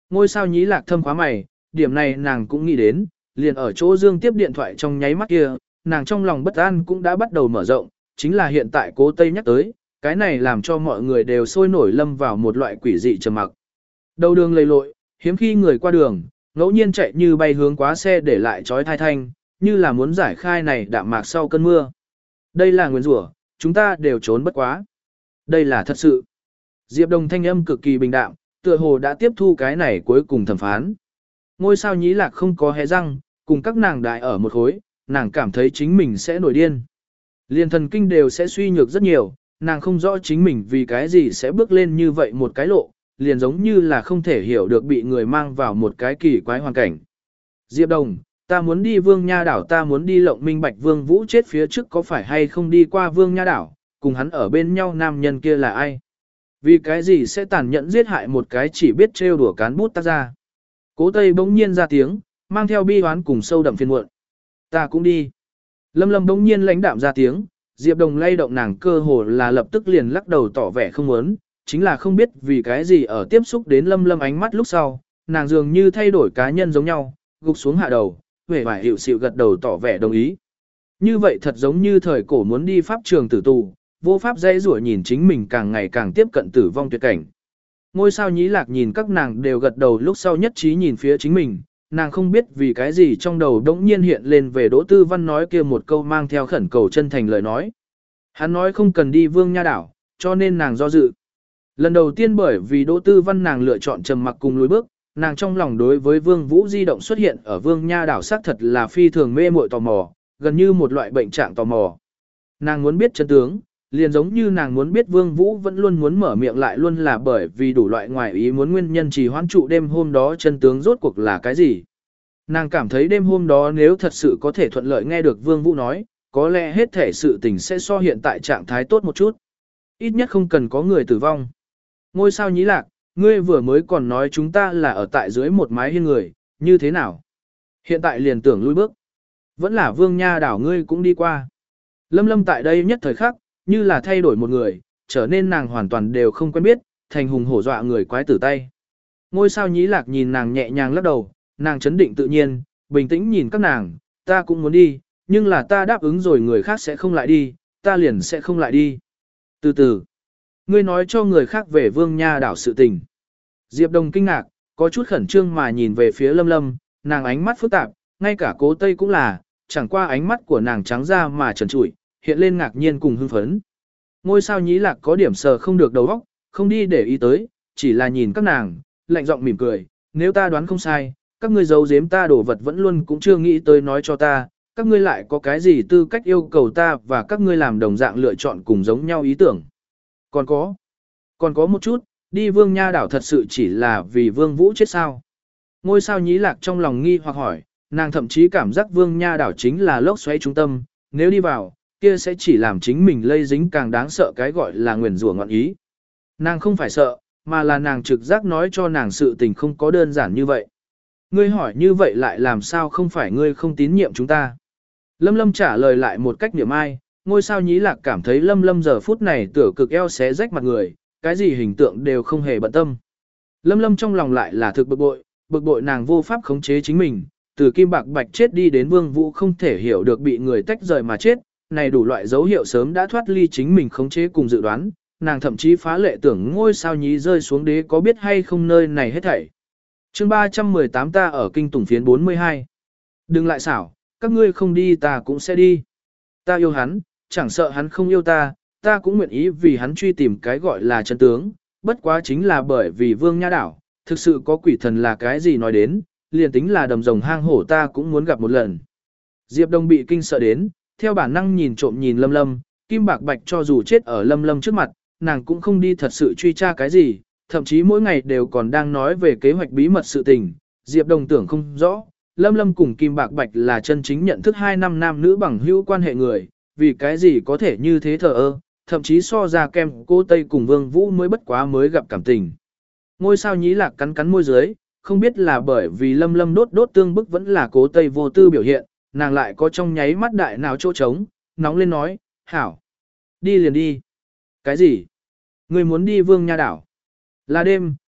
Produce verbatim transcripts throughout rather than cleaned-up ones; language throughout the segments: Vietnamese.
Ngôi sao nhí lạc thâm khóa mày, điểm này nàng cũng nghĩ đến, liền ở chỗ Dương tiếp điện thoại trong nháy mắt kia, nàng trong lòng bất an cũng đã bắt đầu mở rộng, chính là hiện tại Cố Tây nhắc tới, cái này làm cho mọi người đều sôi nổi lâm vào một loại quỷ dị trầm mặc. Đầu đường lầy lội, hiếm khi người qua đường, ngẫu nhiên chạy như bay hướng quá xe để lại chói thai thanh, như là muốn giải khai này đạm mạc sau cơn mưa. Đây là nguyên rủa, chúng ta đều trốn bất quá. Đây là thật sự. Diệp Đồng thanh âm cực kỳ bình đạm, tựa hồ đã tiếp thu cái này cuối cùng thẩm phán. Ngôi sao nhí lạc không có hé răng, cùng các nàng đại ở một khối, nàng cảm thấy chính mình sẽ nổi điên. Liên thần kinh đều sẽ suy nhược rất nhiều, nàng không rõ chính mình vì cái gì sẽ bước lên như vậy một cái lộ, liền giống như là không thể hiểu được bị người mang vào một cái kỳ quái hoàn cảnh. Diệp Đồng, ta muốn đi Vương Nha đảo, ta muốn đi Lộng Minh Bạch Vương Vũ chết phía trước có phải hay không đi qua Vương Nha đảo, cùng hắn ở bên nhau nam nhân kia là ai? Vì cái gì sẽ tàn nhẫn giết hại một cái chỉ biết trêu đùa cán bút tác ra? Cố Tây bỗng nhiên ra tiếng, mang theo bi oán cùng sâu đậm phiền muộn. Ta cũng đi. Lâm Lâm bỗng nhiên lãnh đạm ra tiếng, Diệp Đồng lay động nàng cơ hồ là lập tức liền lắc đầu tỏ vẻ không muốn, chính là không biết vì cái gì ở tiếp xúc đến Lâm Lâm ánh mắt lúc sau, nàng dường như thay đổi cá nhân giống nhau, gục xuống hạ đầu, vẻ vải hiệu xịu gật đầu tỏ vẻ đồng ý. Như vậy thật giống như thời cổ muốn đi pháp trường tử tù, vô pháp dây rủa nhìn chính mình càng ngày càng tiếp cận tử vong tuyệt cảnh. Ngôi sao nhí lạc nhìn các nàng đều gật đầu lúc sau nhất trí nhìn phía chính mình, nàng không biết vì cái gì trong đầu đống nhiên hiện lên về Đỗ Tư Văn nói kia một câu mang theo khẩn cầu chân thành lời nói. Hắn nói không cần đi Vương Nha đảo, cho nên nàng do dự. Lần đầu tiên bởi vì Đỗ Tư Văn nàng lựa chọn trầm mặc cùng lùi bước, nàng trong lòng đối với Vương Vũ di động xuất hiện ở Vương Nha đảo xác thật là phi thường mê muội tò mò, gần như một loại bệnh trạng tò mò. Nàng muốn biết chân tướng, liền giống như nàng muốn biết Vương Vũ vẫn luôn muốn mở miệng lại luôn là bởi vì đủ loại ngoài ý muốn nguyên nhân trì hoãn trụ đêm hôm đó chân tướng rốt cuộc là cái gì. Nàng cảm thấy đêm hôm đó nếu thật sự có thể thuận lợi nghe được Vương Vũ nói, có lẽ hết thể sự tình sẽ so hiện tại trạng thái tốt một chút. Ít nhất không cần có người tử vong. Ngôi sao nhí lạc, ngươi vừa mới còn nói chúng ta là ở tại dưới một mái hiên người, như thế nào? Hiện tại liền tưởng lui bước. Vẫn là Vương Nha đảo ngươi cũng đi qua. Lâm Lâm tại đây nhất thời khắc, như là thay đổi một người, trở nên nàng hoàn toàn đều không quen biết, thành hùng hổ dọa người quái tử tay. Ngôi sao nhí lạc nhìn nàng nhẹ nhàng lắc đầu, nàng chấn định tự nhiên, bình tĩnh nhìn các nàng, ta cũng muốn đi, nhưng là ta đáp ứng rồi người khác sẽ không lại đi, ta liền sẽ không lại đi. Từ từ, ngươi nói cho người khác về Vương Nha đảo sự tình. Diệp Đồng kinh ngạc, có chút khẩn trương mà nhìn về phía Lâm Lâm, nàng ánh mắt phức tạp, ngay cả Cố Tây cũng là, chẳng qua ánh mắt của nàng trắng ra mà trần trụi, hiện lên ngạc nhiên cùng hưng phấn. Ngôi sao nhí lạc có điểm sờ không được đầu óc, không đi để ý tới, chỉ là nhìn các nàng, lạnh giọng mỉm cười, nếu ta đoán không sai, các ngươi giấu giếm ta đồ vật vẫn luôn cũng chưa nghĩ tới nói cho ta, các ngươi lại có cái gì tư cách yêu cầu ta và các ngươi làm đồng dạng lựa chọn cùng giống nhau ý tưởng. Còn có, còn có một chút, đi Vương Nha đảo thật sự chỉ là vì Vương Vũ chết sao. Ngôi sao nhí lạc trong lòng nghi hoặc hỏi, nàng thậm chí cảm giác Vương Nha đảo chính là lốc xoáy trung tâm, nếu đi vào, kia sẽ chỉ làm chính mình lây dính càng đáng sợ cái gọi là nguyền rủa ngọn ý. Nàng không phải sợ, mà là nàng trực giác nói cho nàng sự tình không có đơn giản như vậy. Ngươi hỏi như vậy lại làm sao không phải ngươi không tín nhiệm chúng ta? Lâm Lâm trả lời lại một cách niệm ai, ngôi sao nhí lạc cảm thấy Lâm Lâm giờ phút này tựa cực eo xé rách mặt người, cái gì hình tượng đều không hề bận tâm. Lâm Lâm trong lòng lại là thực bực bội, bực bội nàng vô pháp khống chế chính mình, từ Kim Bạc Bạch chết đi đến Vương Vũ không thể hiểu được bị người tách rời mà chết, này đủ loại dấu hiệu sớm đã thoát ly chính mình khống chế cùng dự đoán, nàng thậm chí phá lệ tưởng ngôi sao nhí rơi xuống đế có biết hay không nơi này hết thảy. Chương ba trăm mười tám ta ở kinh tủng phiến bốn mươi hai. Đừng lại xảo, các ngươi không đi ta cũng sẽ đi. Ta yêu hắn, chẳng sợ hắn không yêu ta, ta cũng nguyện ý vì hắn truy tìm cái gọi là chân tướng, bất quá chính là bởi vì Vương Nha đảo, thực sự có quỷ thần là cái gì nói đến, liền tính là đầm rồng hang hổ ta cũng muốn gặp một lần. Diệp Đông bị kinh sợ đến, theo bản năng nhìn trộm nhìn Lâm Lâm, Kim Bạc Bạch cho dù chết ở Lâm Lâm trước mặt, nàng cũng không đi thật sự truy tra cái gì, thậm chí mỗi ngày đều còn đang nói về kế hoạch bí mật sự tình. Diệp Đồng tưởng không rõ, Lâm Lâm cùng Kim Bạc Bạch là chân chính nhận thức hai năm nam nữ bằng hữu quan hệ người, vì cái gì có thể như thế thờ ơ, thậm chí so ra kem cô Tây cùng Vương Vũ mới bất quá mới gặp cảm tình. Ngôi sao nhí lạc cắn cắn môi dưới, không biết là bởi vì Lâm Lâm đốt đốt tương bức vẫn là Cố Tây vô tư biểu hiện, nàng lại có trong nháy mắt đại nào chỗ trống, nóng lên nói, hảo, đi liền đi. Cái gì? Người muốn đi Vương Nha đảo? Là đêm,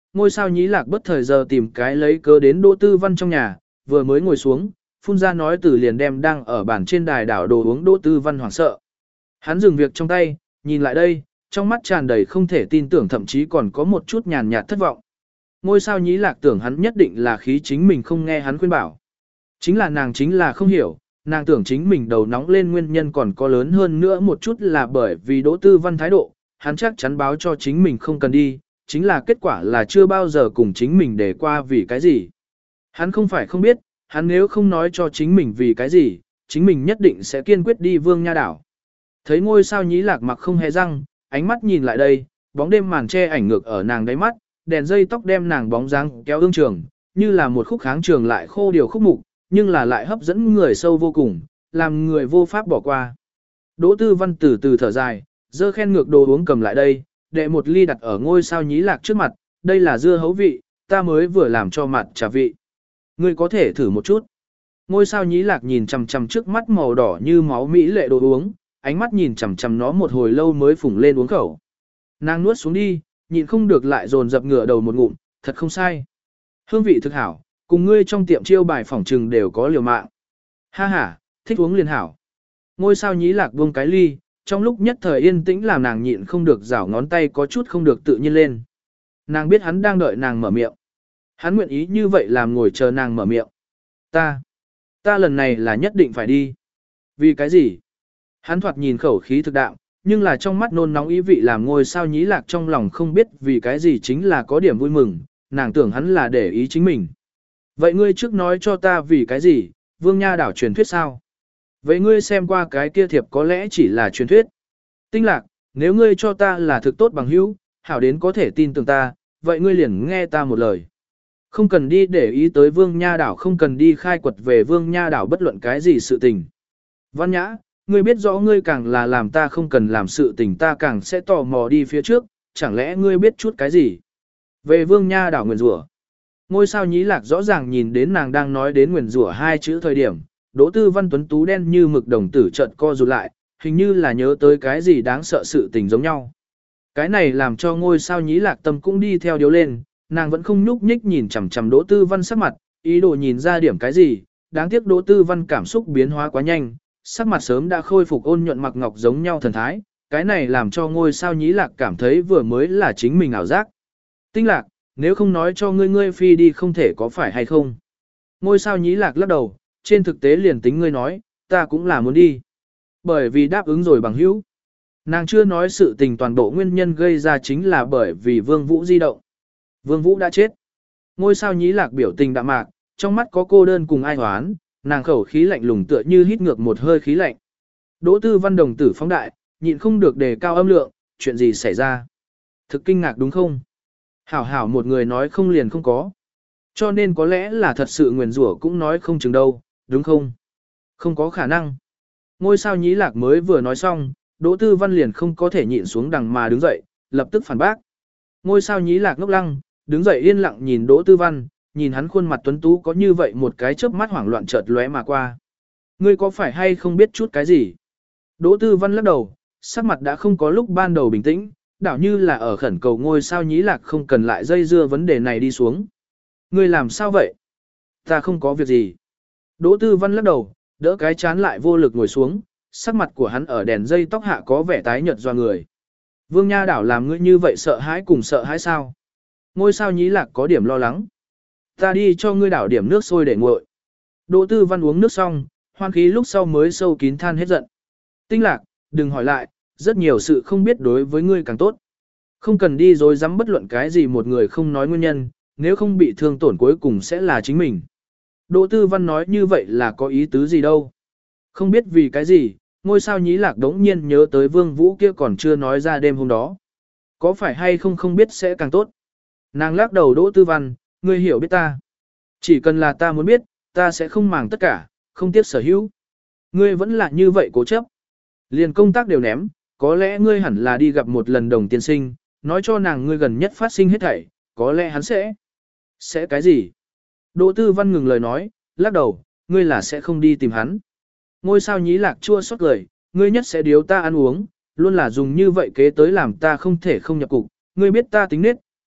ngôi sao nhí lạc bất thời giờ tìm cái lấy cớ đến Đỗ Tư Văn trong nhà, vừa mới ngồi xuống, phun ra nói từ liền đem đang ở bàn trên đài đảo đồ uống Đỗ Tư Văn hoảng sợ. Hắn dừng việc trong tay, nhìn lại đây, trong mắt tràn đầy không thể tin tưởng thậm chí còn có một chút nhàn nhạt thất vọng. Ngôi sao nhí lạc tưởng hắn nhất định là khí chính mình không nghe hắn khuyên bảo. Chính là nàng chính là không hiểu, nàng tưởng chính mình đầu nóng lên nguyên nhân còn có lớn hơn nữa một chút là bởi vì Đỗ Tư Văn thái độ, hắn chắc chắn báo cho chính mình không cần đi, chính là kết quả là chưa bao giờ cùng chính mình để qua vì cái gì. Hắn không phải không biết, hắn nếu không nói cho chính mình vì cái gì, chính mình nhất định sẽ kiên quyết đi Vương Nha đảo. Thấy ngôi sao nhí lạc mặc không hề răng, ánh mắt nhìn lại đây, bóng đêm màn che ảnh ngược ở nàng đáy mắt, đèn dây tóc đem nàng bóng dáng kéo ương trường, như là một khúc kháng trường lại khô điều khúc mục, nhưng là lại hấp dẫn người sâu vô cùng, làm người vô pháp bỏ qua. Đỗ Tư Văn từ từ thở dài, dơ khen ngược đồ uống cầm lại đây, đệ một ly đặt ở ngôi sao nhí lạc trước mặt, đây là dưa hấu vị, ta mới vừa làm cho mặt trà vị. Ngươi có thể thử một chút. Ngôi sao nhí lạc nhìn chằm chằm trước mắt màu đỏ như máu mỹ lệ đồ uống, ánh mắt nhìn chằm chằm nó một hồi lâu mới phủng lên uống khẩu. Nàng nuốt xuống đi, nhịn không được lại dồn dập ngửa đầu một ngụm, thật không sai. Hương vị thực hảo, cùng ngươi trong tiệm chiêu bài phỏng trừng đều có liều mạng. Ha ha, thích uống liền hảo. Ngôi sao nhí lạc buông cái ly, trong lúc nhất thời yên tĩnh làm nàng nhịn không được rảo ngón tay có chút không được tự nhiên lên. Nàng biết hắn đang đợi nàng mở miệng. Hắn nguyện ý như vậy làm ngồi chờ nàng mở miệng. Ta, ta lần này là nhất định phải đi. Vì cái gì? Hắn thoạt nhìn khẩu khí thực đạo, nhưng là trong mắt nôn nóng ý vị làm ngôi sao nhí lạc trong lòng không biết vì cái gì chính là có điểm vui mừng, nàng tưởng hắn là để ý chính mình. Vậy ngươi trước nói cho ta vì cái gì, Vương Nha đảo truyền thuyết sao? Vậy ngươi xem qua cái kia thiệp có lẽ chỉ là truyền thuyết. Tinh lạc, nếu ngươi cho ta là thực tốt bằng hữu, hảo đến có thể tin tưởng ta, vậy ngươi liền nghe ta một lời. Không cần đi để ý tới Vương Nha đảo, không cần đi khai quật về Vương Nha đảo bất luận cái gì sự tình. Văn Nhã, ngươi biết rõ ngươi càng là làm ta không cần làm sự tình ta càng sẽ tò mò đi phía trước, chẳng lẽ ngươi biết chút cái gì? Về Vương Nha đảo nguyền rủa. Ngôi sao nhí lạc rõ ràng nhìn đến nàng đang nói đến nguyền rủa hai chữ thời điểm, Đỗ Tư Văn tuấn tú đen như mực đồng tử chợt co rụt lại, hình như là nhớ tới cái gì đáng sợ sự tình giống nhau. Cái này làm cho ngôi sao nhí lạc tâm cũng đi theo điếu lên, nàng vẫn không nhúc nhích nhìn chằm chằm Đỗ Tư Văn sắc mặt, ý đồ nhìn ra điểm cái gì, đáng tiếc Đỗ Tư Văn cảm xúc biến hóa quá nhanh, sắc mặt sớm đã khôi phục ôn nhuận mặc ngọc giống nhau thần thái, cái này làm cho ngôi sao nhí lạc cảm thấy vừa mới là chính mình ảo giác. Tinh lạc, nếu không nói cho ngươi ngươi phi đi không thể có phải hay không? Ngôi sao nhí lạc lắc đầu, trên thực tế liền tính ngươi nói, ta cũng là muốn đi. Bởi vì đáp ứng rồi bằng hữu. Nàng chưa nói sự tình toàn bộ nguyên nhân gây ra chính là bởi vì Vương Vũ di động. Vương Vũ đã chết. Ngôi sao nhí lạc biểu tình đạm mạc, trong mắt có cô đơn cùng ai hoán, nàng khẩu khí lạnh lùng tựa như hít ngược một hơi khí lạnh. Đỗ Tư Văn đồng tử phóng đại, nhịn không được đề cao âm lượng, chuyện gì xảy ra? Thực kinh ngạc đúng không? Hảo hảo một người nói không liền không có. Cho nên có lẽ là thật sự nguyền rủa cũng nói không chừng đâu, đúng không? Không có khả năng. Ngôi sao nhí lạc mới vừa nói xong, Đỗ Tư Văn liền không có thể nhịn xuống đằng mà đứng dậy, lập tức phản bác. Ngôi sao nhí lạc ngốc lăng, đứng dậy yên lặng nhìn Đỗ Tư Văn, nhìn hắn khuôn mặt tuấn tú có như vậy một cái chớp mắt hoảng loạn chợt lóe mà qua. Ngươi có phải hay không biết chút cái gì? Đỗ Tư Văn lắc đầu, sắc mặt đã không có lúc ban đầu bình tĩnh, đảo như là ở khẩn cầu ngôi sao nhí lạc không cần lại dây dưa vấn đề này đi xuống. Ngươi làm sao vậy? Ta không có việc gì. Đỗ Tư Văn lắc đầu, đỡ cái chán lại vô lực ngồi xuống, sắc mặt của hắn ở đèn dây tóc hạ có vẻ tái nhợt doa người. Vương Nha đảo làm ngươi như vậy sợ hãi cùng sợ hãi sao? Ngôi sao nhí lạc có điểm lo lắng. Ta đi cho ngươi đảo điểm nước sôi để nguội. Đỗ Tư Văn uống nước xong, hoan khí lúc sau mới sâu kín than hết giận. Tinh lạc, đừng hỏi lại, rất nhiều sự không biết đối với ngươi càng tốt. Không cần đi rồi dám bất luận cái gì một người không nói nguyên nhân, nếu không bị thương tổn cuối cùng sẽ là chính mình. Đỗ Tư Văn nói như vậy là có ý tứ gì đâu. Không biết vì cái gì, ngôi sao nhí lạc đống nhiên nhớ tới Vương Vũ kia còn chưa nói ra đêm hôm đó. Có phải hay không không biết sẽ càng tốt. Nàng lắc đầu Đỗ Tư Văn, ngươi hiểu biết ta. Chỉ cần là ta muốn biết, ta sẽ không màng tất cả, không tiếc sở hữu. Ngươi vẫn là như vậy cố chấp. Liền công tác đều ném, có lẽ ngươi hẳn là đi gặp một lần đồng tiên sinh, nói cho nàng ngươi gần nhất phát sinh hết thảy, có lẽ hắn sẽ. Sẽ cái gì? Đỗ Tư Văn ngừng lời nói, lắc đầu, ngươi là sẽ không đi tìm hắn. Ngôi sao nhí lạc chua xót cười, ngươi nhất sẽ điếu ta ăn uống, luôn là dùng như vậy kế tới làm ta không thể không nhập cục, ngươi biết ta tính nết,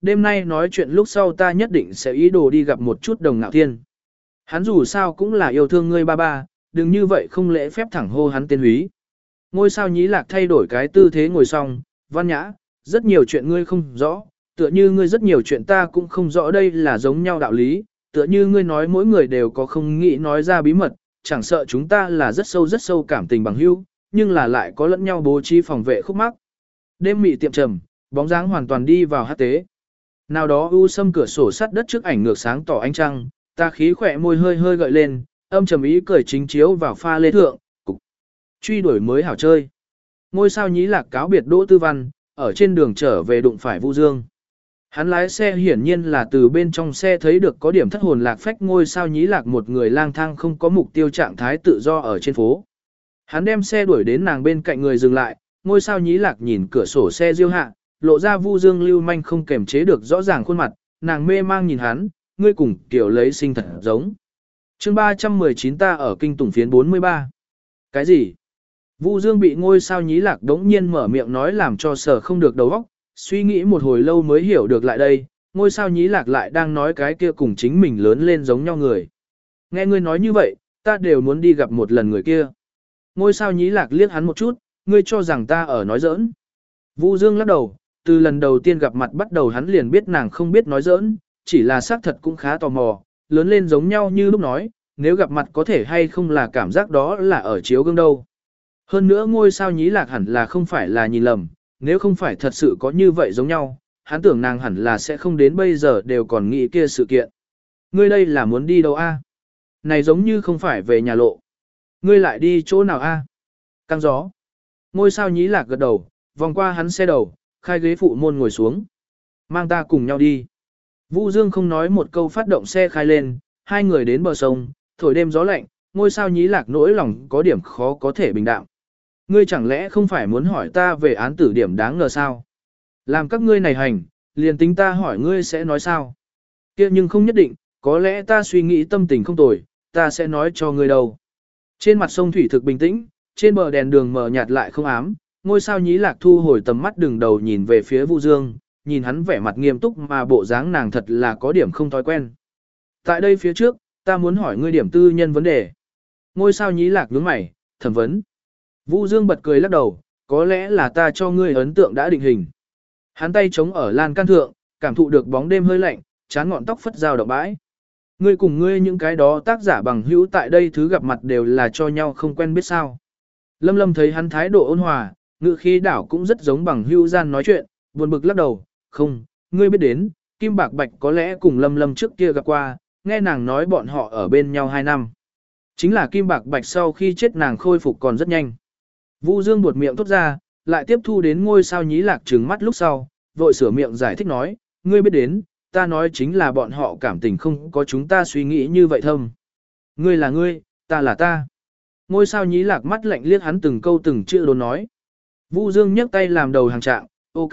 đêm nay nói chuyện lúc sau ta nhất định sẽ ý đồ đi gặp một chút Đồng Ngạo Thiên. Hắn dù sao cũng là yêu thương ngươi ba ba, đừng như vậy không lễ phép thẳng hô hắn tên húy. Ngôi sao nhí lạc thay đổi cái tư thế ngồi xong, văn nhã, rất nhiều chuyện ngươi không rõ, tựa như ngươi rất nhiều chuyện ta cũng không rõ, đây là giống nhau đạo lý, tựa như ngươi nói mỗi người đều có không nghĩ nói ra bí mật, chẳng sợ chúng ta là rất sâu rất sâu cảm tình bằng hữu, nhưng là lại có lẫn nhau bố trí phòng vệ khúc mắc. Đêm mị tiệm trầm, bóng dáng hoàn toàn đi vào hát tế. Nào đó u sâm cửa sổ sắt đất trước ảnh ngược sáng tỏ ánh trăng, ta khí khỏe môi hơi hơi gợi lên, âm trầm ý cười chính chiếu vào pha lê thượng, cục. Truy đuổi mới hảo chơi. Ngôi sao nhí lạc cáo biệt Đỗ Tư Văn, ở trên đường trở về đụng phải Vu Dương. Hắn lái xe hiển nhiên là từ bên trong xe thấy được có điểm thất hồn lạc phách ngôi sao nhí lạc một người lang thang không có mục tiêu trạng thái tự do ở trên phố. Hắn đem xe đuổi đến nàng bên cạnh người dừng lại, ngôi sao nhí lạc nhìn cửa sổ xe diêu hạ, lộ ra Vu Dương lưu manh không kềm chế được rõ ràng khuôn mặt, nàng mê mang nhìn hắn, ngươi cùng kiểu lấy sinh thật giống. Chương ba trăm mười chín ta ở kinh tủng phiến bốn mươi ba. Cái gì? Vu Dương bị ngôi sao nhí lạc đống nhiên mở miệng nói làm cho sở không được đầu óc, suy nghĩ một hồi lâu mới hiểu được lại đây, ngôi sao nhí lạc lại đang nói cái kia cùng chính mình lớn lên giống nhau người. Nghe ngươi nói như vậy, ta đều muốn đi gặp một lần người kia. Ngôi sao nhí lạc liếc hắn một chút, ngươi cho rằng ta ở nói giỡn. Vu Dương lắc đầu, từ lần đầu tiên gặp mặt bắt đầu hắn liền biết nàng không biết nói giỡn, chỉ là xác thật cũng khá tò mò, lớn lên giống nhau như lúc nói, nếu gặp mặt có thể hay không là cảm giác đó là ở chiếu gương đâu. Hơn nữa ngôi sao nhí lạc hẳn là không phải là nhìn lầm, nếu không phải thật sự có như vậy giống nhau, hắn tưởng nàng hẳn là sẽ không đến bây giờ đều còn nghĩ kia sự kiện. Ngươi đây là muốn đi đâu a? Này giống như không phải về nhà lộ. Ngươi lại đi chỗ nào a? Căng gió. Ngôi sao nhí lạc gật đầu, vòng qua hắn xe đầu, khai ghế phụ môn ngồi xuống. Mang ta cùng nhau đi. Vu Dương không nói một câu phát động xe khai lên, hai người đến bờ sông, thổi đêm gió lạnh, ngôi sao nhí lạc nỗi lòng có điểm khó có thể bình đạm. Ngươi chẳng lẽ không phải muốn hỏi ta về án tử điểm đáng ngờ sao? Làm các ngươi này hành, liền tính ta hỏi ngươi sẽ nói sao? Kia nhưng không nhất định, có lẽ ta suy nghĩ tâm tình không tồi, ta sẽ nói cho ngươi đâu. Trên mặt sông thủy thực bình tĩnh, trên bờ đèn đường mờ nhạt lại không ám, ngôi sao nhí lạc thu hồi tầm mắt đường đầu nhìn về phía Vu Dương, nhìn hắn vẻ mặt nghiêm túc mà bộ dáng nàng thật là có điểm không thói quen. Tại đây phía trước, ta muốn hỏi ngươi điểm tư nhân vấn đề. Ngôi sao nhí lạc nhướng mày, thẩm vấn. Vu Dương bật cười lắc đầu, có lẽ là ta cho ngươi ấn tượng đã định hình. Hắn tay chống ở lan can thượng, cảm thụ được bóng đêm hơi lạnh, chán ngọn tóc phất dao động bãi. Ngươi cùng ngươi những cái đó tác giả bằng hữu tại đây thứ gặp mặt đều là cho nhau không quen biết sao. Lâm Lâm thấy hắn thái độ ôn hòa, ngữ khí đảo cũng rất giống bằng hữu gian nói chuyện, buồn bực lắc đầu, không, ngươi biết đến, Kim Bạc Bạch có lẽ cùng Lâm Lâm trước kia gặp qua, nghe nàng nói bọn họ ở bên nhau hai năm. Chính là Kim Bạc Bạch sau khi chết nàng khôi phục còn rất nhanh. Vu Dương buột miệng thốt ra, lại tiếp thu đến ngôi sao nhí lạc trừng mắt lúc sau, vội sửa miệng giải thích nói, ngươi biết đến, ta nói chính là bọn họ cảm tình không có chúng ta suy nghĩ như vậy thâm. Ngươi là ngươi, ta là ta. Ngôi sao nhí lạc mắt lạnh liếc hắn từng câu từng chữ đồn nói. Vu Dương nhấc tay làm đầu hàng trạng, ok.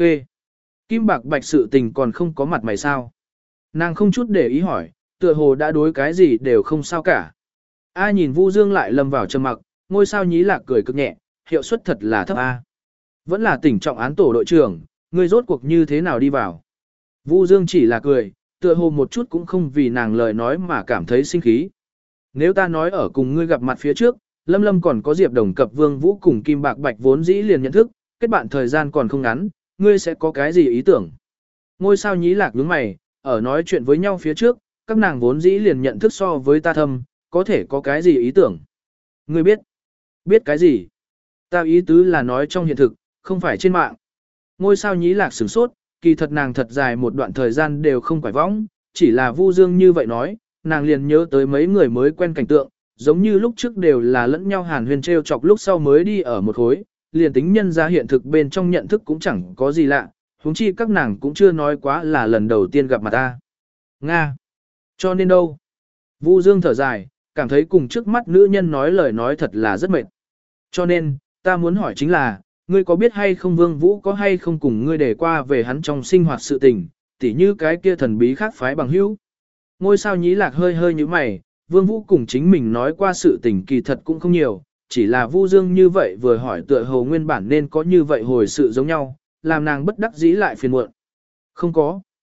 Kim Bạc Bạch sự tình còn không có mặt mày sao. Nàng không chút để ý hỏi, tựa hồ đã đối cái gì đều không sao cả. A nhìn Vu Dương lại lầm vào trầm mặc, ngôi sao nhí lạc cười cực nhẹ, hiệu suất thật là thấp A. Vẫn là tỉnh trọng án tổ đội trưởng, ngươi rốt cuộc như thế nào đi vào. Vu Dương chỉ là cười, tựa hồ một chút cũng không vì nàng lời nói mà cảm thấy sinh khí. Nếu ta nói ở cùng ngươi gặp mặt phía trước, Lâm Lâm còn có Diệp Đồng cập Vương Vũ cùng Kim Bạc Bạch vốn dĩ liền nhận thức, kết bạn thời gian còn không ngắn, ngươi sẽ có cái gì ý tưởng. Ngôi sao nhí lạc nhướng mày, ở nói chuyện với nhau phía trước, các nàng vốn dĩ liền nhận thức so với ta thâm, có thể có cái gì ý tưởng. Ngươi biết, biết cái gì? Ta ý tứ là nói trong hiện thực, không phải trên mạng. Ngôi sao nhí lạc sửng sốt, kỳ thật nàng thật dài một đoạn thời gian đều không quải võng, chỉ là Vu Dương như vậy nói, nàng liền nhớ tới mấy người mới quen cảnh tượng, giống như lúc trước đều là lẫn nhau hàn huyên trêu chọc lúc sau mới đi ở một khối, liền tính nhân ra hiện thực bên trong nhận thức cũng chẳng có gì lạ, huống chi các nàng cũng chưa nói quá là lần đầu tiên gặp mặt ta. Nga. Cho nên đâu? Vu Dương thở dài, cảm thấy cùng trước mắt nữ nhân nói lời nói thật là rất mệt. Cho nên, ta muốn hỏi chính là, ngươi có biết hay không Vương Vũ có hay không cùng ngươi để qua về hắn trong sinh hoạt sự tình, tỉ như cái kia thần bí khác phái bằng hữu. Ngôi sao nhí lạc hơi hơi như mày, Vương Vũ cùng chính mình nói qua sự tình kỳ thật cũng không nhiều, chỉ là Vu Dương như vậy vừa hỏi tựa hồ nguyên bản nên có như vậy hồi sự giống nhau, làm nàng bất đắc dĩ lại phiền muộn. Không có.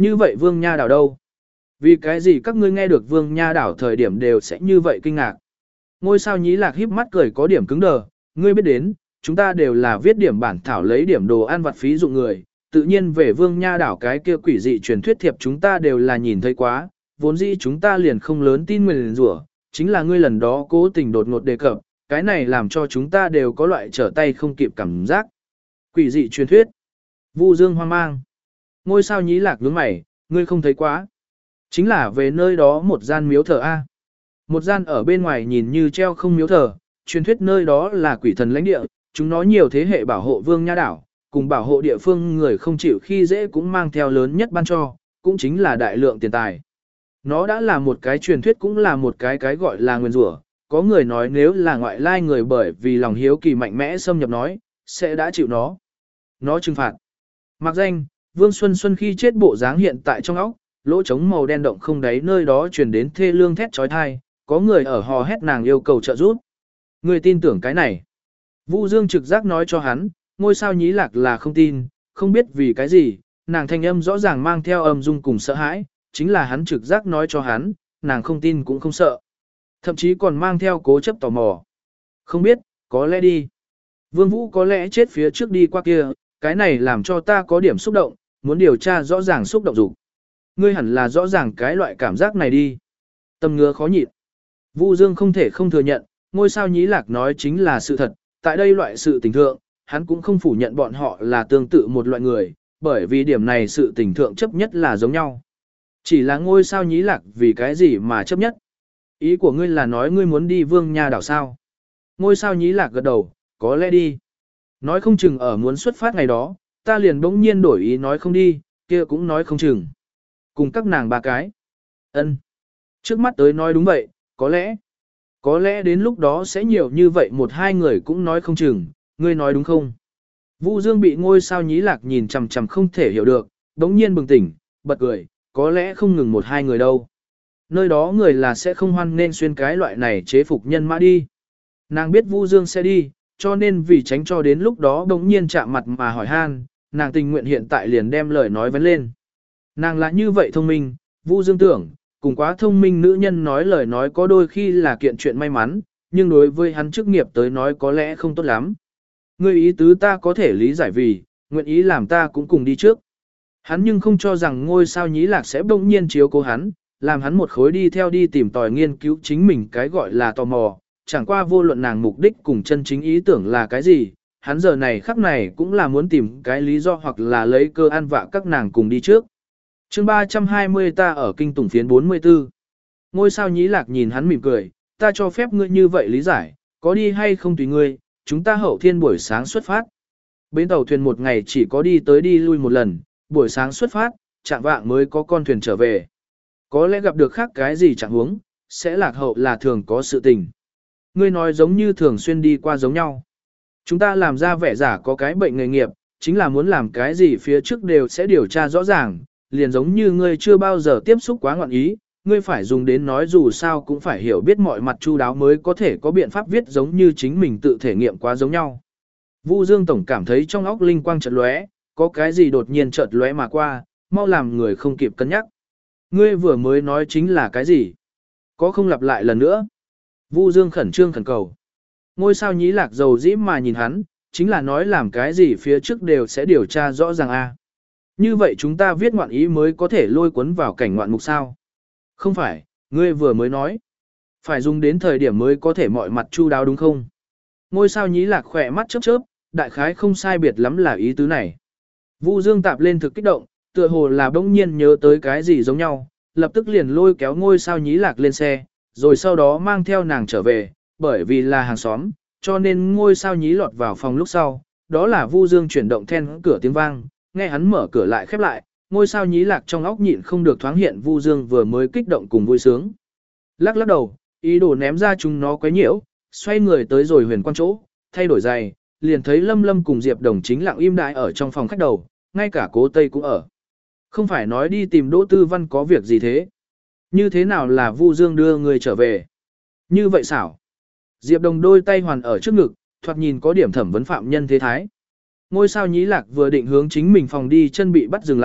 Như vậy Vương Nha Đảo đâu? Vì cái gì các ngươi nghe được Vương Nha Đảo thời điểm đều sẽ như vậy kinh ngạc? Ngôi sao nhí lạc híp mắt cười có điểm cứng đờ, ngươi biết đến, chúng ta đều là viết điểm bản thảo lấy điểm đồ ăn vặt phí dụng người, tự nhiên về Vương Nha Đảo cái kia quỷ dị truyền thuyết thiệp chúng ta đều là nhìn thấy quá, vốn dĩ chúng ta liền không lớn tin nguyền rủa, chính là ngươi lần đó cố tình đột ngột đề cập, cái này làm cho chúng ta đều có loại trở tay không kịp cảm giác. Quỷ dị truyền thuyết. Vu Dương hoang mang. Ngôi sao nhí lạc nhướng mày, ngươi không thấy quá. Chính là về nơi đó một gian miếu thờ A. Một gian ở bên ngoài nhìn như treo không miếu thờ, truyền thuyết nơi đó là quỷ thần lãnh địa, chúng nó nhiều thế hệ bảo hộ Vương Nha Đảo, cùng bảo hộ địa phương người không chịu khi dễ cũng mang theo lớn nhất ban cho, cũng chính là đại lượng tiền tài. Nó đã là một cái truyền thuyết cũng là một cái cái gọi là nguyên rủa. Có người nói nếu là ngoại lai người bởi vì lòng hiếu kỳ mạnh mẽ xâm nhập nói, sẽ đã chịu nó. Nó trừng phạt. Mặc danh, Vương Xuân Xuân khi chết bộ dáng hiện tại trong óc, lỗ trống màu đen động không đáy nơi đó truyền đến thê lương thét trói thai, có người ở hò hét nàng yêu cầu trợ giúp. Người tin tưởng cái này. Vu Dương trực giác nói cho hắn, ngôi sao nhí lạc là không tin, không biết vì cái gì, nàng thanh âm rõ ràng mang theo âm dung cùng sợ hãi, chính là hắn trực giác nói cho hắn, nàng không tin cũng không sợ. Thậm chí còn mang theo cố chấp tò mò. Không biết, có lẽ đi. Vương Vũ có lẽ chết phía trước đi qua kia, cái này làm cho ta có điểm xúc động, muốn điều tra rõ ràng xúc động dục. Ngươi hẳn là rõ ràng cái loại cảm giác này đi. Tâm ngứa khó nhịn. Vu Dương không thể không thừa nhận, ngôi sao nhí lạc nói chính là sự thật, tại đây loại sự tình thượng, hắn cũng không phủ nhận bọn họ là tương tự một loại người, bởi vì điểm này sự tình thượng chấp nhất là giống nhau. Chỉ là ngôi sao nhí lạc vì cái gì mà chấp nhất. Ý của ngươi là nói ngươi muốn đi Vương Nha Đảo sao? Ngôi sao nhí lạc gật đầu, có lẽ đi. Nói không chừng ở muốn xuất phát ngày đó, ta liền bỗng nhiên đổi ý nói không đi, kia cũng nói không chừng. Cùng các nàng ba cái. Ân. Trước mắt tới nói đúng vậy, có lẽ. Có lẽ đến lúc đó sẽ nhiều như vậy một hai người cũng nói không chừng, ngươi nói đúng không? Vu Dương bị ngôi sao nhí lạc nhìn chằm chằm không thể hiểu được, bỗng nhiên bừng tỉnh, bật cười, có lẽ không ngừng một hai người đâu. Nơi đó người là sẽ không hoan nên xuyên cái loại này chế phục nhân mã đi. Nàng biết Vu Dương sẽ đi, cho nên vì tránh cho đến lúc đó bỗng nhiên chạm mặt mà hỏi han, nàng tình nguyện hiện tại liền đem lời nói vấn lên. Nàng là như vậy thông minh, Vu Dương tưởng, cùng quá thông minh nữ nhân nói lời nói có đôi khi là kiện chuyện may mắn, nhưng đối với hắn chức nghiệp tới nói có lẽ không tốt lắm. Ngươi ý tứ ta có thể lý giải vì, nguyện ý làm ta cũng cùng đi trước. Hắn nhưng không cho rằng ngôi sao nhí lạc sẽ bỗng nhiên chiếu cố hắn, làm hắn một khối đi theo đi tìm tòi nghiên cứu chính mình cái gọi là tò mò, chẳng qua vô luận nàng mục đích cùng chân chính ý tưởng là cái gì, hắn giờ này khắc này cũng là muốn tìm cái lý do hoặc là lấy cơ an vạ các nàng cùng đi trước. chương ba trăm hai mươi ta ở kinh tủng phiến bốn mươi tư. Ngôi sao nhí lạc nhìn hắn mỉm cười, ta cho phép ngươi như vậy lý giải, có đi hay không tùy ngươi, chúng ta hậu thiên buổi sáng xuất phát. Bến tàu thuyền một ngày chỉ có đi tới đi lui một lần, buổi sáng xuất phát, chạng vạng mới có con thuyền trở về. Có lẽ gặp được khác cái gì chẳng huống, sẽ lạc hậu là thường có sự tình. Ngươi nói giống như thường xuyên đi qua giống nhau. Chúng ta làm ra vẻ giả có cái bệnh nghề nghiệp, chính là muốn làm cái gì phía trước đều sẽ điều tra rõ ràng, liền giống như ngươi chưa bao giờ tiếp xúc quá ngọn ý, ngươi phải dùng đến nói dù sao cũng phải hiểu biết mọi mặt chu đáo mới có thể có biện pháp viết giống như chính mình tự thể nghiệm quá giống nhau. Vu Dương Tổng cảm thấy trong óc linh quang chợt lóe, có cái gì đột nhiên chợt lóe mà qua, mau làm người không kịp cân nhắc. Ngươi vừa mới nói chính là cái gì? Có không lặp lại lần nữa? Vu Dương khẩn trương khẩn cầu. Ngôi sao nhí lạc dầu dĩ mà nhìn hắn, chính là nói làm cái gì phía trước đều sẽ điều tra rõ ràng a. Như vậy chúng ta viết ngoạn ý mới có thể lôi cuốn vào cảnh ngoạn mục sao? Không phải, ngươi vừa mới nói. Phải dùng đến thời điểm mới có thể mọi mặt chu đáo đúng không? Ngôi sao nhí lạc khỏe mắt chớp chớp, đại khái không sai biệt lắm là ý tứ này. Vu Dương tạp lên thực kích động, tựa hồ là bỗng nhiên nhớ tới cái gì giống nhau, lập tức liền lôi kéo ngôi sao nhí lạc lên xe, rồi sau đó mang theo nàng trở về, bởi vì là hàng xóm, cho nên ngôi sao nhí lọt vào phòng lúc sau, đó là Vu Dương chuyển động then cửa tiếng vang, nghe hắn mở cửa lại khép lại, ngôi sao nhí lạc trong óc nhịn không được thoáng hiện Vu Dương vừa mới kích động cùng vui sướng. Lắc lắc đầu, ý đồ ném ra chúng nó quấy nhiễu, xoay người tới rồi huyền quan chỗ, thay đổi giày, liền thấy Lâm Lâm cùng Diệp Đồng chính lặng im đại ở trong phòng khách đầu, ngay cả Cố Tây cũng ở. Không phải nói đi tìm Đỗ Tư Văn có việc gì thế? Như thế nào là Vu Dương đưa người trở về? Như vậy xảo. Diệp Đồng đôi tay hoàn ở trước ngực, thoạt nhìn có điểm thẩm vấn phạm nhân thế thái. Ngôi sao nhí lạc vừa định hướng chính mình phòng đi chân bị bắt dừng lại,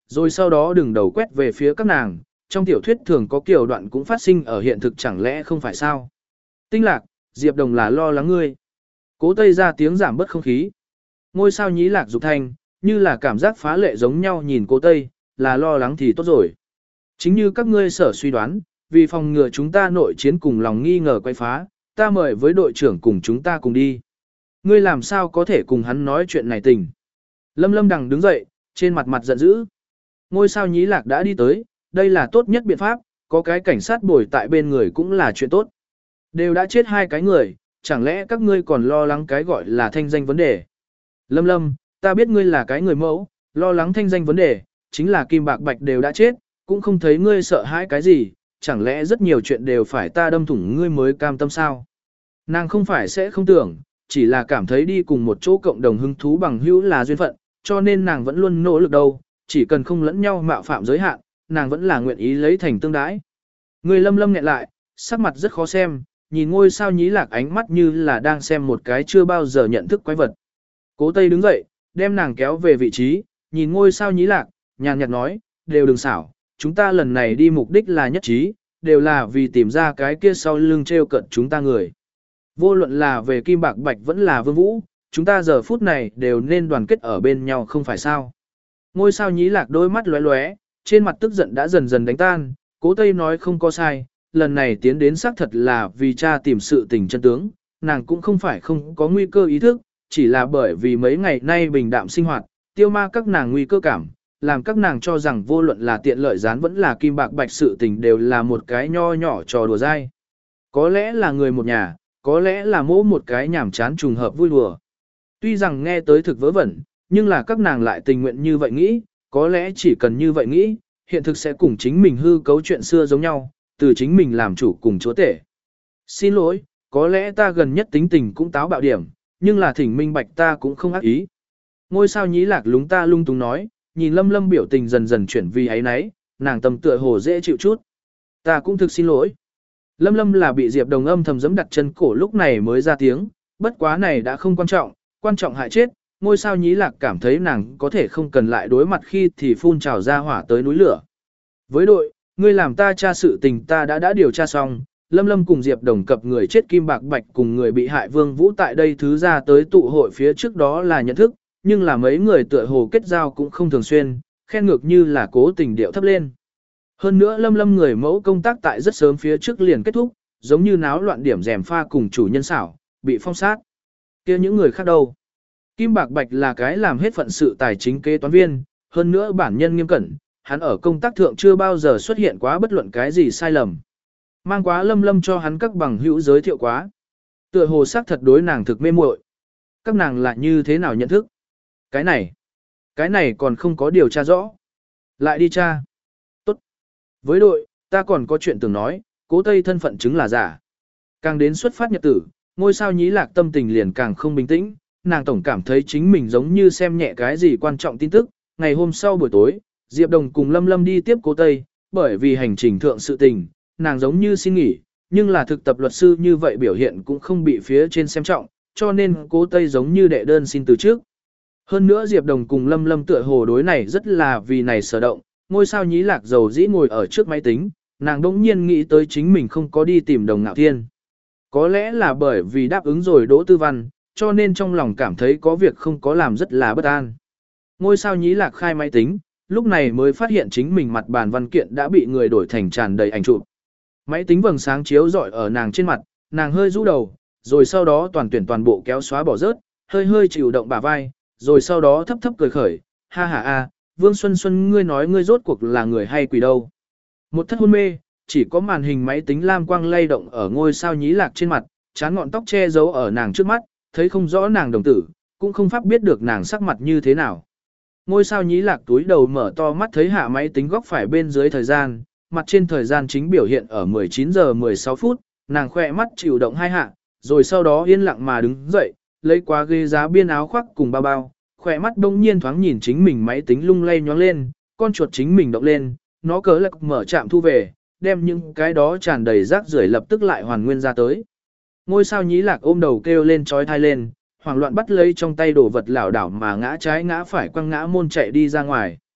Rồi sau đó đừng đầu quét về phía các nàng, trong tiểu thuyết thường có kiểu đoạn cũng phát sinh ở hiện thực chẳng lẽ không phải sao. Tinh lạc, Diệp Đồng là lo lắng ngươi. Cố Tây ra tiếng giảm bớt không khí. Ngôi sao nhí lạc dục thanh, như là cảm giác phá lệ giống nhau nhìn Cố Tây, là lo lắng thì tốt rồi. Chính như các ngươi sở suy đoán, vì phòng ngừa chúng ta nội chiến cùng lòng nghi ngờ quay phá, ta mời với đội trưởng cùng chúng ta cùng đi. Ngươi làm sao có thể cùng hắn nói chuyện này tình. Lâm Lâm đằng đứng dậy, trên mặt mặt giận dữ. Ngôi sao nhí lạc đã đi tới, đây là tốt nhất biện pháp, có cái cảnh sát bồi tại bên người cũng là chuyện tốt. Đều đã chết hai cái người, chẳng lẽ các ngươi còn lo lắng cái gọi là thanh danh vấn đề. Lâm Lâm, ta biết ngươi là cái người mẫu, lo lắng thanh danh vấn đề, chính là Kim Bạc Bạch đều đã chết, cũng không thấy ngươi sợ hãi cái gì, chẳng lẽ rất nhiều chuyện đều phải ta đâm thủng ngươi mới cam tâm sao. Nàng không phải sẽ không tưởng, chỉ là cảm thấy đi cùng một chỗ cộng đồng hứng thú bằng hữu là duyên phận, cho nên nàng vẫn luôn nỗ lực đâu, chỉ cần không lẫn nhau mạo phạm giới hạn, nàng vẫn là nguyện ý lấy thành tương đái. Người Lâm Lâm nghẹn lại, sắc mặt rất khó xem, nhìn ngôi sao nhí lạc ánh mắt như là đang xem một cái chưa bao giờ nhận thức quái vật. Cố Tây đứng dậy, đem nàng kéo về vị trí, nhìn ngôi sao nhí lạc, nhàn nhạt nói, đều đừng xảo, chúng ta lần này đi mục đích là nhất trí, đều là vì tìm ra cái kia sau lưng treo cận chúng ta người. Vô luận là về Kim Bạc Bạch vẫn là Vương Vũ, chúng ta giờ phút này đều nên đoàn kết ở bên nhau không phải sao. Ngôi sao nhí lạc đôi mắt lóe lóe, trên mặt tức giận đã dần dần đánh tan, Cố Tây nói không có sai, lần này tiến đến xác thật là vì cha tìm sự tình chân tướng, nàng cũng không phải không có nguy cơ ý thức, chỉ là bởi vì mấy ngày nay bình đạm sinh hoạt, tiêu ma các nàng nguy cơ cảm, làm các nàng cho rằng vô luận là tiện lợi gián vẫn là Kim Bạc Bạch sự tình đều là một cái nho nhỏ trò đùa dai. Có lẽ là người một nhà, có lẽ là mỗ một cái nhảm chán trùng hợp vui đùa. Tuy rằng nghe tới thực vớ vẩn, nhưng là các nàng lại tình nguyện như vậy nghĩ, có lẽ chỉ cần như vậy nghĩ, hiện thực sẽ cùng chính mình hư cấu chuyện xưa giống nhau, từ chính mình làm chủ cùng chúa tể. Xin lỗi, có lẽ ta gần nhất tính tình cũng táo bạo điểm, nhưng là thỉnh minh bạch ta cũng không ác ý. Ngôi sao nhí lạc lúng ta lung tung nói, nhìn Lâm Lâm biểu tình dần dần chuyển vì ấy nấy, nàng tâm tựa hồ dễ chịu chút. Ta cũng thực xin lỗi. Lâm Lâm là bị Diệp Đồng âm thầm giẫm đặt chân cổ lúc này mới ra tiếng, bất quá này đã không quan trọng, quan trọng hại chết. Ngôi sao nhí lạc cảm thấy nàng có thể không cần lại đối mặt khi thì phun trào ra hỏa tới núi lửa. Với đội, ngươi làm ta tra sự tình ta đã đã điều tra xong, Lâm Lâm cùng Diệp Đồng cập người chết Kim Bạc Bạch cùng người bị hại Vương Vũ tại đây thứ ra tới tụ hội phía trước đó là nhận thức, nhưng là mấy người tựa hồ kết giao cũng không thường xuyên, khen ngược như là cố tình điệu thấp lên. Hơn nữa Lâm Lâm người mẫu công tác tại rất sớm phía trước liền kết thúc, giống như náo loạn điểm rèm pha cùng chủ nhân xảo, bị phong sát. Kia những người khác đâu? Kim Bạc Bạch là cái làm hết phận sự tài chính kế toán viên, hơn nữa bản nhân nghiêm cẩn, hắn ở công tác thượng chưa bao giờ xuất hiện quá bất luận cái gì sai lầm. Mang quá Lâm Lâm cho hắn các bằng hữu giới thiệu quá. Tựa hồ sắc thật đối nàng thực mê muội. Các nàng lại như thế nào nhận thức? Cái này, cái này còn không có điều tra rõ. Lại đi tra. Tốt. Với đội, ta còn có chuyện tưởng nói, Cố Tây thân phận chứng là giả. Càng đến xuất phát nhật tử, ngôi sao nhí lạc tâm tình liền càng không bình tĩnh, nàng tổng cảm thấy chính mình giống như xem nhẹ cái gì quan trọng tin tức. Ngày hôm sau buổi tối, Diệp Đồng cùng Lâm Lâm đi tiếp Cố Tây, bởi vì hành trình thượng sự tình, nàng giống như xin nghỉ, nhưng là thực tập luật sư như vậy biểu hiện cũng không bị phía trên xem trọng, cho nên Cố Tây giống như đệ đơn xin từ trước. Hơn nữa Diệp Đồng cùng Lâm Lâm tựa hồ đối này rất là vì này sở động, ngôi sao nhí lạc dầu dĩ ngồi ở trước máy tính, nàng đỗng nhiên nghĩ tới chính mình không có đi tìm Đồng Ngạo Thiên. Có lẽ là bởi vì đáp ứng rồi Đỗ Tư Văn, cho nên trong lòng cảm thấy có việc không có làm rất là bất an. Ngôi sao nhí lạc khai máy tính, lúc này mới phát hiện chính mình mặt bàn văn kiện đã bị người đổi thành tràn đầy ảnh chụp. Máy tính vầng sáng chiếu rọi ở nàng trên mặt, nàng hơi rũ đầu, rồi sau đó toàn tuyển toàn bộ kéo xóa bỏ rớt, hơi hơi chịu động bả vai, rồi sau đó thấp thấp cười khởi, ha ha a, Vương Xuân Xuân ngươi nói ngươi rốt cuộc là người hay quỷ đâu. Một thất hôn mê, chỉ có màn hình máy tính lam quang lay động ở ngôi sao nhí lạc trên mặt, chán ngọn tóc che giấu ở nàng trước mắt, thấy không rõ nàng đồng tử, cũng không pháp biết được nàng sắc mặt như thế nào. Ngôi sao nhí lạc túi đầu mở to mắt thấy hạ máy tính góc phải bên dưới thời gian, mặt trên thời gian chính biểu hiện ở mười chín giờ mười sáu phút, nàng khoe mắt chịu động hai hạ, rồi sau đó yên lặng mà đứng dậy, lấy qua ghế giá biên áo khoác cùng bao bao, khoe mắt đông nhiên thoáng nhìn chính mình máy tính lung lay nhoáng lên, con chuột chính mình động lên, nó cớ lạc mở chạm thu về, đem những cái đó tràn đầy rác rưởi lập tức lại hoàn nguyên ra tới. Ngôi sao nhí lạc ôm đầu kêu lên trói thai lên, hoảng loạn bắt lấy trong tay đồ vật lảo đảo mà ngã trái ngã phải quăng ngã môn chạy đi ra ngoài.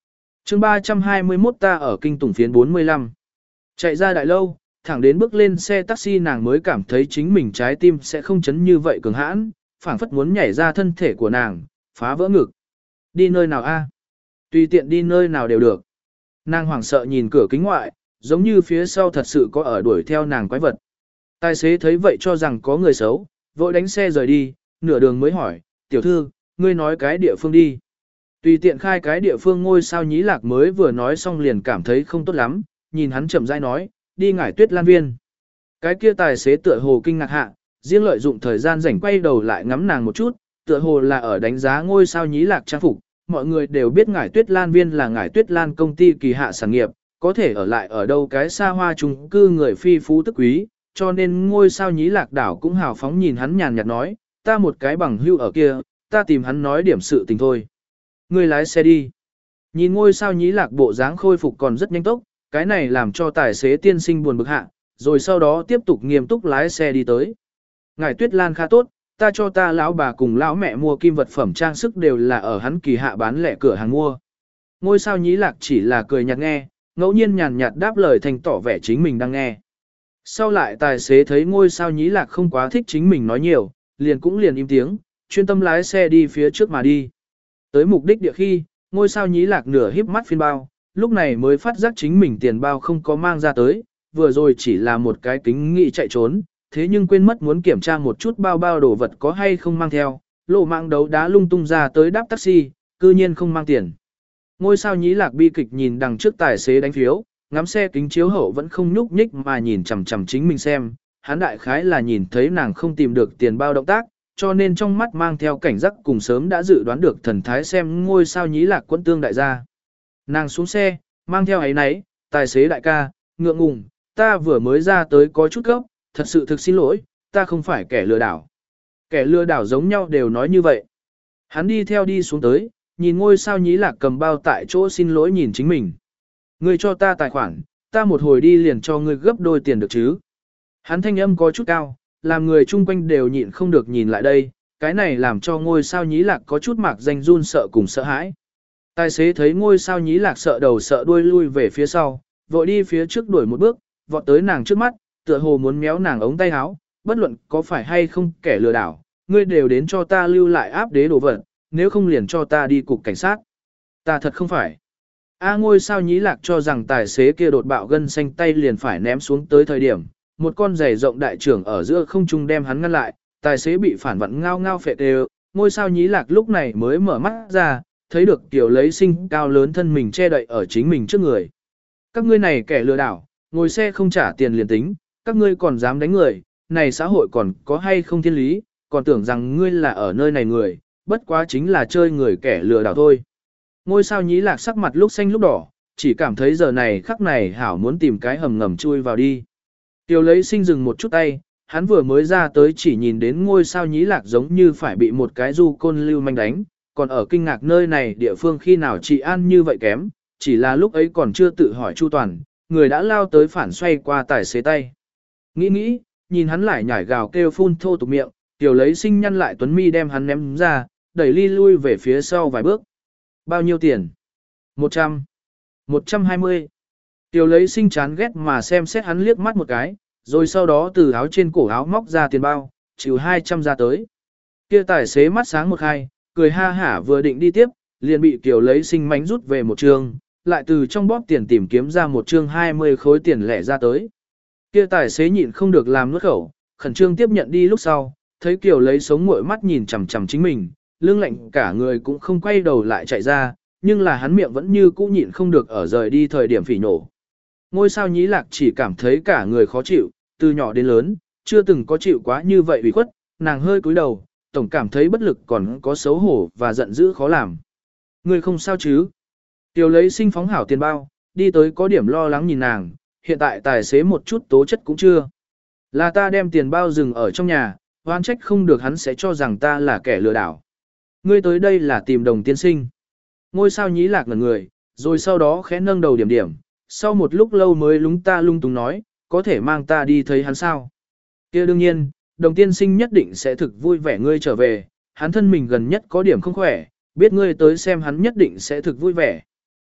chương ba trăm hai mươi mốt ta ở kinh tủng phiến bốn mươi lăm. Chạy ra đại lâu, thẳng đến bước lên xe taxi nàng mới cảm thấy chính mình trái tim sẽ không chấn như vậy cường hãn, phảng phất muốn nhảy ra thân thể của nàng, phá vỡ ngực. Đi nơi nào a? Tùy tiện đi nơi nào đều được. Nàng hoảng sợ nhìn cửa kính ngoại, giống như phía sau thật sự có ở đuổi theo nàng quái vật. Tài xế thấy vậy cho rằng có người xấu, vội đánh xe rời đi, nửa đường mới hỏi, tiểu thư, ngươi nói cái địa phương đi. Tùy tiện khai cái địa phương ngôi sao nhí lạc mới vừa nói xong liền cảm thấy không tốt lắm, nhìn hắn chậm rãi nói, đi ngải tuyết lan viên. Cái kia tài xế tựa hồ kinh ngạc hạ, riêng lợi dụng thời gian rảnh quay đầu lại ngắm nàng một chút, tựa hồ là ở đánh giá ngôi sao nhí lạc trang phục. Mọi người đều biết ngải tuyết lan viên là ngải tuyết lan công ty kỳ hạ sản nghiệp, có thể ở lại ở đâu cái xa hoa chung cư người phi phú tức quý, cho nên ngôi sao nhí lạc đảo cũng hào phóng nhìn hắn nhàn nhạt nói, ta một cái bằng hưu ở kia, ta tìm hắn nói điểm sự tình thôi. Ngươi lái xe đi. Nhìn ngôi sao nhí lạc bộ dáng khôi phục còn rất nhanh tốc, cái này làm cho tài xế tiên sinh buồn bực hạ, rồi sau đó tiếp tục nghiêm túc lái xe đi tới. Ngải tuyết lan khá tốt, ta cho ta lão bà cùng lão mẹ mua kim vật phẩm trang sức đều là ở hắn kỳ hạ bán lẻ cửa hàng mua. Ngôi sao nhí lạc chỉ là cười nhạt nghe, ngẫu nhiên nhàn nhạt đáp lời thành tỏ vẻ chính mình đang nghe. Sau lại tài xế thấy ngôi sao nhí lạc không quá thích chính mình nói nhiều, liền cũng liền im tiếng, chuyên tâm lái xe đi phía trước mà đi. Tới mục đích địa khi, ngôi sao nhí lạc nửa híp mắt phiên bao, lúc này mới phát giác chính mình tiền bao không có mang ra tới, vừa rồi chỉ là một cái kính nghị chạy trốn, thế nhưng quên mất muốn kiểm tra một chút bao bao đồ vật có hay không mang theo, lộ mạng đấu đá lung tung ra tới đáp taxi, cư nhiên không mang tiền. Ngôi sao nhí lạc bi kịch nhìn đằng trước tài xế đánh phiếu, ngắm xe kính chiếu hậu vẫn không nhúc nhích mà nhìn chằm chằm chính mình xem, hắn đại khái là nhìn thấy nàng không tìm được tiền bao động tác, cho nên trong mắt mang theo cảnh giác cùng sớm đã dự đoán được thần thái xem ngôi sao nhí lạc quân tương đại gia. Nàng xuống xe, mang theo ấy nấy, tài xế đại ca, ngượng ngùng, ta vừa mới ra tới có chút gấp, thật sự thực xin lỗi, ta không phải kẻ lừa đảo. Kẻ lừa đảo giống nhau đều nói như vậy. Hắn đi theo đi xuống tới, nhìn ngôi sao nhí lạc cầm bao tại chỗ xin lỗi nhìn chính mình. Ngươi cho ta tài khoản, ta một hồi đi liền cho ngươi gấp đôi tiền được chứ. Hắn thanh âm có chút cao, làm người chung quanh đều nhịn không được nhìn lại đây, cái này làm cho ngôi sao nhí lạc có chút mạc danh run sợ cùng sợ hãi. Tài xế thấy ngôi sao nhí lạc sợ đầu sợ đuôi lui về phía sau, vội đi phía trước đuổi một bước, vọt tới nàng trước mắt, tựa hồ muốn méo nàng ống tay áo, bất luận có phải hay không kẻ lừa đảo, ngươi đều đến cho ta lưu lại áp đế đồ vật, nếu không liền cho ta đi cục cảnh sát. Ta thật không phải. A ngôi sao nhí lạc cho rằng tài xế kia đột bạo gân xanh tay liền phải ném xuống tới thời điểm, một con giày rộng đại trưởng ở giữa không trung đem hắn ngăn lại, tài xế bị phản vặn ngao ngao phệ đều, ngôi sao nhí lạc lúc này mới mở mắt ra, thấy được tiểu lấy sinh cao lớn thân mình che đậy ở chính mình trước người. Các ngươi này kẻ lừa đảo, ngồi xe không trả tiền liền tính, các ngươi còn dám đánh người, này xã hội còn có hay không thiên lý, còn tưởng rằng ngươi là ở nơi này người, bất quá chính là chơi người kẻ lừa đảo thôi. Ngôi sao nhí lạc sắc mặt lúc xanh lúc đỏ, chỉ cảm thấy giờ này khắc này hảo muốn tìm cái hầm ngầm chui vào đi. Tiểu lấy sinh dừng một chút tay, hắn vừa mới ra tới chỉ nhìn đến ngôi sao nhí lạc giống như phải bị một cái du côn lưu manh đánh, còn ở kinh ngạc nơi này địa phương khi nào trị an như vậy kém, chỉ là lúc ấy còn chưa tự hỏi chu toàn, người đã lao tới phản xoay qua tài xế tay. Nghĩ nghĩ, nhìn hắn lại nhảy gào kêu phun thô tục miệng, tiểu lấy sinh nhăn lại tuấn mi đem hắn ném ra, đẩy ly lui về phía sau vài bước. Bao nhiêu tiền? Một trăm. Một trăm hai mươi. Tiểu lấy sinh chán ghét mà xem xét hắn liếc mắt một cái, rồi sau đó từ áo trên cổ áo móc ra tiền bao, chịu hai trăm ra tới. Kia tài xế mắt sáng một hai, cười ha hả vừa định đi tiếp, liền bị tiểu lấy sinh mánh rút về một trường, lại từ trong bóp tiền tìm kiếm ra một chương hai mươi khối tiền lẻ ra tới. Kia tài xế nhịn không được làm nuốt khẩu, khẩn trương tiếp nhận đi lúc sau, thấy Kiều lấy sống muội mắt nhìn chằm chằm chính mình, lưng lạnh cả người cũng không quay đầu lại chạy ra, nhưng là hắn miệng vẫn như cũ nhịn không được ở rời đi thời điểm phỉ nổ. Ngôi sao nhí lạc chỉ cảm thấy cả người khó chịu, từ nhỏ đến lớn, chưa từng có chịu quá như vậy ủy khuất, nàng hơi cúi đầu, tổng cảm thấy bất lực còn có xấu hổ và giận dữ khó làm. Người không sao chứ? Tiểu lấy sinh phóng hảo tiền bao, đi tới có điểm lo lắng nhìn nàng, hiện tại tài xế một chút tố chất cũng chưa. Là ta đem tiền bao dừng ở trong nhà, oan trách không được hắn sẽ cho rằng ta là kẻ lừa đảo. Ngươi tới đây là tìm đồng tiên sinh. Ngôi sao nhí lạc ngẩn người, rồi sau đó khẽ nâng đầu điểm điểm, sau một lúc lâu mới lúng ta lung tung nói, có thể mang ta đi thấy hắn sao? Kia đương nhiên, đồng tiên sinh nhất định sẽ thực vui vẻ ngươi trở về, hắn thân mình gần nhất có điểm không khỏe, biết ngươi tới xem hắn nhất định sẽ thực vui vẻ.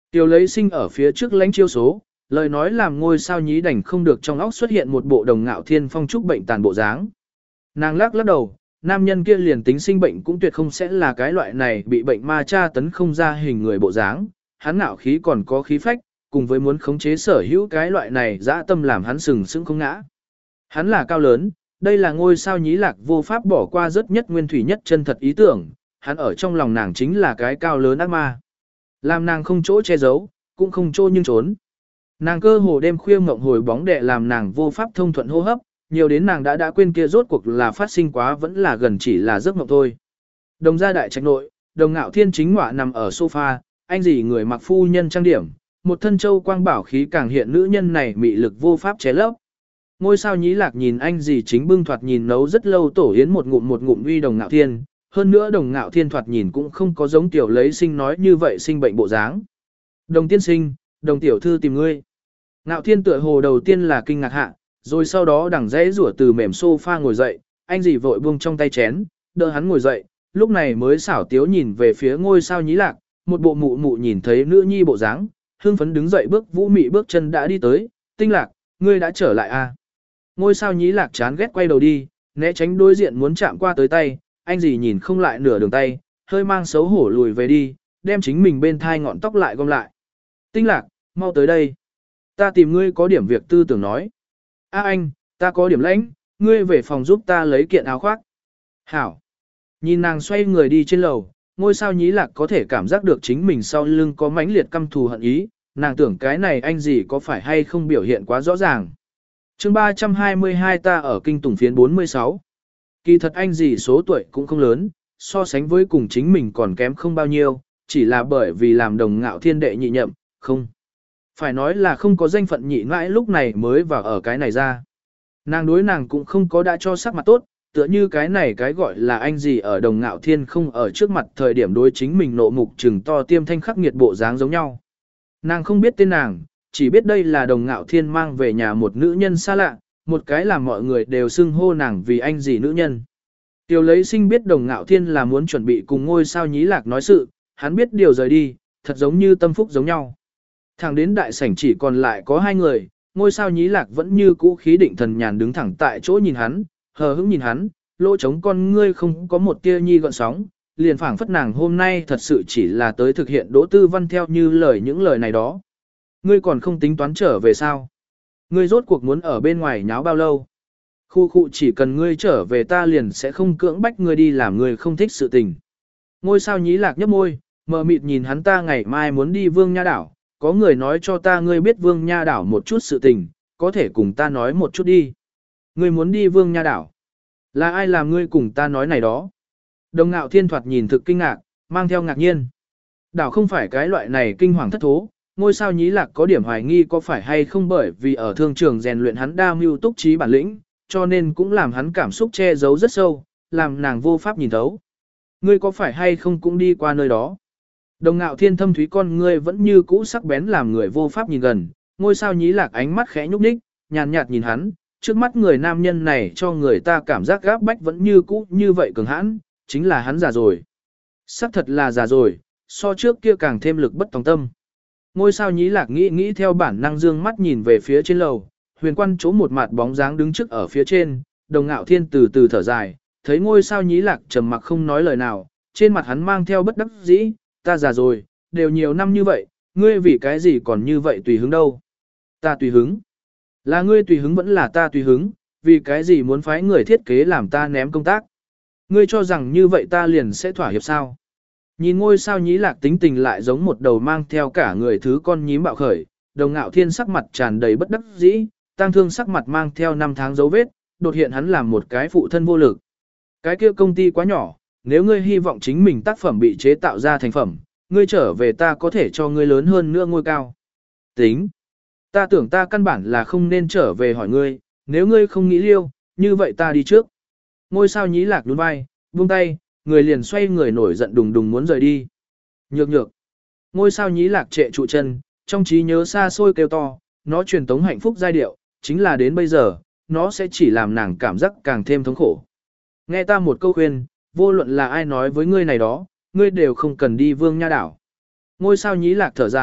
Tiểu lấy sinh ở phía trước lãnh chiêu số, lời nói làm ngôi sao nhí đành không được trong óc xuất hiện một bộ đồng ngạo thiên phong trúc bệnh tàn bộ dáng. Nàng lắc lắc đầu, nam nhân kia liền tính sinh bệnh cũng tuyệt không sẽ là cái loại này bị bệnh ma tra tấn không ra hình người bộ dáng, hắn ngạo khí còn có khí phách, cùng với muốn khống chế sở hữu cái loại này dã tâm làm hắn sừng sững không ngã. Hắn là cao lớn, đây là ngôi sao nhí lạc vô pháp bỏ qua rất nhất nguyên thủy nhất chân thật ý tưởng, hắn ở trong lòng nàng chính là cái cao lớn ác ma. Làm nàng không chỗ che giấu, cũng không chỗ nhưng trốn. Nàng cơ hồ đêm khuya mộng hồi bóng đệ làm nàng vô pháp thông thuận hô hấp, nhiều đến nàng đã đã quên kia rốt cuộc là phát sinh quá vẫn là gần chỉ là giấc mộng thôi. Đồng gia đại trạch nội, đồng ngạo thiên chính ngọa nằm ở sofa, anh gì người mặc phu nhân trang điểm, một thân châu quang bảo khí càng hiện nữ nhân này mị lực vô pháp chế lấp. Ngôi sao nhí lạc nhìn anh gì chính bưng thoạt nhìn nấu rất lâu tổ yến một ngụm một ngụm uy đồng ngạo thiên, hơn nữa đồng ngạo thiên thoạt nhìn cũng không có giống tiểu lấy sinh nói như vậy sinh bệnh bộ dáng. Đồng tiên sinh, đồng tiểu thư tìm ngươi. Ngạo thiên tựa hồ đầu tiên là kinh ngạc hạ, rồi sau đó đằng dãy rủa từ mềm sofa ngồi dậy, anh gì vội buông trong tay chén, đỡ hắn ngồi dậy, lúc này mới xảo tiếu nhìn về phía ngôi sao nhí lạc, một bộ mụ mụ nhìn thấy nữ nhi bộ dáng, hưng phấn đứng dậy bước vũ mị bước chân đã đi tới, tinh lạc, ngươi đã trở lại à. Ngôi sao nhí lạc chán ghét quay đầu đi, né tránh đối diện muốn chạm qua tới tay, anh gì nhìn không lại nửa đường tay, hơi mang xấu hổ lùi về đi, đem chính mình bên thai ngọn tóc lại gom lại. Tinh lạc, mau tới đây. Ta tìm ngươi có điểm việc tư tưởng nói. A anh, ta có điểm lãnh, ngươi về phòng giúp ta lấy kiện áo khoác. Hảo. Nhìn nàng xoay người đi trên lầu, ngôi sao nhí lạc có thể cảm giác được chính mình sau lưng có mãnh liệt căm thù hận ý, nàng tưởng cái này anh gì có phải hay không biểu hiện quá rõ ràng. chương ba trăm hai mươi hai ta ở kinh tùng phiến bốn mươi sáu. Kỳ thật anh gì số tuổi cũng không lớn, so sánh với cùng chính mình còn kém không bao nhiêu, chỉ là bởi vì làm đồng ngạo thiên đệ nhị nhậm, không. Phải nói là không có danh phận nhị mãi lúc này mới vào ở cái này ra. Nàng đối nàng cũng không có đã cho sắc mặt tốt, tựa như cái này cái gọi là anh gì ở đồng ngạo thiên không ở trước mặt thời điểm đối chính mình nộ mục trừng to tiêm thanh khắc nghiệt bộ dáng giống nhau. Nàng không biết tên nàng, chỉ biết đây là đồng ngạo thiên mang về nhà một nữ nhân xa lạ, một cái làm mọi người đều xưng hô nàng vì anh gì nữ nhân. Tiểu lấy sinh biết đồng ngạo thiên là muốn chuẩn bị cùng ngôi sao nhí lạc nói sự, hắn biết điều rời đi, thật giống như tâm phúc giống nhau. Thẳng đến đại sảnh chỉ còn lại có hai người, ngôi sao nhí lạc vẫn như cũ khí định thần nhàn đứng thẳng tại chỗ nhìn hắn, hờ hững nhìn hắn, lỗ trống con ngươi không có một tia nhi gợn sóng, liền phảng phất nàng hôm nay thật sự chỉ là tới thực hiện Đỗ Tư Văn theo như lời những lời này đó. Ngươi còn không tính toán trở về sao? Ngươi rốt cuộc muốn ở bên ngoài nháo bao lâu? Khu khu chỉ cần ngươi trở về ta liền sẽ không cưỡng bách ngươi đi làm ngươi không thích sự tình. Ngôi sao nhí lạc nhấp môi, mờ mịt nhìn hắn ta ngày mai muốn đi Vương Nha Đảo, có người nói cho ta ngươi biết Vương Nha Đảo một chút sự tình, có thể cùng ta nói một chút đi. Ngươi muốn đi Vương Nha Đảo? Là ai làm ngươi cùng ta nói này đó? Đồng ngạo thiên thoạt nhìn thực kinh ngạc, mang theo ngạc nhiên. Đảo không phải cái loại này kinh hoàng thất thố, ngôi sao nhí lạc có điểm hoài nghi có phải hay không bởi vì ở thương trường rèn luyện hắn đa mưu túc trí bản lĩnh, cho nên cũng làm hắn cảm xúc che giấu rất sâu, làm nàng vô pháp nhìn thấu. Ngươi có phải hay không cũng đi qua nơi đó? Đồng ngạo thiên thâm thúy con ngươi vẫn như cũ sắc bén làm người vô pháp nhìn gần, ngôi sao nhí lạc ánh mắt khẽ nhúc nhích, nhàn nhạt nhìn hắn, trước mắt người nam nhân này cho người ta cảm giác gáp bách vẫn như cũ như vậy cường hãn, chính là hắn già rồi. Sắc thật là già rồi, so trước kia càng thêm lực bất tòng tâm. Ngôi sao nhí lạc nghĩ nghĩ theo bản năng dương mắt nhìn về phía trên lầu, huyền quan chỗ một mặt bóng dáng đứng trước ở phía trên, đồng ngạo thiên từ từ thở dài, thấy ngôi sao nhí lạc trầm mặc không nói lời nào, trên mặt hắn mang theo bất đắc dĩ, ta già rồi, đều nhiều năm như vậy, ngươi vì cái gì còn như vậy tùy hứng đâu. Ta tùy hứng. Là ngươi tùy hứng vẫn là ta tùy hứng, vì cái gì muốn phái người thiết kế làm ta ném công tác. Ngươi cho rằng như vậy ta liền sẽ thỏa hiệp sao. Nhìn ngôi sao nhí lạc tính tình lại giống một đầu mang theo cả người thứ con nhím bạo khởi, đồng ngạo thiên sắc mặt tràn đầy bất đắc dĩ, tang thương sắc mặt mang theo năm tháng dấu vết, đột hiện hắn làm một cái phụ thân vô lực. Cái kia công ty quá nhỏ, nếu ngươi hy vọng chính mình tác phẩm bị chế tạo ra thành phẩm, ngươi trở về ta có thể cho ngươi lớn hơn nữa ngôi cao. Tính. Ta tưởng ta căn bản là không nên trở về hỏi ngươi, nếu ngươi không nghĩ liêu, như vậy ta đi trước. Ngôi sao nhí lạc nhún vai, buông tay, người liền xoay người nổi giận đùng đùng muốn rời đi. Nhược nhược. Ngôi sao nhí lạc trệ trụ chân, trong trí nhớ xa xôi kêu to, nó truyền tống hạnh phúc giai điệu, chính là đến bây giờ, nó sẽ chỉ làm nàng cảm giác càng thêm thống khổ. Nghe ta một câu khuyên, vô luận là ai nói với ngươi này đó, ngươi đều không cần đi Vương Nha Đảo. Ngôi sao nhí lạc thở dài,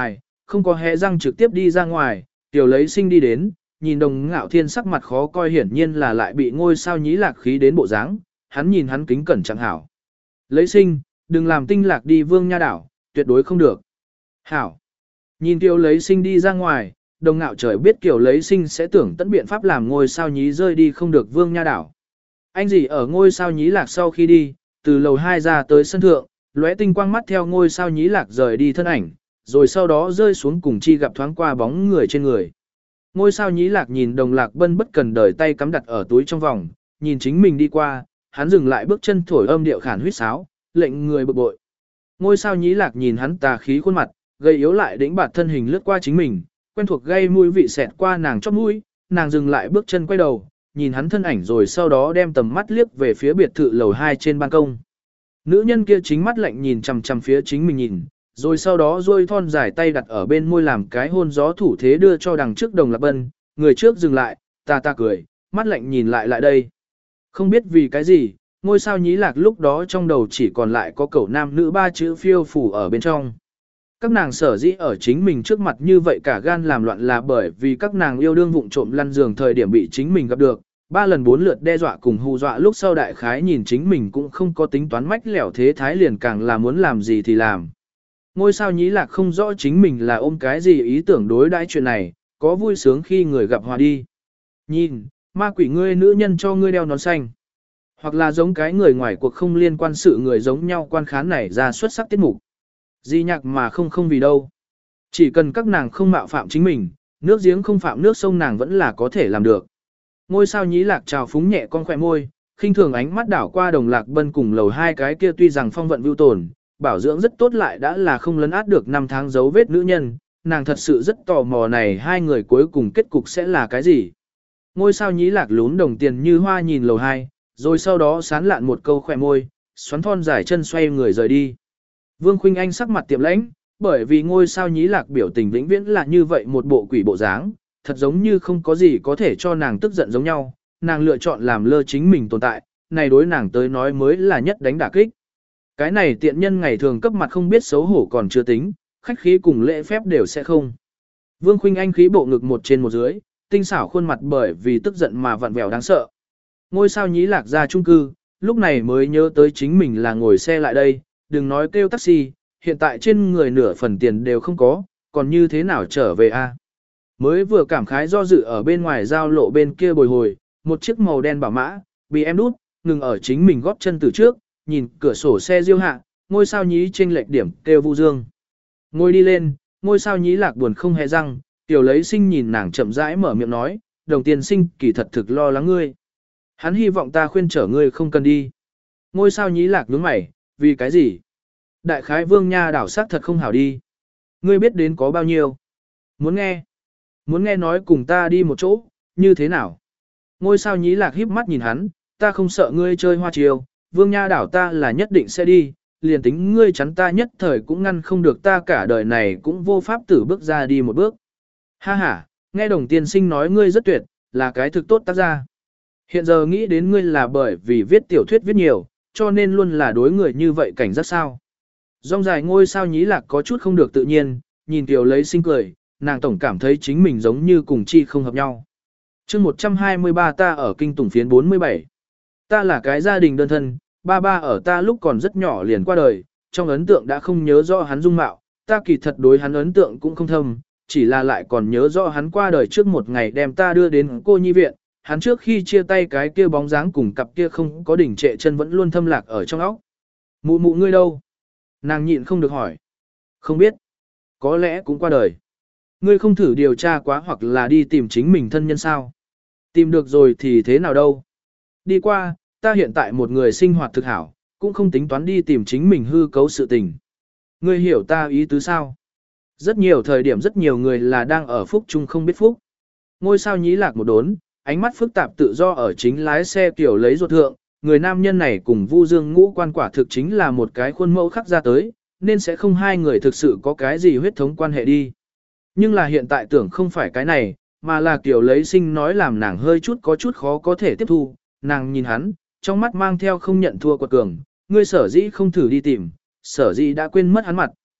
không có hé răng trực tiếp đi ra ngoài, tiểu lấy sinh đi đến, nhìn Đồng Ngạo Thiên sắc mặt khó coi hiển nhiên là lại bị ngôi sao nhí lạc khí đến bộ dáng, hắn nhìn hắn kính cẩn chẳng hảo. Lấy sinh, đừng làm tinh lạc đi Vương Nha đảo, tuyệt đối không được. Hảo. Nhìn Kiều lấy sinh đi ra ngoài, Đồng Ngạo trời biết Kiều lấy sinh sẽ tưởng tận biện pháp làm ngôi sao nhí rơi đi không được Vương Nha đảo. Anh gì ở ngôi sao nhí lạc sau khi đi, từ lầu hai ra tới sân thượng, lóe tinh quang mắt theo ngôi sao nhí lạc rời đi thân ảnh, rồi sau đó rơi xuống cùng chi gặp thoáng qua bóng người trên người. Ngôi sao nhí lạc nhìn Đồng Lạc Bân bất cần đời tay cắm đặt ở túi trong vòng, nhìn chính mình đi qua, hắn dừng lại bước chân thổi âm điệu khản huýt sáo, lệnh người bực bội. Ngôi sao nhí lạc nhìn hắn tà khí khuôn mặt, gây yếu lại đĩnh bạt thân hình lướt qua chính mình, quen thuộc gây mũi vị xẹt qua nàng chóp mũi, nàng dừng lại bước chân quay đầu, nhìn hắn thân ảnh rồi sau đó đem tầm mắt liếc về phía biệt thự lầu hai trên ban công. Nữ nhân kia chính mắt lạnh nhìn chằm chằm phía chính mình nhìn, rồi sau đó duỗi thon dài tay đặt ở bên môi làm cái hôn gió thủ thế đưa cho đằng trước Đồng Lạc Bân, người trước dừng lại, ta ta cười, mắt lạnh nhìn lại lại đây. Không biết vì cái gì, ngôi sao nhí lạc lúc đó trong đầu chỉ còn lại có cẩu nam nữ ba chữ phiêu phủ ở bên trong. Các nàng sở dĩ ở chính mình trước mặt như vậy cả gan làm loạn là bởi vì các nàng yêu đương vụng trộm lăn giường thời điểm bị chính mình gặp được, ba lần bốn lượt đe dọa cùng hù dọa lúc sau đại khái nhìn chính mình cũng không có tính toán mách lẻo thế thái liền càng là muốn làm gì thì làm. Ngôi sao nhí lạc không rõ chính mình là ôm cái gì ý tưởng đối đãi chuyện này, có vui sướng khi người gặp hòa đi. Nhìn, ma quỷ ngươi nữ nhân cho ngươi đeo nón xanh. Hoặc là giống cái người ngoài cuộc không liên quan sự người giống nhau quan khán này ra xuất sắc tiết mục. Di nhạc mà không không vì đâu. Chỉ cần các nàng không mạo phạm chính mình, nước giếng không phạm nước sông nàng vẫn là có thể làm được. Ngôi sao nhí lạc trào phúng nhẹ con khỏe môi, khinh thường ánh mắt đảo qua Đồng Lạc Bân cùng lầu hai cái kia tuy rằng phong vận vưu tồn, bảo dưỡng rất tốt lại đã là không lấn át được năm tháng dấu vết nữ nhân, nàng thật sự rất tò mò này hai người cuối cùng kết cục sẽ là cái gì. Ngôi sao nhí lạc lún đồng tiền như hoa nhìn lầu hai, rồi sau đó sán lạn một câu khỏe môi, xoắn thon dài chân xoay người rời đi. Vương Khuynh Anh sắc mặt tiệm lãnh, bởi vì ngôi sao nhí lạc biểu tình vĩnh viễn là như vậy một bộ quỷ bộ dáng, thật giống như không có gì có thể cho nàng tức giận giống nhau, nàng lựa chọn làm lơ chính mình tồn tại, này đối nàng tới nói mới là nhất đánh đả kích. Cái này tiện nhân ngày thường cấp mặt không biết xấu hổ còn chưa tính, khách khí cùng lễ phép đều sẽ không. Vương Khuynh Anh khí bộ ngực một trên một dưới, tinh xảo khuôn mặt bởi vì tức giận mà vặn vẹo đáng sợ. Ngôi sao nhí lạc ra chung cư, lúc này mới nhớ tới chính mình là ngồi xe lại đây, đừng nói kêu taxi, hiện tại trên người nửa phần tiền đều không có, còn như thế nào trở về a? Mới vừa cảm khái do dự ở bên ngoài giao lộ bên kia bồi hồi, một chiếc màu đen bảo mã, bị em đút, ngừng ở chính mình góp chân từ trước, nhìn cửa sổ xe diêu hạ, ngôi sao nhí trên lệch điểm kêu vu dương. Ngồi đi lên, ngôi sao nhí lạc buồn không hề răng, tiểu lấy sinh nhìn nàng chậm rãi mở miệng nói, đồng tiền sinh kỳ thật thực lo lắng ngươi. Hắn hy vọng ta khuyên trở ngươi không cần đi. Ngôi sao nhí lạc nhướng mày, vì cái gì? Đại khái Vương Nha đảo sắc thật không hảo đi. Ngươi biết đến có bao nhiêu? Muốn nghe? Muốn nghe nói cùng ta đi một chỗ, như thế nào? Ngôi sao nhí lạc híp mắt nhìn hắn, ta không sợ ngươi chơi hoa chiêu, Vương Nha đảo ta là nhất định sẽ đi, liền tính ngươi chắn ta nhất thời cũng ngăn không được ta cả đời này cũng vô pháp tử bước ra đi một bước. Ha ha, nghe đồng tiên sinh nói ngươi rất tuyệt, là cái thực tốt tác gia. Hiện giờ nghĩ đến ngươi là bởi vì viết tiểu thuyết viết nhiều, cho nên luôn là đối người như vậy cảnh giác sao. Rong dài ngôi sao nhí lạc có chút không được tự nhiên, nhìn tiểu lấy sinh cười, nàng tổng cảm thấy chính mình giống như cùng chi không hợp nhau. chương một trăm hai mươi ba ta ở kinh tùng phiến bốn mươi bảy. Ta là cái gia đình đơn thân, ba ba ở ta lúc còn rất nhỏ liền qua đời, trong ấn tượng đã không nhớ rõ hắn dung mạo, ta kỳ thật đối hắn ấn tượng cũng không thâm, chỉ là lại còn nhớ rõ hắn qua đời trước một ngày đem ta đưa đến cô nhi viện, hắn trước khi chia tay cái kia bóng dáng cùng cặp kia không có đỉnh trệ chân vẫn luôn thâm lạc ở trong óc. Mụ mụ ngươi đâu? Nàng nhịn không được hỏi. Không biết. Có lẽ cũng qua đời. Ngươi không thử điều tra quá hoặc là đi tìm chính mình thân nhân sao? Tìm được rồi thì thế nào đâu? Đi qua, ta hiện tại một người sinh hoạt thực hảo, cũng không tính toán đi tìm chính mình hư cấu sự tình. Ngươi hiểu ta ý tứ sao? Rất nhiều thời điểm rất nhiều người là đang ở phúc chung không biết phúc. Ngôi sao nhí lạc một đốn, ánh mắt phức tạp tự do ở chính lái xe kiểu lấy ruột thượng, người nam nhân này cùng Vu Dương ngũ quan quả thực chính là một cái khuôn mẫu khắc ra tới, nên sẽ không hai người thực sự có cái gì huyết thống quan hệ đi. Nhưng là hiện tại tưởng không phải cái này, mà là kiểu lấy sinh nói làm nàng hơi chút có chút khó có thể tiếp thu, nàng nhìn hắn, trong mắt mang theo không nhận thua quật cường, ngươi sở dĩ không thử đi tìm, sở dĩ đã quên mất hắn mặt,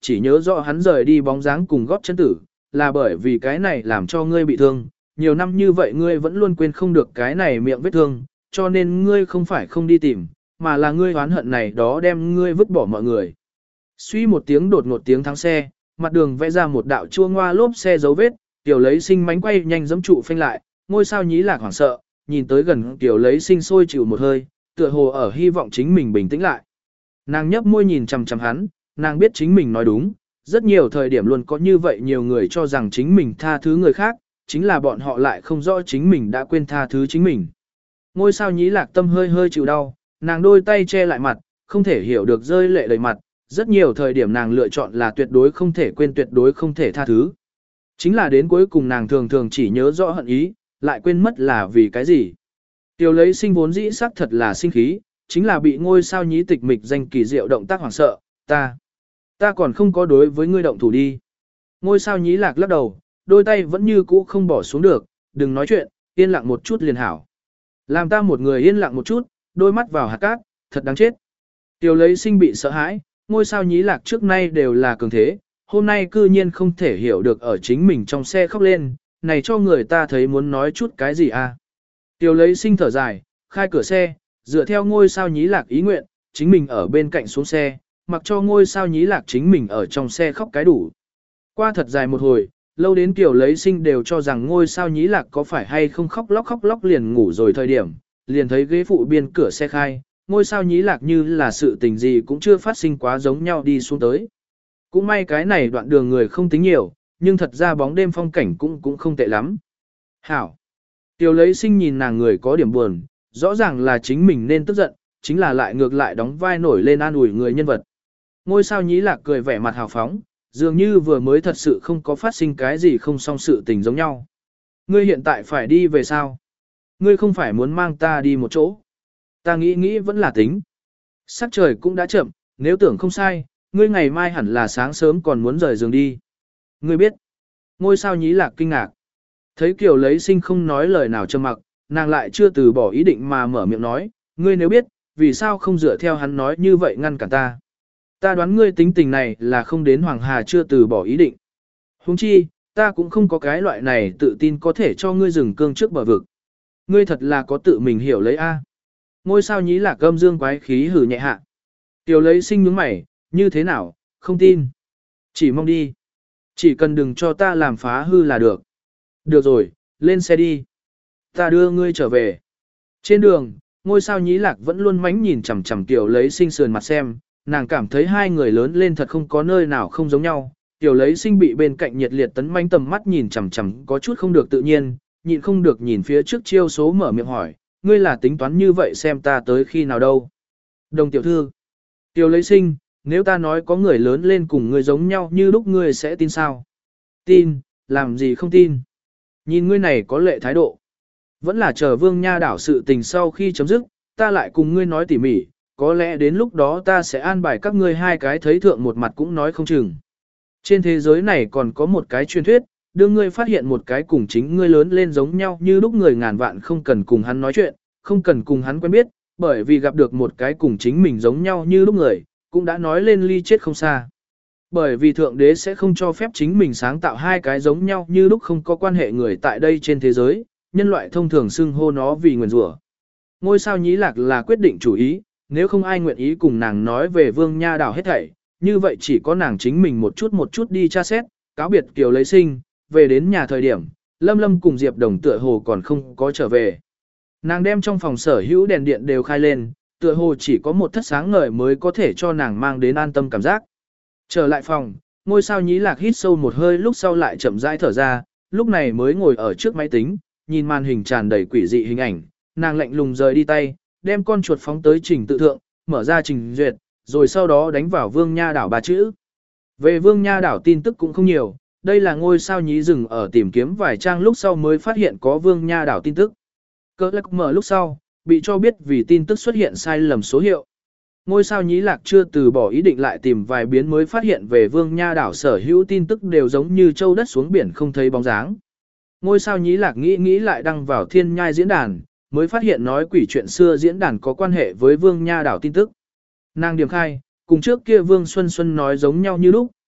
chỉ nhớ rõ hắn rời đi bóng dáng cùng góp chân tử, là bởi vì cái này làm cho ngươi bị thương, nhiều năm như vậy ngươi vẫn luôn quên không được cái này miệng vết thương, cho nên ngươi không phải không đi tìm, mà là ngươi oán hận này đó đem ngươi vứt bỏ mọi người. Suy một tiếng đột ngột tiếng thắng xe, mặt đường vẽ ra một đạo chua ngoa lốp xe dấu vết, Tiểu lấy sinh mánh quay nhanh giẫm trụ phanh lại, ngôi sao nhí lạc hoảng sợ, nhìn tới gần Tiểu lấy sinh sôi chịu một hơi, tựa hồ ở hy vọng chính mình bình tĩnh lại. Nàng nhấp môi nhìn chằm chằm hắn, nàng biết chính mình nói đúng, rất nhiều thời điểm luôn có như vậy nhiều người cho rằng chính mình tha thứ người khác, chính là bọn họ lại không rõ chính mình đã quên tha thứ chính mình. Ngôi sao nhí lạc tâm hơi hơi chịu đau, nàng đôi tay che lại mặt, không thể hiểu được rơi lệ đầy mặt, rất nhiều thời điểm nàng lựa chọn là tuyệt đối không thể quên tuyệt đối không thể tha thứ. Chính là đến cuối cùng nàng thường thường chỉ nhớ rõ hận ý, lại quên mất là vì cái gì. Tiểu lấy sinh vốn dĩ sắc thật là sinh khí, chính là bị ngôi sao nhí tịch mịch danh kỳ diệu động tác hoảng sợ, ta, ta còn không có đối với ngươi động thủ đi. Ngôi sao nhí lạc lắc đầu, đôi tay vẫn như cũ không bỏ xuống được, đừng nói chuyện, yên lặng một chút liền hảo. Làm ta một người yên lặng một chút, đôi mắt vào hạt cát, thật đáng chết. Tiểu lấy sinh bị sợ hãi, ngôi sao nhí lạc trước nay đều là cường thế, hôm nay cư nhiên không thể hiểu được ở chính mình trong xe khóc lên, này cho người ta thấy muốn nói chút cái gì à. Tiểu lấy sinh thở dài, khai cửa xe, dựa theo ngôi sao nhí lạc ý nguyện, chính mình ở bên cạnh xuống xe, mặc cho ngôi sao nhí lạc chính mình ở trong xe khóc cái đủ. Qua thật dài một hồi, lâu đến Tiểu lấy sinh đều cho rằng ngôi sao nhí lạc có phải hay không khóc lóc khóc lóc liền ngủ rồi thời điểm, liền thấy ghế phụ biên cửa xe khai, ngôi sao nhí lạc như là sự tình gì cũng chưa phát sinh quá giống nhau đi xuống tới. Cũng may cái này đoạn đường người không tính nhiều, nhưng thật ra bóng đêm phong cảnh cũng cũng không tệ lắm. Hảo! Tiểu lấy sinh nhìn nàng người có điểm buồn, rõ ràng là chính mình nên tức giận, chính là lại ngược lại đóng vai nổi lên an ủi người nhân vật. Ngôi sao nhí lạc cười vẻ mặt hào phóng, dường như vừa mới thật sự không có phát sinh cái gì không song sự tình giống nhau. Ngươi hiện tại phải đi về sao? Ngươi không phải muốn mang ta đi một chỗ? Ta nghĩ nghĩ vẫn là tính. Sắc trời cũng đã chậm, nếu tưởng không sai, ngươi ngày mai hẳn là sáng sớm còn muốn rời giường đi. Ngươi biết. Ngôi sao nhí lạc kinh ngạc. Thấy Kiều lấy sinh không nói lời nào trầm mặc, nàng lại chưa từ bỏ ý định mà mở miệng nói, ngươi nếu biết, vì sao không dựa theo hắn nói như vậy ngăn cản ta. Ta đoán ngươi tính tình này là không đến Hoàng Hà chưa từ bỏ ý định. Huống chi, ta cũng không có cái loại này tự tin có thể cho ngươi dừng cương trước bờ vực. Ngươi thật là có tự mình hiểu lấy a. Ngôi sao nhí lạc âm dương quái khí hử nhẹ hạ. Tiểu lấy sinh nhướng mày, như thế nào, không tin. Chỉ mong đi. Chỉ cần đừng cho ta làm phá hư là được. Được rồi, lên xe đi. Ta đưa ngươi trở về. Trên đường, ngôi sao nhí lạc vẫn luôn mánh nhìn chằm chằm Tiểu lấy sinh sườn mặt xem, nàng cảm thấy hai người lớn lên thật không có nơi nào không giống nhau. Tiểu lấy sinh bị bên cạnh nhiệt liệt tấn manh tầm mắt nhìn chằm chằm có chút không được tự nhiên, nhịn không được nhìn phía trước chiêu số mở miệng hỏi, ngươi là tính toán như vậy xem ta tới khi nào đâu. Đồng tiểu thư. Tiểu lấy sinh, nếu ta nói có người lớn lên cùng ngươi giống nhau như lúc ngươi sẽ tin sao? Tin, làm gì không tin? Nhìn ngươi này có lệ thái độ. Vẫn là chờ Vương Nha đảo sự tình sau khi chấm dứt, ta lại cùng ngươi nói tỉ mỉ, có lẽ đến lúc đó ta sẽ an bài các ngươi hai cái thấy thượng một mặt cũng nói không chừng. Trên thế giới này còn có một cái truyền thuyết, đưa ngươi phát hiện một cái cùng chính ngươi lớn lên giống nhau như lúc người ngàn vạn không cần cùng hắn nói chuyện, không cần cùng hắn quen biết, bởi vì gặp được một cái cùng chính mình giống nhau như lúc người, cũng đã nói lên ly chết không xa. Bởi vì Thượng Đế sẽ không cho phép chính mình sáng tạo hai cái giống nhau như lúc không có quan hệ người tại đây trên thế giới, nhân loại thông thường xưng hô nó vì nguyền rủa. Ngôi sao nhí lạc là quyết định chủ ý, nếu không ai nguyện ý cùng nàng nói về Vương Nha đảo hết thảy, như vậy chỉ có nàng chính mình một chút một chút đi tra xét, cáo biệt Kiều lấy sinh, về đến nhà thời điểm, Lâm Lâm cùng Diệp Đồng tựa hồ còn không có trở về. Nàng đem trong phòng sở hữu đèn điện đều khai lên, tựa hồ chỉ có một thất sáng ngời mới có thể cho nàng mang đến an tâm cảm giác. Trở lại phòng, ngôi sao nhí lạc hít sâu một hơi lúc sau lại chậm rãi thở ra, lúc này mới ngồi ở trước máy tính, nhìn màn hình tràn đầy quỷ dị hình ảnh, nàng lạnh lùng rời đi tay, đem con chuột phóng tới trình tự thượng, mở ra trình duyệt, rồi sau đó đánh vào Vương Nha đảo ba chữ. Về Vương Nha đảo tin tức cũng không nhiều, đây là ngôi sao nhí rừng ở tìm kiếm vài trang lúc sau mới phát hiện có Vương Nha đảo tin tức. Cơ lắc mở lúc sau, bị cho biết vì tin tức xuất hiện sai lầm số hiệu. Ngôi sao nhí lạc chưa từ bỏ ý định lại tìm vài biến mới phát hiện về Vương Nha đảo sở hữu tin tức đều giống như châu đất xuống biển không thấy bóng dáng. Ngôi sao nhí lạc nghĩ nghĩ lại đăng vào Thiên Nhai diễn đàn, mới phát hiện nói quỷ chuyện xưa diễn đàn có quan hệ với Vương Nha đảo tin tức. Nàng điểm khai, cùng trước kia Vương Xuân Xuân nói giống nhau như lúc,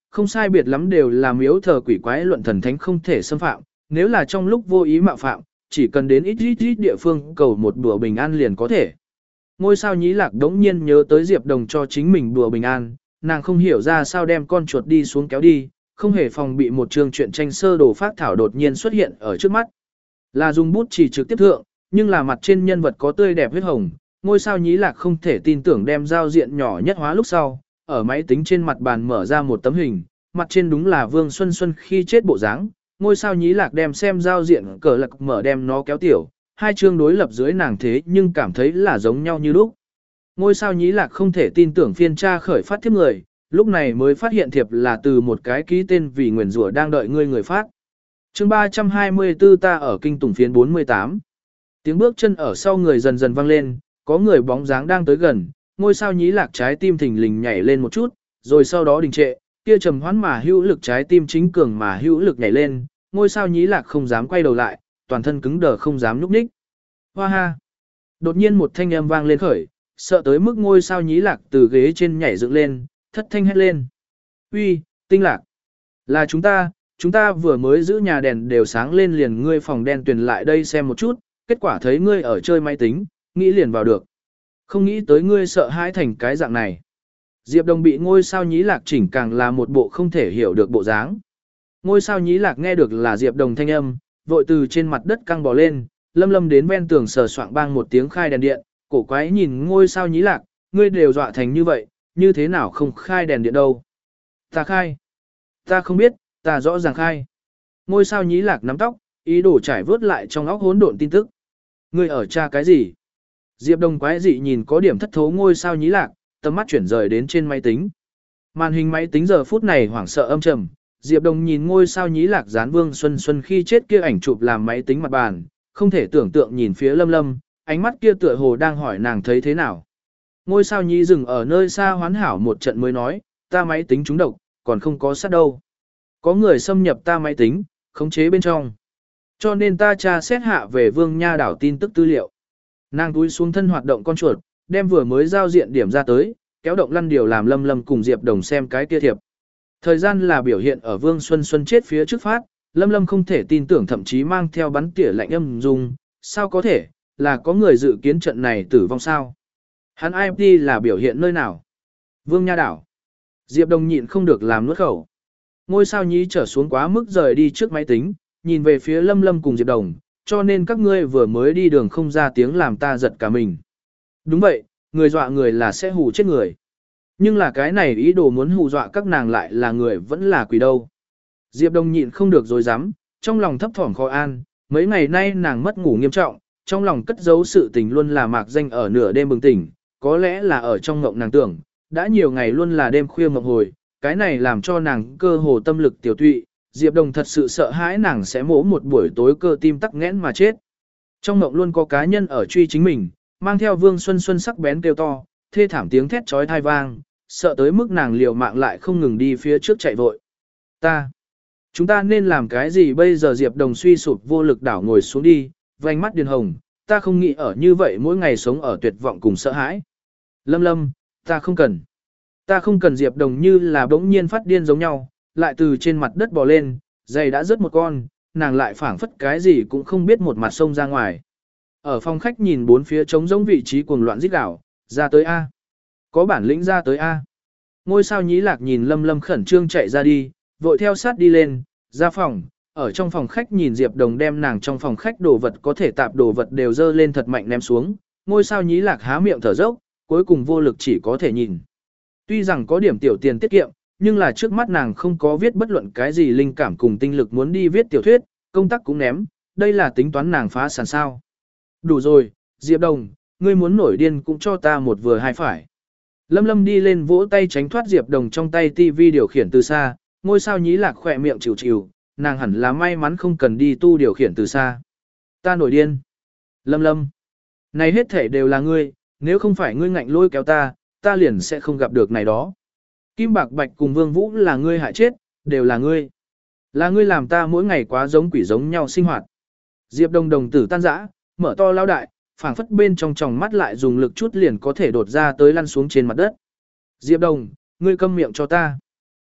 không sai biệt lắm đều là miếu thờ quỷ quái luận thần thánh không thể xâm phạm, nếu là trong lúc vô ý mạo phạm, chỉ cần đến ít ít ít địa phương cầu một đùa bình an liền có thể. Ngôi sao nhí lạc đống nhiên nhớ tới Diệp Đồng cho chính mình đùa bình an, nàng không hiểu ra sao đem con chuột đi xuống kéo đi, không hề phòng bị một chương truyện tranh sơ đồ phác thảo đột nhiên xuất hiện ở trước mắt. Là dùng bút chỉ trực tiếp thượng, nhưng là mặt trên nhân vật có tươi đẹp huyết hồng, ngôi sao nhí lạc không thể tin tưởng đem giao diện nhỏ nhất hóa lúc sau, ở máy tính trên mặt bàn mở ra một tấm hình, mặt trên đúng là Vương Xuân Xuân khi chết bộ dáng. Ngôi sao nhí lạc đem xem giao diện cờ lạc mở đem nó kéo tiểu, hai chương đối lập dưới nàng thế nhưng cảm thấy là giống nhau như lúc. Ngôi sao nhí lạc không thể tin tưởng phiên tra khởi phát thiếp người, lúc này mới phát hiện thiệp là từ một cái ký tên vì nguyền rủa đang đợi ngươi người phát. Chương ba trăm hai mươi tư ta ở kinh tùng phiến bốn mươi tám. Tiếng bước chân ở sau người dần dần vang lên, có người bóng dáng đang tới gần, ngôi sao nhí lạc trái tim thình lình nhảy lên một chút, rồi sau đó đình trệ, kia trầm hoãn mà hữu lực trái tim chính cường mà hữu lực nhảy lên, ngôi sao nhí lạc không dám quay đầu lại, toàn thân cứng đờ không dám nhúc nhích. Hoa ha! Đột nhiên một thanh âm vang lên khởi, sợ tới mức ngôi sao nhí lạc từ ghế trên nhảy dựng lên, thất thanh hét lên. Uy, tinh lạc! Là chúng ta, chúng ta vừa mới giữ nhà đèn đều sáng lên liền ngươi phòng đen tuyển lại đây xem một chút, kết quả thấy ngươi ở chơi máy tính, nghĩ liền vào được. Không nghĩ tới ngươi sợ hãi thành cái dạng này. Diệp Đồng bị ngôi sao nhí lạc chỉnh càng là một bộ không thể hiểu được bộ dáng. Ngôi sao nhí lạc nghe được là Diệp Đồng thanh âm, vội từ trên mặt đất căng bò lên, lâm lâm đến ven tường sờ soạng bang một tiếng khai đèn điện, cổ quái nhìn ngôi sao nhí lạc, ngươi đều dọa thành như vậy, như thế nào không khai đèn điện đâu. Ta khai. Ta không biết, ta rõ ràng khai. Ngôi sao nhí lạc nắm tóc, ý đồ trải vớt lại trong óc hỗn độn tin tức. Ngươi ở tra cái gì? Diệp Đồng quái dị nhìn có điểm thất thố ngôi sao nhí lạc, tầm mắt chuyển rời đến trên máy tính. Màn hình máy tính giờ phút này hoảng sợ âm trầm, Diệp Đồng nhìn ngôi sao nhí lạc dán Vương Xuân Xuân khi chết kia ảnh chụp làm máy tính mặt bàn, không thể tưởng tượng nhìn phía Lâm Lâm, ánh mắt kia tựa hồ đang hỏi nàng thấy thế nào. Ngôi sao nhí dừng ở nơi xa hoán hảo một trận mới nói, ta máy tính trúng độc, còn không có sát đâu. Có người xâm nhập ta máy tính, khống chế bên trong. Cho nên ta tra xét hạ về Vương Nha đảo tin tức tư liệu. Nàng túi xuống thân hoạt động con chuột, đem vừa mới giao diện điểm ra tới, kéo động lăn điều làm Lâm Lâm cùng Diệp Đồng xem cái kia thiệp. Thời gian là biểu hiện ở Vương Xuân Xuân chết phía trước phát, Lâm Lâm không thể tin tưởng thậm chí mang theo bắn tỉa lạnh âm dung, sao có thể, là có người dự kiến trận này tử vong sao? Hắn i pê là biểu hiện nơi nào? Vương Nha đảo. Diệp Đồng nhịn không được làm nuốt khẩu. Ngôi sao nhí trở xuống quá mức rời đi trước máy tính, nhìn về phía Lâm Lâm cùng Diệp Đồng, cho nên các ngươi vừa mới đi đường không ra tiếng làm ta giật cả mình. Đúng vậy, người dọa người là sẽ hù chết người. Nhưng là cái này ý đồ muốn hù dọa các nàng lại là người vẫn là quỷ đâu. Diệp Đồng nhịn không được dối dám, trong lòng thấp thỏm khó an, mấy ngày nay nàng mất ngủ nghiêm trọng, trong lòng cất giấu sự tình luôn là mạc danh ở nửa đêm bừng tỉnh, có lẽ là ở trong ngộng nàng tưởng, đã nhiều ngày luôn là đêm khuya mộng hồi, cái này làm cho nàng cơ hồ tâm lực tiểu tụy, Diệp Đồng thật sự sợ hãi nàng sẽ mổ một buổi tối cơ tim tắc nghẽn mà chết. Trong mộng luôn có cá nhân ở truy chính mình, mang theo Vương Xuân Xuân sắc bén kêu to, thê thảm tiếng thét chói tai vang, sợ tới mức nàng liều mạng lại không ngừng đi phía trước chạy vội. Ta, chúng ta nên làm cái gì bây giờ? Diệp Đồng suy sụp vô lực đảo ngồi xuống đi, vành mắt điên hồng, ta không nghĩ ở như vậy mỗi ngày sống ở tuyệt vọng cùng sợ hãi. Lâm Lâm, ta không cần. Ta không cần. Diệp Đồng như là bỗng nhiên phát điên giống nhau, lại từ trên mặt đất bò lên, giày đã rớt một con, nàng lại phảng phất cái gì cũng không biết một mặt sông ra ngoài. Ở phòng khách nhìn bốn phía trống rỗng vị trí cuồng loạn rít đảo, ra tới A. Có bản lĩnh ra tới A. Ngôi sao nhí lạc nhìn Lâm Lâm khẩn trương chạy ra đi, vội theo sát đi lên, ra phòng, ở trong phòng khách nhìn Diệp Đồng đem nàng trong phòng khách đồ vật có thể tạp đồ vật đều dơ lên thật mạnh ném xuống, ngôi sao nhí lạc há miệng thở dốc, cuối cùng vô lực chỉ có thể nhìn. Tuy rằng có điểm tiểu tiền tiết kiệm, nhưng là trước mắt nàng không có viết bất luận cái gì linh cảm cùng tinh lực muốn đi viết tiểu thuyết, công tác cũng ném, đây là tính toán nàng phá sản sao. Đủ rồi, Diệp Đồng, ngươi muốn nổi điên cũng cho ta một vừa hai phải. Lâm Lâm đi lên vỗ tay tránh thoát Diệp Đồng trong tay tivi điều khiển từ xa, ngôi sao nhí lạc khỏe miệng chịu chịu, nàng hẳn là may mắn không cần đi tu điều khiển từ xa. Ta nổi điên. Lâm Lâm, này hết thể đều là ngươi, nếu không phải ngươi ngạnh lôi kéo ta, ta liền sẽ không gặp được này đó. Kim Bạc Bạch cùng Vương Vũ là ngươi hại chết, đều là ngươi. Là ngươi làm ta mỗi ngày quá giống quỷ giống nhau sinh hoạt. Diệp Đồng đồng tử tan rã, mở to lao đại, phảng phất bên trong tròng mắt lại dùng lực chút liền có thể đột ra tới lăn xuống trên mặt đất. Diệp Đồng, ngươi câm miệng cho ta.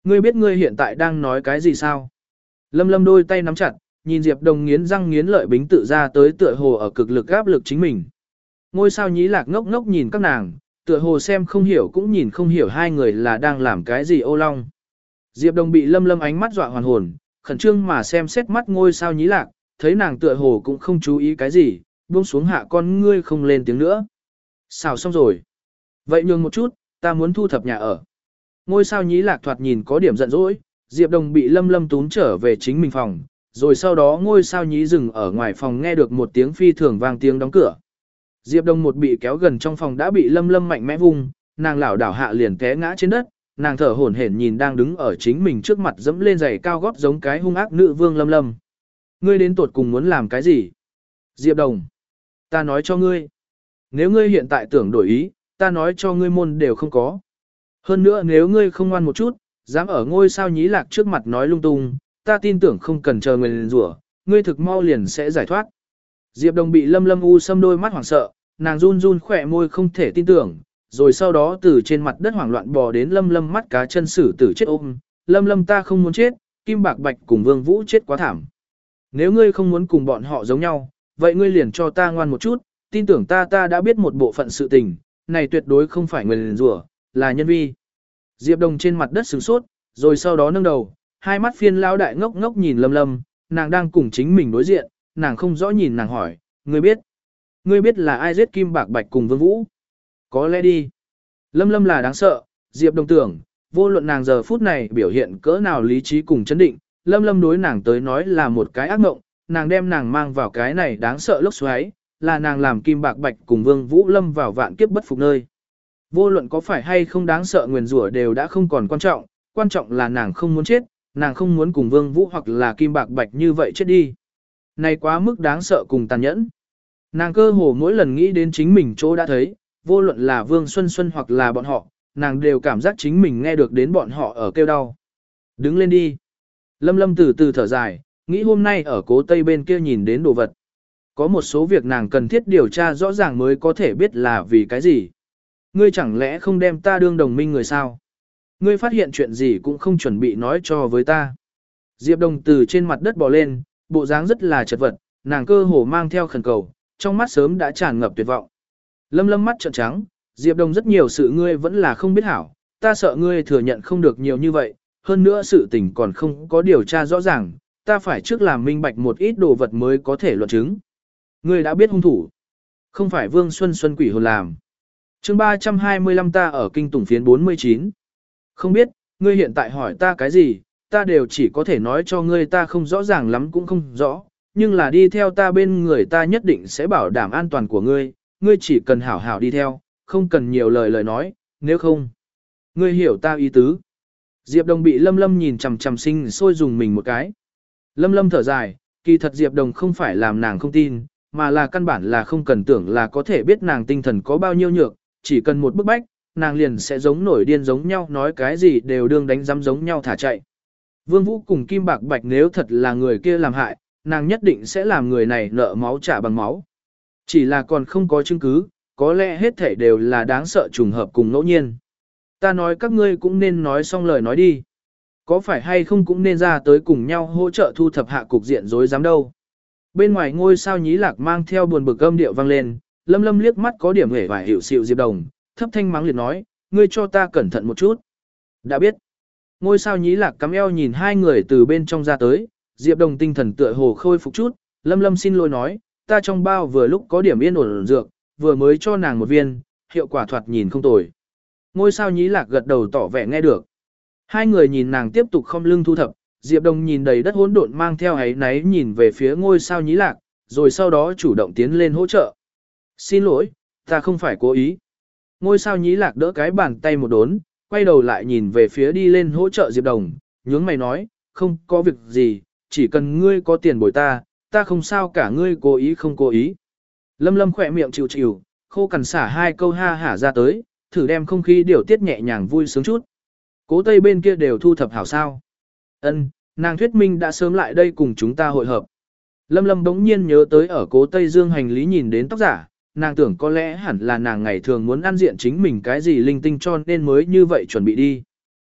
Ngươi biết ngươi hiện tại đang nói cái gì sao? Lâm Lâm đôi tay nắm chặt, nhìn Diệp Đồng nghiến răng nghiến lợi bính tự ra tới tựa hồ ở cực lực áp lực chính mình. Ngôi sao nhí lạc ngốc ngốc nhìn các nàng, tựa hồ xem không hiểu cũng nhìn không hiểu hai người là đang làm cái gì ô long. Diệp Đồng bị Lâm Lâm ánh mắt dọa hoàn hồn, khẩn trương mà xem xét mắt ngôi sao nhí lạc, thấy nàng tựa hồ cũng không chú ý cái gì, buông xuống hạ con ngươi không lên tiếng nữa. Xào xong rồi. Vậy nhường một chút, ta muốn thu thập nhà ở. Ngôi sao nhí lạc thoạt nhìn có điểm giận dỗi, Diệp Đồng bị Lâm Lâm túm trở về chính mình phòng, rồi sau đó ngôi sao nhí dừng ở ngoài phòng nghe được một tiếng phi thường vang tiếng đóng cửa. Diệp Đồng một bị kéo gần trong phòng đã bị Lâm Lâm mạnh mẽ vung, nàng lảo đảo hạ liền té ngã trên đất, nàng thở hổn hển nhìn đang đứng ở chính mình trước mặt dẫm lên giày cao gót giống cái hung ác nữ vương Lâm Lâm. Ngươi đến tuột cùng muốn làm cái gì? Diệp Đồng, ta nói cho ngươi, nếu ngươi hiện tại tưởng đổi ý, ta nói cho ngươi môn đều không có. Hơn nữa nếu ngươi không ngoan một chút, dám ở ngôi sao nhí lạc trước mặt nói lung tung, ta tin tưởng không cần chờ người rủa, ngươi thực mau liền sẽ giải thoát. Diệp Đồng bị Lâm Lâm u xâm đôi mắt hoảng sợ, nàng run run khỏe môi không thể tin tưởng, rồi sau đó từ trên mặt đất hoảng loạn bò đến Lâm Lâm mắt cá chân sử tử chết ôm, Lâm Lâm ta không muốn chết, Kim Bạc Bạch cùng Vương Vũ chết quá thảm. Nếu ngươi không muốn cùng bọn họ giống nhau, vậy ngươi liền cho ta ngoan một chút, tin tưởng ta ta đã biết một bộ phận sự tình, này tuyệt đối không phải người liền rủa, là nhân vi. Diệp Đồng trên mặt đất sửng sốt, rồi sau đó nâng đầu, hai mắt phiên lao đại ngốc ngốc nhìn Lâm Lâm, nàng đang cùng chính mình đối diện, nàng không rõ nhìn nàng hỏi, ngươi biết, ngươi biết là ai giết Kim Bạc Bạch cùng Vương Vũ? Có lẽ đi. Lâm Lâm là đáng sợ, Diệp Đồng tưởng, vô luận nàng giờ phút này biểu hiện cỡ nào lý trí cùng chấn định, Lâm Lâm đối nàng tới nói là một cái ác mộng, nàng đem nàng mang vào cái này đáng sợ lốc xoáy, là nàng làm Kim Bạc Bạch cùng Vương Vũ lâm vào vạn kiếp bất phục nơi. Vô luận có phải hay không đáng sợ nguyền rủa đều đã không còn quan trọng, quan trọng là nàng không muốn chết, nàng không muốn cùng Vương Vũ hoặc là Kim Bạc Bạch như vậy chết đi. Này quá mức đáng sợ cùng tàn nhẫn. Nàng cơ hồ mỗi lần nghĩ đến chính mình chỗ đã thấy, vô luận là Vương Xuân Xuân hoặc là bọn họ, nàng đều cảm giác chính mình nghe được đến bọn họ ở kêu đau. Đứng lên đi. Lâm Lâm từ từ thở dài, nghĩ hôm nay ở cố Tây bên kia nhìn đến đồ vật. Có một số việc nàng cần thiết điều tra rõ ràng mới có thể biết là vì cái gì. Ngươi chẳng lẽ không đem ta đương đồng minh người sao? Ngươi phát hiện chuyện gì cũng không chuẩn bị nói cho với ta. Diệp Đồng từ trên mặt đất bò lên, bộ dáng rất là chật vật, nàng cơ hồ mang theo khẩn cầu, trong mắt sớm đã tràn ngập tuyệt vọng. Lâm Lâm mắt trợn trắng, Diệp Đồng rất nhiều sự ngươi vẫn là không biết hảo, ta sợ ngươi thừa nhận không được nhiều như vậy, hơn nữa sự tình còn không có điều tra rõ ràng, ta phải trước làm minh bạch một ít đồ vật mới có thể luận chứng. Ngươi đã biết hung thủ, không phải Vương Xuân Xuân quỷ hồn làm. Chương ba trăm hai mươi lăm ta ở kinh tủng phiến bốn mươi chín. Không biết, ngươi hiện tại hỏi ta cái gì, ta đều chỉ có thể nói cho ngươi ta không rõ ràng lắm cũng không rõ, nhưng là đi theo ta bên người ta nhất định sẽ bảo đảm an toàn của ngươi, ngươi chỉ cần hảo hảo đi theo, không cần nhiều lời lời nói, nếu không. Ngươi hiểu ta ý tứ. Diệp Đồng bị Lâm Lâm nhìn chằm chằm sinh sôi dùng mình một cái. Lâm Lâm thở dài, kỳ thật Diệp Đồng không phải làm nàng không tin, mà là căn bản là không cần tưởng là có thể biết nàng tinh thần có bao nhiêu nhược, chỉ cần một bức bách, nàng liền sẽ giống nổi điên giống nhau nói cái gì đều đương đánh giám giống nhau thả chạy. Vương Vũ cùng Kim Bạc Bạch nếu thật là người kia làm hại, nàng nhất định sẽ làm người này nợ máu trả bằng máu. Chỉ là còn không có chứng cứ, có lẽ hết thể đều là đáng sợ trùng hợp cùng ngẫu nhiên. Ta nói các ngươi cũng nên nói xong lời nói đi. Có phải hay không cũng nên ra tới cùng nhau hỗ trợ thu thập hạ cục diện rối rắm đâu. Bên ngoài ngôi sao nhí lạc mang theo buồn bực âm điệu vang lên, Lâm Lâm liếc mắt có điểm hề và hiểu xịu Diệp Đồng, thấp thanh mắng liệt nói, ngươi cho ta cẩn thận một chút. Đã biết. Ngôi sao nhí lạc cắm eo nhìn hai người từ bên trong ra tới, Diệp Đồng tinh thần tựa hồ khôi phục chút, Lâm Lâm xin lỗi nói, ta trong bao vừa lúc có điểm yên ổn dược, vừa mới cho nàng một viên, hiệu quả thoạt nhìn không tồi. Ngôi sao nhí lạc gật đầu tỏ vẻ nghe được. Hai người nhìn nàng tiếp tục không lưng thu thập, Diệp Đồng nhìn đầy đất hỗn độn mang theo ấy náy nhìn về phía ngôi sao nhí lạc, rồi sau đó chủ động tiến lên hỗ trợ. Xin lỗi, ta không phải cố ý. Ngôi sao nhí lạc đỡ cái bàn tay một đốn, quay đầu lại nhìn về phía đi lên hỗ trợ Diệp Đồng, nhướng mày nói, không có việc gì, chỉ cần ngươi có tiền bồi ta, ta không sao cả ngươi cố ý không cố ý. Lâm Lâm khỏe miệng chịu chịu, khô cằn xả hai câu ha hả ra tới, thử đem không khí điều tiết nhẹ nhàng vui sướng chút. Cố Tây bên kia đều thu thập hảo sao. Ân, nàng thuyết minh đã sớm lại đây cùng chúng ta hội hợp. Lâm Lâm bỗng nhiên nhớ tới ở Cố Tây Dương hành lý nhìn đến tóc giả, nàng tưởng có lẽ hẳn là nàng ngày thường muốn ăn diện chính mình cái gì linh tinh cho nên mới như vậy chuẩn bị đi.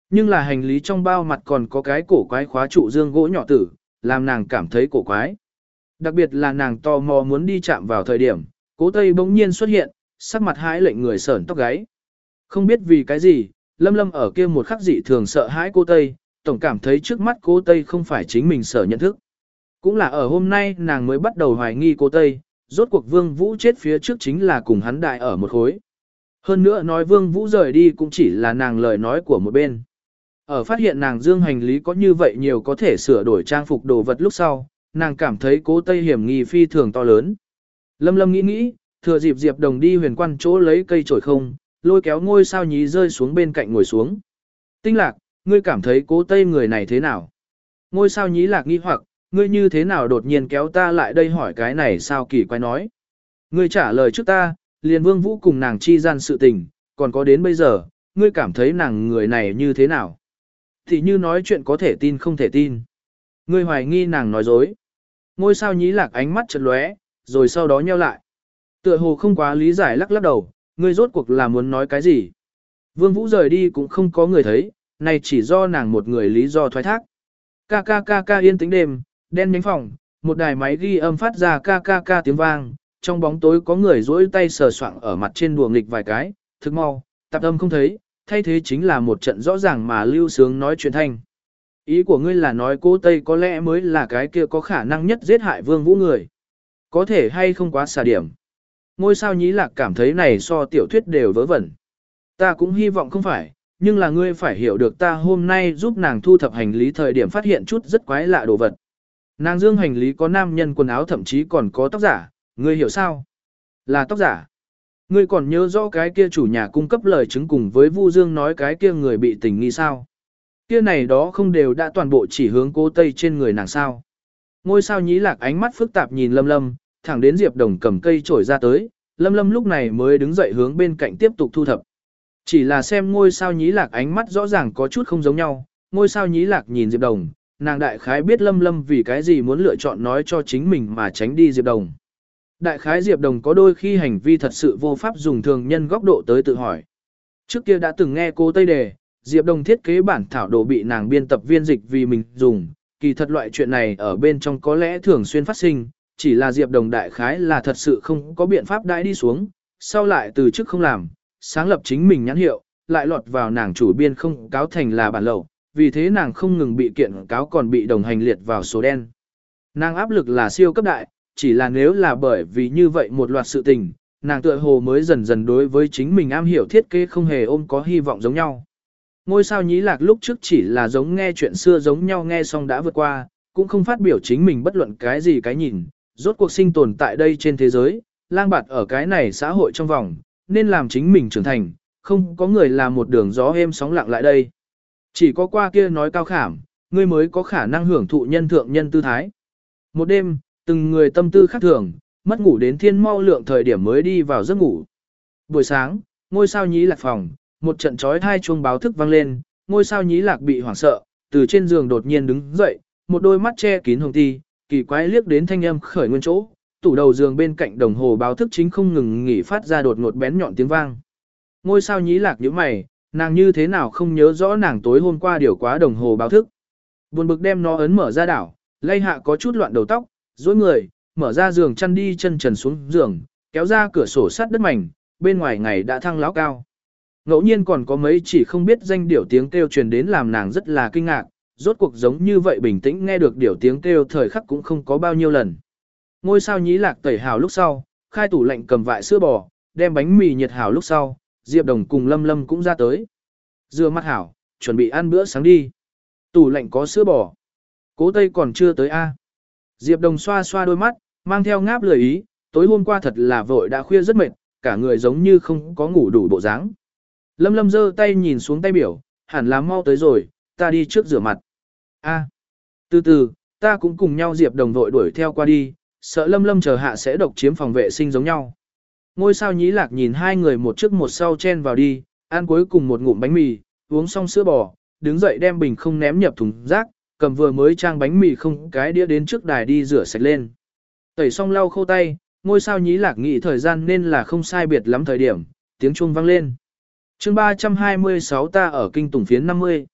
Nhưng là hành lý trong bao mặt còn có cái cổ quái khóa trụ dương gỗ nhỏ tử, làm nàng cảm thấy cổ quái. Đặc biệt là nàng tò mò muốn đi chạm vào thời điểm, Cố Tây bỗng nhiên xuất hiện, sắc mặt hãi lệnh người sởn tóc gáy. Không biết vì cái gì, Lâm Lâm ở kia một khắc dị thường sợ hãi Cố Tây, tổng cảm thấy trước mắt Cố Tây không phải chính mình sở nhận thức. Cũng là ở hôm nay nàng mới bắt đầu hoài nghi Cố Tây, rốt cuộc Vương Vũ chết phía trước chính là cùng hắn đại ở một khối. Hơn nữa nói Vương Vũ rời đi cũng chỉ là nàng lời nói của một bên. Ở phát hiện nàng dương hành lý có như vậy nhiều có thể sửa đổi trang phục đồ vật lúc sau, nàng cảm thấy Cố Tây hiểm nghi phi thường to lớn. Lâm Lâm nghĩ nghĩ, thừa dịp Diệp Đồng đi huyền quan chỗ lấy cây chổi không, lôi kéo ngôi sao nhí rơi xuống bên cạnh ngồi xuống. Tinh Lạc, ngươi cảm thấy Cố Tây người này thế nào? Ngôi sao nhí lạc nghi hoặc, ngươi như thế nào đột nhiên kéo ta lại đây hỏi cái này sao kỳ quái nói. Ngươi trả lời trước ta, liền Vương Vũ cùng nàng chi gian sự tình, còn có đến bây giờ, ngươi cảm thấy nàng người này như thế nào? Thì như nói chuyện có thể tin không thể tin. Ngươi hoài nghi nàng nói dối. Ngôi sao nhí lạc ánh mắt chợt lóe, rồi sau đó nheo lại. Tựa hồ không quá lý giải lắc lắc đầu, ngươi rốt cuộc là muốn nói cái gì? Vương Vũ rời đi cũng không có người thấy, này chỉ do nàng một người lý do thoái thác. Ca ca ca ca yên tĩnh đêm, đen nhánh phòng, một đài máy ghi âm phát ra ca ca ca tiếng vang, trong bóng tối có người duỗi tay sờ soạng ở mặt trên đùa nghịch vài cái, thực mau, tạp âm không thấy, thay thế chính là một trận rõ ràng mà lưu sướng nói chuyện thanh. Ý của ngươi là nói Cố Tây có lẽ mới là cái kia có khả năng nhất giết hại Vương Vũ người. Có thể hay không quá xả điểm. Ngôi sao nhí lạc cảm thấy này so tiểu thuyết đều vớ vẩn. Ta cũng hy vọng không phải, nhưng là ngươi phải hiểu được ta hôm nay giúp nàng thu thập hành lý thời điểm phát hiện chút rất quái lạ đồ vật. Nàng dương hành lý có nam nhân quần áo thậm chí còn có tóc giả, ngươi hiểu sao? Là tóc giả. Ngươi còn nhớ rõ cái kia chủ nhà cung cấp lời chứng cùng với Vu Dương nói cái kia người bị tình nghi sao? Kia này đó không đều đã toàn bộ chỉ hướng Cố Tây trên người nàng sao? Ngôi sao nhí lạc ánh mắt phức tạp nhìn Lâm Lâm, thẳng đến Diệp Đồng cầm cây chổi ra tới, Lâm Lâm lúc này mới đứng dậy hướng bên cạnh tiếp tục thu thập. Chỉ là xem ngôi sao nhí lạc ánh mắt rõ ràng có chút không giống nhau, ngôi sao nhí lạc nhìn Diệp Đồng, nàng đại khái biết Lâm Lâm vì cái gì muốn lựa chọn nói cho chính mình mà tránh đi Diệp Đồng. Đại khái Diệp Đồng có đôi khi hành vi thật sự vô pháp dùng thường nhân góc độ tới tự hỏi. Trước kia đã từng nghe cô Tây đề, Diệp Đồng thiết kế bản thảo đồ bị nàng biên tập viên dịch vì mình dùng, kỳ thật loại chuyện này ở bên trong có lẽ thường xuyên phát sinh, chỉ là Diệp Đồng đại khái là thật sự không có biện pháp đãi đi xuống, sau lại từ chức không làm, sáng lập chính mình nhãn hiệu, lại lọt vào nàng chủ biên không cáo thành là bản lậu, vì thế nàng không ngừng bị kiện cáo còn bị đồng hành liệt vào số đen. Nàng áp lực là siêu cấp đại, chỉ là nếu là bởi vì như vậy một loạt sự tình, nàng tựa hồ mới dần dần đối với chính mình am hiểu thiết kế không hề ôm có hy vọng giống nhau. Ngôi sao nhí lạc lúc trước chỉ là giống nghe chuyện xưa giống nhau nghe xong đã vượt qua, cũng không phát biểu chính mình bất luận cái gì cái nhìn, rốt cuộc sinh tồn tại đây trên thế giới, lang bạt ở cái này xã hội trong vòng, nên làm chính mình trưởng thành, không có người làm một đường gió êm sóng lặng lại đây. Chỉ có qua kia nói cao khảm, ngươi mới có khả năng hưởng thụ nhân thượng nhân tư thái. Một đêm, từng người tâm tư khác thường, mất ngủ đến thiên mau lượng thời điểm mới đi vào giấc ngủ. Buổi sáng, ngôi sao nhí lạc phòng, một trận chói tai chuông báo thức vang lên, ngôi sao nhí lạc bị hoảng sợ, từ trên giường đột nhiên đứng dậy, một đôi mắt che kín hồng ti, kỳ quái liếc đến thanh âm khởi nguyên chỗ, tủ đầu giường bên cạnh đồng hồ báo thức chính không ngừng nghỉ phát ra đột ngột bén nhọn tiếng vang. Ngôi sao nhí lạc nhíu mày, nàng như thế nào không nhớ rõ nàng tối hôm qua điều quá đồng hồ báo thức. Buồn bực đem nó ấn mở ra đảo, lay hạ có chút loạn đầu tóc, duỗi người, mở ra giường chăn đi chân trần xuống giường, kéo ra cửa sổ sắt đất mảnh, bên ngoài ngày đã thăng láo cao. Ngẫu nhiên còn có mấy chỉ không biết danh điểu tiếng kêu truyền đến làm nàng rất là kinh ngạc, rốt cuộc giống như vậy bình tĩnh nghe được điểu tiếng kêu thời khắc cũng không có bao nhiêu lần. Ngôi sao nhí lạc tẩy hào lúc sau, khai tủ lạnh cầm vại sữa bò, đem bánh mì nhiệt hào lúc sau, Diệp Đồng cùng Lâm Lâm cũng ra tới. Rửa mặt hảo, chuẩn bị ăn bữa sáng đi. Tủ lạnh có sữa bò. Cố Tây còn chưa tới a. Diệp Đồng xoa xoa đôi mắt, mang theo ngáp lời ý, tối hôm qua thật là vội đã khuya rất mệt, cả người giống như không có ngủ đủ bộ dáng. Lâm Lâm giơ tay nhìn xuống tay biểu, hẳn là mau tới rồi, ta đi trước rửa mặt. A, từ từ, ta cũng cùng nhau Diệp Đồng vội đuổi theo qua đi, sợ Lâm Lâm chờ hạ sẽ độc chiếm phòng vệ sinh giống nhau. Ngôi sao nhí lạc nhìn hai người một trước một sau chen vào đi, ăn cuối cùng một ngụm bánh mì, uống xong sữa bò, đứng dậy đem bình không ném nhập thùng rác, cầm vừa mới trang bánh mì không cái đĩa đến trước đài đi rửa sạch lên. Tẩy xong lau khô tay, ngôi sao nhí lạc nghĩ thời gian nên là không sai biệt lắm thời điểm, tiếng chuông vang lên. Chương ba trăm hai mươi sáu ta ở kinh tùng phiến năm mươi.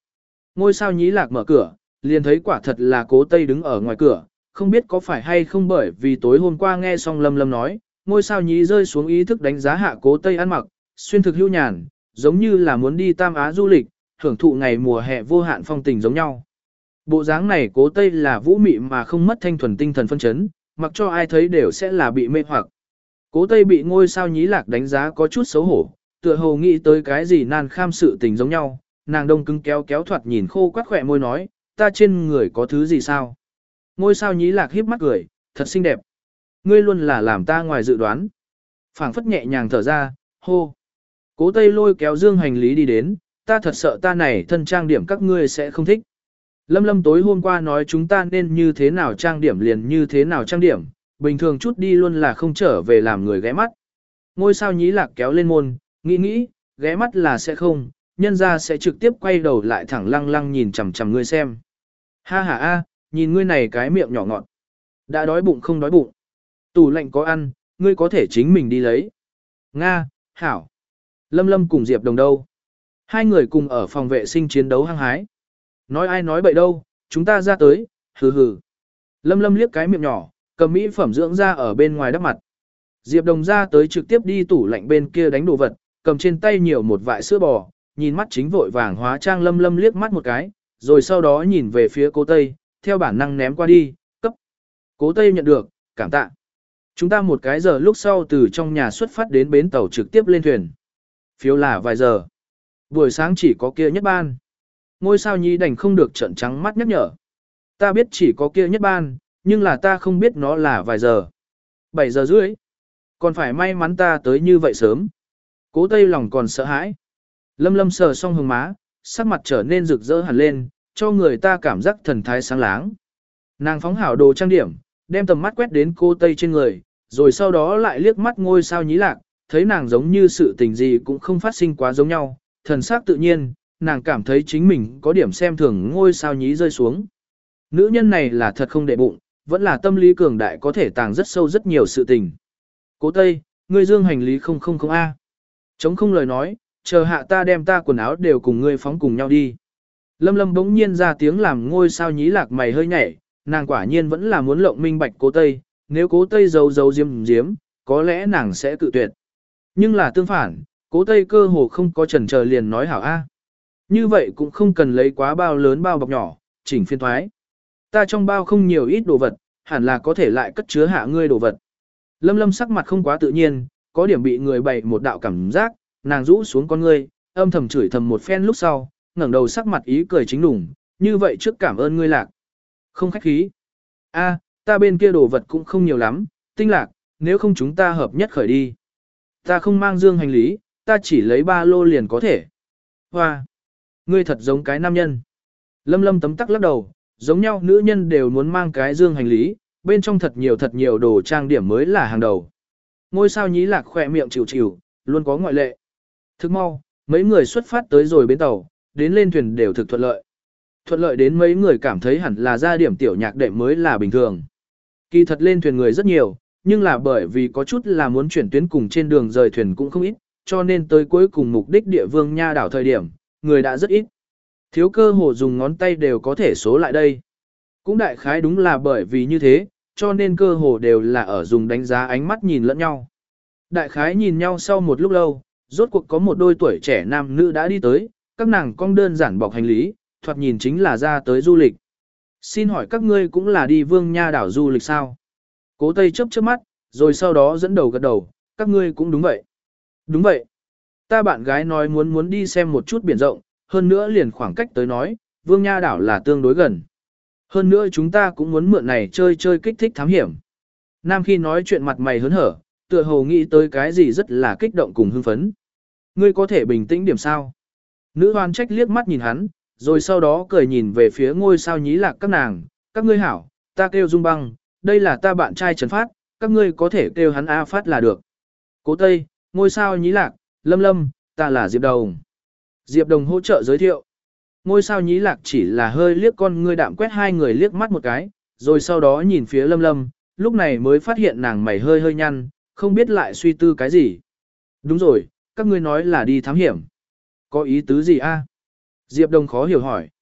Ngôi sao nhí lạc mở cửa, liền thấy quả thật là Cố Tây đứng ở ngoài cửa, không biết có phải hay không bởi vì tối hôm qua nghe xong Lâm Lâm nói, ngôi sao nhí rơi xuống ý thức đánh giá hạ Cố Tây ăn mặc, xuyên thực hưu nhàn, giống như là muốn đi Tam Á du lịch, hưởng thụ ngày mùa hè vô hạn phong tình giống nhau. Bộ dáng này Cố Tây là vũ mị mà không mất thanh thuần tinh thần phân chấn, mặc cho ai thấy đều sẽ là bị mê hoặc. Cố Tây bị ngôi sao nhí lạc đánh giá có chút xấu hổ, tựa hồ nghĩ tới cái gì nan kham sự tình giống nhau, nàng đông cứng kéo kéo thoạt nhìn khô quắt khỏe môi nói, ta trên người có thứ gì sao? Ngôi sao nhí lạc híp mắt cười, thật xinh đẹp. Ngươi luôn là làm ta ngoài dự đoán. Phảng phất nhẹ nhàng thở ra, hô. Cố Tây lôi kéo dương hành lý đi đến, ta thật sợ ta này thân trang điểm các ngươi sẽ không thích. Lâm Lâm tối hôm qua nói chúng ta nên như thế nào trang điểm liền như thế nào trang điểm, bình thường chút đi luôn là không trở về làm người ghé mắt. Ngôi sao nhí lạc kéo lên môn, nghĩ nghĩ, ghé mắt là sẽ không, nhân ra sẽ trực tiếp quay đầu lại thẳng lăng lăng nhìn chằm chằm ngươi xem. Ha ha a, nhìn ngươi này cái miệng nhỏ ngọt. Đã đói bụng không đói bụng. Tủ lạnh có ăn, ngươi có thể chính mình đi lấy. Nga, Hảo. Lâm Lâm cùng Diệp Đồng đâu? Hai người cùng ở phòng vệ sinh chiến đấu hăng hái. Nói ai nói bậy đâu, chúng ta ra tới, hừ hừ. Lâm Lâm liếc cái miệng nhỏ, cầm mỹ phẩm dưỡng da ở bên ngoài đắp mặt. Diệp Đồng ra tới trực tiếp đi tủ lạnh bên kia đánh đồ vật, cầm trên tay nhiều một vại sữa bò, nhìn mắt chính vội vàng hóa trang Lâm Lâm liếc mắt một cái, rồi sau đó nhìn về phía Cố Tây, theo bản năng ném qua đi, cấp. Cố Tây nhận được, cảm tạ. Chúng ta một cái giờ lúc sau từ trong nhà xuất phát đến bến tàu trực tiếp lên thuyền. Phiếu là vài giờ. Buổi sáng chỉ có kia nhất ban. Ngôi sao nhí đành không được trợn trắng mắt nhắc nhở. Ta biết chỉ có kia nhất ban, nhưng là ta không biết nó là vài giờ. bảy giờ rưỡi. Còn phải may mắn ta tới như vậy sớm. Cố Tây lòng còn sợ hãi. Lâm Lâm sờ xong hồng má, sắc mặt trở nên rực rỡ hẳn lên, cho người ta cảm giác thần thái sáng láng. Nàng phóng hảo đồ trang điểm, đem tầm mắt quét đến cô Tây trên người, rồi sau đó lại liếc mắt ngôi sao nhí lạc, thấy nàng giống như sự tình gì cũng không phát sinh quá giống nhau, thần sắc tự nhiên, nàng cảm thấy chính mình có điểm xem thường ngôi sao nhí rơi xuống. Nữ nhân này là thật không để bụng, vẫn là tâm lý cường đại có thể tàng rất sâu rất nhiều sự tình. Cố Tây, ngươi dương hành lý không không không a. Chống không lời nói, chờ hạ ta đem ta quần áo đều cùng ngươi phóng cùng nhau đi. Lâm Lâm bỗng nhiên ra tiếng làm ngôi sao nhí lạc mày hơi nhảy, nàng quả nhiên vẫn là muốn lộng minh bạch Cố Tây, nếu Cố Tây giấu giấu diếm diếm, có lẽ nàng sẽ tự tuyệt. Nhưng là tương phản, Cố Tây cơ hồ không có chần chờ liền nói hảo a. Như vậy cũng không cần lấy quá bao lớn bao bọc nhỏ, chỉnh phiên thoái. Ta trong bao không nhiều ít đồ vật, hẳn là có thể lại cất chứa hạ ngươi đồ vật. Lâm Lâm sắc mặt không quá tự nhiên, có điểm bị người bày một đạo cảm giác, nàng rũ xuống con ngươi, âm thầm chửi thầm một phen lúc sau, ngẩng đầu sắc mặt ý cười chính đủng, như vậy trước cảm ơn ngươi lạc. Không khách khí. A, ta bên kia đồ vật cũng không nhiều lắm, tinh lạc, nếu không chúng ta hợp nhất khởi đi. Ta không mang dương hành lý, ta chỉ lấy ba lô liền có thể. Hoa, ngươi thật giống cái nam nhân. Lâm Lâm tấm tắc lắc đầu, giống nhau nữ nhân đều muốn mang cái dương hành lý, bên trong thật nhiều thật nhiều đồ trang điểm mới là hàng đầu. Ngôi sao nhí lạc khỏe miệng chịu chịu, luôn có ngoại lệ. Thức mau, mấy người xuất phát tới rồi bến tàu, đến lên thuyền đều thực thuận lợi. Thuận lợi đến mấy người cảm thấy hẳn là ra điểm tiểu nhạc đệm mới là bình thường. Kỳ thật lên thuyền người rất nhiều, nhưng là bởi vì có chút là muốn chuyển tuyến cùng trên đường rời thuyền cũng không ít, cho nên tới cuối cùng mục đích địa vương nha đảo thời điểm, người đã rất ít. Thiếu cơ hồ dùng ngón tay đều có thể số lại đây. Cũng đại khái đúng là bởi vì như thế, cho nên cơ hồ đều là ở dùng đánh giá ánh mắt nhìn lẫn nhau. Đại khái nhìn nhau sau một lúc lâu, rốt cuộc có một đôi tuổi trẻ nam nữ đã đi tới, các nàng cong đơn giản bọc hành lý, thoạt nhìn chính là ra tới du lịch. Xin hỏi các ngươi cũng là đi vương nha đảo du lịch sao? Cố Tây chớp chớp mắt, rồi sau đó dẫn đầu gật đầu, các ngươi cũng đúng vậy. Đúng vậy. Ta bạn gái nói muốn muốn đi xem một chút biển rộng, hơn nữa liền khoảng cách tới nói, vương nha đảo là tương đối gần. Hơn nữa chúng ta cũng muốn mượn này chơi chơi kích thích thám hiểm. Nam khi nói chuyện mặt mày hớn hở, tựa hồ nghĩ tới cái gì rất là kích động cùng hưng phấn. Ngươi có thể bình tĩnh điểm sao? Nữ hoan trách liếc mắt nhìn hắn, rồi sau đó cười nhìn về phía ngôi sao nhí lạc các nàng, các ngươi hảo, ta kêu Dung Băng, đây là ta bạn trai Trần Phát, các ngươi có thể kêu hắn A Phát là được. Cố Tây, ngôi sao nhí lạc, Lâm Lâm, ta là Diệp Đồng. Diệp Đồng hỗ trợ giới thiệu. Ngôi sao nhí lạc chỉ là hơi liếc con ngươi đạm quét hai người liếc mắt một cái, rồi sau đó nhìn phía Lâm Lâm, lúc này mới phát hiện nàng mày hơi hơi nhăn, không biết lại suy tư cái gì. Đúng rồi, các ngươi nói là đi thám hiểm. Có ý tứ gì a? Diệp Đồng khó hiểu hỏi.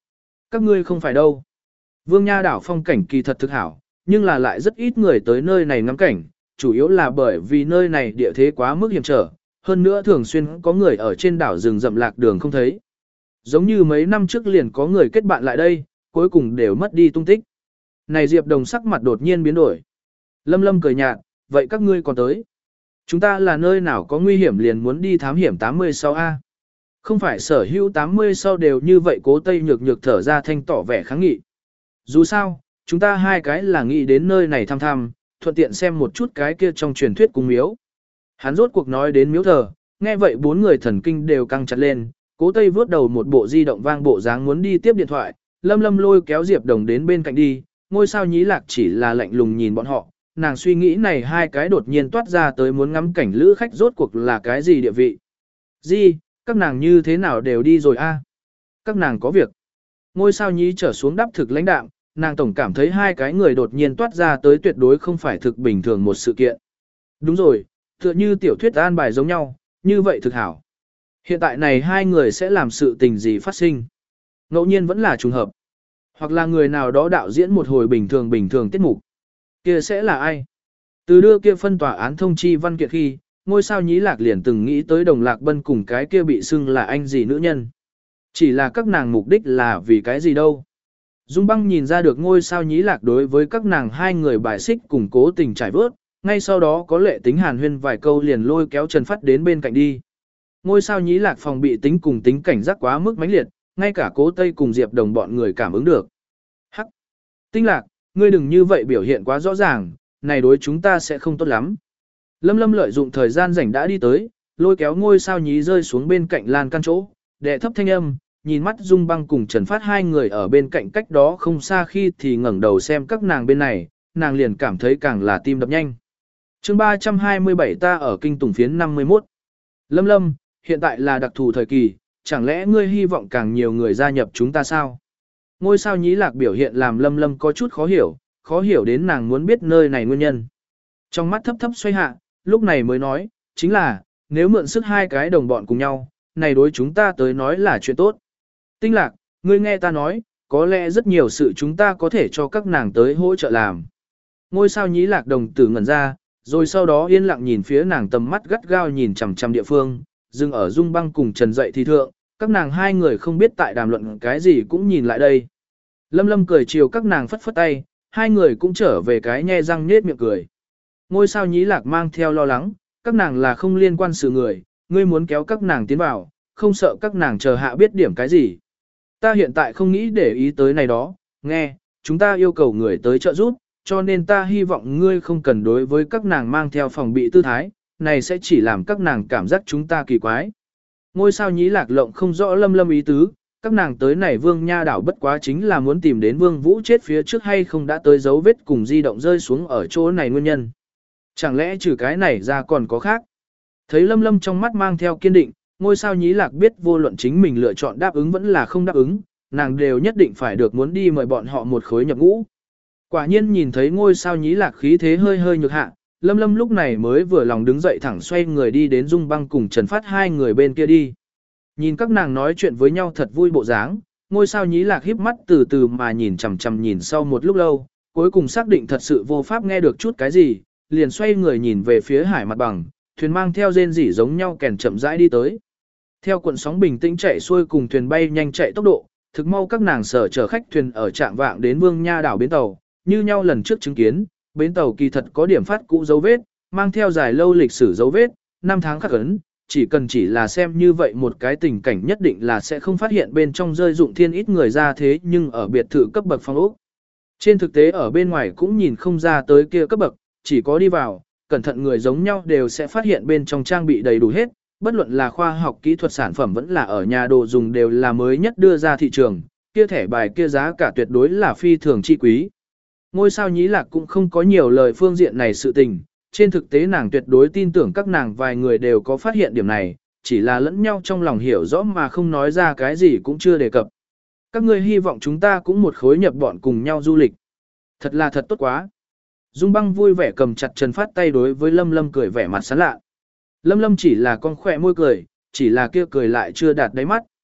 Các ngươi không phải đâu. Vương Nha đảo phong cảnh kỳ thật thực hảo, nhưng là lại rất ít người tới nơi này ngắm cảnh, chủ yếu là bởi vì nơi này địa thế quá mức hiểm trở, hơn nữa thường xuyên có người ở trên đảo rừng rậm lạc đường không thấy. Giống như mấy năm trước liền có người kết bạn lại đây, cuối cùng đều mất đi tung tích. Này Diệp Đồng sắc mặt đột nhiên biến đổi. Lâm Lâm cười nhạt, vậy các ngươi còn tới. Chúng ta là nơi nào có nguy hiểm liền muốn đi thám hiểm tám mươi sáu A. Không phải sở hữu tám mươi sau đều như vậy, Cố Tây nhược nhược thở ra thanh tỏ vẻ kháng nghị. Dù sao, chúng ta hai cái là nghĩ đến nơi này thăm thăm, thuận tiện xem một chút cái kia trong truyền thuyết cung miếu. Hắn rốt cuộc nói đến miếu thờ, nghe vậy bốn người thần kinh đều căng chặt lên, Cố Tây vướt đầu một bộ di động vang bộ dáng muốn đi tiếp điện thoại, Lâm Lâm lôi kéo Diệp Đồng đến bên cạnh đi, ngôi sao nhí lạc chỉ là lạnh lùng nhìn bọn họ, nàng suy nghĩ này hai cái đột nhiên toát ra tới muốn ngắm cảnh lữ khách rốt cuộc là cái gì địa vị. Gì, các nàng như thế nào đều đi rồi a? Các nàng có việc. Ngôi sao nhí trở xuống đáp thực lãnh đạm, nàng tổng cảm thấy hai cái người đột nhiên toát ra tới tuyệt đối không phải thực bình thường một sự kiện. Đúng rồi, tựa như tiểu thuyết an bài giống nhau, như vậy thực hảo. Hiện tại này hai người sẽ làm sự tình gì phát sinh? Ngẫu nhiên vẫn là trùng hợp. Hoặc là người nào đó đạo diễn một hồi bình thường bình thường tiết mục. Kia sẽ là ai? Từ đưa kia phân tòa án thông chi văn kiện khi, ngôi sao nhí lạc liền từng nghĩ tới Đồng Lạc Bân cùng cái kia bị xưng là anh gì nữ nhân. Chỉ là các nàng mục đích là vì cái gì đâu. Dung Băng nhìn ra được ngôi sao nhí lạc đối với các nàng hai người bài xích cùng cố tình trải vớt, ngay sau đó có lệ tính hàn huyên vài câu liền lôi kéo Trần Phát đến bên cạnh đi. Ngôi sao nhí lạc phòng bị tính cùng tính cảnh giác quá mức mãnh liệt, ngay cả Cố Tây cùng Diệp Đồng bọn người cảm ứng được. Hắc! Tinh Lạc, ngươi đừng như vậy biểu hiện quá rõ ràng, này đối chúng ta sẽ không tốt lắm. Lâm Lâm lợi dụng thời gian rảnh đã đi tới, lôi kéo ngôi sao nhí rơi xuống bên cạnh lan căn chỗ, đệ thấp thanh âm, nhìn mắt Dung Băng cùng Trần Phát hai người ở bên cạnh cách đó không xa khi thì ngẩng đầu xem các nàng bên này, nàng liền cảm thấy càng là tim đập nhanh. Chương ba trăm hai mươi bảy ta ở kinh tùng phiến năm mươi mốt. Lâm Lâm, hiện tại là đặc thù thời kỳ, chẳng lẽ ngươi hy vọng càng nhiều người gia nhập chúng ta sao? Ngôi sao nhí lạc biểu hiện làm Lâm Lâm có chút khó hiểu, khó hiểu đến nàng muốn biết nơi này nguyên nhân. Trong mắt thấp thấp xoay hạ, lúc này mới nói, chính là, nếu mượn sức hai cái đồng bọn cùng nhau, này đối chúng ta tới nói là chuyện tốt. Tinh Lạc, ngươi nghe ta nói, có lẽ rất nhiều sự chúng ta có thể cho các nàng tới hỗ trợ làm. Ngôi sao nhí lạc đồng tử ngẩn ra, rồi sau đó yên lặng nhìn phía nàng tầm mắt gắt gao nhìn chằm chằm địa phương, dừng ở Dung Băng cùng Trần dậy thì thượng, các nàng hai người không biết tại đàm luận cái gì cũng nhìn lại đây. Lâm Lâm cười chiều các nàng phất phất tay, hai người cũng trở về cái nhe răng nết miệng cười. Ngôi sao nhí lạc mang theo lo lắng, các nàng là không liên quan sự người, ngươi muốn kéo các nàng tiến vào, không sợ các nàng chờ hạ biết điểm cái gì. Ta hiện tại không nghĩ để ý tới này đó, nghe, chúng ta yêu cầu người tới trợ giúp, cho nên ta hy vọng ngươi không cần đối với các nàng mang theo phòng bị tư thái, này sẽ chỉ làm các nàng cảm giác chúng ta kỳ quái. Ngôi sao nhí lạc lộng không rõ Lâm Lâm ý tứ, các nàng tới này Vương Nha đảo bất quá chính là muốn tìm đến Vương Vũ chết phía trước hay không đã tới dấu vết cùng di động rơi xuống ở chỗ này nguyên nhân. Chẳng lẽ trừ cái này ra còn có khác? Thấy Lâm Lâm trong mắt mang theo kiên định, ngôi sao nhí lạc biết vô luận chính mình lựa chọn đáp ứng vẫn là không đáp ứng, nàng đều nhất định phải được muốn đi mời bọn họ một khối nhập ngũ. Quả nhiên nhìn thấy ngôi sao nhí lạc khí thế hơi hơi nhược hạ, Lâm Lâm lúc này mới vừa lòng đứng dậy thẳng xoay người đi đến Dung Băng cùng Trần Phát hai người bên kia đi. Nhìn các nàng nói chuyện với nhau thật vui bộ dáng, ngôi sao nhí lạc híp mắt từ từ mà nhìn chằm chằm nhìn sau một lúc lâu, cuối cùng xác định thật sự vô pháp nghe được chút cái gì, liền xoay người nhìn về phía hải mặt bằng, thuyền mang theo rên rỉ giống nhau kèn chậm rãi đi tới. Theo cuộn sóng bình tĩnh chạy xuôi cùng thuyền bay nhanh chạy tốc độ, thực mau các nàng sở chở khách thuyền ở trạm vạng đến Vương Nha đảo bến tàu, như nhau lần trước chứng kiến, bến tàu kỳ thật có điểm phát cũ dấu vết, mang theo dài lâu lịch sử dấu vết, năm tháng khắc ấn, chỉ cần chỉ là xem như vậy một cái tình cảnh nhất định là sẽ không phát hiện bên trong rơi dụng thiên ít người ra thế nhưng ở biệt thự cấp bậc phong ốc. Trên thực tế ở bên ngoài cũng nhìn không ra tới kia cấp bậc, chỉ có đi vào, cẩn thận người giống nhau đều sẽ phát hiện bên trong trang bị đầy đủ hết, bất luận là khoa học kỹ thuật sản phẩm vẫn là ở nhà đồ dùng đều là mới nhất đưa ra thị trường, kia thẻ bài kia giá cả tuyệt đối là phi thường chi quý. Ngôi sao nhí lạc cũng không có nhiều lời phương diện này sự tình, trên thực tế nàng tuyệt đối tin tưởng các nàng vài người đều có phát hiện điểm này, chỉ là lẫn nhau trong lòng hiểu rõ mà không nói ra cái gì cũng chưa đề cập. Các ngươi hy vọng chúng ta cũng một khối nhập bọn cùng nhau du lịch. Thật là thật tốt quá. Dung Băng vui vẻ cầm chặt Trần Phát tay đối với Lâm Lâm cười vẻ mặt sán lạ. Lâm Lâm chỉ là con khỏe môi cười, chỉ là kia cười lại chưa đạt đáy mắt.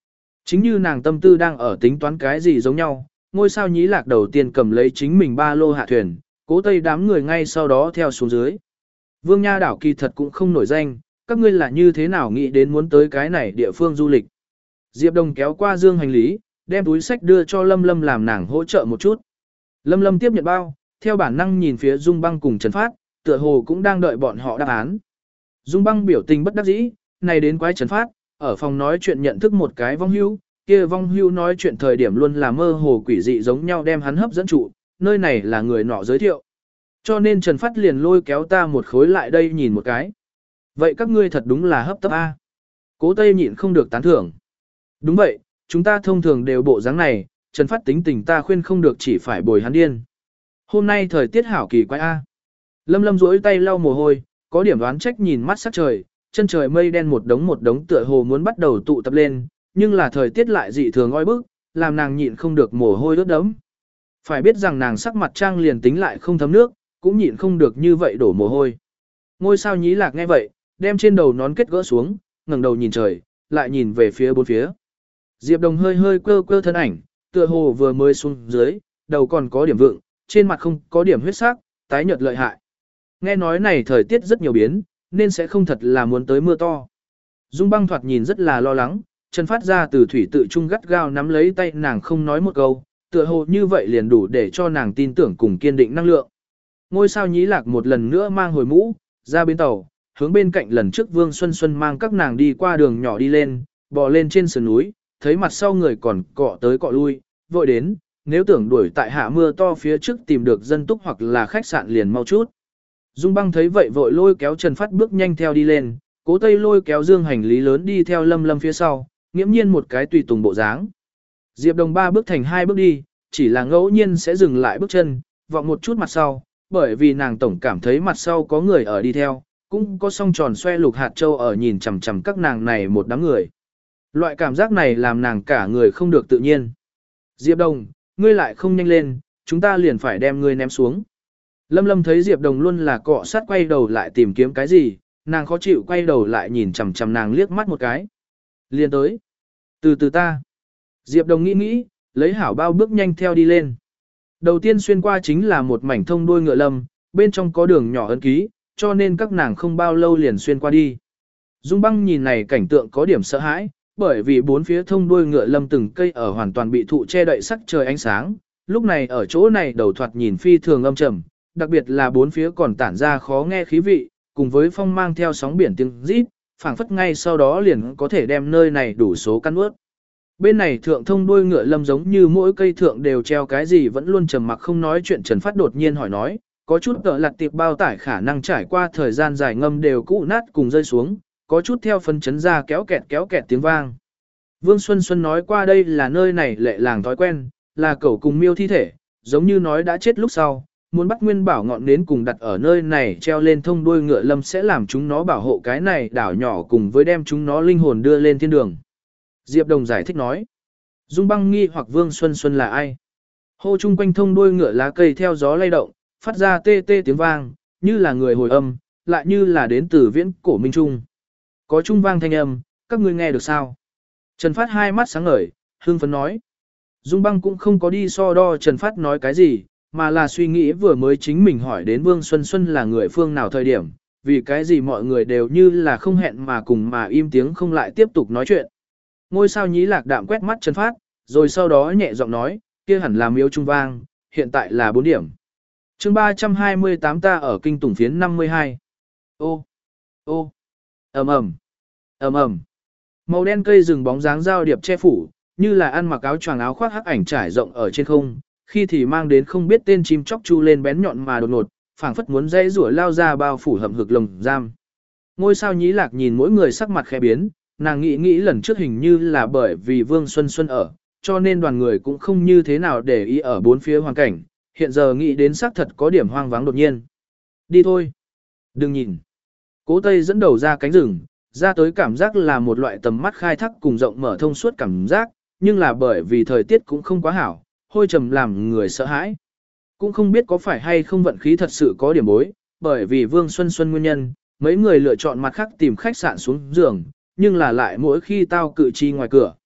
Chính như nàng tâm tư đang ở tính toán cái gì giống nhau, ngôi sao nhí lạc đầu tiên cầm lấy chính mình ba lô hạ thuyền, cố tây đám người ngay sau đó theo xuống dưới. Vương Nha đảo kỳ thật cũng không nổi danh, các ngươi là như thế nào nghĩ đến muốn tới cái này địa phương du lịch. Diệp Đồng kéo qua dương hành lý, đem túi sách đưa cho Lâm Lâm làm nàng hỗ trợ một chút. Lâm Lâm tiếp nhận bao, theo bản năng nhìn phía Dung Băng cùng Trần Phát, tựa hồ cũng đang đợi bọn họ đáp án. Dung Băng biểu tình bất đắc dĩ, này đến quái Trần Phát, ở phòng nói chuyện nhận thức một cái vong hưu, kia vong hưu nói chuyện thời điểm luôn là mơ hồ quỷ dị giống nhau đem hắn hấp dẫn trụ, nơi này là người nọ giới thiệu. Cho nên Trần Phát liền lôi kéo ta một khối lại đây nhìn một cái. Vậy các ngươi thật đúng là hấp tấp A. Cố Tây nhịn không được tán thưởng. Đúng vậy, chúng ta thông thường đều bộ dáng này, Trần Phát tính tình ta khuyên không được chỉ phải bồi hắn điên. Hôm nay thời tiết hảo kỳ quái A. Lâm Lâm duỗi tay lau mồ hôi, có điểm đoán trách nhìn mắt sắc trời, chân trời mây đen một đống một đống tựa hồ muốn bắt đầu tụ tập lên, nhưng là thời tiết lại dị thường oi bức, làm nàng nhịn không được mồ hôi ướt đẫm. Phải biết rằng nàng sắc mặt trang liền tính lại không thấm nước, cũng nhịn không được như vậy đổ mồ hôi. Ngôi sao nhí lạc nghe vậy, đem trên đầu nón kết gỡ xuống, ngẩng đầu nhìn trời, lại nhìn về phía bốn phía. Diệp Đồng hơi hơi quơ quơ thân ảnh, tựa hồ vừa mới xuống dưới, đầu còn có điểm vượng, trên mặt không có điểm huyết sắc, tái nhợt lợi hại. Nghe nói này thời tiết rất nhiều biến, nên sẽ không thật là muốn tới mưa to. Dung Băng thoạt nhìn rất là lo lắng, Trần Phát ra từ thủy tự trung gắt gao nắm lấy tay nàng không nói một câu, tựa hồ như vậy liền đủ để cho nàng tin tưởng cùng kiên định năng lượng. Ngôi sao nhí lạc một lần nữa mang hồi mũ, ra bến tàu, hướng bên cạnh lần trước Vương Xuân Xuân mang các nàng đi qua đường nhỏ đi lên, bò lên trên sườn núi, thấy mặt sau người còn cọ tới cọ lui, vội đến, nếu tưởng đuổi tại hạ mưa to phía trước tìm được dân túc hoặc là khách sạn liền mau chút. Dung Băng thấy vậy vội lôi kéo Trần Phát bước nhanh theo đi lên, Cố Tây lôi kéo dương hành lý lớn đi theo Lâm Lâm phía sau, nghiễm nhiên một cái tùy tùng bộ dáng. Diệp Đồng ba bước thành hai bước đi, chỉ là ngẫu nhiên sẽ dừng lại bước chân, vọng một chút mặt sau, bởi vì nàng tổng cảm thấy mặt sau có người ở đi theo, cũng có song tròn xoe lục hạt châu ở nhìn chằm chằm các nàng này một đám người. Loại cảm giác này làm nàng cả người không được tự nhiên. Diệp Đồng, ngươi lại không nhanh lên, chúng ta liền phải đem ngươi ném xuống. Lâm Lâm thấy Diệp Đồng luôn là cọ sát quay đầu lại tìm kiếm cái gì, nàng khó chịu quay đầu lại nhìn chằm chằm nàng liếc mắt một cái. Liền tới. Từ từ ta. Diệp Đồng nghĩ nghĩ, lấy hảo bao bước nhanh theo đi lên. Đầu tiên xuyên qua chính là một mảnh thông đuôi ngựa lâm, bên trong có đường nhỏ ấn ký, cho nên các nàng không bao lâu liền xuyên qua đi. Dung Băng nhìn này cảnh tượng có điểm sợ hãi, bởi vì bốn phía thông đuôi ngựa lâm từng cây ở hoàn toàn bị thụ che đậy sắc trời ánh sáng, lúc này ở chỗ này đầu thoạt nhìn phi thường âm trầm, đặc biệt là bốn phía còn tản ra khó nghe khí vị, cùng với phong mang theo sóng biển tiếng rít, phảng phất ngay sau đó liền có thể đem nơi này đủ số căn ướt. Bên này thượng thông đuôi ngựa lâm giống như mỗi cây thượng đều treo cái gì vẫn luôn trầm mặc không nói chuyện. Trần Phát đột nhiên hỏi nói, có chút tợ lặt tiệp bao tải khả năng trải qua thời gian dài ngâm đều cũ nát cùng rơi xuống, có chút theo phân chấn ra kéo kẹt kéo kẹt tiếng vang. Vương Xuân Xuân nói qua đây là nơi này lệ làng thói quen, là cẩu cùng miêu thi thể, giống như nói đã chết lúc sau, muốn bắt nguyên bảo ngọn nến cùng đặt ở nơi này treo lên thông đuôi ngựa lâm sẽ làm chúng nó bảo hộ cái này đảo nhỏ cùng với đem chúng nó linh hồn đưa lên thiên đường. Diệp Đồng giải thích nói. Dung Băng nghi hoặc Vương Xuân Xuân là ai? Hô chung quanh thông đuôi ngựa lá cây theo gió lay động, phát ra tê tê tiếng vang, như là người hồi âm, lại như là đến từ viễn cổ minh trung. Có trung vang thanh âm, các ngươi nghe được sao? Trần Phát hai mắt sáng ngời, hương phấn nói. Dung Băng cũng không có đi so đo Trần Phát nói cái gì, mà là suy nghĩ vừa mới chính mình hỏi đến Vương Xuân Xuân là người phương nào thời điểm, vì cái gì mọi người đều như là không hẹn mà cùng mà im tiếng không lại tiếp tục nói chuyện. Ngôi sao nhí lạc đạm quét mắt Trần Phát, rồi sau đó nhẹ giọng nói, kia hẳn là miếu trung vang, hiện tại là bốn điểm. chương ba trăm hai mươi tám ta ở kinh tủng phiến năm mươi hai. Ô, ô, ầm ầm, ầm ầm. Màu đen cây rừng bóng dáng giao điệp che phủ, như là ăn mặc áo choàng áo khoác hắc ảnh trải rộng ở trên không, khi thì mang đến không biết tên chim chóc chu lên bén nhọn mà đột ngột, phảng phất muốn dây rủa lao ra bao phủ hầm hực lồng giam. Ngôi sao nhí lạc nhìn mỗi người sắc mặt khẽ biến, nàng nghĩ nghĩ lần trước hình như là bởi vì Vương Xuân Xuân ở, cho nên đoàn người cũng không như thế nào để ý ở bốn phía hoàn cảnh, hiện giờ nghĩ đến xác thật có điểm hoang vắng đột nhiên. Đi thôi. Đừng nhìn. Cố Tây dẫn đầu ra cánh rừng, ra tới cảm giác là một loại tầm mắt khai thác cùng rộng mở thông suốt cảm giác, nhưng là bởi vì thời tiết cũng không quá hảo, hôi trầm làm người sợ hãi. Cũng không biết có phải hay không vận khí thật sự có điểm bối, bởi vì Vương Xuân Xuân nguyên nhân, mấy người lựa chọn mặt khác tìm khách sạn xuống giường, nhưng là lại mỗi khi tao cự chi ngoài cửa.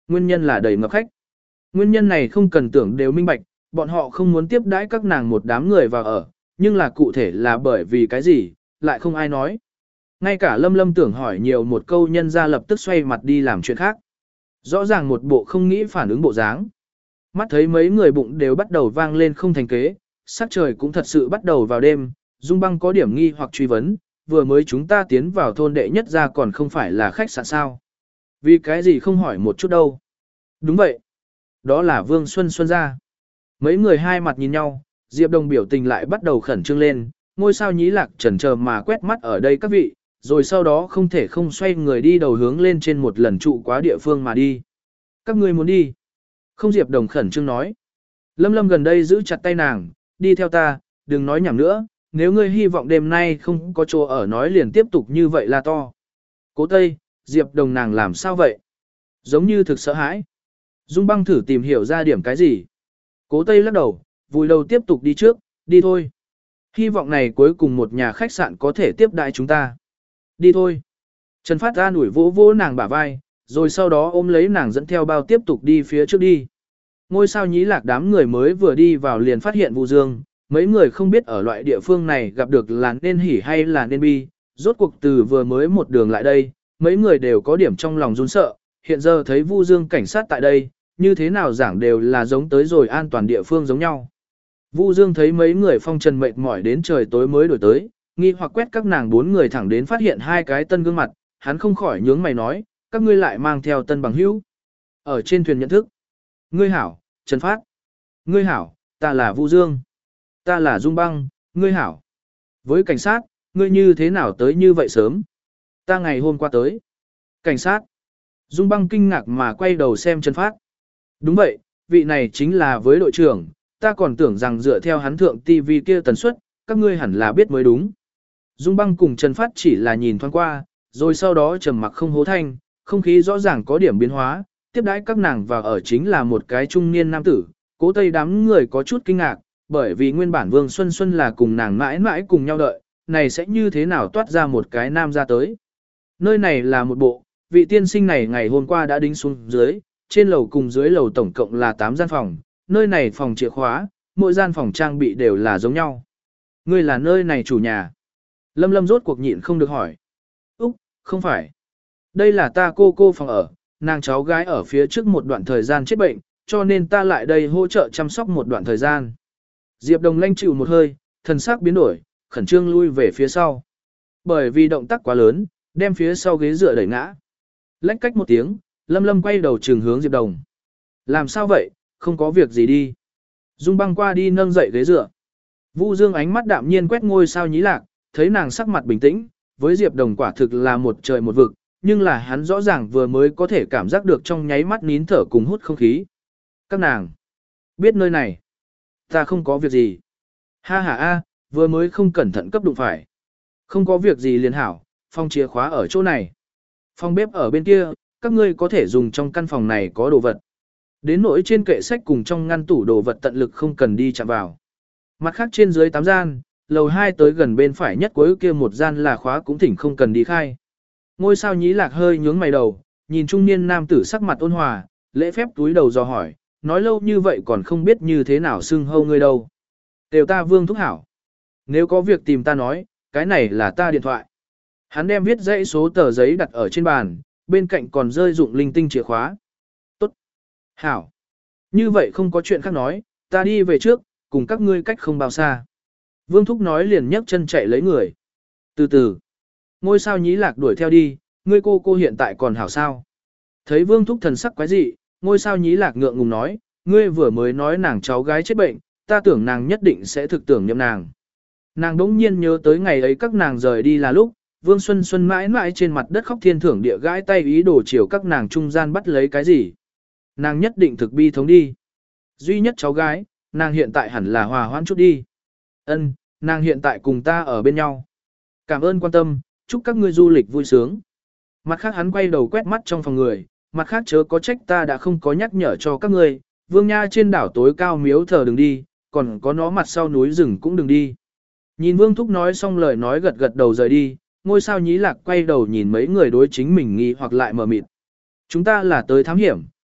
Nguyên nhân là đầy ngập khách. Nguyên nhân này không cần tưởng đều minh bạch, bọn họ không muốn tiếp đãi các nàng một đám người vào ở, nhưng là cụ thể là bởi vì cái gì, lại không ai nói. Ngay cả Lâm Lâm tưởng hỏi nhiều một câu nhân ra lập tức xoay mặt đi làm chuyện khác. Rõ ràng một bộ không nghĩ phản ứng bộ dáng. Mắt thấy mấy người bụng đều bắt đầu vang lên không thành kế, sắc trời cũng thật sự bắt đầu vào đêm, Dung Băng có điểm nghi hoặc truy vấn, vừa mới chúng ta tiến vào thôn đệ nhất ra còn không phải là khách sạn sao. Vì cái gì không hỏi một chút đâu. Đúng vậy. Đó là Vương Xuân Xuân ra. Mấy người hai mặt nhìn nhau, Diệp Đồng biểu tình lại bắt đầu khẩn trương lên, ngôi sao nhí lạc chần chờ mà quét mắt ở đây các vị, rồi sau đó không thể không xoay người đi đầu hướng lên trên một lần trụ quá địa phương mà đi. Các ngươi muốn đi. Không Diệp Đồng khẩn trương nói. Lâm Lâm gần đây giữ chặt tay nàng, đi theo ta, đừng nói nhảm nữa, nếu ngươi hy vọng đêm nay không có chỗ ở nói liền tiếp tục như vậy là to. Cố Tây, Diệp Đồng nàng làm sao vậy? Giống như thực sợ hãi. Dung Băng thử tìm hiểu ra điểm cái gì. Cố Tây lắc đầu, vùi đầu tiếp tục đi trước, đi thôi. Hy vọng này cuối cùng một nhà khách sạn có thể tiếp đãi chúng ta. Đi thôi. Trần Phát ra ủi vỗ vỗ nàng bả vai, rồi sau đó ôm lấy nàng dẫn theo bao tiếp tục đi phía trước đi. Ngôi sao nhí lạc đám người mới vừa đi vào liền phát hiện Vu Dương, mấy người không biết ở loại địa phương này gặp được là nên hỉ hay là nên bi, rốt cuộc từ vừa mới một đường lại đây, mấy người đều có điểm trong lòng run sợ, hiện giờ thấy Vu Dương cảnh sát tại đây, như thế nào giảng đều là giống tới rồi an toàn địa phương giống nhau. Vu Dương thấy mấy người phong trần mệt mỏi đến trời tối mới đổi tới, nghi hoặc quét các nàng bốn người thẳng đến phát hiện hai cái tân gương mặt, hắn không khỏi nhướng mày nói, các ngươi lại mang theo tân bằng hữu. Ở trên thuyền nhận thức. Ngươi hảo, Trần Phát. Ngươi hảo, ta là Vu Dương. Ta là Dung Băng, ngươi hảo. Với cảnh sát, ngươi như thế nào tới như vậy sớm? Ta ngày hôm qua tới. Cảnh sát. Dung Băng kinh ngạc mà quay đầu xem Trần Phát. Đúng vậy, vị này chính là với đội trưởng, ta còn tưởng rằng dựa theo hắn thượng ti vi kia tần suất, các ngươi hẳn là biết mới đúng. Dung Băng cùng Trần Phát chỉ là nhìn thoáng qua, rồi sau đó trầm mặc không hố thanh, không khí rõ ràng có điểm biến hóa, tiếp đãi các nàng vào ở chính là một cái trung niên nam tử, Cố Tây đám người có chút kinh ngạc, bởi vì nguyên bản Vương Xuân Xuân là cùng nàng mãi mãi cùng nhau đợi, này sẽ như thế nào toát ra một cái nam ra tới. Nơi này là một bộ, vị tiên sinh này ngày hôm qua đã đính xuống dưới, trên lầu cùng dưới lầu tổng cộng là tám gian phòng, nơi này phòng chìa khóa, mỗi gian phòng trang bị đều là giống nhau. Ngươi là nơi này chủ nhà. Lâm Lâm rốt cuộc nhịn không được hỏi. Úc, không phải. Đây là ta cô cô phòng ở, nàng cháu gái ở phía trước một đoạn thời gian chết bệnh, cho nên ta lại đây hỗ trợ chăm sóc một đoạn thời gian. Diệp Đồng lanh chịu một hơi, thần sắc biến đổi, khẩn trương lui về phía sau. Bởi vì động tác quá lớn, đem phía sau ghế dựa đẩy ngã. Lách cách một tiếng, Lâm Lâm quay đầu trừng hướng Diệp Đồng. Làm sao vậy, không có việc gì đi. Dung Băng qua đi nâng dậy ghế dựa. Vu Dương ánh mắt đạm nhiên quét ngôi sao nhí lạc, thấy nàng sắc mặt bình tĩnh, với Diệp Đồng quả thực là một trời một vực, nhưng là hắn rõ ràng vừa mới có thể cảm giác được trong nháy mắt nín thở cùng hút không khí. Các nàng biết nơi này. Ta không có việc gì. Ha ha a, vừa mới không cẩn thận cấp đụng phải. Không có việc gì liền hảo, phòng chìa khóa ở chỗ này. Phòng bếp ở bên kia, các ngươi có thể dùng trong căn phòng này có đồ vật. Đến nỗi trên kệ sách cùng trong ngăn tủ đồ vật tận lực không cần đi chạm vào. Mặt khác trên dưới tám gian, lầu hai tới gần bên phải nhất cuối kia một gian là khóa cũng thỉnh không cần đi khai. Ngôi sao nhí lạc hơi nhướng mày đầu, nhìn trung niên nam tử sắc mặt ôn hòa, lễ phép túi đầu dò hỏi, nói lâu như vậy còn không biết như thế nào xưng hâu ngươi đâu. Đều ta Vương thúc hảo. Nếu có việc tìm ta nói, cái này là ta điện thoại. Hắn đem viết dãy số tờ giấy đặt ở trên bàn, bên cạnh còn rơi dụng linh tinh chìa khóa. Tốt. Hảo. Như vậy không có chuyện khác nói, ta đi về trước, cùng các ngươi cách không bao xa. Vương thúc nói liền nhấc chân chạy lấy người. Từ từ. Ngôi sao nhí lạc đuổi theo đi, ngươi cô cô hiện tại còn hảo sao. Thấy vương thúc thần sắc quái dị, ngôi sao nhí lạc ngượng ngùng nói, ngươi vừa mới nói nàng cháu gái chết bệnh, ta tưởng nàng nhất định sẽ thực tưởng nhậm nàng. Nàng đống nhiên nhớ tới ngày ấy các nàng rời đi là lúc, Vương Xuân Xuân mãi mãi trên mặt đất khóc thiên thưởng địa gãi tay ý đồ chiều các nàng trung gian bắt lấy cái gì. Nàng nhất định thực bi thống đi. Duy nhất cháu gái, nàng hiện tại hẳn là hòa hoãn chút đi. Ân, nàng hiện tại cùng ta ở bên nhau. Cảm ơn quan tâm, chúc các ngươi du lịch vui sướng. Mặt khác hắn quay đầu quét mắt trong phòng người, mặt khác chớ có trách ta đã không có nhắc nhở cho các ngươi, Vương Nha trên đảo tối cao miếu thờ đừng đi, còn có nó mặt sau núi rừng cũng đừng đi. Nhìn Vương Thúc nói xong lời nói gật gật đầu rời đi, ngôi sao nhí lạc quay đầu nhìn mấy người đối chính mình nghi hoặc lại mờ mịt. Chúng ta là tới thám hiểm,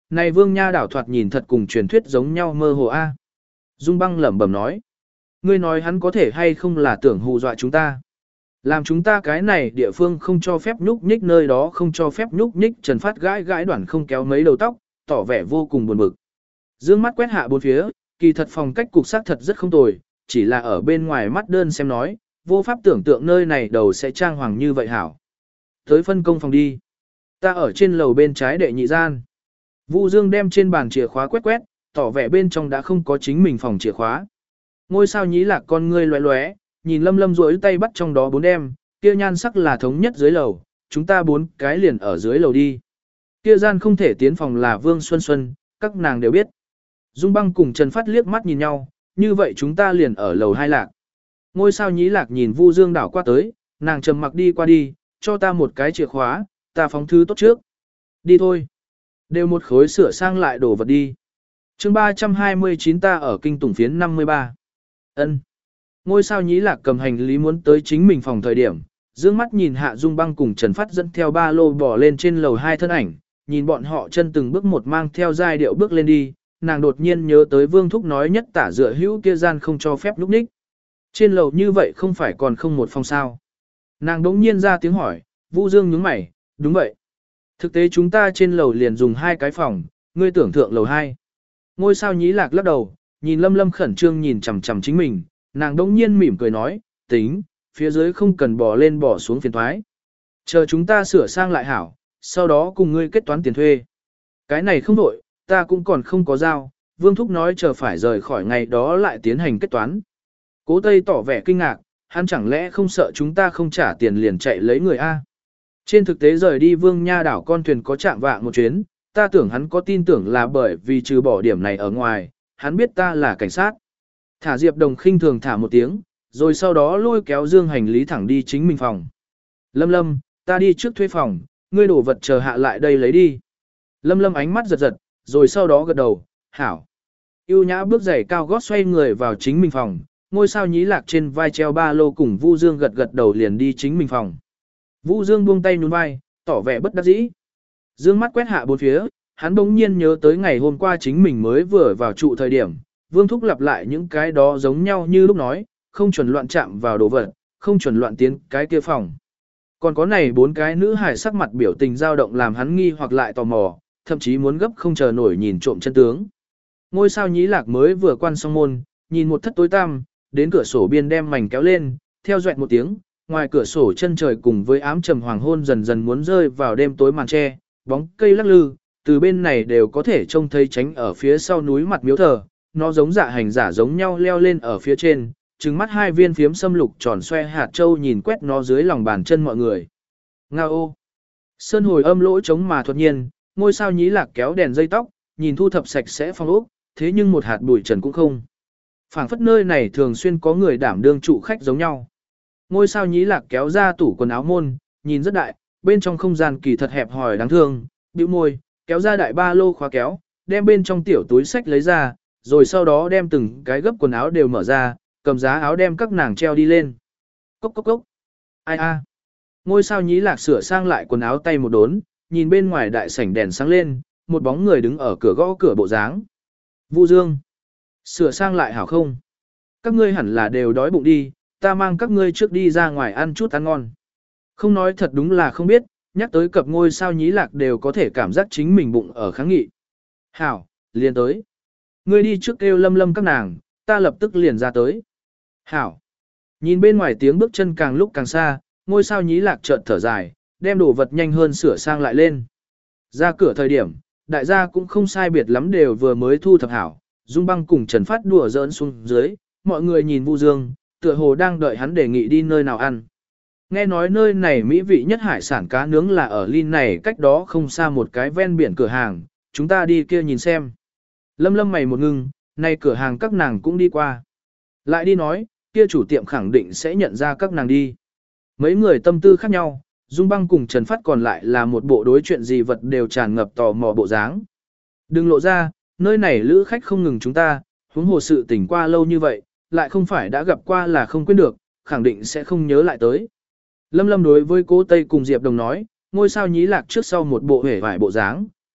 Này Vương Nha đảo thoạt nhìn thật cùng truyền thuyết giống nhau mơ hồ a. Dung Băng lẩm bẩm nói. Ngươi nói hắn có thể hay không là tưởng hù dọa chúng ta. Làm chúng ta cái này địa phương không cho phép nhúc nhích, nơi đó không cho phép nhúc nhích. Trần Phát gãi gãi đoạn không kéo mấy đầu tóc, tỏ vẻ vô cùng buồn bực. Dương mắt quét hạ bốn phía, kỳ thật phòng cách cục sắc thật rất không tồi, chỉ là ở bên ngoài mắt đơn xem nói, vô pháp tưởng tượng nơi này đầu sẽ trang hoàng như vậy hảo. Tới phân công phòng đi. Ta ở trên lầu bên trái đệ nhị gian. Vu Dương đem trên bàn chìa khóa quét quét, tỏ vẻ bên trong đã không có chính mình phòng chìa khóa. Ngôi sao nhí lạc con ngươi loé loé, nhìn Lâm Lâm duỗi tay bắt trong đó bốn đem, kia nhan sắc là thống nhất dưới lầu, chúng ta bốn cái liền ở dưới lầu đi. Kia gian không thể tiến phòng là Vương Xuân Xuân, các nàng đều biết. Dung Băng cùng Trần Phát liếc mắt nhìn nhau, như vậy chúng ta liền ở lầu hai lạc. Ngôi sao nhí lạc nhìn Vu Dương đảo qua tới, nàng trầm mặc đi qua đi, cho ta một cái chìa khóa, ta phóng thư tốt trước. Đi thôi. Đều một khối sửa sang lại đồ vật đi. chương ba trăm hai mươi chín ta ở kinh tủng phiến năm mươi ba. Ân. Ngôi sao nhí lạc cầm hành lý muốn tới chính mình phòng thời điểm, dương mắt nhìn Hạ Dung Băng cùng Trần Phát dẫn theo ba lô bỏ lên trên lầu hai thân ảnh, nhìn bọn họ chân từng bước một mang theo giai điệu bước lên đi, nàng đột nhiên nhớ tới Vương Thúc nói nhất tả dựa hữu kia gian không cho phép lúc ních. Trên lầu như vậy không phải còn không một phòng sao. Nàng đống nhiên ra tiếng hỏi, Vu Dương nhướng mày, đúng vậy. Thực tế chúng ta trên lầu liền dùng hai cái phòng, ngươi tưởng thượng lầu hai. Ngôi sao nhí lạc lắc đầu, nhìn Lâm Lâm khẩn trương nhìn chằm chằm chính mình, nàng đống nhiên mỉm cười nói, tính, phía dưới không cần bỏ lên bỏ xuống phiền thoái. Chờ chúng ta sửa sang lại hảo, sau đó cùng ngươi kết toán tiền thuê. Cái này không đổi, ta cũng còn không có giao, Vương Thúc nói chờ phải rời khỏi ngày đó lại tiến hành kết toán. Cố Tây tỏ vẻ kinh ngạc, hắn chẳng lẽ không sợ chúng ta không trả tiền liền chạy lấy người A. Trên thực tế rời đi Vương Nha đảo con thuyền có chạm vạng một chuyến, ta tưởng hắn có tin tưởng là bởi vì trừ bỏ điểm này ở ngoài, hắn biết ta là cảnh sát. Thả Diệp Đồng khinh thường thả một tiếng, rồi sau đó lôi kéo dương hành lý thẳng đi chính mình phòng. Lâm Lâm, ta đi trước thuê phòng, ngươi đổ vật chờ hạ lại đây lấy đi. Lâm Lâm ánh mắt giật giật, rồi sau đó gật đầu, hảo. Yêu nhã bước giày cao gót xoay người vào chính mình phòng, ngôi sao nhí lạc trên vai treo ba lô cùng Vu Dương gật gật đầu liền đi chính mình phòng. Vu Dương buông tay nhún vai, tỏ vẻ bất đắc dĩ. Dương mắt quét hạ bốn phía, hắn bỗng nhiên nhớ tới ngày hôm qua chính mình mới vừa vào trụ thời điểm, Vương Thúc lặp lại những cái đó giống nhau như lúc nói, không chuẩn loạn chạm vào đồ vật, không chuẩn loạn tiến cái kia phòng. Còn có này bốn cái nữ hài sắc mặt biểu tình dao động làm hắn nghi hoặc lại tò mò, thậm chí muốn gấp không chờ nổi nhìn trộm chân tướng. Ngôi sao nhí lạc mới vừa quan xong môn, nhìn một thất tối tăm, đến cửa sổ biên đem mảnh kéo lên, theo doẹt một tiếng, ngoài cửa sổ chân trời cùng với ám trầm hoàng hôn dần dần muốn rơi vào đêm tối màn tre, bóng cây lắc lư, từ bên này đều có thể trông thấy tránh ở phía sau núi mặt miếu thờ, nó giống dạ hành giả giống nhau leo lên ở phía trên, trừng mắt hai viên phiếm xâm lục tròn xoe hạt châu nhìn quét nó dưới lòng bàn chân mọi người. Ngao ô! Sơn hồi âm lỗ trống mà thuật nhiên, ngôi sao nhí lạc kéo đèn dây tóc, nhìn thu thập sạch sẽ phong ốc, thế nhưng một hạt bụi trần cũng không. Phảng phất nơi này thường xuyên có người đảm đương trụ khách giống nhau. Ngôi sao nhí lạc kéo ra tủ quần áo môn, nhìn rất đại, bên trong không gian kỳ thật hẹp hòi đáng thương, bĩu môi, kéo ra đại ba lô khóa kéo, đem bên trong tiểu túi sách lấy ra, rồi sau đó đem từng cái gấp quần áo đều mở ra, cầm giá áo đem các nàng treo đi lên. Cốc cốc cốc. Ai a. Ngôi sao nhí lạc sửa sang lại quần áo tay một đốn, nhìn bên ngoài đại sảnh đèn sáng lên, một bóng người đứng ở cửa gõ cửa bộ dáng. Vu Dương. Sửa sang lại hảo không? Các ngươi hẳn là đều đói bụng đi, ta mang các ngươi trước đi ra ngoài ăn chút ăn ngon. Không nói thật đúng là không biết, nhắc tới cặp ngôi sao nhí lạc đều có thể cảm giác chính mình bụng ở kháng nghị. Hảo, liền tới. Ngươi đi trước kêu Lâm Lâm các nàng, ta lập tức liền ra tới. Hảo. Nhìn bên ngoài tiếng bước chân càng lúc càng xa, ngôi sao nhí lạc chợt thở dài, đem đồ vật nhanh hơn sửa sang lại lên. Ra cửa thời điểm, đại gia cũng không sai biệt lắm đều vừa mới thu thập hảo, Dung Băng cùng Trần Phát đùa giỡn xuống dưới, mọi người nhìn Vu Dương, tựa hồ đang đợi hắn đề nghị đi nơi nào ăn. Nghe nói nơi này mỹ vị nhất hải sản cá nướng là ở Lin này cách đó không xa một cái ven biển cửa hàng, chúng ta đi kia nhìn xem. Lâm Lâm mày một ngưng, nay cửa hàng các nàng cũng đi qua. Lại đi nói, kia chủ tiệm khẳng định sẽ nhận ra các nàng đi. Mấy người tâm tư khác nhau, Dung Băng cùng Trần Phát còn lại là một bộ đối chuyện gì vật đều tràn ngập tò mò bộ dáng. Đừng lộ ra, nơi này lữ khách không ngừng chúng ta, huống hồ sự tình qua lâu như vậy, lại không phải đã gặp qua là không quên được, khẳng định sẽ không nhớ lại tới. Lâm Lâm đối với Cố Tây cùng Diệp Đồng nói, ngôi sao nhí lạc trước sau một bộ hể vải bộ dáng,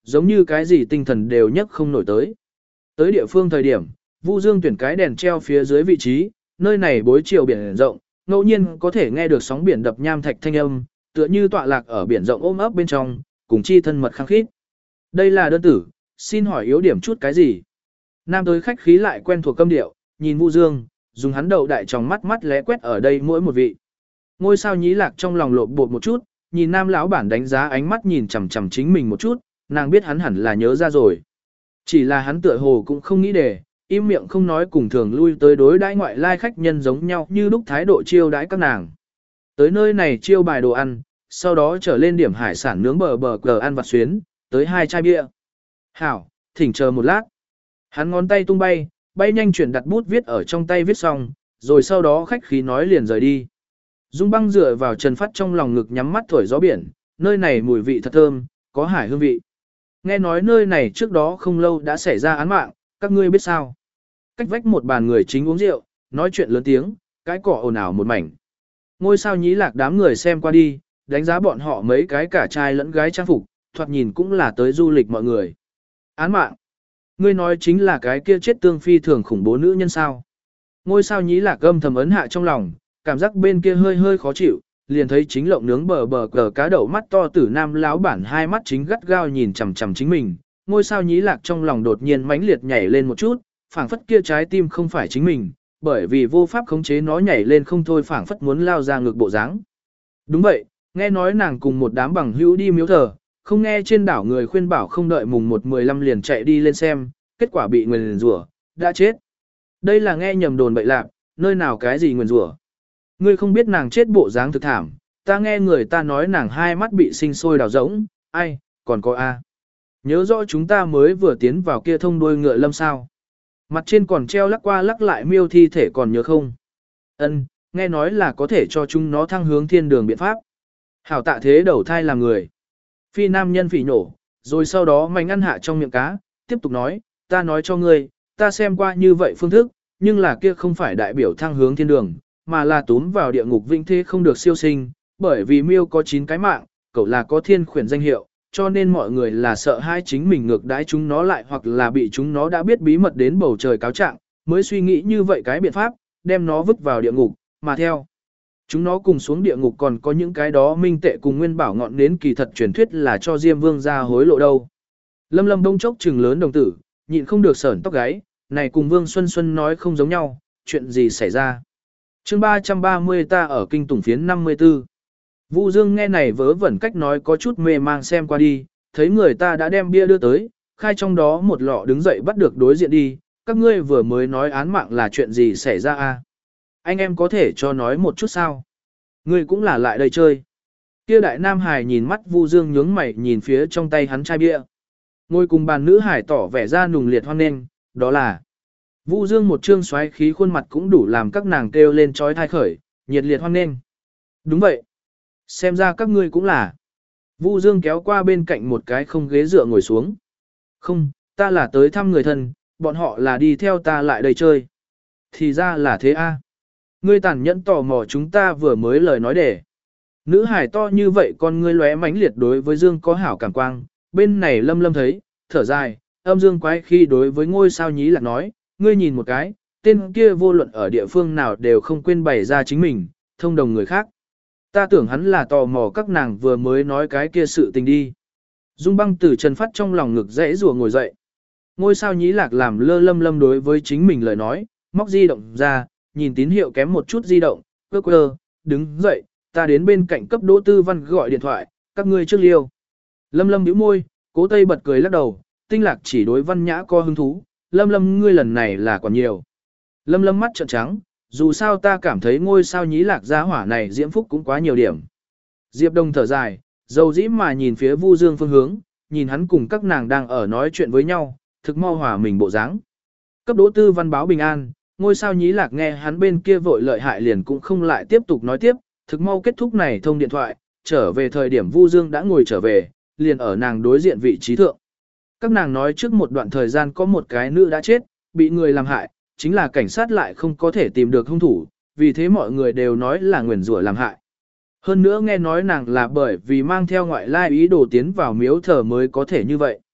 giống như cái gì tinh thần đều nhấc không nổi tới. Tới địa phương thời điểm, Vu Dương tuyển cái đèn treo phía dưới vị trí, nơi này bối chiều biển rộng, ngẫu nhiên có thể nghe được sóng biển đập nham thạch thanh âm, tựa như tọa lạc ở biển rộng ôm ấp bên trong, cùng chi thân mật khăng khít. Đây là đơn tử, xin hỏi yếu điểm chút cái gì? Nam tới khách khí lại quen thuộc câm điệu, nhìn Vu Dương, dùng hắn đầu đại tròng mắt mắt lé quét ở đây mỗi một vị. Ngôi sao nhí lạc trong lòng lộn bột một chút, nhìn nam lão bản đánh giá ánh mắt nhìn chằm chằm chính mình một chút, nàng biết hắn hẳn là nhớ ra rồi. Chỉ là hắn tựa hồ cũng không nghĩ để, im miệng không nói cùng thường lui tới đối đãi ngoại lai khách nhân giống nhau như lúc thái độ chiêu đãi các nàng. Tới nơi này chiêu bài đồ ăn, sau đó trở lên điểm hải sản nướng bờ bờ cờ ăn vặt xuyến, tới hai chai bia. Hảo, thỉnh chờ một lát. Hắn ngón tay tung bay, bay nhanh chuyển đặt bút viết ở trong tay viết xong, rồi sau đó khách khí nói liền rời đi. Dung Băng dựa vào Trần Phát trong lòng ngực nhắm mắt thổi gió biển, nơi này mùi vị thật thơm, có hải hương vị. Nghe nói nơi này trước đó không lâu đã xảy ra án mạng, các ngươi biết sao? Cách vách một bàn người chính uống rượu, nói chuyện lớn tiếng, cái cỏ ồn ào một mảnh. Ngôi sao nhí lạc đám người xem qua đi, đánh giá bọn họ mấy cái cả trai lẫn gái trang phục, thoạt nhìn cũng là tới du lịch mọi người. Án mạng. Ngươi nói chính là cái kia chết tương phi thường khủng bố nữ nhân sao? Ngôi sao nhí lạc âm thầm ấn hạ trong lòng, cảm giác bên kia hơi hơi khó chịu, liền thấy chính lộng nướng bờ bờ cờ cá đậu mắt to tử nam láo bản hai mắt chính gắt gao nhìn chằm chằm chính mình. Ngôi sao nhí lạc trong lòng đột nhiên mãnh liệt nhảy lên một chút, phảng phất kia trái tim không phải chính mình, bởi vì vô pháp khống chế nó nhảy lên không thôi, phảng phất muốn lao ra ngược bộ dáng. Đúng vậy, nghe nói nàng cùng một đám bằng hữu đi miếu thờ, không nghe trên đảo người khuyên bảo không đợi mùng một mười lăm liền chạy đi lên xem, kết quả bị nguyền rủa, đã chết. Đây là nghe nhầm đồn bậy lạc, nơi nào cái gì nguyền rủa? Ngươi không biết nàng chết bộ dáng thực thảm, ta nghe người ta nói nàng hai mắt bị sinh sôi đào rỗng, ai, còn có a. Nhớ rõ chúng ta mới vừa tiến vào kia thông đuôi ngựa lâm sao. Mặt trên còn treo lắc qua lắc lại miêu thi thể còn nhớ không? Ân, nghe nói là có thể cho chúng nó thăng hướng thiên đường biện pháp. Hảo tạ thế đầu thai làm người. Phi nam nhân phỉ nổ, rồi sau đó mảnh ăn hạ trong miệng cá, tiếp tục nói, ta nói cho ngươi, ta xem qua như vậy phương thức, nhưng là kia không phải đại biểu thăng hướng thiên đường, mà là túm vào địa ngục vĩnh thế không được siêu sinh, bởi vì miêu có chín cái mạng, cậu là có thiên khuyển danh hiệu, cho nên mọi người là sợ hai chính mình ngược đãi chúng nó lại hoặc là bị chúng nó đã biết bí mật đến bầu trời cáo trạng, mới suy nghĩ như vậy cái biện pháp, đem nó vứt vào địa ngục, mà theo. Chúng nó cùng xuống địa ngục còn có những cái đó minh tệ cùng nguyên bảo ngọn nến kỳ thật truyền thuyết là cho Diêm Vương ra hối lộ đâu. Lâm Lâm đông chốc trừng lớn đồng tử, nhịn không được sởn tóc gáy, này cùng Vương Xuân Xuân nói không giống nhau, chuyện gì xảy ra. Chương ba trăm ba mươi ta ở kinh tủng phiến năm mươi tư. Vu Dương nghe này vớ vẩn cách nói có chút mê mang xem qua đi, thấy người ta đã đem bia đưa tới, khai trong đó một lọ đứng dậy bắt được đối diện đi, các ngươi vừa mới nói án mạng là chuyện gì xảy ra a? Anh em có thể cho nói một chút sao? Ngươi cũng là lại đây chơi. Kia đại nam hải nhìn mắt Vu Dương nhướng mày nhìn phía trong tay hắn chai bia. Ngồi cùng bàn nữ hải tỏ vẻ ra nùng liệt hoan nghênh, đó là Vu Dương một trương xoáy khí khuôn mặt cũng đủ làm các nàng kêu lên trói thai khởi, nhiệt liệt hoan nghênh. Đúng vậy. Xem ra các ngươi cũng là. Vu Dương kéo qua bên cạnh một cái không ghế dựa ngồi xuống. Không, ta là tới thăm người thân, bọn họ là đi theo ta lại đây chơi. Thì ra là thế a. Ngươi tàn nhẫn tò mò chúng ta vừa mới lời nói để. Nữ hải to như vậy con ngươi lóe mãnh liệt đối với Dương có hảo cảm quang, bên này Lâm Lâm thấy, thở dài, âm Dương quái khi đối với ngôi sao nhí lạc nói, ngươi nhìn một cái, tên kia vô luận ở địa phương nào đều không quên bày ra chính mình, thông đồng người khác. Ta tưởng hắn là tò mò các nàng vừa mới nói cái kia sự tình đi. Dung Băng từ Trần Phát trong lòng ngực dãy rùa ngồi dậy. Ngôi sao nhí lạc làm lơ Lâm Lâm đối với chính mình lời nói, móc di động ra, nhìn tín hiệu kém một chút di động, quơ quơ, đứng dậy, ta đến bên cạnh cấp Đỗ Tư Văn gọi điện thoại, các ngươi trước liêu. Lâm Lâm bĩu môi, Cố Tây bật cười lắc đầu, Tinh Lạc chỉ đối Văn Nhã co hứng thú, Lâm Lâm ngươi lần này là còn nhiều. Lâm Lâm mắt trợn trắng, dù sao ta cảm thấy ngôi sao nhí lạc gia hỏa này diễm phúc cũng quá nhiều điểm. Diệp Đông thở dài, dầu dĩ mà nhìn phía Vu Dương phương hướng, nhìn hắn cùng các nàng đang ở nói chuyện với nhau, thực mau hòa mình bộ dáng. Cấp Đỗ Tư Văn báo bình an, ngôi sao nhí lạc nghe hắn bên kia vội lợi hại liền cũng không lại tiếp tục nói tiếp, thực mau kết thúc này thông điện thoại, trở về thời điểm Vu Dương đã ngồi trở về, liền ở nàng đối diện vị trí thượng. Các nàng nói trước một đoạn thời gian có một cái nữ đã chết, bị người làm hại, chính là cảnh sát lại không có thể tìm được hung thủ, vì thế mọi người đều nói là nguyền rủa làm hại. Hơn nữa nghe nói nàng là bởi vì mang theo ngoại lai ý đồ tiến vào miếu thờ mới có thể như vậy.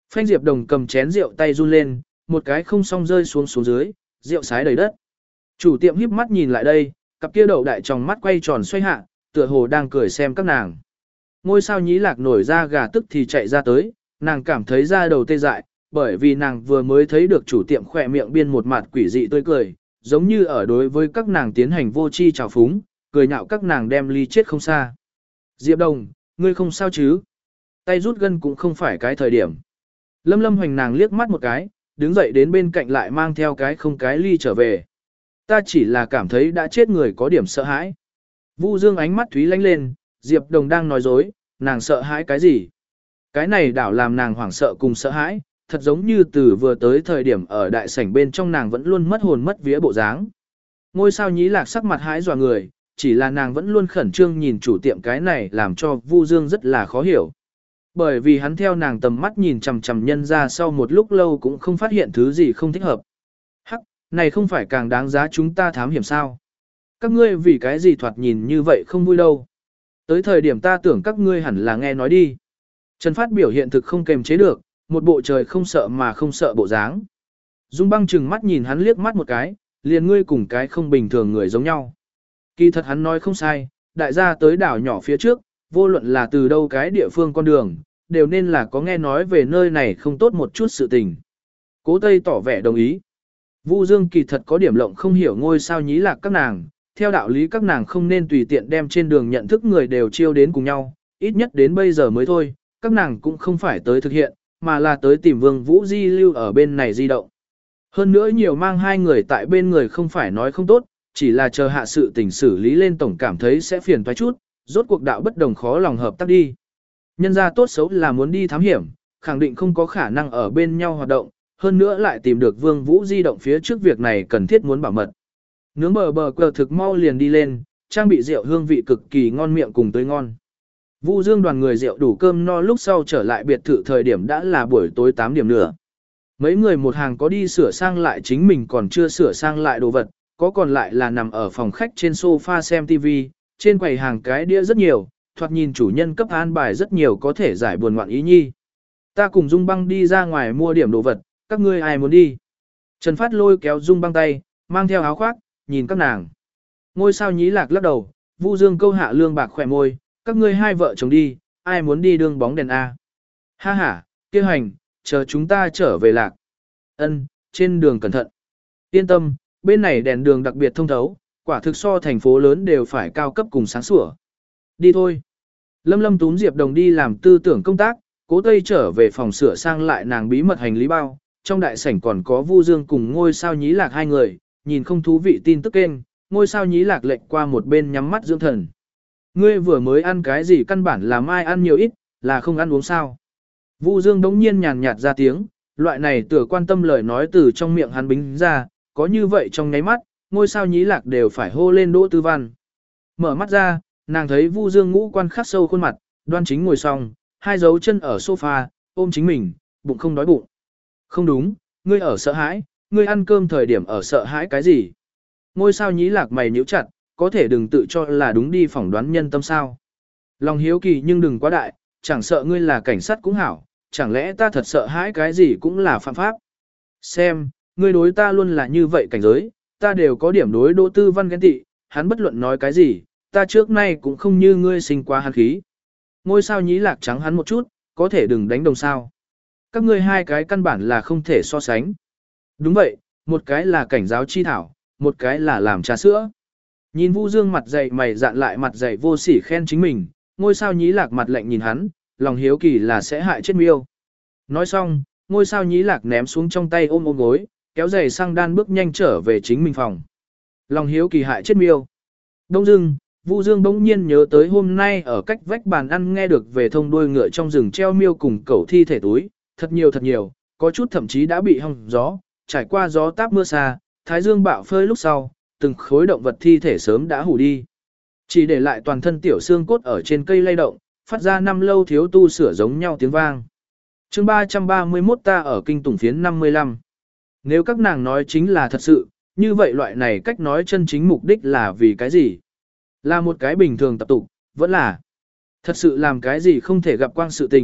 Phanh Diệp Đồng cầm chén rượu tay run lên, một cái không song rơi xuống xuống dưới, rượu sái đầy đất. Chủ tiệm híp mắt nhìn lại đây, cặp kia đậu đại tròng mắt quay tròn xoay hạ, tựa hồ đang cười xem các nàng. Ngôi sao nhí lạc nổi ra gà tức thì chạy ra tới, nàng cảm thấy da đầu tê dại, bởi vì nàng vừa mới thấy được chủ tiệm khỏe miệng biên một mặt quỷ dị tươi cười, giống như ở đối với các nàng tiến hành vô chi trào phúng, cười nhạo các nàng đem ly chết không xa. Diệp Đồng, ngươi không sao chứ? Tay rút gân cũng không phải cái thời điểm. Lâm Lâm hoành nàng liếc mắt một cái, đứng dậy đến bên cạnh lại mang theo cái không cái ly trở về. Ta chỉ là cảm thấy đã chết người có điểm sợ hãi. Vu Dương ánh mắt thúy lánh lên, Diệp Đồng đang nói dối, nàng sợ hãi cái gì? Cái này đảo làm nàng hoảng sợ cùng sợ hãi, thật giống như từ vừa tới thời điểm ở đại sảnh bên trong nàng vẫn luôn mất hồn mất vía bộ dáng. Ngôi sao nhí lạc sắc mặt hãi dọa người, chỉ là nàng vẫn luôn khẩn trương nhìn chủ tiệm cái này làm cho Vu Dương rất là khó hiểu. Bởi vì hắn theo nàng tầm mắt nhìn chằm chằm nhân ra sau một lúc lâu cũng không phát hiện thứ gì không thích hợp. Hắc, này không phải càng đáng giá chúng ta thám hiểm sao? Các ngươi vì cái gì thoạt nhìn như vậy không vui đâu. Tới thời điểm ta tưởng các ngươi hẳn là nghe nói đi. Trần Phát biểu hiện thực không kềm chế được, một bộ trời không sợ mà không sợ bộ dáng. Dung Băng chừng mắt nhìn hắn liếc mắt một cái, liền ngươi cùng cái không bình thường người giống nhau. Kỳ thật hắn nói không sai, đại gia tới đảo nhỏ phía trước, vô luận là từ đâu cái địa phương con đường, đều nên là có nghe nói về nơi này không tốt một chút sự tình. Cố Tây tỏ vẻ đồng ý. Vu Dương kỳ thật có điểm lộng không hiểu ngôi sao nhí lạc các nàng, theo đạo lý các nàng không nên tùy tiện đem trên đường nhận thức người đều chiêu đến cùng nhau, ít nhất đến bây giờ mới thôi, các nàng cũng không phải tới thực hiện, mà là tới tìm Vương Vũ Di lưu ở bên này di động. Hơn nữa nhiều mang hai người tại bên người không phải nói không tốt, chỉ là chờ hạ sự tình xử lý lên tổng cảm thấy sẽ phiền toái chút, rốt cuộc đạo bất đồng khó lòng hợp tác đi. Nhân ra tốt xấu là muốn đi thám hiểm, khẳng định không có khả năng ở bên nhau hoạt động, hơn nữa lại tìm được Vương Vũ di động phía trước việc này cần thiết muốn bảo mật. Nướng bờ bờ cờ thực mau liền đi lên, trang bị rượu hương vị cực kỳ ngon miệng cùng tươi ngon. Vu Dương đoàn người rượu đủ cơm no lúc sau trở lại biệt thự thời điểm đã là buổi tối tám điểm nữa. Mấy người một hàng có đi sửa sang lại chính mình còn chưa sửa sang lại đồ vật, có còn lại là nằm ở phòng khách trên sofa xem ti vi, trên quầy hàng cái đĩa rất nhiều, thoạt nhìn chủ nhân cấp an bài rất nhiều có thể giải buồn ngoạn ý nhi. Ta cùng Dung Băng đi ra ngoài mua điểm đồ vật, các ngươi ai muốn đi? Trần Phát lôi kéo Dung Băng tay, mang theo áo khoác, nhìn các nàng. Ngôi sao nhí lạc lắc đầu, Vu Dương câu hạ lương bạc khỏe môi, các ngươi hai vợ chồng đi, ai muốn đi đường bóng đèn A. Ha ha, kia hành, chờ chúng ta trở về lạc. Ân, trên đường cẩn thận. Yên tâm, bên này đèn đường đặc biệt thông thấu, quả thực so thành phố lớn đều phải cao cấp cùng sáng sủa. Đi thôi. Lâm Lâm túm Diệp Đồng đi làm tư tưởng công tác, Cố Tây trở về phòng sửa sang lại nàng bí mật hành lý bao, trong đại sảnh còn có Vu Dương cùng ngôi sao nhí lạc hai người, nhìn không thú vị tin tức kênh, ngôi sao nhí lạc lệnh qua một bên nhắm mắt dưỡng thần. Ngươi vừa mới ăn cái gì căn bản là mai ăn nhiều ít, là không ăn uống sao. Vu Dương đống nhiên nhàn nhạt ra tiếng, loại này tựa quan tâm lời nói từ trong miệng hắn bính ra, có như vậy trong nháy mắt, ngôi sao nhí lạc đều phải hô lên Đỗ Tư Văn. Mở mắt ra, nàng thấy Vu Dương ngũ quan khắc sâu khuôn mặt, đoan chính ngồi xong, hai dấu chân ở sofa, ôm chính mình, bụng không đói bụng. Không đúng, ngươi ở sợ hãi, ngươi ăn cơm thời điểm ở sợ hãi cái gì? Ngôi sao nhí lạc mày nhíu chặt, có thể đừng tự cho là đúng đi phỏng đoán nhân tâm sao. Lòng hiếu kỳ nhưng đừng quá đại, chẳng sợ ngươi là cảnh sát cũng hảo, chẳng lẽ ta thật sợ hãi cái gì cũng là phạm pháp. Xem, ngươi đối ta luôn là như vậy cảnh giới, ta đều có điểm đối Đỗ Tư Văn ghen tị, hắn bất luận nói cái gì, ta trước nay cũng không như ngươi sinh quá hắn khí. Ngôi sao nhí lạc trắng hắn một chút, có thể đừng đánh đồng sao. Các ngươi hai cái căn bản là không thể so sánh. Đúng vậy, một cái là cảnh giáo chi thảo, một cái là làm trà sữa. Nhìn Vu Dương mặt dày mày dạn lại mặt dày vô sỉ khen chính mình, ngôi sao nhí lạc mặt lạnh nhìn hắn, lòng hiếu kỳ là sẽ hại chết miêu. Nói xong, ngôi sao nhí lạc ném xuống trong tay ôm ôm gối, kéo giày sang đan bước nhanh trở về chính mình phòng. Lòng hiếu kỳ hại chết miêu. Đông dưng, Vu Dương bỗng nhiên nhớ tới hôm nay ở cách vách bàn ăn nghe được về thông đuôi ngựa trong rừng treo miêu cùng cẩu thi thể túi, thật nhiều thật nhiều, có chút thậm chí đã bị hong gió, trải qua gió táp mưa xa, thái dương bạo phơi lúc sau, từng khối động vật thi thể sớm đã hủ đi. Chỉ để lại toàn thân tiểu xương cốt ở trên cây lay động, phát ra năm lâu thiếu tu sửa giống nhau tiếng vang. Chương ba trăm ba mươi mốt ta ở kinh tủng phiến năm mươi lăm. Nếu các nàng nói chính là thật sự, như vậy loại này cách nói chân chính mục đích là vì cái gì? Là một cái bình thường tập tục, vẫn là thật sự làm cái gì không thể gặp quang sự tình,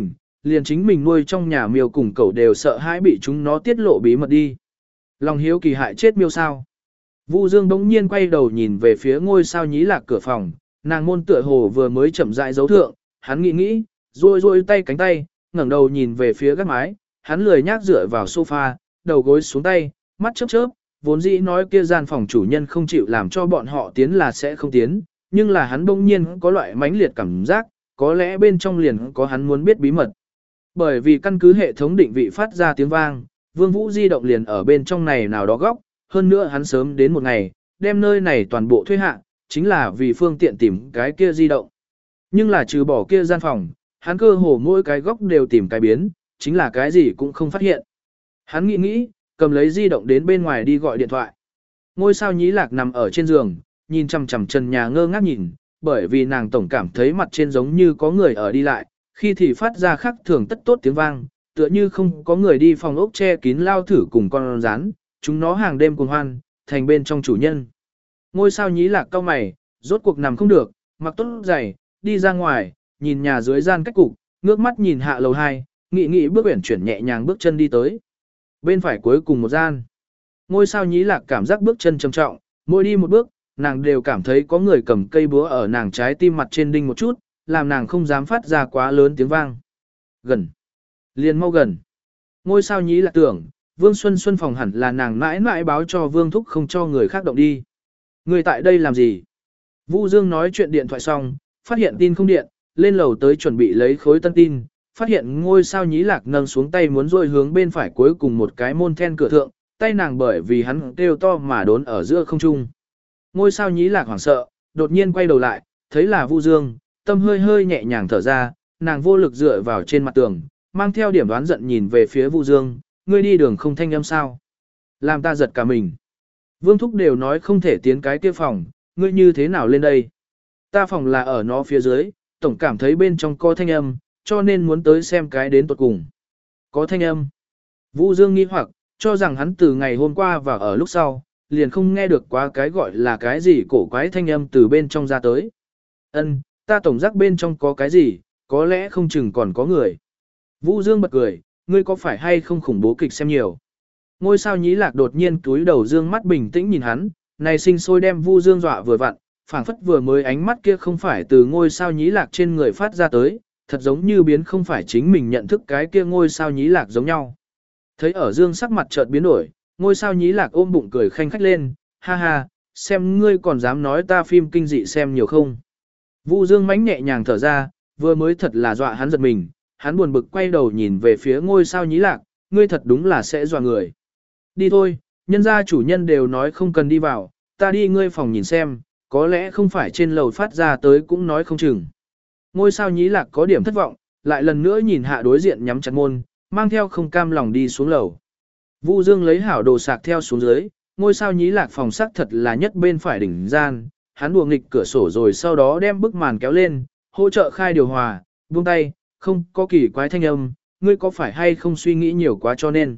liền chính mình nuôi trong nhà miêu cùng cẩu đều sợ hãi bị chúng nó tiết lộ bí mật đi. Lòng hiếu kỳ hại chết miêu sao. Vu Dương bỗng nhiên quay đầu nhìn về phía ngôi sao nhí lạc cửa phòng, nàng môn tựa hồ vừa mới chậm rãi dấu thượng, hắn nghĩ nghĩ, ruôi ruôi tay cánh tay, ngẩng đầu nhìn về phía gác mái, hắn lười nhác dựa vào sofa, đầu gối xuống tay, mắt chớp chớp, vốn dĩ nói kia gian phòng chủ nhân không chịu làm cho bọn họ tiến là sẽ không tiến, nhưng là hắn bỗng nhiên có loại mãnh liệt cảm giác, có lẽ bên trong liền có hắn muốn biết bí mật. Bởi vì căn cứ hệ thống định vị phát ra tiếng vang, Vương Vũ di động liền ở bên trong này nào đó góc, hơn nữa hắn sớm đến một ngày, đem nơi này toàn bộ thuê hạ, chính là vì phương tiện tìm cái kia di động. Nhưng là trừ bỏ kia gian phòng, hắn cơ hồ mỗi cái góc đều tìm cái biến, chính là cái gì cũng không phát hiện. Hắn nghĩ nghĩ, cầm lấy di động đến bên ngoài đi gọi điện thoại. Ngôi sao nhí lạc nằm ở trên giường, nhìn chằm chằm trần nhà ngơ ngác nhìn, bởi vì nàng tổng cảm thấy mặt trên giống như có người ở đi lại, khi thì phát ra khắc thường tất tốt tiếng vang, tựa như không có người đi phòng ốc che kín lao thử cùng con rắn, chúng nó hàng đêm cùng hoan, thành bên trong chủ nhân. Ngôi sao nhí lạc cau mày, rốt cuộc nằm không được, mặc tốt giày, đi ra ngoài, nhìn nhà dưới gian cách cục, ngước mắt nhìn hạ lầu hai, nghị nghị bước uyển chuyển nhẹ nhàng bước chân đi tới. Bên phải cuối cùng một gian. Ngôi sao nhí lạc cảm giác bước chân trầm trọng, mỗi đi một bước, nàng đều cảm thấy có người cầm cây búa ở nàng trái tim mặt trên đinh một chút, làm nàng không dám phát ra quá lớn tiếng vang. Gần. Liền mau gần. Ngôi sao nhí lạc tưởng, Vương Xuân Xuân phòng hẳn là nàng mãi mãi báo cho Vương Thúc không cho người khác động đi. Người tại đây làm gì? Vu Dương nói chuyện điện thoại xong, phát hiện tin không điện, lên lầu tới chuẩn bị lấy khối tân tin, phát hiện ngôi sao nhí lạc nâng xuống tay muốn rôi hướng bên phải cuối cùng một cái môn then cửa thượng, tay nàng bởi vì hắn kêu to mà đốn ở giữa không trung. Ngôi sao nhí lạc hoảng sợ, đột nhiên quay đầu lại, thấy là Vu Dương, tâm hơi hơi nhẹ nhàng thở ra, nàng vô lực dựa vào trên mặt tường, mang theo điểm đoán giận nhìn về phía Vu Dương, ngươi đi đường không thanh âm sao? Làm ta giật cả mình. Vương Thúc đều nói không thể tiến cái kia phòng, ngươi như thế nào lên đây? Ta phòng là ở nó phía dưới, tổng cảm thấy bên trong có thanh âm, cho nên muốn tới xem cái đến tuột cùng. Có thanh âm. Vu Dương nghi hoặc, cho rằng hắn từ ngày hôm qua và ở lúc sau, liền không nghe được quá cái gọi là cái gì cổ quái thanh âm từ bên trong ra tới. Ân, ta tổng giác bên trong có cái gì, có lẽ không chừng còn có người. Vu Dương bật cười, ngươi có phải hay không khủng bố kịch xem nhiều. Ngôi sao nhí lạc đột nhiên túi đầu dương mắt bình tĩnh nhìn hắn, này sinh sôi đem Vu Dương dọa vừa vặn, phảng phất vừa mới ánh mắt kia không phải từ ngôi sao nhí lạc trên người phát ra tới, thật giống như biến không phải chính mình nhận thức cái kia ngôi sao nhí lạc giống nhau. Thấy ở Dương sắc mặt chợt biến đổi, ngôi sao nhí lạc ôm bụng cười khanh khách lên, ha ha, xem ngươi còn dám nói ta phim kinh dị xem nhiều không. Vu Dương mánh nhẹ nhàng thở ra, vừa mới thật là dọa hắn giật mình, hắn buồn bực quay đầu nhìn về phía ngôi sao nhí lạc, ngươi thật đúng là sẽ dọa người. Đi thôi, nhân gia chủ nhân đều nói không cần đi vào, ta đi ngươi phòng nhìn xem, có lẽ không phải trên lầu phát ra tới cũng nói không chừng. Ngôi sao nhí lạc có điểm thất vọng, lại lần nữa nhìn hạ đối diện nhắm chặt môn, mang theo không cam lòng đi xuống lầu. Vu Dương lấy hảo đồ sạc theo xuống dưới, ngôi sao nhí lạc phòng sắc thật là nhất bên phải đỉnh gian, hắn đùa nghịch cửa sổ rồi sau đó đem bức màn kéo lên, hỗ trợ khai điều hòa, buông tay, không có kỳ quái thanh âm, ngươi có phải hay không suy nghĩ nhiều quá cho nên.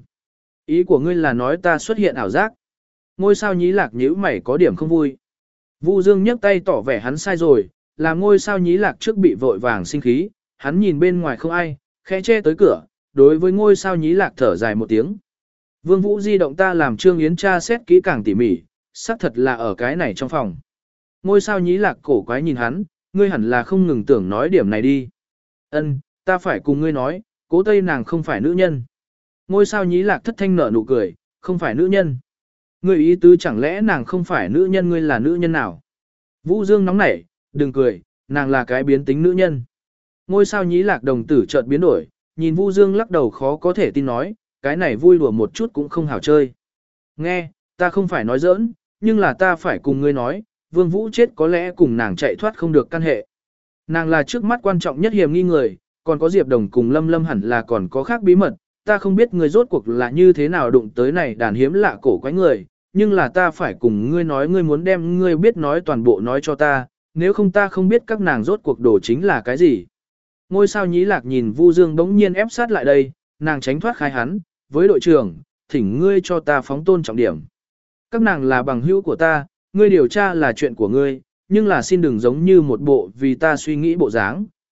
Ý của ngươi là nói ta xuất hiện ảo giác. Ngôi sao nhí lạc nhíu mày có điểm không vui. Vu Dương nhấc tay tỏ vẻ hắn sai rồi, làm ngôi sao nhí lạc trước bị vội vàng sinh khí, hắn nhìn bên ngoài không ai, khẽ che tới cửa, đối với ngôi sao nhí lạc thở dài một tiếng. Vương Vũ di động ta làm Trương Yến tra xét kỹ càng tỉ mỉ, xác thật là ở cái này trong phòng. Ngôi sao nhí lạc cổ quái nhìn hắn, ngươi hẳn là không ngừng tưởng nói điểm này đi. Ân, ta phải cùng ngươi nói, Cố Tây nàng không phải nữ nhân. Ngôi sao nhí lạc thất thanh nở nụ cười, không phải nữ nhân. Ngươi ý tứ chẳng lẽ nàng không phải nữ nhân, ngươi là nữ nhân nào? Vũ Dương nóng nảy, đừng cười, nàng là cái biến tính nữ nhân. Ngôi sao nhí lạc đồng tử chợt biến đổi, nhìn Vu Dương lắc đầu khó có thể tin nói, cái này vui đùa một chút cũng không hảo chơi. Nghe, ta không phải nói giỡn, nhưng là ta phải cùng ngươi nói, Vương Vũ chết có lẽ cùng nàng chạy thoát không được căn hệ. Nàng là trước mắt quan trọng nhất hiểm nghi người, còn có Diệp Đồng cùng Lâm Lâm hẳn là còn có khác bí mật, ta không biết người rốt cuộc là như thế nào đụng tới này đàn hiếm lạ cổ quái người, nhưng là ta phải cùng ngươi nói ngươi muốn đem ngươi biết nói toàn bộ nói cho ta, nếu không ta không biết các nàng rốt cuộc đồ chính là cái gì. Ngôi sao nhí lạc nhìn Vu Dương bỗng nhiên ép sát lại đây, nàng tránh thoát khai hắn, với đội trưởng, thỉnh ngươi cho ta phóng tôn trọng điểm. Các nàng là bằng hữu của ta, ngươi điều tra là chuyện của ngươi, nhưng là xin đừng giống như một bộ vì ta suy nghĩ bộ dáng,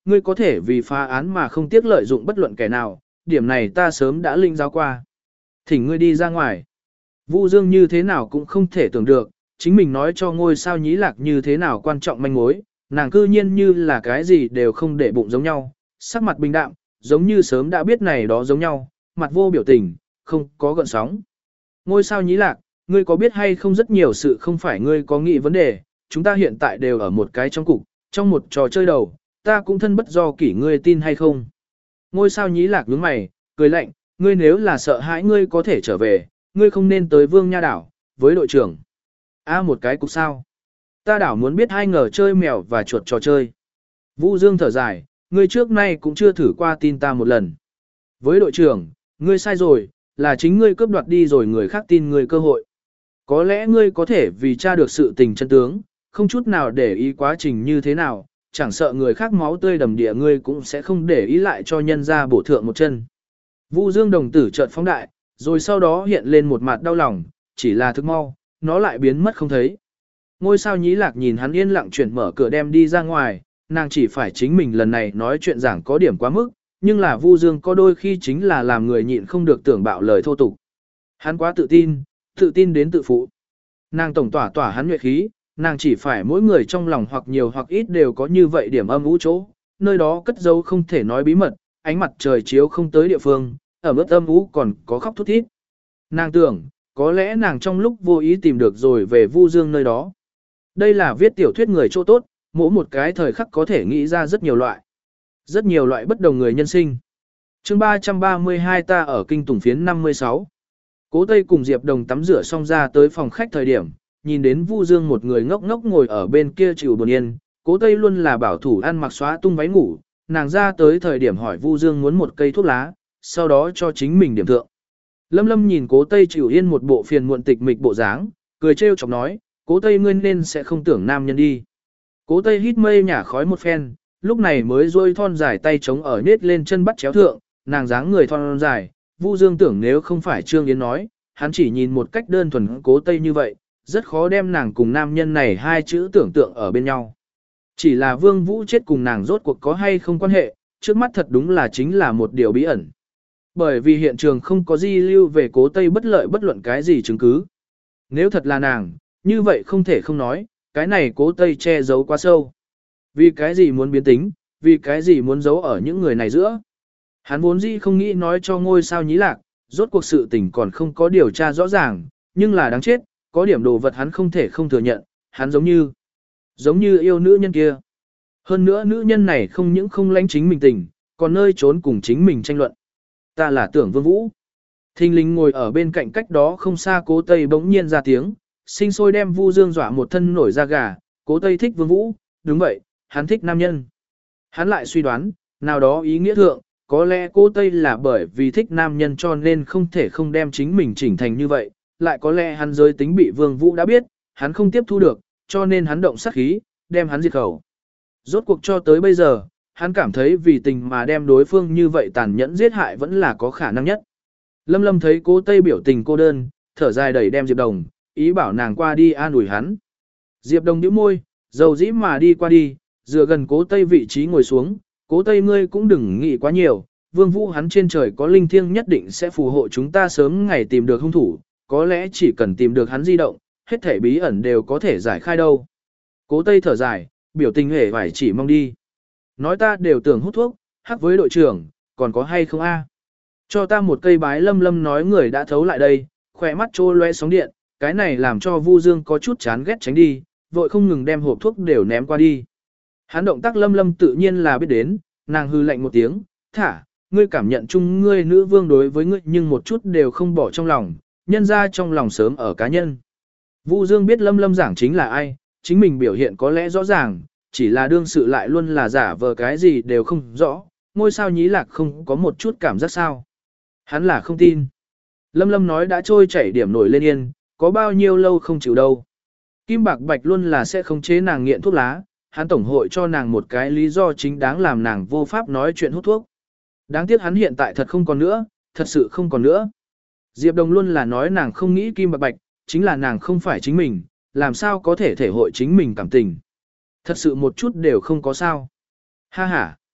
ngươi có thể vì phá án mà không tiếc lợi dụng bất luận kẻ nào, điểm này ta sớm đã linh giáo qua. Thỉnh ngươi đi ra ngoài. Vu Dương như thế nào cũng không thể tưởng được, chính mình nói cho ngôi sao nhí lạc như thế nào quan trọng manh mối, nàng cư nhiên như là cái gì đều không để bụng giống nhau, sắc mặt bình đạm, giống như sớm đã biết này đó giống nhau, mặt vô biểu tình, không có gợn sóng. Ngôi sao nhí lạc, ngươi có biết hay không rất nhiều sự không phải ngươi có nghĩ vấn đề, chúng ta hiện tại đều ở một cái trong cục, trong một trò chơi đầu, ta cũng thân bất do kỷ ngươi tin hay không. Ngôi sao nhí lạc nhướng mày, cười lạnh, ngươi nếu là sợ hãi ngươi có thể trở về, ngươi không nên tới Vương Nha đảo, với đội trưởng. A một cái cục sao? Ta đảo muốn biết hai ngờ chơi mèo và chuột trò chơi. Vũ Dương thở dài, ngươi trước nay cũng chưa thử qua tin ta một lần. Với đội trưởng, ngươi sai rồi, là chính ngươi cướp đoạt đi rồi người khác tin ngươi cơ hội. Có lẽ ngươi có thể vì tra được sự tình chân tướng, không chút nào để ý quá trình như thế nào, chẳng sợ người khác máu tươi đầm địa ngươi cũng sẽ không để ý lại cho nhân ra bổ thượng một chân. Vũ Dương đồng tử chợt phóng đại, rồi sau đó hiện lên một mặt đau lòng, chỉ là thức mau, nó lại biến mất không thấy. Ngôi sao nhí lạc nhìn hắn yên lặng chuyển mở cửa đem đi ra ngoài, nàng chỉ phải chính mình lần này nói chuyện giảng có điểm quá mức, nhưng là Vu Dương có đôi khi chính là làm người nhịn không được tưởng bạo lời thô tục. Hắn quá tự tin, tự tin đến tự phụ. Nàng tổng tỏa tỏa hắn nhuệ khí, nàng chỉ phải mỗi người trong lòng hoặc nhiều hoặc ít đều có như vậy điểm âm u chỗ, nơi đó cất giấu không thể nói bí mật, ánh mặt trời chiếu không tới địa phương, ở mức âm u còn có khóc thút thít. Nàng tưởng, có lẽ nàng trong lúc vô ý tìm được rồi về Vu Dương nơi đó. Đây là viết tiểu thuyết người chỗ tốt, mỗi một cái thời khắc có thể nghĩ ra rất nhiều loại. Rất nhiều loại bất đồng người nhân sinh. chương ba trăm ba mươi hai ta ở kinh tùng phiến năm mươi sáu. Cố Tây cùng Diệp Đồng tắm rửa xong ra tới phòng khách thời điểm, nhìn đến Vu Dương một người ngốc ngốc ngồi ở bên kia chịu buồn yên. Cố Tây luôn là bảo thủ ăn mặc xóa tung váy ngủ, nàng ra tới thời điểm hỏi Vu Dương muốn một cây thuốc lá, sau đó cho chính mình điểm thượng. Lâm Lâm nhìn Cố Tây chịu yên một bộ phiền muộn tịch mịch bộ dáng, cười trêu chọc nói, Cố Tây ngươi nên sẽ không tưởng nam nhân đi. Cố Tây hít mây nhả khói một phen, lúc này mới rôi thon dài tay chống ở nết lên chân bắt chéo thượng, nàng dáng người thon dài, Vu Dương tưởng nếu không phải Trương Yến nói, hắn chỉ nhìn một cách đơn thuần Cố Tây như vậy, rất khó đem nàng cùng nam nhân này hai chữ tưởng tượng ở bên nhau. Chỉ là Vương Vũ chết cùng nàng rốt cuộc có hay không quan hệ, trước mắt thật đúng là chính là một điều bí ẩn. Bởi vì hiện trường không có di lưu về Cố Tây bất lợi bất luận cái gì chứng cứ. Nếu thật là nàng, như vậy không thể không nói, cái này Cố Tây che giấu quá sâu. Vì cái gì muốn biến tính, vì cái gì muốn giấu ở những người này giữa. Hắn vốn dĩ không nghĩ nói cho ngôi sao nhí lạc, rốt cuộc sự tình còn không có điều tra rõ ràng, nhưng là đáng chết, có điểm đồ vật hắn không thể không thừa nhận, hắn giống như, giống như yêu nữ nhân kia. Hơn nữa nữ nhân này không những không lãnh chính mình tình, còn nơi trốn cùng chính mình tranh luận. Ta là Tưởng Vương Vũ. Thinh linh ngồi ở bên cạnh cách đó không xa Cố Tây bỗng nhiên ra tiếng, sinh sôi đem Vu Dương dọa một thân nổi da gà, Cố Tây thích Vương Vũ, đúng vậy, hắn thích nam nhân. Hắn lại suy đoán, nào đó ý nghĩa thượng, có lẽ Cố Tây là bởi vì thích nam nhân cho nên không thể không đem chính mình chỉnh thành như vậy, lại có lẽ hắn giới tính bị Vương Vũ đã biết, hắn không tiếp thu được, cho nên hắn động sát khí, đem hắn diệt khẩu. Rốt cuộc cho tới bây giờ, hắn cảm thấy vì tình mà đem đối phương như vậy tàn nhẫn giết hại vẫn là có khả năng nhất. Lâm Lâm thấy Cố Tây biểu tình cô đơn, thở dài đẩy đem Diệp Đồng, ý bảo nàng qua đi an ủi hắn. Diệp Đồng nhíu môi, dầu dĩ mà đi qua đi, dựa gần Cố Tây vị trí ngồi xuống, Cố Tây ngươi cũng đừng nghĩ quá nhiều, Vương Vũ hắn trên trời có linh thiêng nhất định sẽ phù hộ chúng ta sớm ngày tìm được hung thủ, có lẽ chỉ cần tìm được hắn di động, hết thảy bí ẩn đều có thể giải khai đâu. Cố Tây thở dài, biểu tình hề phải chỉ mong đi. Nói ta đều tưởng hút thuốc, hắc với đội trưởng, còn có hay không a? Cho ta một cây bái. Lâm Lâm nói người đã thấu lại đây, khỏe mắt trô loe sóng điện, cái này làm cho Vu Dương có chút chán ghét tránh đi, vội không ngừng đem hộp thuốc đều ném qua đi. Hắn động tác Lâm Lâm tự nhiên là biết đến, nàng hư lạnh một tiếng, thả, ngươi cảm nhận chung ngươi nữ vương đối với ngươi nhưng một chút đều không bỏ trong lòng, nhân ra trong lòng sớm ở cá nhân. Vu Dương biết Lâm Lâm giảng chính là ai, chính mình biểu hiện có lẽ rõ ràng, chỉ là đương sự lại luôn là giả vờ cái gì đều không rõ, ngôi sao nhí lạc không có một chút cảm giác sao. Hắn là không tin. Lâm Lâm nói đã trôi chảy điểm nổi lên yên, có bao nhiêu lâu không chịu đâu. Kim Bạc Bạch luôn là sẽ không chế nàng nghiện thuốc lá, hắn tổng hội cho nàng một cái lý do chính đáng làm nàng vô pháp nói chuyện hút thuốc. Đáng tiếc hắn hiện tại thật không còn nữa, thật sự không còn nữa. Diệp Đồng luôn là nói nàng không nghĩ Kim Bạc Bạch, chính là nàng không phải chính mình, làm sao có thể thể hội chính mình cảm tình. Thật sự một chút đều không có sao. Ha ha.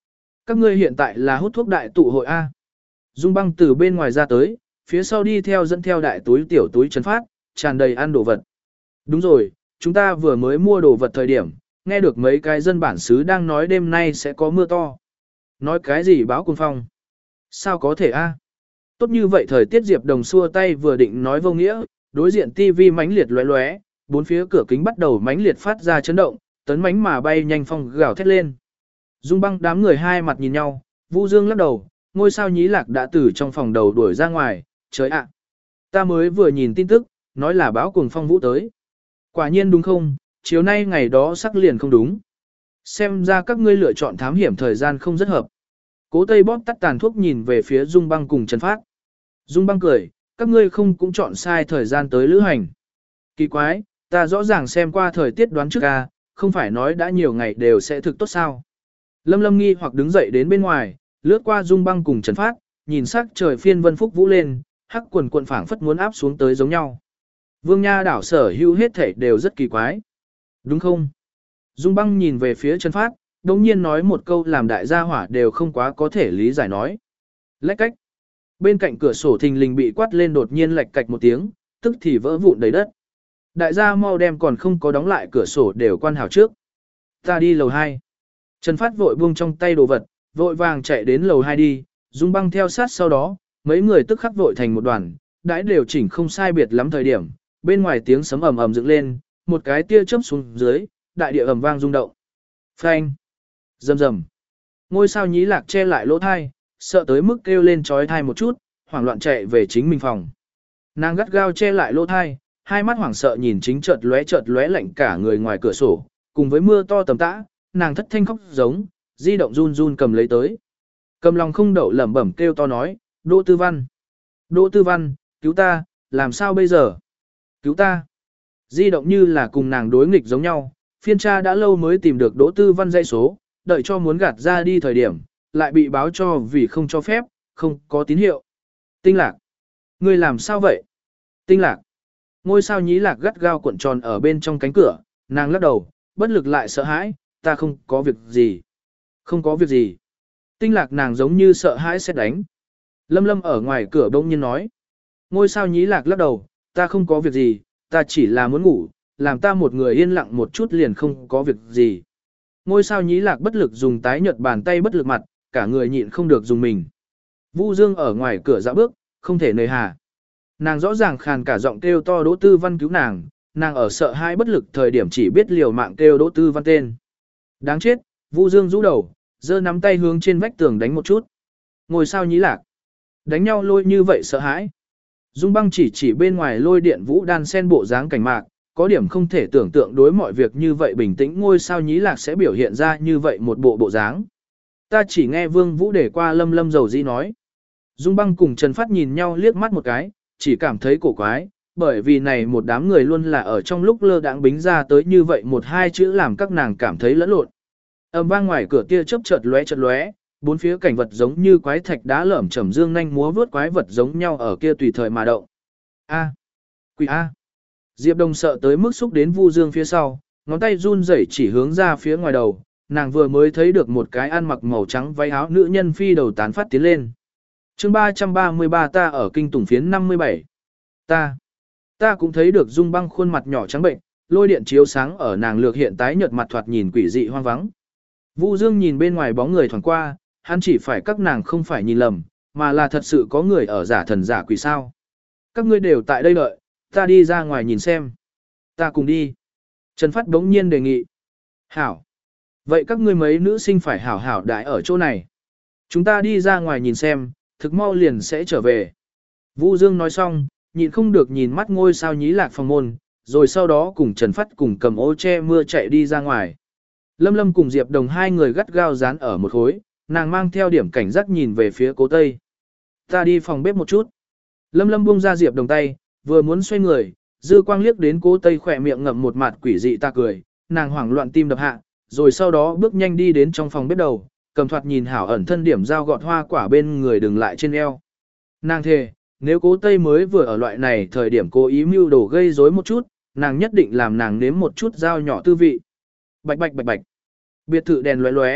Các ngươi hiện tại là hút thuốc đại tụ hội A. Dung Băng từ bên ngoài ra tới, phía sau đi theo dẫn theo đại túi tiểu túi Trần Phát, tràn đầy ăn đồ vật. Đúng rồi, chúng ta vừa mới mua đồ vật thời điểm, nghe được mấy cái dân bản xứ đang nói đêm nay sẽ có mưa to. Nói cái gì báo cuồng phong? Sao có thể A? Tốt như vậy thời tiết Diệp Đồng xua tay vừa định nói vô nghĩa, đối diện tivi mãnh liệt lóe lóe, bốn phía cửa kính bắt đầu mãnh liệt phát ra chấn động, tấn mãnh mà bay nhanh phong gào thét lên. Dung Băng đám người hai mặt nhìn nhau, Vu Dương lắc đầu, ngôi sao nhí lạc đã từ trong phòng đầu đuổi ra ngoài, trời ạ. Ta mới vừa nhìn tin tức, nói là báo cuồng phong vũ tới. Quả nhiên đúng không, chiều nay ngày đó sắc liền không đúng. Xem ra các ngươi lựa chọn thám hiểm thời gian không rất hợp. Cố Tây bóp tắt tàn thuốc nhìn về phía Dung Băng cùng Trần Phát. Dung Băng cười, các ngươi không cũng chọn sai thời gian tới lữ hành. Kỳ quái, ta rõ ràng xem qua thời tiết đoán trước ca, không phải nói đã nhiều ngày đều sẽ thực tốt sao. Lâm Lâm nghi hoặc đứng dậy đến bên ngoài, lướt qua Dung Băng cùng Trần Phát, nhìn sắc trời phiên vân phúc vũ lên, hắc quần quần phảng phất muốn áp xuống tới giống nhau. Vương Nha đảo sở hữu hết thảy đều rất kỳ quái. Đúng không? Dung Băng nhìn về phía Trần Phát, đồng nhiên nói một câu làm đại gia hỏa đều không quá có thể lý giải nói. Lách cách. Bên cạnh cửa sổ thình lình bị quát lên đột nhiên lạch cạch một tiếng, tức thì vỡ vụn đầy đất. Đại gia mau đem còn không có đóng lại cửa sổ đều quan hảo trước. Ta đi lầu hai. Trần Phát vội buông trong tay đồ vật, vội vàng chạy đến lầu hai đi, Dung Băng theo sát sau đó, mấy người tức khắc vội thành một đoàn, đãi đều chỉnh không sai biệt lắm thời điểm, bên ngoài tiếng sấm ầm ầm dựng lên, một cái tia chớp xuống dưới, đại địa ầm vang rung động. Phanh, rầm rầm. Ngôi sao nhí lạc che lại lỗ thai, sợ tới mức kêu lên chói thai một chút, hoảng loạn chạy về chính mình phòng. Nàng gắt gao che lại lỗ thai, hai mắt hoảng sợ nhìn chính chợt lóe chợt lóe lạnh cả người ngoài cửa sổ, cùng với mưa to tầm tã, nàng thất thanh khóc giống, di động run run cầm lấy tới. Cầm lòng không đậu lẩm bẩm kêu to nói, Đỗ Tư Văn. Đỗ Tư Văn, cứu ta, làm sao bây giờ? Cứu ta. Di động như là cùng nàng đối nghịch giống nhau, phiên tra đã lâu mới tìm được Đỗ Tư Văn dãy số, đợi cho muốn gạt ra đi thời điểm, lại bị báo cho vì không cho phép, không có tín hiệu. Tinh lạc. Ngươi làm sao vậy? Tinh lạc. Ngôi sao nhí lạc gắt gao cuộn tròn ở bên trong cánh cửa, nàng lắc đầu, bất lực lại sợ hãi, ta không có việc gì. Không có việc gì. Tinh lạc nàng giống như sợ hãi sẽ đánh. Lâm Lâm ở ngoài cửa bỗng nhiên nói. Ngôi sao nhí lạc lắc đầu, ta không có việc gì, ta chỉ là muốn ngủ, làm ta một người yên lặng một chút liền không có việc gì. Ngôi sao nhí lạc bất lực dùng tái nhợt bàn tay bất lực mặt, cả người nhịn không được dùng mình. Vu Dương ở ngoài cửa dạo bước, không thể nời hà. Nàng rõ ràng khàn cả giọng kêu to Đỗ Tư Văn cứu nàng, nàng ở sợ hãi bất lực thời điểm chỉ biết liều mạng kêu Đỗ Tư Văn tên. Đáng chết, Vu Dương rũ đầu, giơ nắm tay hướng trên vách tường đánh một chút. Ngôi sao nhí lạc. Đánh nhau lôi như vậy sợ hãi. Dung Băng chỉ chỉ bên ngoài lôi điện vũ đan sen bộ dáng cảnh mạc, có điểm không thể tưởng tượng đối mọi việc như vậy bình tĩnh ngôi sao nhí lạc sẽ biểu hiện ra như vậy một bộ bộ dáng. Ta chỉ nghe Vương Vũ để qua Lâm Lâm dầu dĩ nói. Dung Băng cùng Trần Phát nhìn nhau liếc mắt một cái, chỉ cảm thấy cổ quái, bởi vì này một đám người luôn là ở trong lúc lơ đãng bính ra tới như vậy một hai chữ làm các nàng cảm thấy lẫn lộn. Âm vang ngoài cửa kia chớp chợt lóe chợt lóe, bốn phía cảnh vật giống như quái thạch đá lởm chởm dương nhanh múa vướt quái vật giống nhau ở kia tùy thời mà động. A, quỷ a. Diệp Đồng sợ tới mức xúc đến Vu Dương phía sau, ngón tay run rẩy chỉ hướng ra phía ngoài đầu, nàng vừa mới thấy được một cái ăn mặc màu trắng váy áo nữ nhân phi đầu tán phát tiến lên. Chương ba trăm ba mươi ba ta ở kinh tủng phiến năm mươi bảy. Ta, ta cũng thấy được Dung Băng khuôn mặt nhỏ trắng bệnh, lôi điện chiếu sáng ở nàng lược hiện tái nhợt mặt thoạt nhìn quỷ dị hoang vắng. Vu Dương nhìn bên ngoài bóng người thoảng qua, hắn chỉ phải các nàng không phải nhìn lầm, mà là thật sự có người ở giả thần giả quỷ sao. Các ngươi đều tại đây đợi, ta đi ra ngoài nhìn xem. Ta cùng đi. Trần Phát đống nhiên đề nghị. Hảo. Vậy các ngươi mấy nữ sinh phải hảo hảo đại ở chỗ này. Chúng ta đi ra ngoài nhìn xem, thực mau liền sẽ trở về. Vu Dương nói xong, nhịn không được nhìn mắt ngôi sao nhí lạc phòng môn, rồi sau đó cùng Trần Phát cùng cầm ô che mưa chạy đi ra ngoài. Lâm Lâm cùng Diệp Đồng hai người gắt gao dán ở một khối, nàng mang theo điểm cảnh giác nhìn về phía Cố Tây. Ta đi phòng bếp một chút. Lâm Lâm buông ra Diệp Đồng tay, vừa muốn xoay người, dư quang liếc đến Cố Tây khỏe miệng ngậm một mặt quỷ dị ta cười, nàng hoảng loạn tim đập hạ, rồi sau đó bước nhanh đi đến trong phòng bếp đầu, cầm thoạt nhìn hảo ẩn thân điểm dao gọt hoa quả bên người đừng lại trên eo. Nàng thề, nếu Cố Tây mới vừa ở loại này thời điểm cố ý mưu đồ gây rối một chút, nàng nhất định làm nàng nếm một chút dao nhỏ tư vị. Bạch bạch bạch bạch. Biệt thự đèn lóe lóe,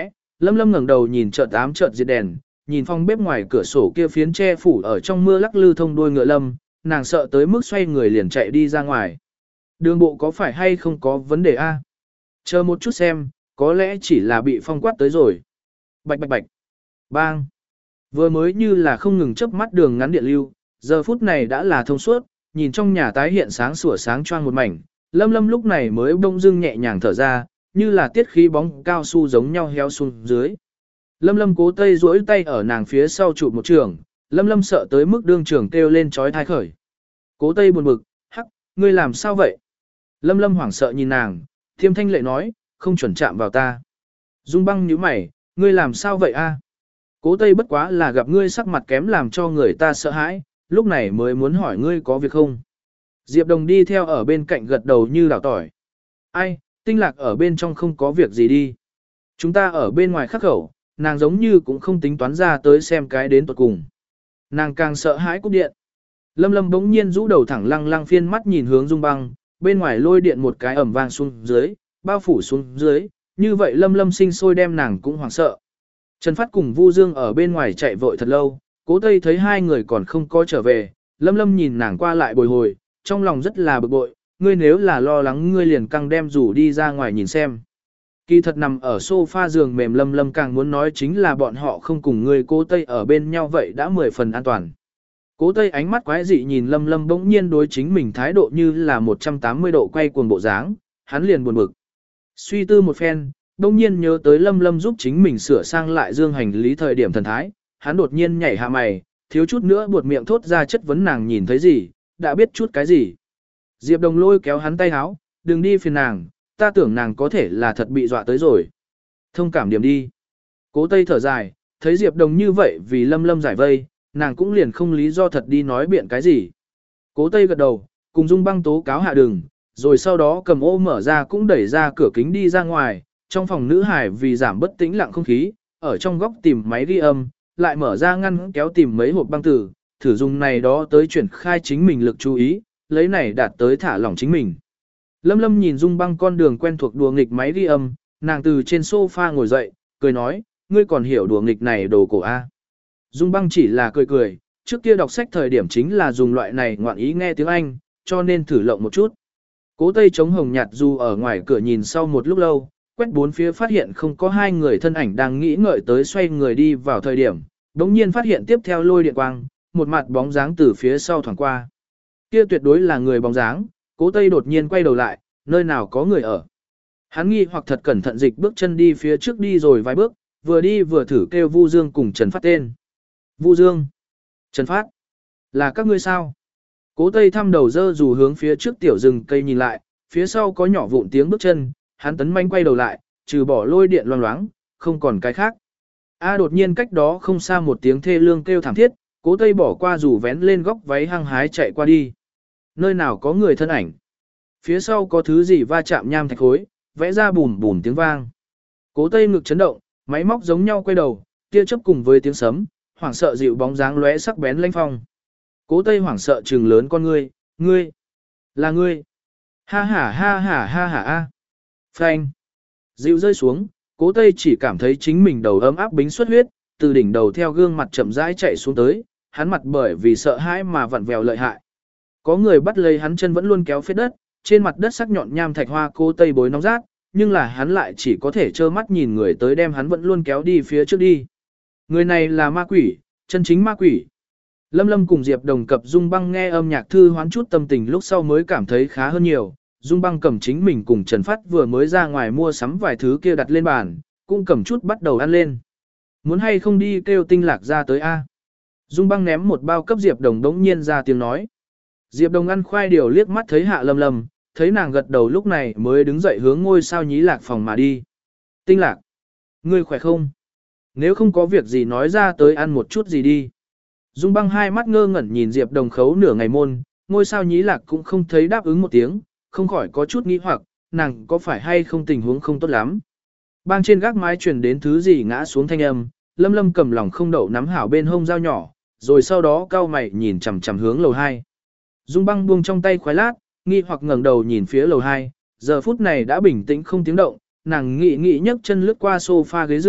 Lâm Lâm ngẩng đầu nhìn chợt ám chợt diệt đèn, nhìn phòng bếp ngoài cửa sổ kia phiến che phủ ở trong mưa lắc lư thông đuôi ngựa Lâm, nàng sợ tới mức xoay người liền chạy đi ra ngoài. Đường bộ có phải hay không có vấn đề a? Chờ một chút xem, có lẽ chỉ là bị phong quát tới rồi. Bạch bạch bạch. Bang. Vừa mới như là không ngừng chớp mắt đường ngắn điện lưu, giờ phút này đã là thông suốt, nhìn trong nhà tái hiện sáng sủa sáng choang một mảnh, Lâm Lâm lúc này mới bỗng dưng nhẹ nhàng thở ra, như là tiết khí bóng cao su giống nhau héo xuống dưới. Lâm Lâm cố tây duỗi tay ở nàng phía sau chụp một trường, Lâm Lâm sợ tới mức đương trường kêu lên chói tai khởi. Cố tây buồn bực, hắc, ngươi làm sao vậy? Lâm Lâm hoảng sợ nhìn nàng, thiêm thanh lệ nói, không chuẩn chạm vào ta. Dung Băng nhíu mày, ngươi làm sao vậy a? Cố tây bất quá là gặp ngươi sắc mặt kém làm cho người ta sợ hãi, lúc này mới muốn hỏi ngươi có việc không. Diệp Đồng đi theo ở bên cạnh gật đầu như đảo tỏi. Ai, Tinh Lạc ở bên trong không có việc gì đi. Chúng ta ở bên ngoài khắc khẩu, nàng giống như cũng không tính toán ra tới xem cái đến tuột cùng. Nàng càng sợ hãi cúp điện. Lâm Lâm bỗng nhiên rũ đầu thẳng lăng lăng phiên mắt nhìn hướng Dung Băng, bên ngoài lôi điện một cái ẩm vang xuống dưới, bao phủ xuống dưới, như vậy Lâm Lâm sinh sôi đem nàng cũng hoảng sợ. Trần Phát cùng Vu Dương ở bên ngoài chạy vội thật lâu, Cố Tây thấy hai người còn không có trở về, Lâm Lâm nhìn nàng qua lại bồi hồi, trong lòng rất là bực bội, ngươi nếu là lo lắng ngươi liền căng đem rủ đi ra ngoài nhìn xem. Kỳ thật nằm ở sofa giường mềm Lâm Lâm càng muốn nói chính là bọn họ không cùng ngươi Cố Tây ở bên nhau vậy đã mười phần an toàn. Cố Tây ánh mắt quái dị nhìn Lâm Lâm bỗng nhiên đối chính mình thái độ như là một trăm tám mươi độ quay cuồng bộ dáng, hắn liền buồn bực. Suy tư một phen, bỗng nhiên nhớ tới Lâm Lâm giúp chính mình sửa sang lại dương hành lý thời điểm thần thái, hắn đột nhiên nhảy hạ mày, thiếu chút nữa buột miệng thốt ra chất vấn nàng nhìn thấy gì, đã biết chút cái gì. Diệp Đồng lôi kéo hắn tay háo, đừng đi phiền nàng, ta tưởng nàng có thể là thật bị dọa tới rồi. Thông cảm điểm đi. Cố Tây thở dài, thấy Diệp Đồng như vậy vì Lâm Lâm giải vây, nàng cũng liền không lý do thật đi nói biện cái gì. Cố Tây gật đầu, cùng Dung Băng tố cáo hạ đường, rồi sau đó cầm ô mở ra cũng đẩy ra cửa kính đi ra ngoài, trong phòng nữ hải vì giảm bất tĩnh lặng không khí, ở trong góc tìm máy ghi âm, lại mở ra ngăn kéo tìm mấy hộp băng tử, thử dùng này đó tới chuyển khai chính mình lực chú ý, lấy này đạt tới thả lỏng chính mình. Lâm Lâm nhìn Dung Băng con đường quen thuộc đùa nghịch máy ghi âm, nàng từ trên sofa ngồi dậy, cười nói, ngươi còn hiểu đùa nghịch này đồ cổ a? Dung Băng chỉ là cười cười, trước kia đọc sách thời điểm chính là dùng loại này ngoạn ý nghe tiếng Anh, cho nên thử lộng một chút. Cố Tây chống hồng nhạt dù ở ngoài cửa nhìn sau một lúc lâu, quét bốn phía phát hiện không có hai người thân ảnh đang nghĩ ngợi tới xoay người đi vào thời điểm, đống nhiên phát hiện tiếp theo lôi điện quang, một mặt bóng dáng từ phía sau thoảng qua. Kia tuyệt đối là người bóng dáng, Cố Tây đột nhiên quay đầu lại, nơi nào có người ở. Hắn nghi hoặc thật cẩn thận dịch bước chân đi phía trước đi rồi vài bước, vừa đi vừa thử kêu Vu Dương cùng Trần Phát tên. Vu Dương, Trần Phát, là các ngươi sao? Cố Tây thăm đầu dơ dù hướng phía trước tiểu rừng cây nhìn lại, phía sau có nhỏ vụn tiếng bước chân, hắn tấn manh quay đầu lại, trừ bỏ lôi điện loang loáng, không còn cái khác. A đột nhiên cách đó không xa một tiếng thê lương kêu thảm thiết, Cố Tây bỏ qua dù vén lên góc váy hăng hái chạy qua đi. Nơi nào có người thân ảnh? Phía sau có thứ gì va chạm nham thạch khối, vẽ ra bùm bùm tiếng vang. Cố Tây ngực chấn động, máy móc giống nhau quay đầu, tia chớp cùng với tiếng sấm, hoảng sợ dịu bóng dáng lóe sắc bén lanh phong. Cố Tây hoảng sợ trừng lớn con ngươi, ngươi, là ngươi. Ha ha ha ha ha ha a. Phanh. Dịu rơi xuống, Cố Tây chỉ cảm thấy chính mình đầu ấm áp bính xuất huyết, từ đỉnh đầu theo gương mặt chậm rãi chạy xuống tới, hắn mặt bởi vì sợ hãi mà vặn vẹo lợi hại. Có người bắt lấy hắn chân vẫn luôn kéo phết đất, trên mặt đất sắc nhọn nham thạch hoa Cố Tây bối nóng rát, nhưng là hắn lại chỉ có thể trơ mắt nhìn người tới đem hắn vẫn luôn kéo đi phía trước đi. Người này là ma quỷ, chân chính ma quỷ. Lâm Lâm cùng Diệp Đồng cập Dung Băng nghe âm nhạc thư hoán chút tâm tình lúc sau mới cảm thấy khá hơn nhiều. Dung Băng cầm chính mình cùng Trần Phát vừa mới ra ngoài mua sắm vài thứ kia đặt lên bàn, cũng cầm chút bắt đầu ăn lên. Muốn hay không đi kêu Tinh Lạc ra tới A. Dung Băng ném một bao cấp Diệp Đồng đống nhiên ra tiếng nói. Diệp Đồng ăn khoai điều liếc mắt thấy Hạ Lâm Lâm, thấy nàng gật đầu lúc này mới đứng dậy hướng ngôi sao nhí lạc phòng mà đi. Tinh Lạc, ngươi khỏe không? Nếu không có việc gì nói ra tới ăn một chút gì đi. Dung Băng hai mắt ngơ ngẩn nhìn Diệp Đồng khấu nửa ngày môn, ngôi sao nhí lạc cũng không thấy đáp ứng một tiếng, không khỏi có chút nghi hoặc, nàng có phải hay không tình huống không tốt lắm. Bang trên gác mái truyền đến thứ gì ngã xuống thanh âm, Lâm Lâm cầm lòng không đậu nắm hảo bên hông dao nhỏ, rồi sau đó cau mày nhìn chằm chằm hướng lầu hai. Dung Băng buông trong tay khoái lát, nghi hoặc ngẩng đầu nhìn phía lầu hai, giờ phút này đã bình tĩnh không tiếng động, nàng nghĩ nghĩ nhấc chân lướt qua sofa ghế dựa,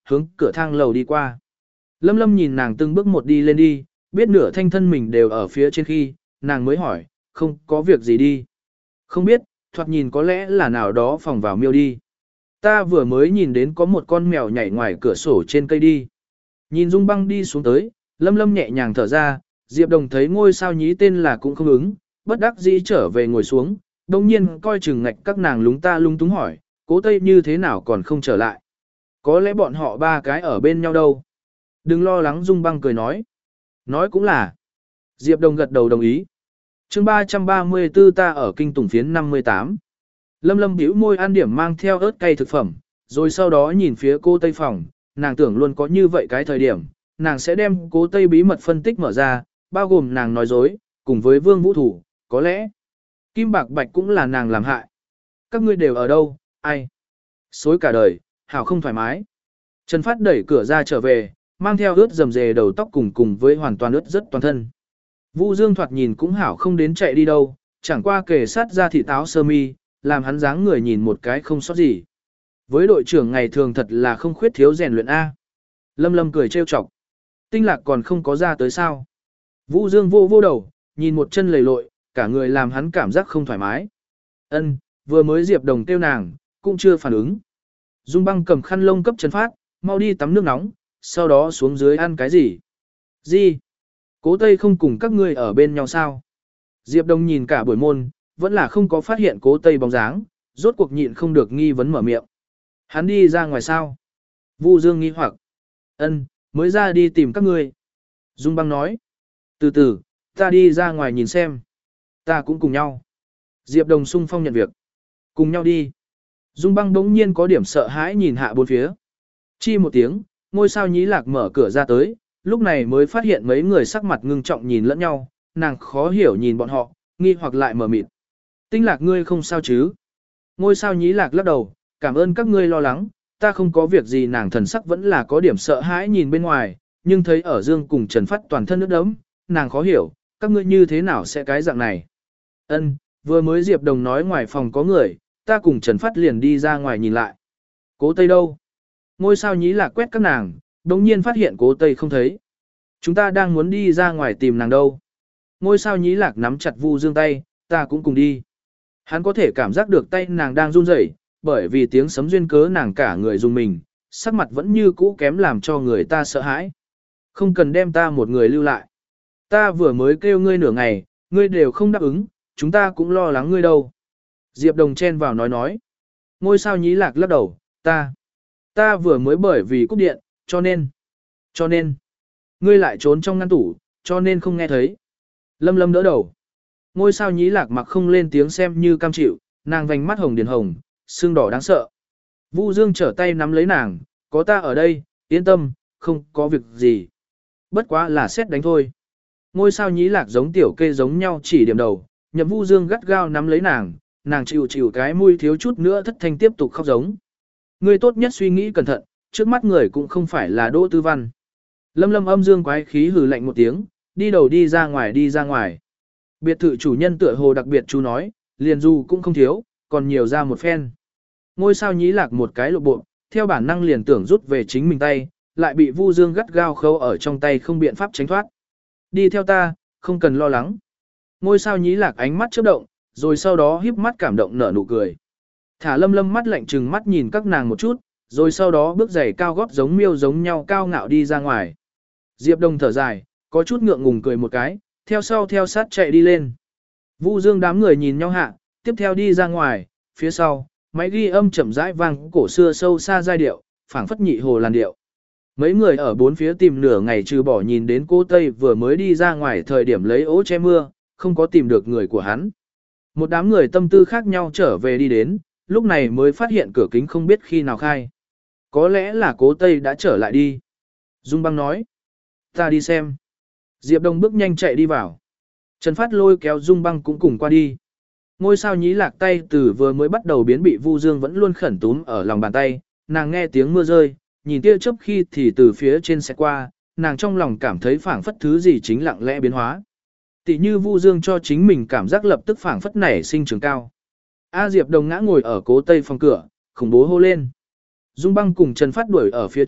hướng cửa thang lầu đi qua. Lâm Lâm nhìn nàng từng bước một đi lên đi, biết nửa thanh thân mình đều ở phía trên khi, nàng mới hỏi, không có việc gì đi. Không biết, thoạt nhìn có lẽ là nào đó phòng vào miêu đi. Ta vừa mới nhìn đến có một con mèo nhảy ngoài cửa sổ trên cây đi. Nhìn Dung Băng đi xuống tới, Lâm Lâm nhẹ nhàng thở ra, Diệp Đồng thấy ngôi sao nhí tên là cũng không ứng, bất đắc dĩ trở về ngồi xuống, đồng nhiên coi chừng ngạch các nàng lúng ta lung túng hỏi, Cố Tây như thế nào còn không trở lại. Có lẽ bọn họ ba cái ở bên nhau đâu. Đừng lo lắng, Dung Băng cười nói. Nói cũng là. Diệp Đồng gật đầu đồng ý. chương ba trăm ba mươi tư ta ở kinh tùng phiến năm mươi tám. Lâm Lâm bĩu môi ăn điểm mang theo ớt cay thực phẩm, rồi sau đó nhìn phía cô Tây phòng, nàng tưởng luôn có như vậy cái thời điểm, nàng sẽ đem Cố Tây bí mật phân tích mở ra, bao gồm nàng nói dối, cùng với Vương Vũ Thủ, có lẽ Kim Bạc Bạch cũng là nàng làm hại. Các ngươi đều ở đâu, ai? Xối cả đời, hảo không thoải mái. Trần Phát đẩy cửa ra trở về, mang theo ướt rầm rề đầu tóc cùng cùng với hoàn toàn ướt rất toàn thân. Vu Dương thoạt nhìn cũng hảo không đến chạy đi đâu, chẳng qua kề sát ra thị táo sơ mi, làm hắn dáng người nhìn một cái không sót gì. Với đội trưởng ngày thường thật là không khuyết thiếu rèn luyện A. Lâm Lâm cười trêu chọc. Tinh Lạc còn không có ra tới sao. Vu Dương vô vô đầu, nhìn một chân lầy lội, cả người làm hắn cảm giác không thoải mái. Ân, vừa mới Diệp Đồng tiêu nàng, cũng chưa phản ứng. Dung Băng cầm khăn lông cấp Trần Phát, mau đi tắm nước nóng, sau đó xuống dưới ăn cái gì. Gì? Cố Tây không cùng các ngươi ở bên nhau sao? Diệp Đồng nhìn cả buổi môn, vẫn là không có phát hiện Cố Tây bóng dáng, rốt cuộc nhịn không được nghi vấn mở miệng. Hắn đi ra ngoài sao? Vu Dương nghi hoặc. Ân, mới ra đi tìm các ngươi. Dung Băng nói. Từ từ, ta đi ra ngoài nhìn xem. Ta cũng cùng nhau. Diệp Đồng sung phong nhận việc. Cùng nhau đi. Dung Băng đống nhiên có điểm sợ hãi nhìn hạ bốn phía. Chi một tiếng, ngôi sao nhí lạc mở cửa ra tới, lúc này mới phát hiện mấy người sắc mặt ngưng trọng nhìn lẫn nhau, nàng khó hiểu nhìn bọn họ, nghi hoặc lại mở mịt. Tinh Lạc ngươi không sao chứ? Ngôi sao nhí lạc lắc đầu, cảm ơn các ngươi lo lắng, ta không có việc gì. Nàng thần sắc vẫn là có điểm sợ hãi nhìn bên ngoài, nhưng thấy ở Dương cùng Trần Phát toàn thân nước đẫm, nàng khó hiểu, các ngươi như thế nào sẽ cái dạng này? Ân, vừa mới Diệp Đồng nói ngoài phòng có người, ta cùng Trần Phát liền đi ra ngoài nhìn lại. Cố Tây đâu? Ngôi sao nhí lạc quét các nàng, đồng nhiên phát hiện Cố Tây không thấy. Chúng ta đang muốn đi ra ngoài tìm nàng đâu. Ngôi sao nhí lạc nắm chặt Vu Dương tay, ta cũng cùng đi. Hắn có thể cảm giác được tay nàng đang run rẩy, bởi vì tiếng sấm duyên cớ nàng cả người dùng mình, sắc mặt vẫn như cũ kém làm cho người ta sợ hãi. Không cần đem ta một người lưu lại. Ta vừa mới kêu ngươi nửa ngày, ngươi đều không đáp ứng, chúng ta cũng lo lắng ngươi đâu. Diệp Đồng chen vào nói nói. Ngôi sao nhí lạc lắc đầu, ta. Ta vừa mới bởi vì cúp điện, cho nên. Cho nên. Ngươi lại trốn trong ngăn tủ, cho nên không nghe thấy. Lâm Lâm đỡ đầu. Ngôi sao nhí lạc mặc không lên tiếng xem như cam chịu, nàng vành mắt hồng điền hồng, xương đỏ đáng sợ. Vu Dương trở tay nắm lấy nàng, có ta ở đây, yên tâm, không có việc gì. Bất quá là xét đánh thôi. Ngôi sao nhí lạc giống tiểu kê giống nhau chỉ điểm đầu, Nhậm Vu Dương gắt gao nắm lấy nàng, nàng chịu chịu cái mũi thiếu chút nữa thất thanh tiếp tục khóc giống. Ngươi tốt nhất suy nghĩ cẩn thận, trước mắt người cũng không phải là Đỗ Tư Văn. Lâm Lâm âm dương quái khí hừ lạnh một tiếng, đi đầu đi ra ngoài đi ra ngoài. Biệt thự chủ nhân tựa hồ đặc biệt chú nói, liền dù cũng không thiếu, còn nhiều ra một phen. Ngôi sao nhí lạc một cái lộ bộ, theo bản năng liền tưởng rút về chính mình tay, lại bị Vu Dương gắt gao khâu ở trong tay không biện pháp tránh thoát. Đi theo ta, không cần lo lắng. Ngôi sao nhí lạc ánh mắt chớp động, rồi sau đó híp mắt cảm động nở nụ cười. Thả Lâm Lâm mắt lạnh trừng mắt nhìn các nàng một chút, rồi sau đó bước giày cao gót giống miêu giống nhau cao ngạo đi ra ngoài. Diệp Đồng thở dài, có chút ngượng ngùng cười một cái, theo sau theo sát chạy đi lên. Vu Dương đám người nhìn nhau hạ, tiếp theo đi ra ngoài, phía sau, máy ghi âm chậm rãi vang cổ xưa sâu xa giai điệu, phảng phất nhị hồ làn điệu. Mấy người ở bốn phía tìm nửa ngày trừ bỏ nhìn đến cô Tây vừa mới đi ra ngoài thời điểm lấy ố che mưa, không có tìm được người của hắn. Một đám người tâm tư khác nhau trở về đi đến, lúc này mới phát hiện cửa kính không biết khi nào khai. Có lẽ là Cố Tây đã trở lại đi. Dung Băng nói. Ta đi xem. Diệp Đông bước nhanh chạy đi vào. Trần Phát lôi kéo Dung Băng cũng cùng qua đi. Ngôi sao nhí lạc tay từ vừa mới bắt đầu biến bị Vu Dương vẫn luôn khẩn túm ở lòng bàn tay, nàng nghe tiếng mưa rơi, nhìn tia chớp khi thì từ phía trên xe qua, nàng trong lòng cảm thấy phảng phất thứ gì chính lặng lẽ biến hóa. Tỷ như Vu Dương cho chính mình cảm giác lập tức phảng phất nảy sinh trường cao. A Diệp Đồng ngã ngồi ở Cố Tây phòng cửa, khủng bố hô lên. Dung Băng cùng Trần Phát đuổi ở phía trước,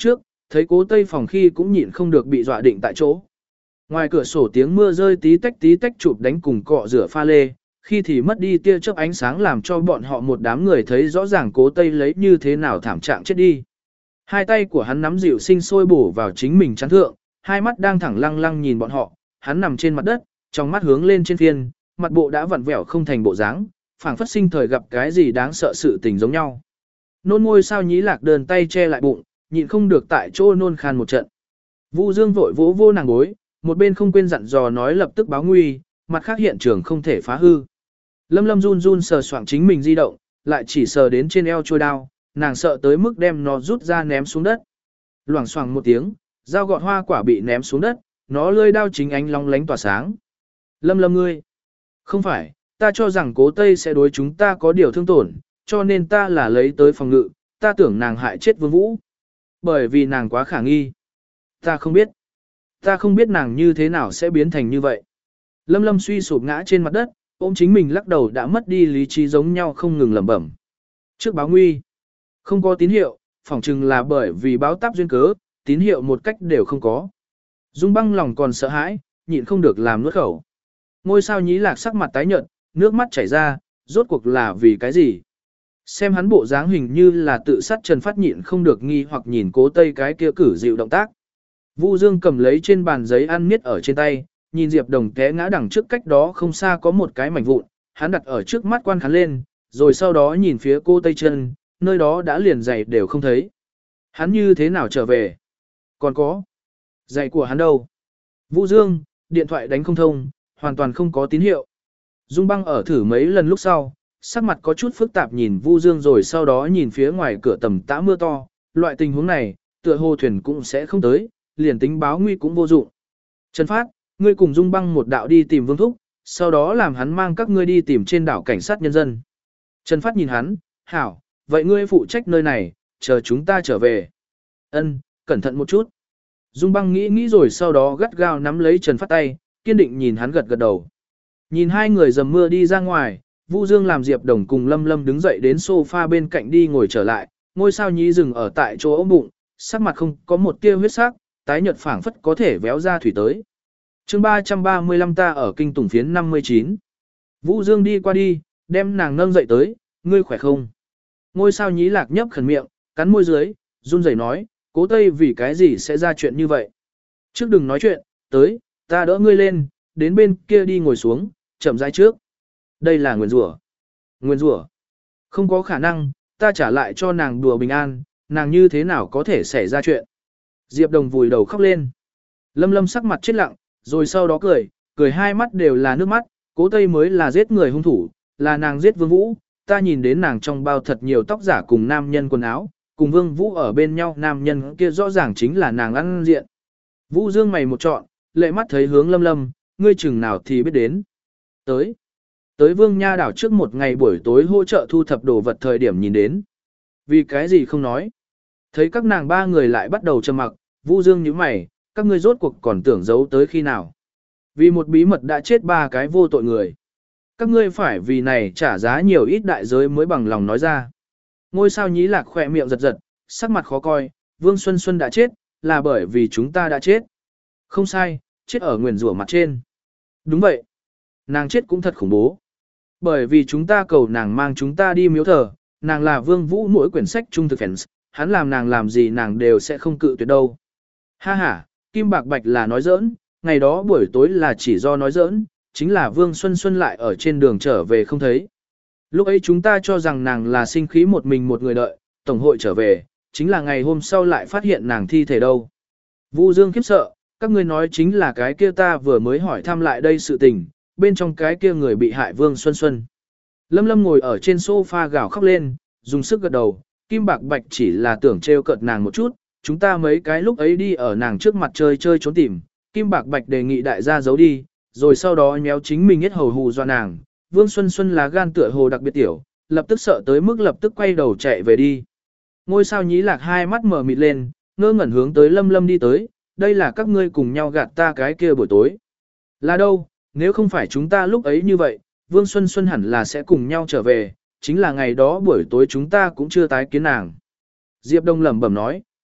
thấy cố tây phòng khi cũng nhịn không được bị dọa định tại chỗ. Ngoài cửa sổ tiếng mưa rơi tí tách tí tách chụp đánh cùng cọ rửa pha lê, khi thì mất đi tia chớp ánh sáng làm cho bọn họ một đám người thấy rõ ràng cố tây lấy như thế nào thảm trạng chết đi. Hai tay của hắn nắm dịu sinh sôi bổ vào chính mình chán thượng, hai mắt đang thẳng lăng lăng nhìn bọn họ, hắn nằm trên mặt đất, trong mắt hướng lên trên phiên, mặt bộ đã vặn vẹo không thành bộ dáng, phảng phất sinh thời gặp cái gì đáng sợ sự tình giống nhau. Nôn ngôi sao nhí lạc đơn tay che lại bụng, nhịn không được tại chỗ nôn khan một trận. Vu Dương vội vỗ vô nàng gối, một bên không quên dặn dò nói lập tức báo nguy, mặt khác hiện trường không thể phá hư. Lâm Lâm run run sờ soạng chính mình di động, lại chỉ sờ đến trên eo trôi đao, nàng sợ tới mức đem nó rút ra ném xuống đất. Loảng xoảng một tiếng, dao gọt hoa quả bị ném xuống đất, nó lơi đao chính ánh long lánh tỏa sáng. Lâm Lâm ngươi, không phải, ta cho rằng cố Tây sẽ đối chúng ta có điều thương tổn, cho nên ta là lấy tới phòng ngự, ta tưởng nàng hại chết Vương Vũ. Bởi vì nàng quá khả nghi. Ta không biết. Ta không biết nàng như thế nào sẽ biến thành như vậy. Lâm Lâm suy sụp ngã trên mặt đất, ôm chính mình lắc đầu đã mất đi lý trí giống nhau không ngừng lẩm bẩm. Trước báo nguy, không có tín hiệu, phỏng chừng là bởi vì báo táp duyên cớ, tín hiệu một cách đều không có. Dung Băng lòng còn sợ hãi, nhịn không được làm nuốt khẩu. Ngôi sao nhí lạc sắc mặt tái nhợt, nước mắt chảy ra, rốt cuộc là vì cái gì? Xem hắn bộ dáng hình như là tự sát Trần Phát nhịn không được nghi hoặc nhìn cố Tây cái kia cử dịu động tác. Vu Dương cầm lấy trên bàn giấy ăn miết ở trên tay, nhìn Diệp Đồng té ngã đằng trước cách đó không xa có một cái mảnh vụn, hắn đặt ở trước mắt quan khán lên, rồi sau đó nhìn phía cô Tây chân, nơi đó đã liền giày đều không thấy. Hắn như thế nào trở về? Còn có giày của hắn đâu? Vu Dương, điện thoại đánh không thông, hoàn toàn không có tín hiệu. Dung Băng ở thử mấy lần lúc sau, sắc mặt có chút phức tạp nhìn Vu Dương rồi sau đó nhìn phía ngoài cửa tầm tã mưa to, loại tình huống này, tựa hồ thuyền cũng sẽ không tới, liền tính báo nguy cũng vô dụng. Trần Phát, ngươi cùng Dung Băng một đạo đi tìm Vương Thúc, sau đó làm hắn mang các ngươi đi tìm trên đảo cảnh sát nhân dân. Trần Phát nhìn hắn, hảo, vậy ngươi phụ trách nơi này, chờ chúng ta trở về. Ân, cẩn thận một chút. Dung Băng nghĩ nghĩ rồi sau đó gắt gao nắm lấy Trần Phát tay, kiên định nhìn hắn gật gật đầu. Nhìn hai người dầm mưa đi ra ngoài, Vu Dương làm Diệp Đồng cùng Lâm Lâm đứng dậy đến sofa bên cạnh đi ngồi trở lại, ngôi sao nhí dừng ở tại chỗ ống bụng, sắc mặt không có một tia huyết sắc, tái nhợt phảng phất có thể véo ra thủy tới. Chương ba trăm ba mươi lăm ta ở kinh tủng phiến năm mươi chín. Vu Dương đi qua đi, đem nàng nâng dậy tới, ngươi khỏe không? Ngôi sao nhí lạc nhấp khẩn miệng, cắn môi dưới, run rẩy nói, cố Tây vì cái gì sẽ ra chuyện như vậy? Trước đừng nói chuyện, tới, ta đỡ ngươi lên, đến bên kia đi ngồi xuống, chậm rãi trước. Đây là nguyền rủa. Nguyền rủa? Không có khả năng, ta trả lại cho nàng đùa bình an, nàng như thế nào có thể xảy ra chuyện? Diệp Đồng vùi đầu khóc lên. Lâm Lâm sắc mặt chết lặng, rồi sau đó cười, cười hai mắt đều là nước mắt, cố Tây mới là giết người hung thủ, là nàng giết Vương Vũ, ta nhìn đến nàng trong bao thật nhiều tóc giả cùng nam nhân quần áo, cùng Vương Vũ ở bên nhau nam nhân kia rõ ràng chính là nàng ăn diện. Vũ Dương mày một trọn, lệ mắt thấy hướng Lâm Lâm, ngươi chừng nào thì biết đến. Tới. Tới Vương Nha đảo trước một ngày buổi tối hỗ trợ thu thập đồ vật thời điểm nhìn đến. Vì cái gì không nói. Thấy các nàng ba người lại bắt đầu trầm mặc, Vũ Dương nhíu mày, các ngươi rốt cuộc còn tưởng giấu tới khi nào. Vì một bí mật đã chết ba cái vô tội người. Các ngươi phải vì này trả giá nhiều ít đại giới mới bằng lòng nói ra. Ngôi sao nhí lạc khỏe miệng giật giật, sắc mặt khó coi, Vương Xuân Xuân đã chết, là bởi vì chúng ta đã chết. Không sai, chết ở nguyền rủa mặt trên. Đúng vậy. Nàng chết cũng thật khủng bố. Bởi vì chúng ta cầu nàng mang chúng ta đi miếu thờ, nàng là Vương Vũ mỗi quyển sách trung thực fans, hắn làm nàng làm gì nàng đều sẽ không cự tuyệt đâu. Ha ha, Kim Bạc Bạch là nói giỡn, ngày đó buổi tối là chỉ do nói giỡn, chính là Vương Xuân Xuân lại ở trên đường trở về không thấy. Lúc ấy chúng ta cho rằng nàng là sinh khí một mình một người đợi, tổng hội trở về, chính là ngày hôm sau lại phát hiện nàng thi thể đâu. Vu Dương khiếp sợ, các ngươi nói chính là cái kia ta vừa mới hỏi thăm lại đây sự tình, bên trong cái kia người bị hại Vương Xuân Xuân. Lâm Lâm ngồi ở trên sofa gào khóc lên, dùng sức gật đầu, Kim Bạc Bạch chỉ là tưởng trêu cợt nàng một chút, chúng ta mấy cái lúc ấy đi ở nàng trước mặt chơi chơi trốn tìm, Kim Bạc Bạch đề nghị đại gia giấu đi, rồi sau đó nhéo chính mình hết hầu hù do nàng, Vương Xuân Xuân là gan tựa hồ đặc biệt tiểu, lập tức sợ tới mức lập tức quay đầu chạy về đi. Ngôi sao nhí lạc hai mắt mở mịt lên, ngơ ngẩn hướng tới Lâm Lâm đi tới, đây là các ngươi cùng nhau gạt ta cái kia buổi tối. Là đâu, nếu không phải chúng ta lúc ấy như vậy, Vương Xuân Xuân hẳn là sẽ cùng nhau trở về, chính là ngày đó buổi tối chúng ta cũng chưa tái kiến nàng. Diệp Đông lẩm bẩm nói,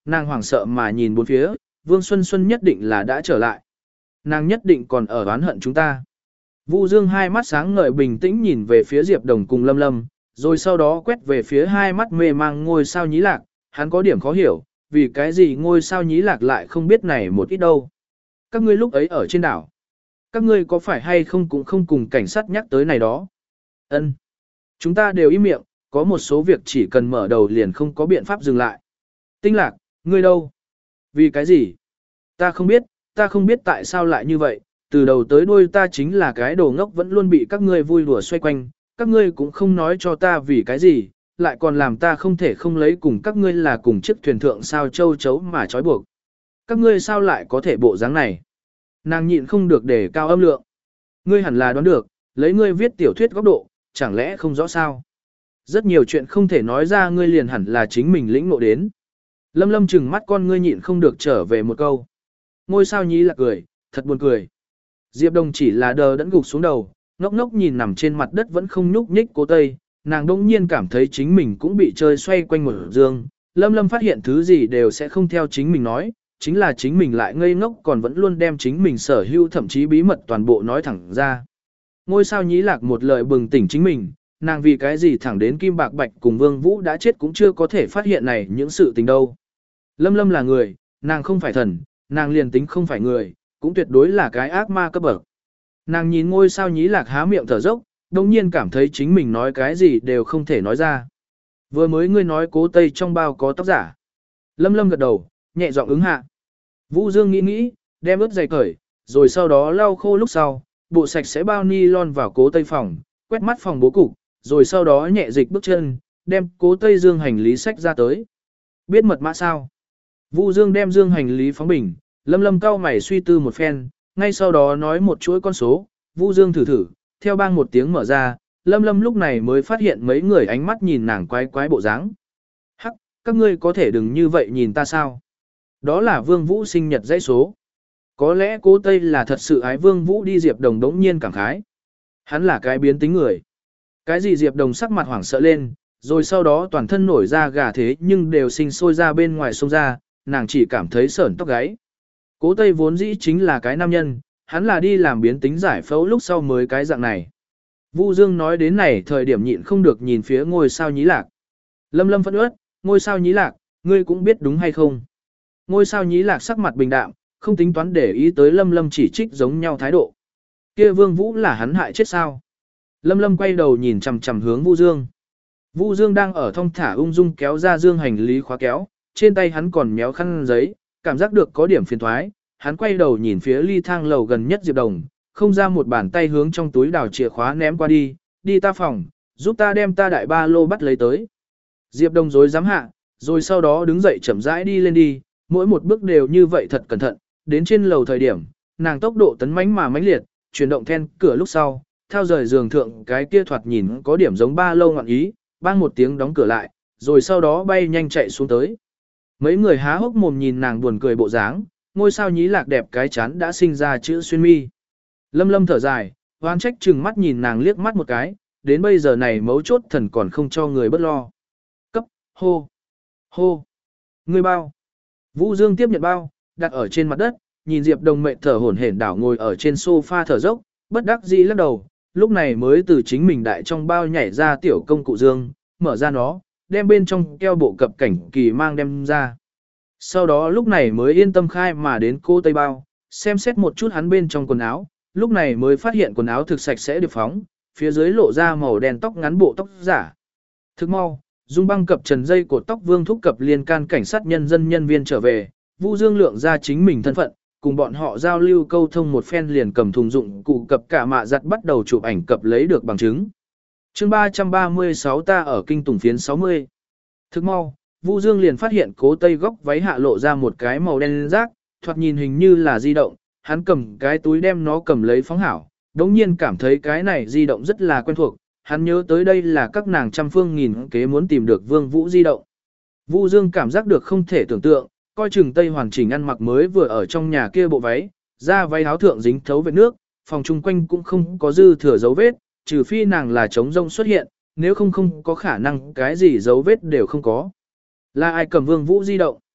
nàng hoảng sợ mà nhìn bốn phía, Vương Xuân Xuân nhất định là đã trở lại. Nàng nhất định còn ở oán hận chúng ta. Vu Dương hai mắt sáng ngời bình tĩnh nhìn về phía Diệp Đồng cùng Lâm Lâm, rồi sau đó quét về phía hai mắt mê mang ngôi sao nhí lạc, hắn có điểm khó hiểu, vì cái gì ngôi sao nhí lạc lại không biết này một ít đâu. Các ngươi lúc ấy ở trên đảo, các ngươi có phải hay không cũng không cùng cảnh sát nhắc tới này đó. Ân, chúng ta đều im miệng, có một số việc chỉ cần mở đầu liền không có biện pháp dừng lại. Tinh lạc, ngươi đâu? Vì cái gì? Ta không biết, ta không biết tại sao lại như vậy, từ đầu tới đuôi ta chính là cái đồ ngốc vẫn luôn bị các ngươi vui đùa xoay quanh, các ngươi cũng không nói cho ta vì cái gì, lại còn làm ta không thể không lấy cùng các ngươi là cùng chiếc thuyền thượng sao châu chấu mà trói buộc. Các ngươi sao lại có thể bộ dáng này? Nàng nhịn không được để cao âm lượng. Ngươi hẳn là đoán được, lấy ngươi viết tiểu thuyết góc độ, chẳng lẽ không rõ sao? Rất nhiều chuyện không thể nói ra ngươi liền hẳn là chính mình lĩnh ngộ đến. Lâm Lâm chừng mắt con ngươi nhịn không được trở về một câu. Ngôi sao nhí là cười, thật buồn cười. Diệp Đồng chỉ là đờ đẫn gục xuống đầu, ngốc ngốc nhìn nằm trên mặt đất vẫn không nhúc nhích Cố Tây, nàng đông nhiên cảm thấy chính mình cũng bị chơi xoay quanh một dương. Lâm Lâm phát hiện thứ gì đều sẽ không theo chính mình nói, chính là chính mình lại ngây ngốc còn vẫn luôn đem chính mình sở hữu thậm chí bí mật toàn bộ nói thẳng ra. Ngôi sao nhí lạc một lời bừng tỉnh chính mình, nàng vì cái gì thẳng đến Kim Bạc Bạch cùng Vương Vũ đã chết cũng chưa có thể phát hiện này những sự tình đâu. Lâm Lâm là người, nàng không phải thần, nàng liền tính không phải người, cũng tuyệt đối là cái ác ma cấp bậc. Nàng nhìn ngôi sao nhí lạc há miệng thở dốc, đồng nhiên cảm thấy chính mình nói cái gì đều không thể nói ra. Vừa mới ngươi nói Cố Tây trong bao có tóc giả. Lâm Lâm gật đầu, nhẹ giọng ứng hạ. Vũ Dương nghĩ nghĩ, đem ướt giày cởi, rồi sau đó lau khô lúc sau, bộ sạch sẽ bao ni lon vào Cố Tây phòng, quét mắt phòng bố cục, rồi sau đó nhẹ dịch bước chân, đem Cố Tây dương hành lý sách ra tới. Biết mật mã sao? Vũ Dương đem dương hành lý phóng bình, Lâm Lâm cau mày suy tư một phen, ngay sau đó nói một chuỗi con số, Vũ Dương thử thử, theo bang một tiếng mở ra, Lâm Lâm lúc này mới phát hiện mấy người ánh mắt nhìn nàng quái quái bộ dáng. Hắc, các ngươi có thể đừng như vậy nhìn ta sao? Đó là Vương Vũ sinh nhật dãy số. Có lẽ Cố Tây là thật sự ái Vương Vũ đi Diệp Đồng đống nhiên cảm khái. Hắn là cái biến tính người. Cái gì Diệp Đồng sắc mặt hoảng sợ lên, rồi sau đó toàn thân nổi ra gà thế nhưng đều sinh sôi ra bên ngoài sông ra, nàng chỉ cảm thấy sởn tóc gáy. Cố Tây vốn dĩ chính là cái nam nhân, hắn là đi làm biến tính giải phẫu lúc sau mới cái dạng này. Vu Dương nói đến này thời điểm nhịn không được nhìn phía ngôi sao nhí lạc. Lâm Lâm phẫn ướt, ngôi sao nhí lạc, ngươi cũng biết đúng hay không? Ngôi sao nhí lạc sắc mặt bình đạm, không tính toán để ý tới Lâm Lâm chỉ trích giống nhau thái độ. Kia Vương Vũ là hắn hại chết sao? Lâm Lâm quay đầu nhìn chằm chằm hướng Vu Dương. Vu Dương đang ở thong thả ung dung kéo ra dương hành lý khóa kéo, trên tay hắn còn méo khăn giấy, cảm giác được có điểm phiền toái, hắn quay đầu nhìn phía ly thang lầu gần nhất Diệp Đồng, không ra một bàn tay hướng trong túi đào chìa khóa ném qua đi, đi ta phòng, giúp ta đem ta đại ba lô bắt lấy tới. Diệp Đồng rối dám hạ, rồi sau đó đứng dậy chậm rãi đi lên đi, mỗi một bước đều như vậy thật cẩn thận, đến trên lầu thời điểm, nàng tốc độ tấn mãnh mà mãnh liệt, chuyển động then cửa lúc sau, theo rời giường thượng cái kia thoạt nhìn có điểm giống ba lô ngọn ý, bang một tiếng đóng cửa lại, rồi sau đó bay nhanh chạy xuống tới. Mấy người há hốc mồm nhìn nàng buồn cười bộ dáng, ngôi sao nhí lạc đẹp cái chán đã sinh ra chữ xuyên mi. Lâm Lâm thở dài, hoan trách chừng mắt nhìn nàng liếc mắt một cái, đến bây giờ này mấu chốt thần còn không cho người bất lo. Cấp, hô, hô, người bao. Vũ Dương tiếp nhận bao, đặt ở trên mặt đất, nhìn Diệp Đồng mệt thở hổn hển đảo ngồi ở trên sofa thở dốc, bất đắc dĩ lắc đầu, lúc này mới từ chính mình đại trong bao nhảy ra tiểu công cụ dương, mở ra nó, đem bên trong keo bộ cập cảnh kỳ mang đem ra. Sau đó lúc này mới yên tâm khai mà đến cô Tây bao, xem xét một chút hắn bên trong quần áo, lúc này mới phát hiện quần áo thực sạch sẽ được phóng, phía dưới lộ ra màu đen tóc ngắn bộ tóc giả. Thức mau, Dung Băng cập trần dây cột tóc Vương Thúc cập liên can cảnh sát nhân dân nhân viên trở về, Vu Dương lượng ra chính mình thân phận, cùng bọn họ giao lưu câu thông một phen liền cầm thùng dụng cụ cập cả mạ giặt bắt đầu chụp ảnh cập lấy được bằng chứng. Chương ba trăm ba mươi sáu ta ở kinh tùng phiến sáu mươi. Thức mau, Vu Dương liền phát hiện Cố Tây góc váy hạ lộ ra một cái màu đen rác, thoạt nhìn hình như là di động, hắn cầm cái túi đem nó cầm lấy phóng hảo, đống nhiên cảm thấy cái này di động rất là quen thuộc, hắn nhớ tới đây là các nàng trăm phương nghìn kế muốn tìm được Vương Vũ di động. Vu Dương cảm giác được không thể tưởng tượng, coi chừng Tây hoàn chỉnh ăn mặc mới vừa ở trong nhà kia bộ váy, da váy áo thượng dính thấu vết nước, phòng chung quanh cũng không có dư thừa dấu vết, trừ phi nàng là trống rông xuất hiện, nếu không không có khả năng cái gì dấu vết đều không có. Là ai cầm Vương Vũ di động?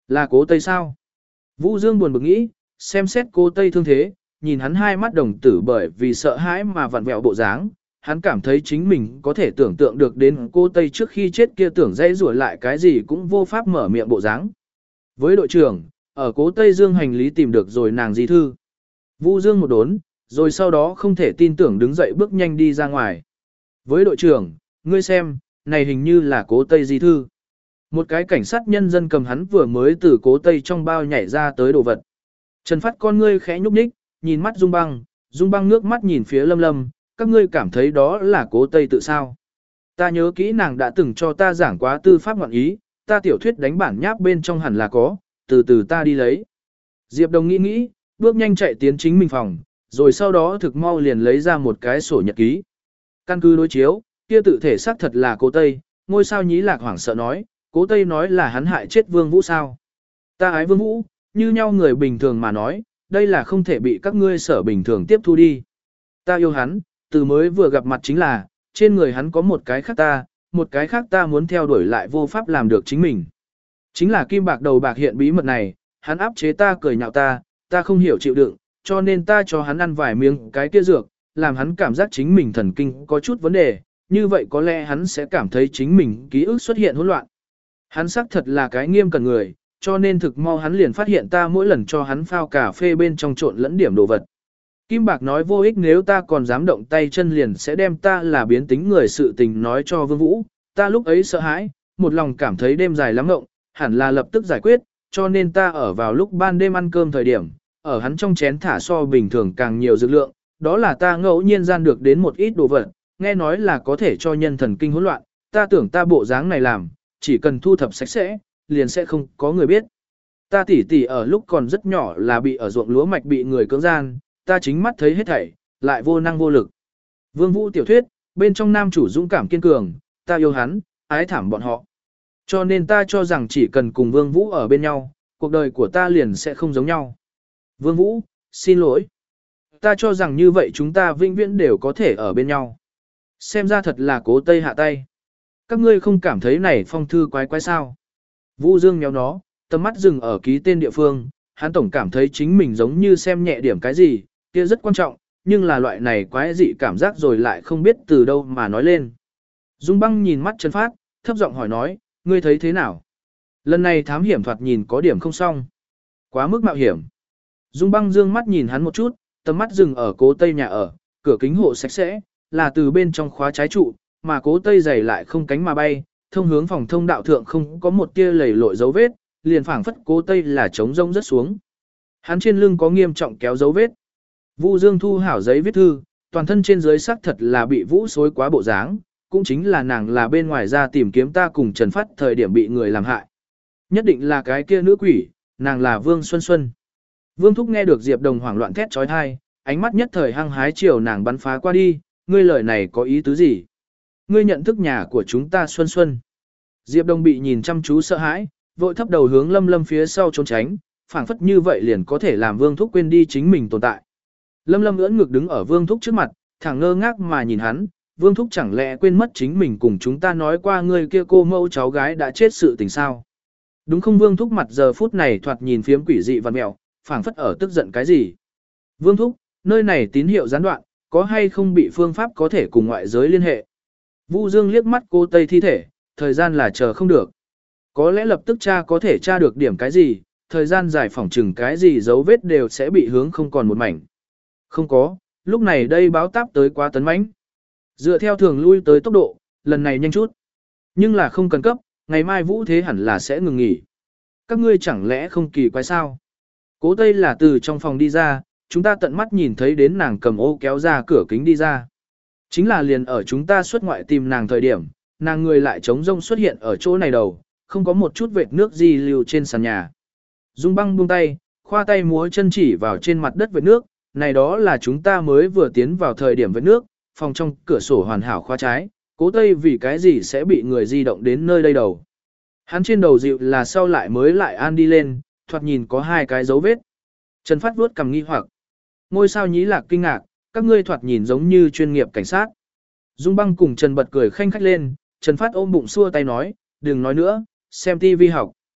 Là Cố Tây sao? Vũ Dương buồn bực nghĩ, xem xét Cố Tây thương thế, nhìn hắn hai mắt đồng tử bởi vì sợ hãi mà vặn vẹo bộ dáng, hắn cảm thấy chính mình có thể tưởng tượng được đến Cố Tây trước khi chết kia tưởng dây rủa lại cái gì cũng vô pháp mở miệng bộ dáng. Với đội trưởng, ở Cố Tây Dương hành lý tìm được rồi nàng di thư. Vũ Dương một đốn, rồi sau đó không thể tin tưởng đứng dậy bước nhanh đi ra ngoài. Với đội trưởng, ngươi xem, này hình như là Cố Tây di thư. Một cái cảnh sát nhân dân cầm hắn vừa mới từ Cố Tây trong bao nhảy ra tới đồ vật. Trần Phát con ngươi khẽ nhúc nhích, nhìn mắt Dung Băng, Dung Băng nước mắt nhìn phía Lâm Lâm, các ngươi cảm thấy đó là Cố Tây tự sao. Ta nhớ kỹ nàng đã từng cho ta giảng quá tư pháp ngọn ý, ta tiểu thuyết đánh bản nháp bên trong hẳn là có, từ từ ta đi lấy. Diệp Đồng nghĩ nghĩ, bước nhanh chạy tiến chính mình phòng, rồi sau đó thực mau liền lấy ra một cái sổ nhật ký. Căn cứ đối chiếu, kia tự thể xác thật là Cố Tây, ngôi sao nhí lạc hoảng sợ nói, Cố Tây nói là hắn hại chết Vương Vũ sao. Ta ái Vương Vũ, như nhau người bình thường mà nói, đây là không thể bị các ngươi sở bình thường tiếp thu đi. Ta yêu hắn, từ mới vừa gặp mặt chính là, trên người hắn có một cái khác ta, một cái khác ta muốn theo đuổi lại vô pháp làm được chính mình. Chính là kim bạc đầu bạc hiện bí mật này, hắn áp chế ta cười nhạo ta, ta không hiểu chịu đựng, cho nên ta cho hắn ăn vài miếng cái kia dược, làm hắn cảm giác chính mình thần kinh có chút vấn đề, như vậy có lẽ hắn sẽ cảm thấy chính mình ký ức xuất hiện hỗn loạn. Hắn xác thật là cái nghiêm cẩn người, cho nên thực mau hắn liền phát hiện ta mỗi lần cho hắn phao cà phê bên trong trộn lẫn điểm đồ vật. Kim Bạc nói vô ích nếu ta còn dám động tay chân liền sẽ đem ta là biến tính người sự tình nói cho Vương Vũ, ta lúc ấy sợ hãi, một lòng cảm thấy đêm dài lắm ngộng, hẳn là lập tức giải quyết, cho nên ta ở vào lúc ban đêm ăn cơm thời điểm, ở hắn trong chén thả so bình thường càng nhiều dược lượng, đó là ta ngẫu nhiên gian được đến một ít đồ vật, nghe nói là có thể cho nhân thần kinh hỗn loạn, ta tưởng ta bộ dáng này làm, chỉ cần thu thập sạch sẽ, liền sẽ không có người biết. Ta tỷ tỷ ở lúc còn rất nhỏ là bị ở ruộng lúa mạch bị người cưỡng gian, ta chính mắt thấy hết thảy, lại vô năng vô lực. Vương Vũ tiểu thuyết, bên trong nam chủ dũng cảm kiên cường, ta yêu hắn, ái thảm bọn họ. Cho nên ta cho rằng chỉ cần cùng Vương Vũ ở bên nhau, cuộc đời của ta liền sẽ không giống nhau. Vương Vũ, xin lỗi. Ta cho rằng như vậy chúng ta vĩnh viễn đều có thể ở bên nhau. Xem ra thật là Cố Tây hạ tay. Các ngươi không cảm thấy này phong thư quái quái sao? Vũ Dương méo nó, tầm mắt dừng ở ký tên địa phương, hắn tổng cảm thấy chính mình giống như xem nhẹ điểm cái gì, kia rất quan trọng, nhưng là loại này quái dị cảm giác rồi lại không biết từ đâu mà nói lên. Dung Băng nhìn mắt Trần Phát, thấp giọng hỏi nói, ngươi thấy thế nào? Lần này thám hiểm thoạt nhìn có điểm không xong. Quá mức mạo hiểm. Dung Băng dương mắt nhìn hắn một chút, tầm mắt dừng ở Cố Tây nhà ở, cửa kính hộ sạch sẽ, là từ bên trong khóa trái trụ, mà Cố Tây giày lại không cánh mà bay, thông hướng phòng thông đạo thượng không có một tia lầy lội dấu vết, liền phảng phất Cố Tây là trống rông rất xuống. Hắn trên lưng có nghiêm trọng kéo dấu vết. Vũ Dương thu hảo giấy viết thư, toàn thân trên dưới sắc thật là bị vũ xối quá bộ dáng, cũng chính là nàng là bên ngoài ra tìm kiếm ta cùng Trần Phát thời điểm bị người làm hại. Nhất định là cái kia nữ quỷ, nàng là Vương Xuân Xuân. Vương Thúc nghe được Diệp Đồng hoảng loạn thét trói thai, ánh mắt nhất thời hăng hái chiều nàng bắn phá qua đi, ngươi lời này có ý tứ gì? Ngươi nhận thức nhà của chúng ta Xuân Xuân. Diệp Đồng bị nhìn chăm chú sợ hãi, vội thấp đầu hướng Lâm Lâm phía sau trốn tránh, phảng phất như vậy liền có thể làm Vương Thúc quên đi chính mình tồn tại. Lâm Lâm ưỡn ngực đứng ở Vương Thúc trước mặt, thẳng ngơ ngác mà nhìn hắn, Vương Thúc chẳng lẽ quên mất chính mình cùng chúng ta nói qua người kia cô mẫu cháu gái đã chết sự tình sao? Đúng không? Vương Thúc mặt giờ phút này thoạt nhìn phiếm quỷ dị văn mẹo, phảng phất ở tức giận cái gì? Vương Thúc, nơi này tín hiệu gián đoạn, có hay không bị phương pháp có thể cùng ngoại giới liên hệ? Vũ Dương liếc mắt cô Tây thi thể, thời gian là chờ không được. Có lẽ lập tức cha có thể tra được điểm cái gì, thời gian dài phỏng chừng cái gì dấu vết đều sẽ bị hướng không còn một mảnh. Không có, lúc này đây báo táp tới quá tấn mãnh. Dựa theo thường lui tới tốc độ, lần này nhanh chút. Nhưng là không cần cấp, ngày mai vũ thế hẳn là sẽ ngừng nghỉ. Các ngươi chẳng lẽ không kỳ quái sao? Cố Tây là từ trong phòng đi ra, chúng ta tận mắt nhìn thấy đến nàng cầm ô kéo ra cửa kính đi ra. Chính là liền ở chúng ta xuất ngoại tìm nàng thời điểm, nàng người lại trống rông xuất hiện ở chỗ này đầu, không có một chút vệt nước gì lưu trên sàn nhà. Dung Băng buông tay, khoa tay múa chân chỉ vào trên mặt đất vệt nước, này đó là chúng ta mới vừa tiến vào thời điểm vệt nước, phòng trong cửa sổ hoàn hảo khóa trái, Cố Tây vì cái gì sẽ bị người di động đến nơi đây đầu. Hắn trên đầu dịu là sau lại mới lại an đi lên, thoạt nhìn có hai cái dấu vết. Trần Phát vuốt cằm nghi hoặc. Ngôi sao nhí lạc kinh ngạc, các ngươi thoạt nhìn giống như chuyên nghiệp cảnh sát. Dung Băng cùng Trần bật cười khanh khách lên, Trần Phát ôm bụng xua tay nói, đừng nói nữa, xem tivi học.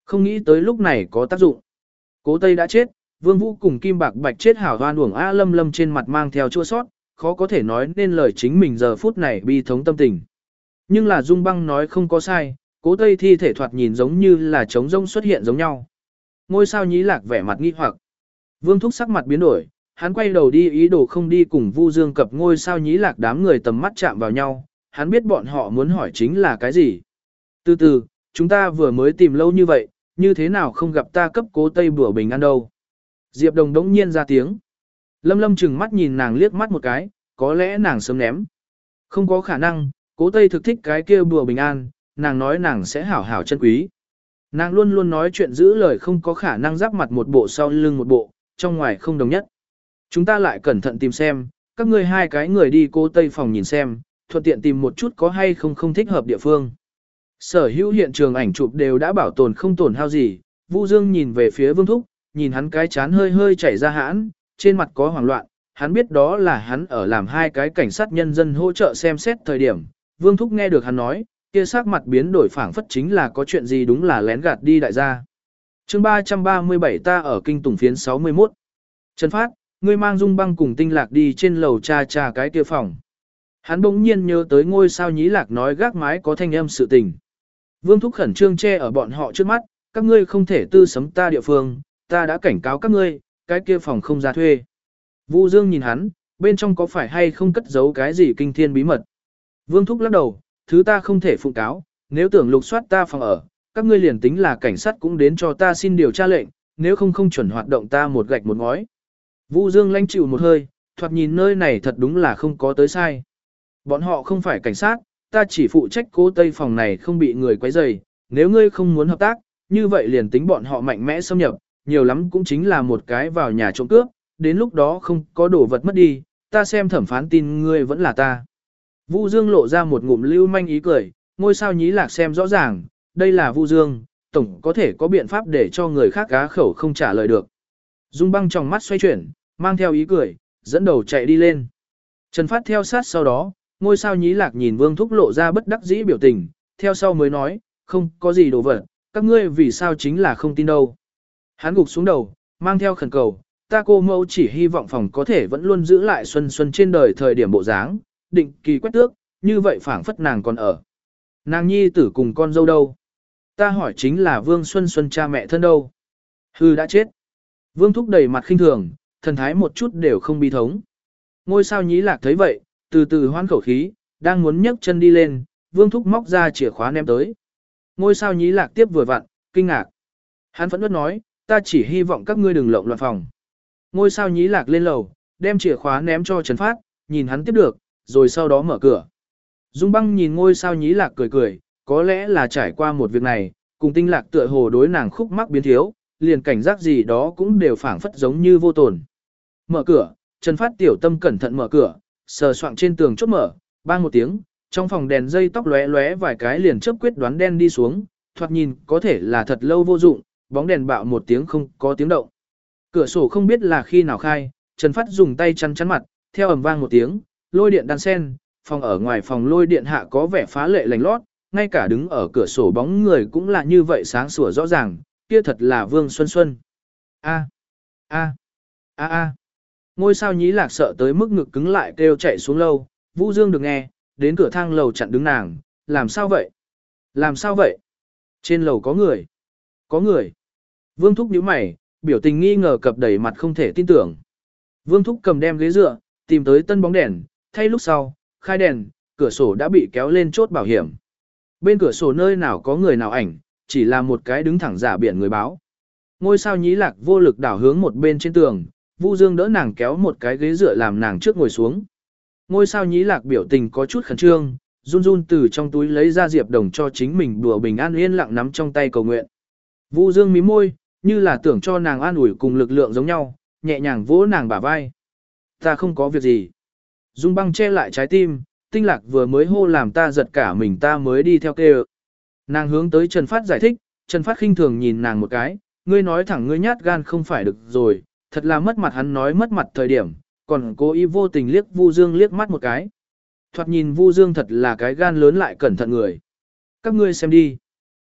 Không nghĩ tới lúc này có tác dụng. Cố Tây đã chết, Vương Vũ cùng Kim Bạc Bạch chết hảo hoan uổng A Lâm Lâm trên mặt mang theo chua sót, khó có thể nói nên lời chính mình giờ phút này bi thống tâm tình. Nhưng là Dung Băng nói không có sai, Cố Tây thi thể thoạt nhìn giống như là trống rông xuất hiện giống nhau. Ngôi sao nhí lạc vẻ mặt nghi hoặc. Vương Thúc sắc mặt biến đổi, hắn quay đầu đi ý đồ không đi cùng Vu Dương cập ngôi sao nhí lạc đám người tầm mắt chạm vào nhau, hắn biết bọn họ muốn hỏi chính là cái gì. Từ từ, chúng ta vừa mới tìm lâu như vậy, như thế nào không gặp ta cấp Cố Tây bữa bình ăn đâu. Diệp Đồng đống nhiên ra tiếng. Lâm Lâm chừng mắt nhìn nàng liếc mắt một cái, có lẽ nàng sớm ném. Không có khả năng, Cố Tây thực thích cái kia bùa bình an, nàng nói nàng sẽ hảo hảo chân quý. Nàng luôn luôn nói chuyện giữ lời không có khả năng giáp mặt một bộ sau lưng một bộ, trong ngoài không đồng nhất. Chúng ta lại cẩn thận tìm xem, các ngươi hai cái người đi Cố Tây phòng nhìn xem, thuận tiện tìm một chút có hay không không thích hợp địa phương. Sở hữu hiện trường ảnh chụp đều đã bảo tồn không tổn hao gì, Vu Dương nhìn về phía Vương Thúc, nhìn hắn cái chán hơi hơi chảy ra hãn, trên mặt có hoảng loạn, hắn biết đó là hắn ở làm hai cái cảnh sát nhân dân hỗ trợ xem xét thời điểm. Vương Thúc nghe được hắn nói, kia sắc mặt biến đổi phảng phất chính là có chuyện gì đúng là lén gạt đi đại gia. Chương ba trăm ba mươi bảy ta ở kinh tùng phiến sáu mươi mốt. Trần Phát, ngươi mang Dung Băng cùng Tinh Lạc đi trên lầu cha cha cái kia phòng. Hắn bỗng nhiên nhớ tới ngôi sao nhí lạc nói gác mái có thanh âm sự tình. Vương Thúc khẩn trương che ở bọn họ trước mắt, các ngươi không thể tư sấm ta địa phương, ta đã cảnh cáo các ngươi, cái kia phòng không ra thuê. Vu Dương nhìn hắn, bên trong có phải hay không cất giấu cái gì kinh thiên bí mật. Vương Thúc lắc đầu, thứ ta không thể phụng cáo, nếu tưởng lục soát ta phòng ở, các ngươi liền tính là cảnh sát cũng đến cho ta xin điều tra lệnh, nếu không không chuẩn hoạt động ta một gạch một ngói. Vu Dương lanh chịu một hơi, thoạt nhìn nơi này thật đúng là không có tới sai. Bọn họ không phải cảnh sát, ta chỉ phụ trách Cố Tây phòng này không bị người quấy rầy. Nếu ngươi không muốn hợp tác, như vậy liền tính bọn họ mạnh mẽ xâm nhập, nhiều lắm cũng chính là một cái vào nhà trộm cướp, đến lúc đó không có đồ vật mất đi, ta xem thẩm phán tin ngươi vẫn là ta. Vu Dương lộ ra một ngụm lưu manh ý cười, ngôi sao nhí lạc xem rõ ràng, đây là Vu Dương, tổng có thể có biện pháp để cho người khác cá khẩu không trả lời được. Dung Băng trong mắt xoay chuyển, mang theo ý cười, dẫn đầu chạy đi lên. Trần Phát theo sát sau đó, ngôi sao nhí lạc nhìn Vương Thúc lộ ra bất đắc dĩ biểu tình, theo sau mới nói, không có gì đồ vật, các ngươi vì sao chính là không tin đâu. Hắn gục xuống đầu, mang theo khẩn cầu, ta cô mẫu chỉ hy vọng phòng có thể vẫn luôn giữ lại xuân xuân trên đời thời điểm bộ dáng, định kỳ quét tước, như vậy phảng phất nàng còn ở. Nàng nhi tử cùng con dâu đâu? Ta hỏi chính là Vương Xuân Xuân cha mẹ thân đâu? Hư đã chết. Vương Thúc đầy mặt khinh thường, thần thái một chút đều không bi thống. Ngôi sao nhí lạc thấy vậy, từ từ hoan khẩu khí, đang muốn nhấc chân đi lên, Vương Thúc móc ra chìa khóa ném tới. Ngôi sao nhí lạc tiếp vừa vặn, kinh ngạc. Hắn phẫn nộ nói, ta chỉ hy vọng các ngươi đừng lộn loạn phòng. Ngôi sao nhí lạc lên lầu, đem chìa khóa ném cho Trần Phát, nhìn hắn tiếp được, rồi sau đó mở cửa. Dung Băng nhìn ngôi sao nhí lạc cười cười, có lẽ là trải qua một việc này, cùng Tinh Lạc tựa hồ đối nàng khúc mắc biến thiếu, liền cảnh giác gì đó cũng đều phảng phất giống như vô tồn. Mở cửa, Trần Phát tiểu tâm cẩn thận mở cửa, sờ soạng trên tường chốt mở, bang một tiếng, trong phòng đèn dây tóc lóe lóe vài cái liền chớp quyết đoán đen đi xuống, thoạt nhìn có thể là thật lâu vô dụng, bóng đèn bạo một tiếng không có tiếng động. Cửa sổ không biết là khi nào khai, Trần Phát dùng tay chắn chắn mặt, theo ầm vang một tiếng, lôi điện đan sen, phòng ở ngoài phòng lôi điện hạ có vẻ phá lệ lành lót, ngay cả đứng ở cửa sổ bóng người cũng là như vậy sáng sủa rõ ràng, kia thật là Vương Xuân Xuân. A a a a. Ngôi sao nhí lạc sợ tới mức ngực cứng lại kêu chạy xuống lâu, Vũ Dương được nghe, đến cửa thang lầu chặn đứng nàng, làm sao vậy? Làm sao vậy? Trên lầu có người. Có người. Vương Thúc nhíu mày, biểu tình nghi ngờ cập đẩy mặt không thể tin tưởng. Vương Thúc cầm đem ghế dựa, tìm tới tân bóng đèn, thay lúc sau, khai đèn, cửa sổ đã bị kéo lên chốt bảo hiểm. Bên cửa sổ nơi nào có người nào ảnh, chỉ là một cái đứng thẳng giả biển người báo. Ngôi sao nhí lạc vô lực đảo hướng một bên trên tường, Vu Dương đỡ nàng kéo một cái ghế dựa làm nàng trước ngồi xuống. Ngôi sao nhí lạc biểu tình có chút khẩn trương, run run từ trong túi lấy ra diệp đồng cho chính mình đùa bình an yên lặng nắm trong tay cầu nguyện. Vu Dương mím môi, như là tưởng cho nàng an ủi cùng lực lượng giống nhau, nhẹ nhàng vỗ nàng bả vai. Ta không có việc gì. Dung Băng che lại trái tim, Tinh Lạc vừa mới hô làm ta giật cả mình ta mới đi theo kêu. Nàng hướng tới Trần Phát giải thích, Trần Phát khinh thường nhìn nàng một cái, ngươi nói thẳng ngươi nhát gan không phải được rồi, thật là mất mặt. Hắn nói mất mặt thời điểm, còn cố ý vô tình liếc Vu Dương liếc mắt một cái. Thoạt nhìn Vu Dương thật là cái gan lớn lại cẩn thận người. Các ngươi xem đi.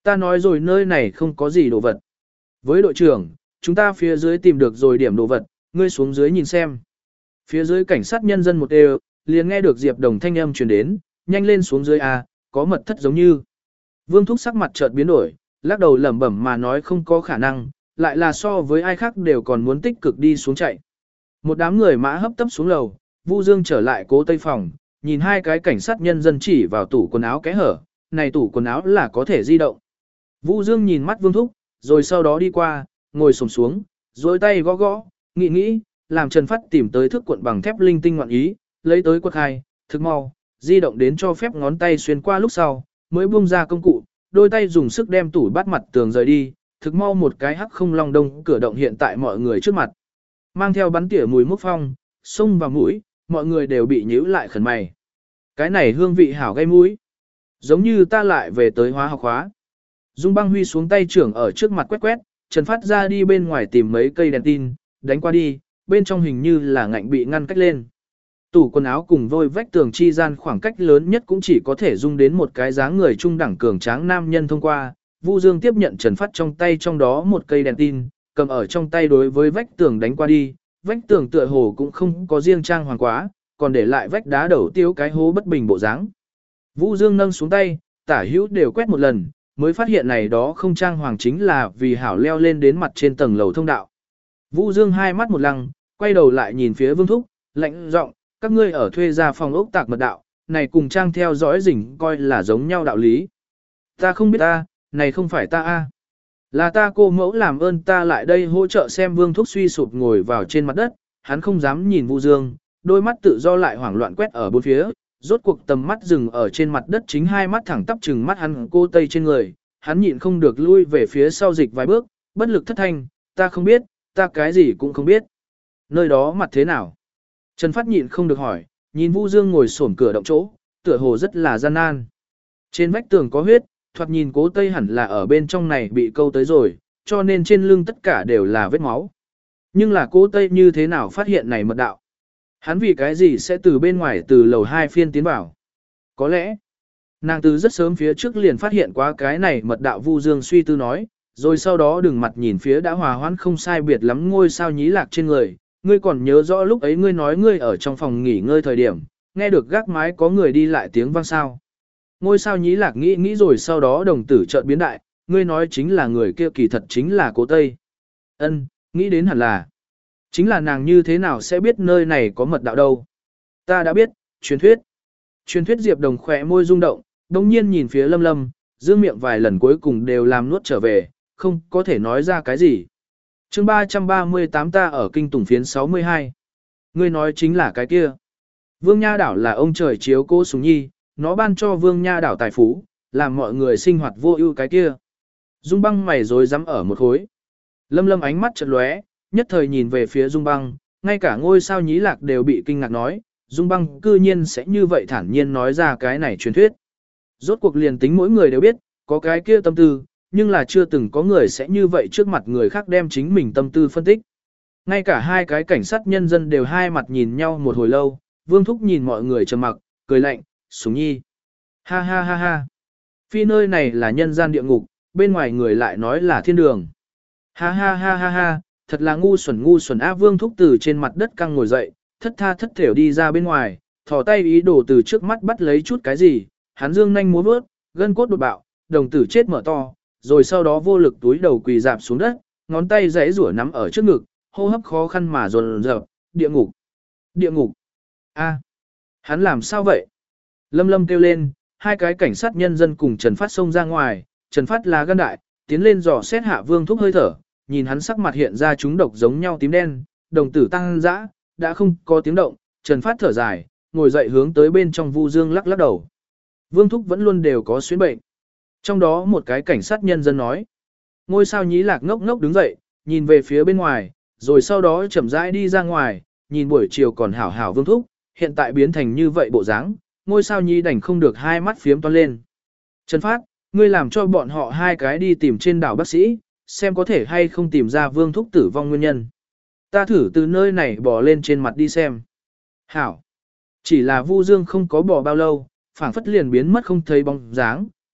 Ta nói rồi nơi này không có gì đồ vật. Với đội trưởng, chúng ta phía dưới tìm được rồi điểm đồ vật, ngươi xuống dưới nhìn xem. Phía dưới cảnh sát nhân dân một đều, liền nghe được Diệp Đồng thanh âm truyền đến, nhanh lên xuống dưới a, có mật thất giống như. Vương Thúc sắc mặt chợt biến đổi, lắc đầu lẩm bẩm mà nói không có khả năng, lại là so với ai khác đều còn muốn tích cực đi xuống chạy. Một đám người mã hấp tấp xuống lầu, Vu Dương trở lại Cố Tây phòng, nhìn hai cái cảnh sát nhân dân chỉ vào tủ quần áo kẽ hở, này tủ quần áo là có thể di động. Vu Dương nhìn mắt Vương Thúc, rồi sau đó đi qua, ngồi xổm xuống, duỗi tay gõ gõ, nghĩ nghĩ, làm Trần Phát tìm tới thước cuộn bằng thép linh tinh ngoạn ý, lấy tới quật hai, thực mau, di động đến cho phép ngón tay xuyên qua lúc sau, mới buông ra công cụ, đôi tay dùng sức đem tủ bắt mặt tường rời đi, thực mau một cái hắc không long đông cửa động hiện tại mọi người trước mặt. Mang theo bắn tỉa mùi mốc phong, xông vào mũi, mọi người đều bị nhíu lại khẩn mày. Cái này hương vị hảo gây mũi. Giống như ta lại về tới hóa học hóa. Dung Băng Huy xuống tay trưởng ở trước mặt quét quét, Trần Phát ra đi bên ngoài tìm mấy cây đèn tin, đánh qua đi, bên trong hình như là ngạnh bị ngăn cách lên. Tủ quần áo cùng vôi vách tường chi gian khoảng cách lớn nhất cũng chỉ có thể dung đến một cái dáng người trung đẳng cường tráng nam nhân thông qua. Vu Dương tiếp nhận Trần Phát trong tay trong đó một cây đèn tin, cầm ở trong tay đối với vách tường đánh qua đi, vách tường tựa hồ cũng không có riêng trang hoàng quá, còn để lại vách đá đầu tiêu cái hố bất bình bộ dáng. Vu Dương nâng xuống tay, tả hữu đều quét một lần, mới phát hiện này đó không trang hoàng chính là vì hảo leo lên đến mặt trên tầng lầu thông đạo. Vu Dương hai mắt một lăng, quay đầu lại nhìn phía Vương Thúc, lạnh giọng, các ngươi ở thuê ra phòng ốc tạc mật đạo, này cùng trang theo dõi rình coi là giống nhau đạo lý. Ta không biết ta, này không phải ta a, là ta cô mẫu làm ơn ta lại đây hỗ trợ xem. Vương Thúc suy sụp ngồi vào trên mặt đất, hắn không dám nhìn Vu Dương, đôi mắt tự do lại hoảng loạn quét ở bốn phía, rốt cuộc tầm mắt dừng ở trên mặt đất chính hai mắt thẳng tắp trừng mắt hắn cô tây trên người, hắn nhịn không được lui về phía sau dịch vài bước, bất lực thất thanh, ta không biết, ta cái gì cũng không biết. Nơi đó mặt thế nào? Trần Phát nhịn không được hỏi, nhìn Vu Dương ngồi xổm cửa động chỗ, tựa hồ rất là gian nan. Trên vách tường có huyết, thoạt nhìn cố tây hẳn là ở bên trong này bị câu tới rồi, cho nên trên lưng tất cả đều là vết máu. Nhưng là cố tây như thế nào phát hiện này mật đạo? Hắn vì cái gì sẽ từ bên ngoài từ lầu hai phiên tiến vào? Có lẽ, nàng từ rất sớm phía trước liền phát hiện quá cái này mật đạo. Vu Dương suy tư nói, rồi sau đó đừng mặt nhìn phía đã hòa hoãn không sai biệt lắm ngôi sao nhí lạc trên người. Ngươi còn nhớ rõ lúc ấy ngươi nói ngươi ở trong phòng nghỉ ngơi thời điểm, nghe được gác mái có người đi lại tiếng vang sao. Ngôi sao nhí lạc nghĩ nghĩ rồi sau đó đồng tử chợt biến đại, ngươi nói chính là người kia kỳ thật chính là Cố Tây. Ân, nghĩ đến hẳn là. Chính là nàng như thế nào sẽ biết nơi này có mật đạo đâu. Ta đã biết, truyền thuyết. Truyền thuyết. Diệp Đồng khỏe môi rung động, đồng nhiên nhìn phía Lâm Lâm, dương miệng vài lần cuối cùng đều làm nuốt trở về, không có thể nói ra cái gì. Chương ba trăm ba mươi tám ta ở kinh tủng phiến sáu mươi hai. Ngươi nói chính là cái kia. Vương Nha Đảo là ông trời chiếu cố Sùng Nhi, nó ban cho Vương Nha Đảo tài phú, làm mọi người sinh hoạt vô ưu cái kia. Dung Băng mày rồi dám ở một khối. Lâm Lâm ánh mắt chợt lóe, nhất thời nhìn về phía Dung Băng, ngay cả ngôi sao nhí lạc đều bị kinh ngạc nói, Dung Băng cư nhiên sẽ như vậy thản nhiên nói ra cái này truyền thuyết. Rốt cuộc liền tính mỗi người đều biết, có cái kia tâm tư, nhưng là chưa từng có người sẽ như vậy trước mặt người khác đem chính mình tâm tư phân tích. Ngay cả hai cái cảnh sát nhân dân đều hai mặt nhìn nhau một hồi lâu, Vương Thúc nhìn mọi người trầm mặc, cười lạnh, Sùng Nhi. Ha ha ha ha. Phi nơi này là nhân gian địa ngục, bên ngoài người lại nói là thiên đường. Ha ha ha ha ha, thật là ngu xuẩn ngu xuẩn. A Vương Thúc từ trên mặt đất căng ngồi dậy, thất tha thất thểu đi ra bên ngoài, thò tay ý đồ từ trước mắt bắt lấy chút cái gì, hắn dương nhanh múa vớt, gân cốt đột bạo, đồng tử chết mở to, rồi sau đó vô lực túi đầu quỳ dạp xuống đất, ngón tay giãy giụa nắm ở trước ngực, hô hấp khó khăn mà dồn dập, địa ngục, địa ngục. A, hắn làm sao vậy? Lâm Lâm kêu lên, hai cái cảnh sát nhân dân cùng Trần Phát xông ra ngoài, Trần Phát là gan đại, tiến lên dò xét hạ Vương Thúc hơi thở, nhìn hắn sắc mặt hiện ra chúng độc giống nhau tím đen, đồng tử tăng dã, đã không có tiếng động, Trần Phát thở dài, ngồi dậy hướng tới bên trong Vu Dương lắc lắc đầu. Vương Thúc vẫn luôn đều có xuyến bệnh. Trong đó một cái cảnh sát nhân dân nói, ngôi sao nhí lạc ngốc ngốc đứng dậy, nhìn về phía bên ngoài, rồi sau đó chậm rãi đi ra ngoài, nhìn buổi chiều còn hảo hảo Vương Thúc, hiện tại biến thành như vậy bộ dáng, ngôi sao nhí đành không được hai mắt phiếm toan lên. Trần Phát, ngươi làm cho bọn họ hai cái đi tìm trên đảo bác sĩ, xem có thể hay không tìm ra Vương Thúc tử vong nguyên nhân. Ta thử từ nơi này bò lên trên mặt đi xem. Hảo. Chỉ là Vu Dương không có bò bao lâu, phảng phất liền biến mất không thấy bóng dáng,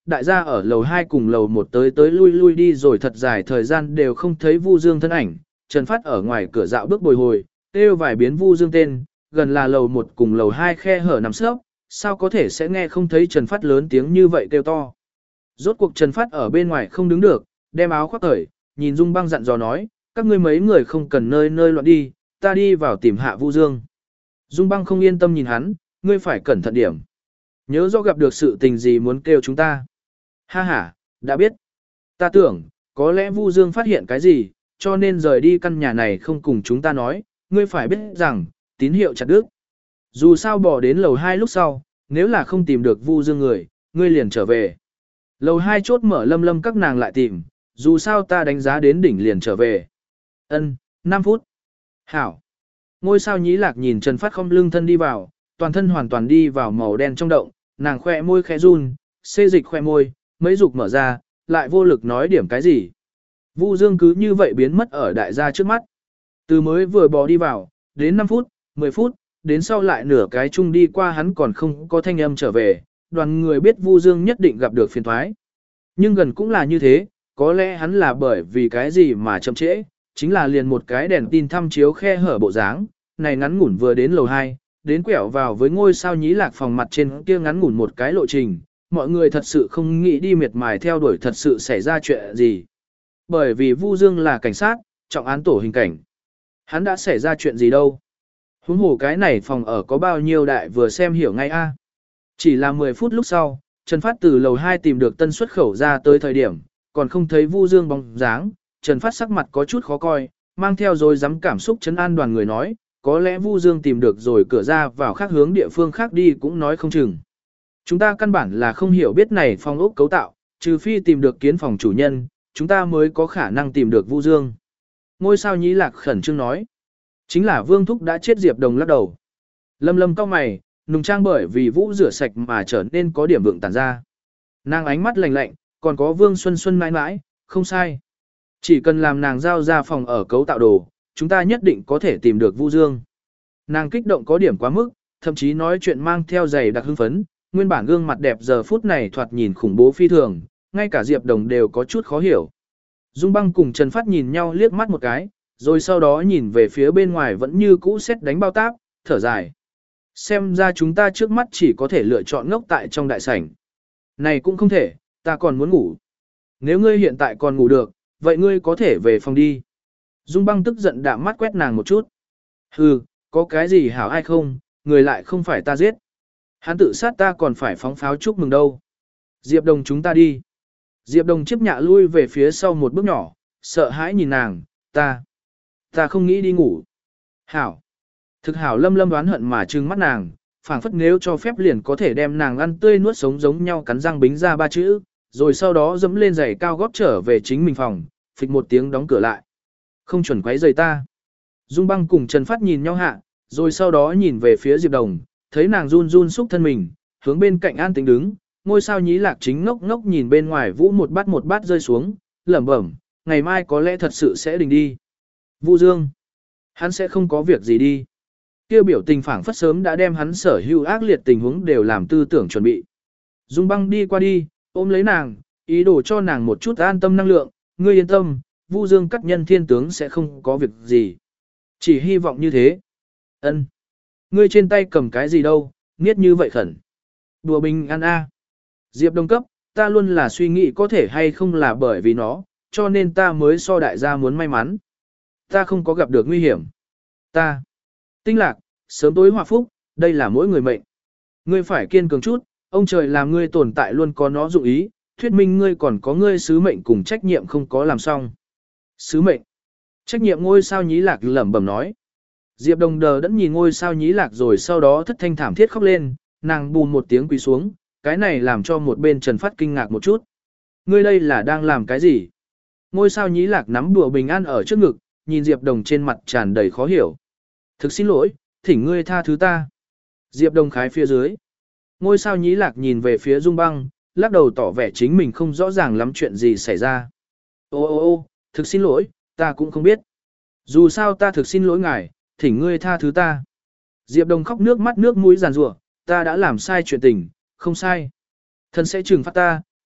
đại gia ở lầu hai cùng lầu một tới tới lui lui đi rồi thật dài thời gian đều không thấy Vu Dương thân ảnh, Trần Phát ở ngoài cửa dạo bước bồi hồi, kêu vài biến Vu Dương tên, gần là lầu một cùng lầu hai khe hở nằm sấp, sao có thể sẽ nghe không thấy Trần Phát lớn tiếng như vậy kêu to. Rốt cuộc Trần Phát ở bên ngoài không đứng được, đem áo khoác cởi, nhìn Dung Băng dặn dò nói, các ngươi mấy người không cần nơi nơi loạn đi, ta đi vào tìm hạ Vu Dương. Dung Băng không yên tâm nhìn hắn, ngươi phải cẩn thận điểm. Nhớ rõ gặp được sự tình gì muốn kêu chúng ta. Ha ha, đã biết. Ta tưởng, có lẽ Vu Dương phát hiện cái gì, cho nên rời đi căn nhà này không cùng chúng ta nói, ngươi phải biết rằng, tín hiệu chặt đứt. Dù sao bỏ đến lầu hai lúc sau, nếu là không tìm được Vu Dương người, ngươi liền trở về. Lầu hai chốt mở Lâm Lâm các nàng lại tìm, dù sao ta đánh giá đến đỉnh liền trở về. Ân, năm phút. Hảo. Ngôi sao nhí lạc nhìn Trần Phát không lưng thân đi vào, toàn thân hoàn toàn đi vào màu đen trong động, nàng khoe môi khẽ run, xê dịch khoe môi, mấy dục mở ra, lại vô lực nói điểm cái gì. Vu Dương cứ như vậy biến mất ở đại gia trước mắt. Từ mới vừa bò đi vào, đến năm phút, mười phút, đến sau lại nửa cái chung đi qua hắn còn không có thanh âm trở về, đoàn người biết Vu Dương nhất định gặp được phiền thoái. Nhưng gần cũng là như thế, có lẽ hắn là bởi vì cái gì mà chậm trễ, chính là liền một cái đèn tin thăm chiếu khe hở bộ dáng, này ngắn ngủn vừa đến lầu hai, đến quẹo vào với ngôi sao nhí lạc phòng mặt trên kia ngắn ngủn một cái lộ trình, mọi người thật sự không nghĩ đi miệt mài theo đuổi thật sự xảy ra chuyện gì. Bởi vì Vu Dương là cảnh sát, trọng án tổ hình cảnh. Hắn đã xảy ra chuyện gì đâu. Huống hồ cái này phòng ở có bao nhiêu đại vừa xem hiểu ngay a. Chỉ là mười phút lúc sau, Trần Phát từ lầu hai tìm được tân xuất khẩu ra tới thời điểm, còn không thấy Vu Dương bóng dáng, Trần Phát sắc mặt có chút khó coi, mang theo rồi dám cảm xúc trấn an đoàn người nói, có lẽ Vu Dương tìm được rồi cửa ra vào khác hướng địa phương khác đi cũng nói không chừng. Chúng ta căn bản là không hiểu biết này phòng ốc cấu tạo, trừ phi tìm được kiến phòng chủ nhân, chúng ta mới có khả năng tìm được Vu Dương. Ngôi sao nhí lạc khẩn trương nói. Chính là Vương Thúc đã chết. Diệp Đồng lắc đầu. Lâm Lâm cau mày, nùng trang bởi vì Vũ rửa sạch mà trở nên có điểm vượng tản ra. Nàng ánh mắt lạnh lạnh, còn có Vương Xuân Xuân mãi mãi, không sai. Chỉ cần làm nàng giao ra phòng ở cấu tạo đồ, chúng ta nhất định có thể tìm được Vu Dương. Nàng kích động có điểm quá mức, thậm chí nói chuyện mang theo giày đặc hưng phấn, nguyên bản gương mặt đẹp giờ phút này thoạt nhìn khủng bố phi thường, ngay cả Diệp Đồng đều có chút khó hiểu. Dung Băng cùng Trần Phát nhìn nhau liếc mắt một cái, rồi sau đó nhìn về phía bên ngoài vẫn như cũ xét đánh bao táp, thở dài. Xem ra chúng ta trước mắt chỉ có thể lựa chọn ngốc tại trong đại sảnh. Này cũng không thể, ta còn muốn ngủ. Nếu ngươi hiện tại còn ngủ được, vậy ngươi có thể về phòng đi. Dung Băng tức giận đạm mắt quét nàng một chút. Hừ, có cái gì hảo ai không, người lại không phải ta giết. Hắn tự sát ta còn phải phóng pháo chúc mừng đâu. Diệp Đồng chúng ta đi. Diệp Đồng chiếc nhạ lui về phía sau một bước nhỏ, sợ hãi nhìn nàng, ta, ta không nghĩ đi ngủ. Hảo. Thực hảo Lâm Lâm đoán hận mà trừng mắt nàng, phảng phất nếu cho phép liền có thể đem nàng ăn tươi nuốt sống giống nhau cắn răng bính ra ba chữ, rồi sau đó dẫm lên giày cao gót trở về chính mình phòng, phịch một tiếng đóng cửa lại. Không chuẩn quấy rầy ta. Dung Băng cùng Trần Phát nhìn nhau hạ, rồi sau đó nhìn về phía Diệp Đồng, thấy nàng run run xúc thân mình, hướng bên cạnh an tĩnh đứng, ngôi sao nhí lạc chính ngốc ngốc nhìn bên ngoài vũ một bát một bát rơi xuống, lẩm bẩm, ngày mai có lẽ thật sự sẽ đình đi. Vu Dương, hắn sẽ không có việc gì đi. Kêu biểu tình phảng phất sớm đã đem hắn sở hữu ác liệt tình huống đều làm tư tưởng chuẩn bị. Dung Băng đi qua đi, ôm lấy nàng, ý đồ cho nàng một chút an tâm năng lượng, ngươi yên tâm, Vu Dương cắt nhân thiên tướng sẽ không có việc gì. Chỉ hy vọng như thế. Ân, ngươi trên tay cầm cái gì đâu, niết như vậy khẩn. Đùa bình an a. Diệp Đông cấp, ta luôn là suy nghĩ có thể hay không là bởi vì nó, cho nên ta mới so đại gia muốn may mắn. Ta không có gặp được nguy hiểm. Ta. Tinh lạc, sớm tối hòa phúc, đây là mỗi người mệnh. Ngươi phải kiên cường chút, ông trời làm ngươi tồn tại luôn có nó dụng ý, thuyết minh ngươi còn có ngươi sứ mệnh cùng trách nhiệm không có làm xong. Sứ mệnh. Trách nhiệm ngôi sao nhí lạc lẩm bẩm nói. Diệp Đồng đờ đẫn nhìn ngôi sao nhí lạc rồi sau đó thất thanh thảm thiết khóc lên, nàng bùn một tiếng quỳ xuống, cái này làm cho một bên Trần Phát kinh ngạc một chút. Ngươi đây là đang làm cái gì? Ngôi sao nhí lạc nắm đùa bình an ở trước ngực, nhìn Diệp Đồng trên mặt tràn đầy khó hiểu. Thực xin lỗi, thỉnh ngươi tha thứ ta. Diệp Đồng khái phía dưới. Ngôi sao nhí lạc nhìn về phía Dung Băng, lắc đầu tỏ vẻ chính mình không rõ ràng lắm chuyện gì xảy ra. Ô ô ô, thực xin lỗi, ta cũng không biết. Dù sao ta thực xin lỗi ngài, thỉnh ngươi tha thứ ta. Diệp Đồng khóc nước mắt nước mũi giàn rủa, ta đã làm sai chuyện tình, không sai. Thần sẽ trừng phạt ta,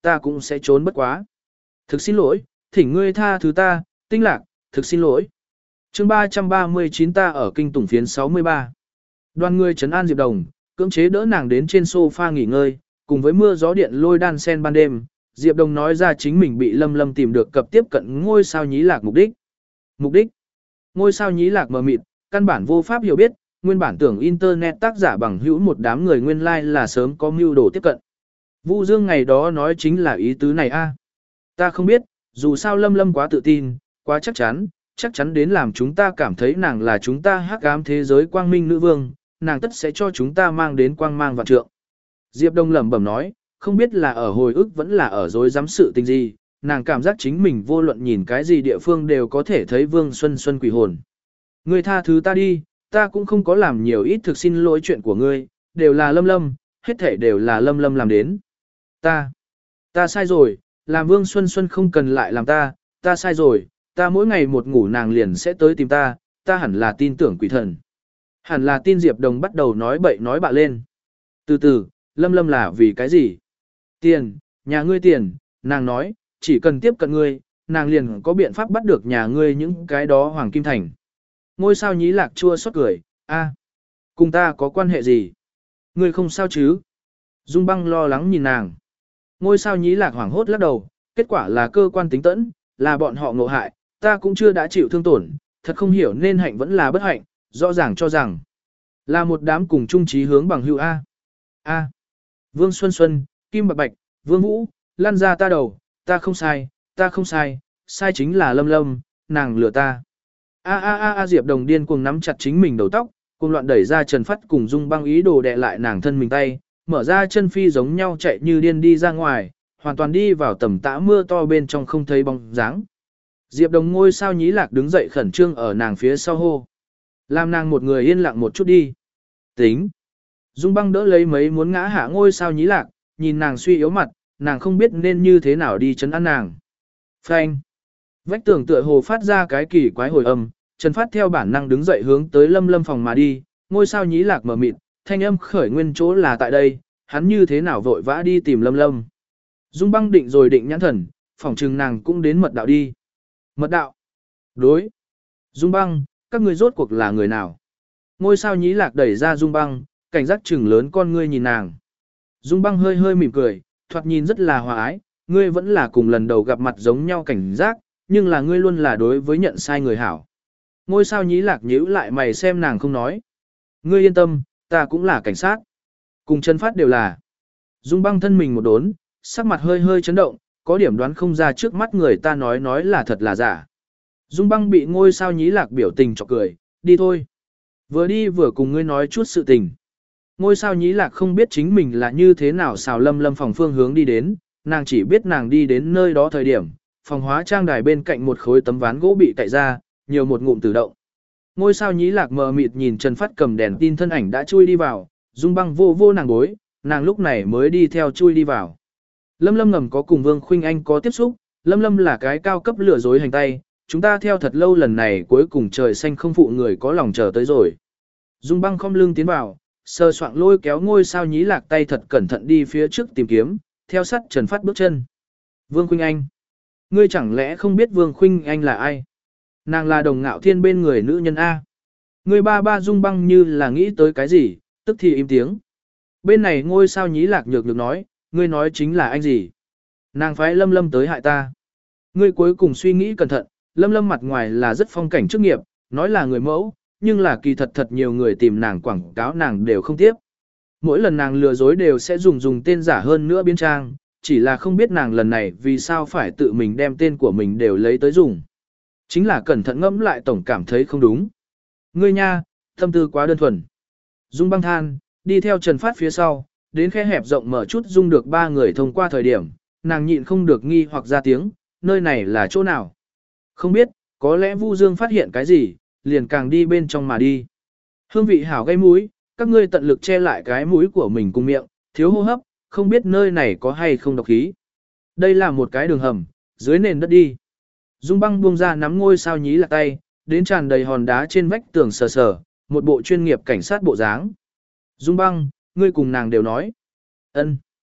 ta cũng sẽ trốn bất quá. Thực xin lỗi, thỉnh ngươi tha thứ ta, Tinh Lạc, thực xin lỗi. Chương ba trăm ba mươi chín ta ở kinh tủng phiến sáu mươi ba. Đoàn người trấn an Diệp Đồng, cưỡng chế đỡ nàng đến trên sofa nghỉ ngơi, cùng với mưa gió điện lôi đan sen ban đêm, Diệp Đồng nói ra chính mình bị Lâm Lâm tìm được cập tiếp cận ngôi sao nhí lạc mục đích. Mục đích? Ngôi sao nhí lạc mờ mịt, căn bản vô pháp hiểu biết, nguyên bản tưởng internet tác giả bằng hữu một đám người nguyên lai like là sớm có mưu đồ tiếp cận. Vu Dương ngày đó nói chính là ý tứ này a. Ta không biết, dù sao Lâm Lâm quá tự tin, quá chắc chắn, chắc chắn đến làm chúng ta cảm thấy nàng là chúng ta hắc ám thế giới quang minh nữ vương, nàng tất sẽ cho chúng ta mang đến quang mang vạn trượng. Diệp Đông lẩm bẩm nói, không biết là ở hồi ức vẫn là ở dối dám sự tình gì, nàng cảm giác chính mình vô luận nhìn cái gì địa phương đều có thể thấy Vương Xuân Xuân quỷ hồn. Ngươi tha thứ ta đi, ta cũng không có làm nhiều ít thực xin lỗi chuyện của ngươi, đều là Lâm Lâm, hết thể đều là Lâm Lâm làm đến. Ta, ta sai rồi, làm Vương Xuân Xuân không cần lại làm ta, ta sai rồi, ta mỗi ngày một ngủ nàng liền sẽ tới tìm ta, ta hẳn là tin tưởng quỷ thần. Hẳn là tin Diệp Đồng bắt đầu nói bậy nói bạ lên. Từ từ, Lâm Lâm là vì cái gì? Tiền, nhà ngươi tiền, nàng nói, chỉ cần tiếp cận ngươi, nàng liền có biện pháp bắt được nhà ngươi những cái đó hoàng kim thành. Ngôi sao nhí lạc chua xót cười, a, cùng ta có quan hệ gì? Ngươi không sao chứ? Dung Băng lo lắng nhìn nàng. Ngôi sao nhí lạc hoảng hốt lắc đầu, kết quả là cơ quan tính tẫn, là bọn họ ngộ hại, ta cũng chưa đã chịu thương tổn, thật không hiểu nên hạnh vẫn là bất hạnh, rõ ràng cho rằng là một đám cùng chung chí hướng bằng hữu A. A. Vương Xuân Xuân, Kim Bạch Bạch, Vương Vũ, lăn ra ta đầu, ta không sai, ta không sai, sai chính là Lâm Lâm, nàng lừa ta. A a a a Diệp Đồng điên cuồng nắm chặt chính mình đầu tóc, cuồng loạn đẩy ra Trần Phát cùng Dung Băng ý đồ đè lại nàng thân mình tay, mở ra chân phi giống nhau chạy như điên đi ra ngoài, hoàn toàn đi vào tầm tã mưa to bên trong không thấy bóng dáng. Diệp Đồng ngôi sao nhí lạc đứng dậy khẩn trương ở nàng phía sau hô. Làm nàng một người yên lặng một chút đi. Tính. Dung Băng đỡ lấy mấy muốn ngã hạ ngôi sao nhí lạc, nhìn nàng suy yếu mặt, nàng không biết nên như thế nào đi chấn an nàng. Phanh. Vách tường tựa hồ phát ra cái kỳ quái hồi âm, Trần Phát theo bản năng đứng dậy hướng tới Lâm Lâm phòng mà đi, ngôi sao nhí lạc mở mịt, thanh âm khởi nguyên chỗ là tại đây, hắn như thế nào vội vã đi tìm Lâm Lâm. Dung Băng định rồi định nhãn thần, phòng trừng nàng cũng đến mật đạo đi. Mật đạo. Đối. Dung Băng, các ngươi rốt cuộc là người nào? Ngôi sao nhí lạc đẩy ra Dung Băng, cảnh giác trừng lớn con ngươi nhìn nàng. Dung Băng hơi hơi mỉm cười, thoạt nhìn rất là hòa ái, ngươi vẫn là cùng lần đầu gặp mặt giống nhau cảnh giác, nhưng là ngươi luôn là đối với nhận sai người hảo. Ngôi sao nhí lạc nhíu lại mày xem nàng không nói. Ngươi yên tâm, ta cũng là cảnh sát. Cùng Trần Phát đều là. Dung Băng thân mình một đốn, sắc mặt hơi hơi chấn động, có điểm đoán không ra trước mắt người ta nói nói là thật là giả. Dung Băng bị ngôi sao nhí lạc biểu tình chọc cười, đi thôi. Vừa đi vừa cùng ngươi nói chút sự tình. Ngôi sao nhí lạc không biết chính mình là như thế nào xào Lâm Lâm phòng phương hướng đi đến, nàng chỉ biết nàng đi đến nơi đó thời điểm, phòng hóa trang đài bên cạnh một khối tấm ván gỗ bị cạy ra, nhiều một ngụm tự động. Ngôi sao nhí lạc mờ mịt nhìn Trần Phát cầm đèn tin thân ảnh đã chui đi vào, Dung Băng vô vô nàng bối, nàng lúc này mới đi theo chui đi vào. Lâm Lâm ngầm có cùng Vương Khuynh Anh có tiếp xúc, Lâm Lâm là cái cao cấp lừa dối hành tay, chúng ta theo thật lâu lần này cuối cùng trời xanh không phụ người có lòng chờ tới rồi. Dung Băng khom lưng tiến vào, sơ soạng lôi kéo ngôi sao nhí lạc tay thật cẩn thận đi phía trước tìm kiếm, theo sát Trần Phát bước chân. Vương Khuynh Anh. Ngươi chẳng lẽ không biết Vương Khuynh Anh là ai? Nàng là Đồng Ngạo Thiên bên người nữ nhân A. Ngươi ba ba Dung Băng như là nghĩ tới cái gì, tức thì im tiếng. Bên này ngôi sao nhí lạc nhược nhược nói, ngươi nói chính là anh gì? Nàng phái Lâm Lâm tới hại ta. Ngươi cuối cùng suy nghĩ cẩn thận, Lâm Lâm mặt ngoài là rất phong cảnh chức nghiệp, nói là người mẫu, nhưng là kỳ thật thật nhiều người tìm nàng quảng cáo nàng đều không tiếp. Mỗi lần nàng lừa dối đều sẽ dùng dùng tên giả hơn nữa biến trang, chỉ là không biết nàng lần này vì sao phải tự mình đem tên của mình đều lấy tới dùng. Chính là cẩn thận ngẫm lại tổng cảm thấy không đúng. Ngươi nha, tâm tư quá đơn thuần. Dung Băng than, đi theo Trần Phát phía sau, đến khe hẹp rộng mở chút dung được ba người thông qua thời điểm, nàng nhịn không được nghi hoặc ra tiếng, nơi này là chỗ nào? Không biết, có lẽ Vu Dương phát hiện cái gì, liền càng đi bên trong mà đi. Hương vị hảo gây mũi, các ngươi tận lực che lại cái mũi của mình cùng miệng, thiếu hô hấp, không biết nơi này có hay không độc khí. Đây là một cái đường hầm, dưới nền đất đi. Dung Băng buông ra nắm ngôi sao nhí lạc tay, đến tràn đầy hòn đá trên vách tường sờ sờ, một bộ chuyên nghiệp cảnh sát bộ dáng. Dung Băng, ngươi cùng nàng đều nói. Ân.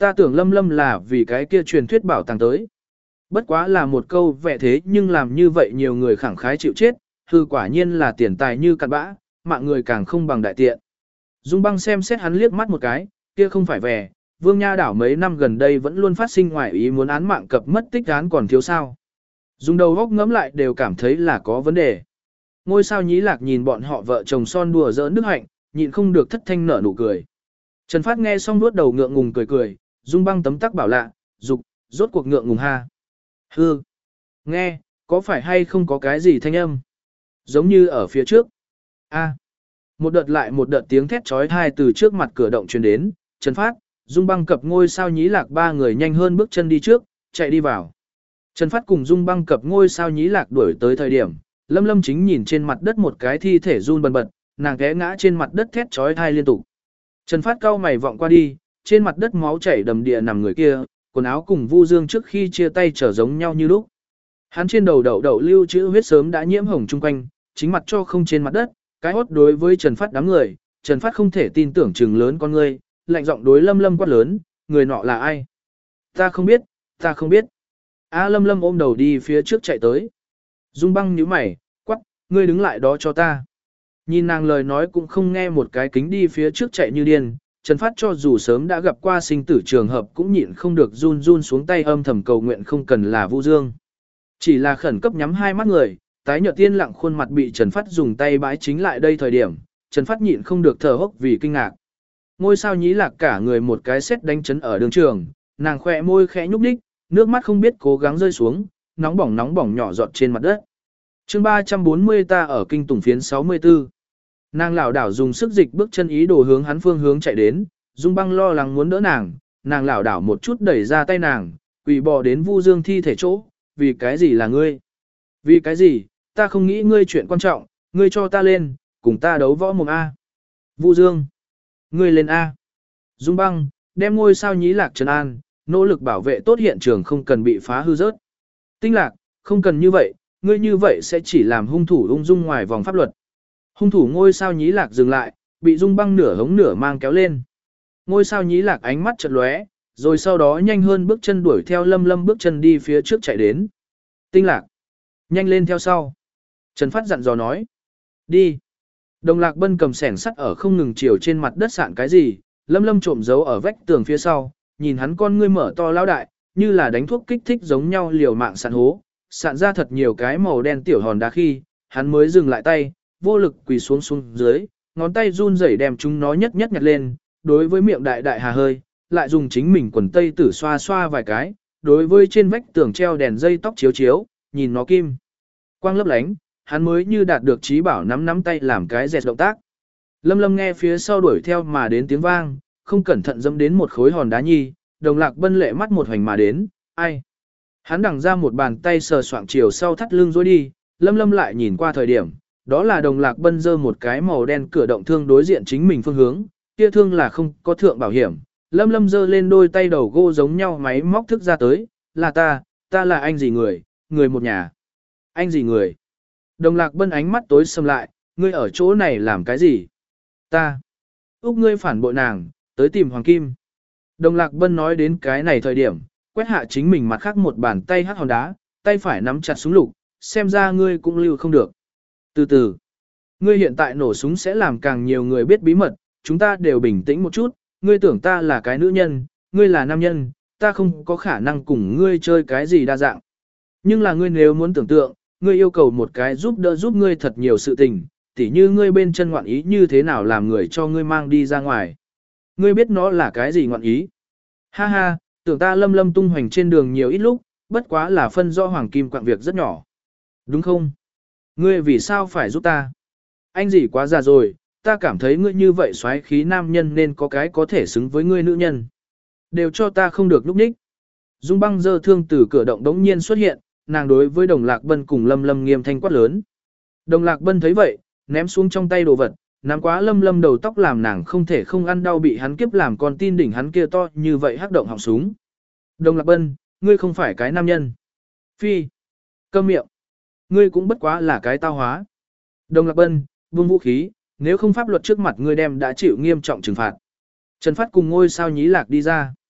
Ta tưởng Lâm Lâm là vì cái kia truyền thuyết bảo tàng tới. Bất quá là một câu vẻ thế nhưng làm như vậy nhiều người khẳng khái chịu chết, hư quả nhiên là tiền tài như cặn bã, mạng người càng không bằng đại tiện. Dung Băng xem xét hắn liếc mắt một cái, kia không phải vẻ, Vương Nha đảo mấy năm gần đây vẫn luôn phát sinh ngoài ý muốn án mạng cập mất tích án còn thiếu sao. Dùng đầu góc ngẫm lại đều cảm thấy là có vấn đề. Ngôi sao nhí lạc nhìn bọn họ vợ chồng son đùa giỡn nước hạnh, nhịn không được thất thanh nở nụ cười. Trần Phát nghe xong nuốt đầu ngượng ngùng cười cười, Dung Băng tấm tắc bảo lạ, dục, rốt cuộc ngượng ngùng ha. Hư. Nghe, có phải hay không có cái gì thanh âm? Giống như ở phía trước. A. Một đợt lại một đợt tiếng thét trói tai từ trước mặt cửa động truyền đến, Trần Phát, Dung Băng cập ngôi sao nhí lạc ba người nhanh hơn bước chân đi trước, chạy đi vào. Trần Phát cùng Dung Băng cập ngôi sao nhí lạc đuổi tới thời điểm, Lâm Lâm chính nhìn trên mặt đất một cái thi thể run bần bật, nàng té ngã trên mặt đất thét trói tai liên tục. Trần Phát cau mày vọng qua đi, trên mặt đất máu chảy đầm đìa nằm người kia, quần áo cùng Vu Dương trước khi chia tay trở giống nhau như lúc. Hắn trên đầu đậu đậu lưu chữ huyết sớm đã nhiễm hồng chung quanh, chính mặt cho không trên mặt đất, cái hốt đối với Trần Phát đám người, Trần Phát không thể tin tưởng trừng lớn con ngươi, lạnh giọng đối Lâm Lâm quát lớn, người nọ là ai? Ta không biết, ta không biết. A Lâm Lâm ôm đầu đi phía trước chạy tới. Dung Băng nhíu mày, quát, ngươi đứng lại đó cho ta. Nhìn nàng lời nói cũng không nghe một cái kính đi phía trước chạy như điên, Trần Phát cho dù sớm đã gặp qua sinh tử trường hợp cũng nhịn không được run run xuống tay âm thầm cầu nguyện không cần là Vu Dương. Chỉ là khẩn cấp nhắm hai mắt người, tái nhợt tiên lặng khuôn mặt bị Trần Phát dùng tay bãi chính lại đây thời điểm, Trần Phát nhịn không được thở hốc vì kinh ngạc. Ngôi sao nhí lạc cả người một cái sét đánh chấn ở đường trường, nàng khỏe môi khẽ nhúc nhích, nước mắt không biết cố gắng rơi xuống, nóng bỏng nóng bỏng nhỏ giọt trên mặt đất. Chương ba trăm bốn mươi ta ở kinh tùng phiến sáu mươi tư. Nàng lảo đảo dùng sức dịch bước chân ý đồ hướng hắn phương hướng chạy đến, Dung Băng lo lắng muốn đỡ nàng, nàng lảo đảo một chút đẩy ra tay nàng, quỳ bò đến Vu Dương thi thể chỗ, vì cái gì là ngươi? Vì cái gì, ta không nghĩ ngươi chuyện quan trọng, ngươi cho ta lên, cùng ta đấu võ mồm A. Vu Dương, ngươi lên A. Dung Băng, đem ngôi sao nhí lạc trấn an, nỗ lực bảo vệ tốt hiện trường không cần bị phá hư rớt. Tinh Lạc, không cần như vậy, ngươi như vậy sẽ chỉ làm hung thủ ung dung ngoài vòng pháp luật. Hung thủ ngôi sao nhí lạc dừng lại, bị Dung Băng nửa hống nửa mang kéo lên. Ngôi sao nhí lạc ánh mắt chợt lóe, rồi sau đó nhanh hơn bước chân đuổi theo Lâm Lâm bước chân đi phía trước chạy đến. Tinh Lạc, nhanh lên theo sau. Trần Phát dặn dò nói. Đi. Đồng Lạc Bân cầm sẻng sắt ở không ngừng chiều trên mặt đất sạn cái gì, Lâm Lâm trộm giấu ở vách tường phía sau, nhìn hắn con ngươi mở to lao đại, như là đánh thuốc kích thích giống nhau liều mạng sạn hố, sạn ra thật nhiều cái màu đen tiểu hòn đá khi, hắn mới dừng lại tay, vô lực quỳ xuống xuống dưới, ngón tay run rẩy đem chúng nó nhất nhất nhặt lên, đối với miệng đại đại hà hơi, lại dùng chính mình quần tây tử xoa xoa vài cái, đối với trên vách tường treo đèn dây tóc chiếu chiếu, nhìn nó kim quang lấp lánh, hắn mới như đạt được trí bảo nắm nắm tay làm cái dẹt động tác. Lâm Lâm nghe phía sau đuổi theo mà đến tiếng vang, không cẩn thận dẫm đến một khối hòn đá nhi, Đồng Lạc Bân lệ mắt một hoành mà đến, ai? Hắn đằng ra một bàn tay sờ soạng chiều sau thắt lưng rồi đi, Lâm Lâm lại nhìn qua thời điểm, đó là Đồng Lạc Bân giơ một cái màu đen cửa động thương đối diện chính mình phương hướng, kia thương là không có thượng bảo hiểm. Lâm Lâm giơ lên đôi tay đầu gô giống nhau máy móc thức ra tới, là ta, ta là anh gì người, người một nhà. Anh gì người? Đồng Lạc Bân ánh mắt tối sầm lại, ngươi ở chỗ này làm cái gì? Ta. Úc ngươi phản bội nàng, tới tìm Hoàng Kim. Đồng Lạc Bân nói đến cái này thời điểm, quét hạ chính mình mặt khác một bàn tay hắc hòn đá, tay phải nắm chặt súng lục, xem ra ngươi cũng lưu không được. Từ từ, ngươi hiện tại nổ súng sẽ làm càng nhiều người biết bí mật, chúng ta đều bình tĩnh một chút, ngươi tưởng ta là cái nữ nhân, ngươi là nam nhân, ta không có khả năng cùng ngươi chơi cái gì đa dạng. Nhưng là ngươi nếu muốn tưởng tượng, ngươi yêu cầu một cái giúp đỡ giúp ngươi thật nhiều sự tình, tỉ như ngươi bên chân ngoạn ý như thế nào làm người cho ngươi mang đi ra ngoài. Ngươi biết nó là cái gì ngoạn ý? Ha ha, tưởng ta Lâm Lâm tung hoành trên đường nhiều ít lúc, bất quá là phân do Hoàng Kim quạng việc rất nhỏ. Đúng không? Ngươi vì sao phải giúp ta? Anh gì quá già rồi, ta cảm thấy ngươi như vậy xoáy khí nam nhân nên có cái có thể xứng với ngươi nữ nhân. Đều cho ta không được núp ních. Dung Băng giơ thương từ cửa động đống nhiên xuất hiện, nàng đối với Đồng Lạc Bân cùng Lâm Lâm nghiêm thanh quát lớn. Đồng Lạc Bân thấy vậy, ném xuống trong tay đồ vật, nắm quá Lâm Lâm đầu tóc làm nàng không thể không ăn đau bị hắn kiếp làm con tin đỉnh hắn kia to như vậy hắc động họng súng. Đồng Lạc Bân, ngươi không phải cái nam nhân. Phi. Câm miệng. Ngươi cũng bất quá là cái tao hóa. Đồng Lạc Bân, buông vũ khí, nếu không pháp luật trước mặt ngươi đem đã chịu nghiêm trọng trừng phạt. Trần Phát cùng ngôi sao nhí lạc đi ra.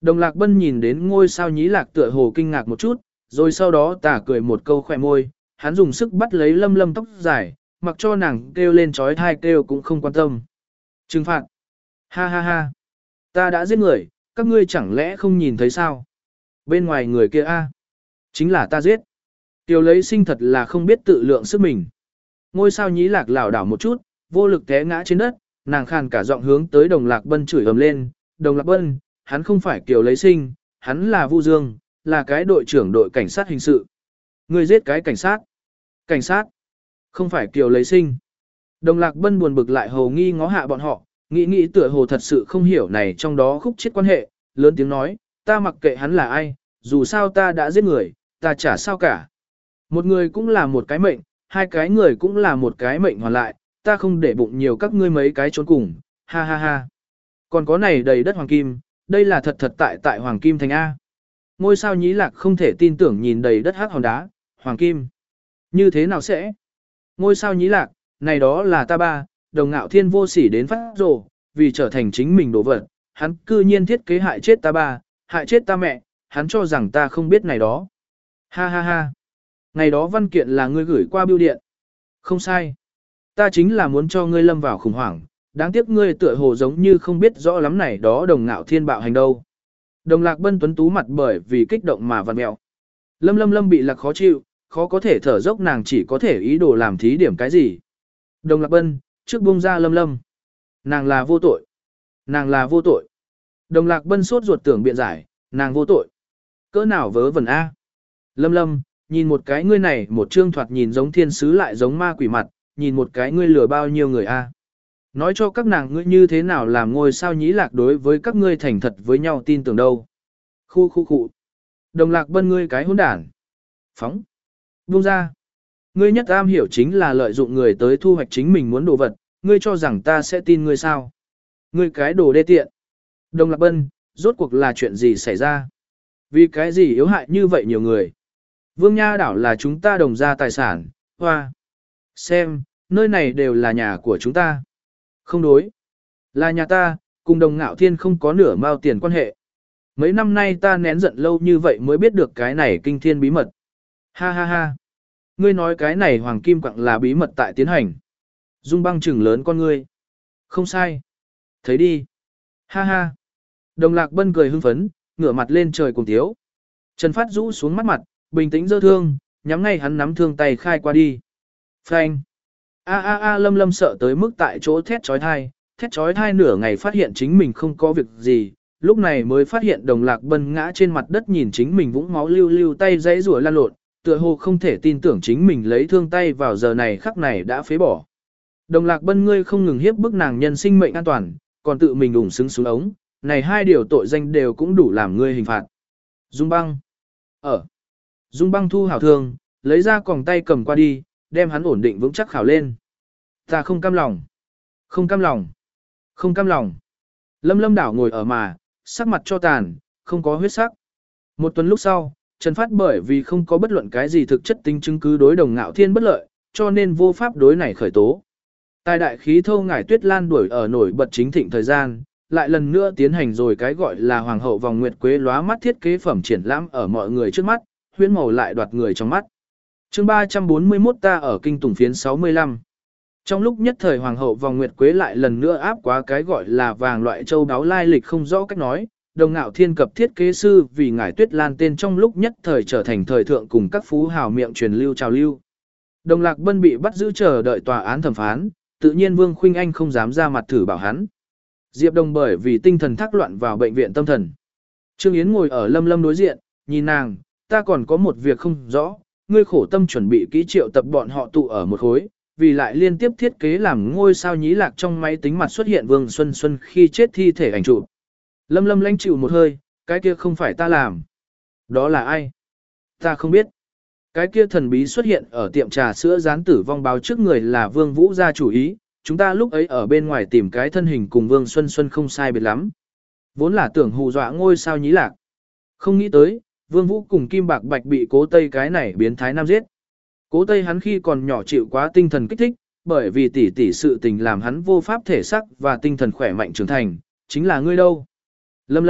Đồng Lạc Bân nhìn đến ngôi sao nhí lạc tựa hồ kinh ngạc một chút, rồi sau đó tà cười một câu khỏe môi, hắn dùng sức bắt lấy Lâm Lâm tóc dài, mặc cho nàng kêu lên trói thai kêu cũng không quan tâm. Trừng phạt. Ha ha ha. Ta đã giết người, các ngươi chẳng lẽ không nhìn thấy sao? Bên ngoài người kia a, chính là ta giết. Tiểu lấy sinh thật là không biết tự lượng sức mình. Ngôi sao nhí lạc lảo đảo một chút, vô lực té ngã trên đất, nàng khàn cả giọng hướng tới Đồng Lạc Bân chửi ầm lên. Đồng Lạc Bân, hắn không phải Kiều lấy sinh, hắn là Vu Dương, là cái đội trưởng đội cảnh sát hình sự. Ngươi giết cái cảnh sát. Cảnh sát, không phải Kiều lấy sinh. Đồng Lạc Bân buồn bực lại hồ nghi ngó hạ bọn họ, nghĩ nghĩ tựa hồ thật sự không hiểu này trong đó khúc chết quan hệ, lớn tiếng nói, ta mặc kệ hắn là ai, dù sao ta đã giết người, ta chả sao cả. Một người cũng là một cái mệnh, hai cái người cũng là một cái mệnh hoàn lại, ta không để bụng nhiều các ngươi mấy cái trốn cùng, ha ha ha. Còn có này đầy đất hoàng kim, đây là thật thật tại tại hoàng kim thành A. Ngôi sao nhí lạc không thể tin tưởng nhìn đầy đất hắc hòn đá, hoàng kim. Như thế nào sẽ? Ngôi sao nhí lạc, này đó là ta ba, Đồng Ngạo Thiên vô sỉ đến phát rồ, vì trở thành chính mình đồ vật, hắn cư nhiên thiết kế hại chết ta ba, hại chết ta mẹ, hắn cho rằng ta không biết này đó. Ha ha ha. Ngày đó văn kiện là ngươi gửi qua bưu điện. Không sai. Ta chính là muốn cho ngươi lâm vào khủng hoảng, đáng tiếc ngươi tựa hồ giống như không biết rõ lắm này đó Đồng Ngạo Thiên bạo hành đâu. Đồng Lạc Bân tuấn tú mặt bởi vì kích động mà vặn mẹo. Lâm lâm lâm bị lạc khó chịu, khó có thể thở dốc, nàng chỉ có thể ý đồ làm thí điểm cái gì. Đồng Lạc Bân, trước buông ra lâm lâm. Nàng là vô tội. Nàng là vô tội. Đồng Lạc Bân sốt ruột tưởng biện giải, nàng vô tội. Cỡ nào vớ vẩn A. Lâm lâm, nhìn một cái ngươi này một trương thoạt nhìn giống thiên sứ lại giống ma quỷ mặt, nhìn một cái ngươi lừa bao nhiêu người A. Nói cho các nàng ngươi như thế nào làm ngôi sao nhí lạc đối với các ngươi thành thật với nhau tin tưởng đâu. Khu khu khu. Đồng Lạc Bân ngươi cái hỗn đản. Phóng. Buông ra. Ngươi nhất am hiểu chính là lợi dụng người tới thu hoạch chính mình muốn đồ vật, ngươi cho rằng ta sẽ tin ngươi sao? Ngươi cái đồ đê tiện. Đồng Lạc Bân, rốt cuộc là chuyện gì xảy ra? Vì cái gì yếu hại như vậy nhiều người? Vương Nha đảo là chúng ta đồng gia tài sản, hoa. Xem, nơi này đều là nhà của chúng ta. Không đối. Là nhà ta, cùng Đồng Ngạo Thiên không có nửa mao tiền quan hệ. Mấy năm nay ta nén giận lâu như vậy mới biết được cái này kinh thiên bí mật. Ha ha ha. Ngươi nói cái này hoàng kim quặng là bí mật tại tiến hành. Dung Băng trừng lớn con ngươi. Không sai. Thấy đi. Ha ha. Đồng Lạc Bân cười hưng phấn, ngửa mặt lên trời cùng tiếu. Trần Phát rũ xuống mắt mặt, bình tĩnh dơ thương, nhắm ngay hắn nắm thương tay khai qua đi. Phanh. A a a lâm lâm sợ tới mức tại chỗ thét trói thai, thét trói thai nửa ngày phát hiện chính mình không có việc gì, lúc này mới phát hiện Đồng Lạc Bân ngã trên mặt đất nhìn chính mình vũng máu lưu lưu tay dãy rủa lan lộn, tựa hồ không thể tin tưởng chính mình lấy thương tay vào giờ này khắc này đã phế bỏ. Đồng Lạc Bân ngươi không ngừng hiếp bức nàng nhân sinh mệnh an toàn, còn tự mình ủng xứng xuống ống, này hai điều tội danh đều cũng đủ làm ngươi hình phạt. Dung Băng. Ở. Dung Băng thu hảo thương, lấy ra còng tay cầm qua đi, đem hắn ổn định vững chắc khảo lên. Ta không cam lòng. Không cam lòng. Không cam lòng. Lâm Lâm đảo ngồi ở mà, sắc mặt cho tàn, không có huyết sắc. Một tuần lúc sau, Trần Phát bởi vì không có bất luận cái gì thực chất tính chứng cứ đối Đồng Ngạo Thiên bất lợi, cho nên vô pháp đối này khởi tố. Tài đại khí thâu ngải Tuyết Lan đuổi ở nổi bật chính thịnh thời gian, lại lần nữa tiến hành rồi cái gọi là hoàng hậu vòng nguyệt quế lóa mắt thiết kế phẩm triển lãm ở mọi người trước mắt, huyễn màu lại đoạt người trong mắt. Chương ba trăm bốn mươi mốt ta ở kinh tùng phiến sáu mươi lăm. Trong lúc nhất thời hoàng hậu vòng nguyệt quế lại lần nữa áp quá cái gọi là vàng loại châu đáo lai lịch không rõ cách nói, Đồng Ngạo Thiên cập thiết kế sư vì ngải Tuyết Lan tên trong lúc nhất thời trở thành thời thượng cùng các phú hào miệng truyền lưu trào lưu. Đồng Lạc Bân bị bắt giữ chờ đợi tòa án thẩm phán, tự nhiên Vương Khuynh Anh không dám ra mặt thử bảo hắn. Diệp Đồng bởi vì tinh thần thác loạn vào bệnh viện tâm thần. Trương Yến ngồi ở Lâm Lâm đối diện, nhìn nàng, ta còn có một việc không rõ, ngươi khổ tâm chuẩn bị kỹ triệu tập bọn họ tụ ở một khối, vì lại liên tiếp thiết kế làm ngôi sao nhí lạc trong máy tính mặt xuất hiện Vương Xuân Xuân khi chết thi thể ảnh chụp. Lâm Lâm lãnh chịu một hơi, cái kia không phải ta làm. Đó là ai? Ta không biết. Cái kia thần bí xuất hiện ở tiệm trà sữa gián tử vong báo trước người là Vương Vũ gia chủ ý, chúng ta lúc ấy ở bên ngoài tìm cái thân hình cùng Vương Xuân Xuân không sai biệt lắm. Vốn là tưởng hù dọa ngôi sao nhí lạc. Không nghĩ tới, Vương Vũ cùng Kim Bạc Bạch bị Cố Tây cái này biến thái nam giết. Cố Tây hắn khi còn nhỏ chịu quá tinh thần kích thích, bởi vì tỷ tỷ sự tình làm hắn vô pháp thể sắc và tinh thần khỏe mạnh trưởng thành, chính là ngươi đâu. Lâm Lâm,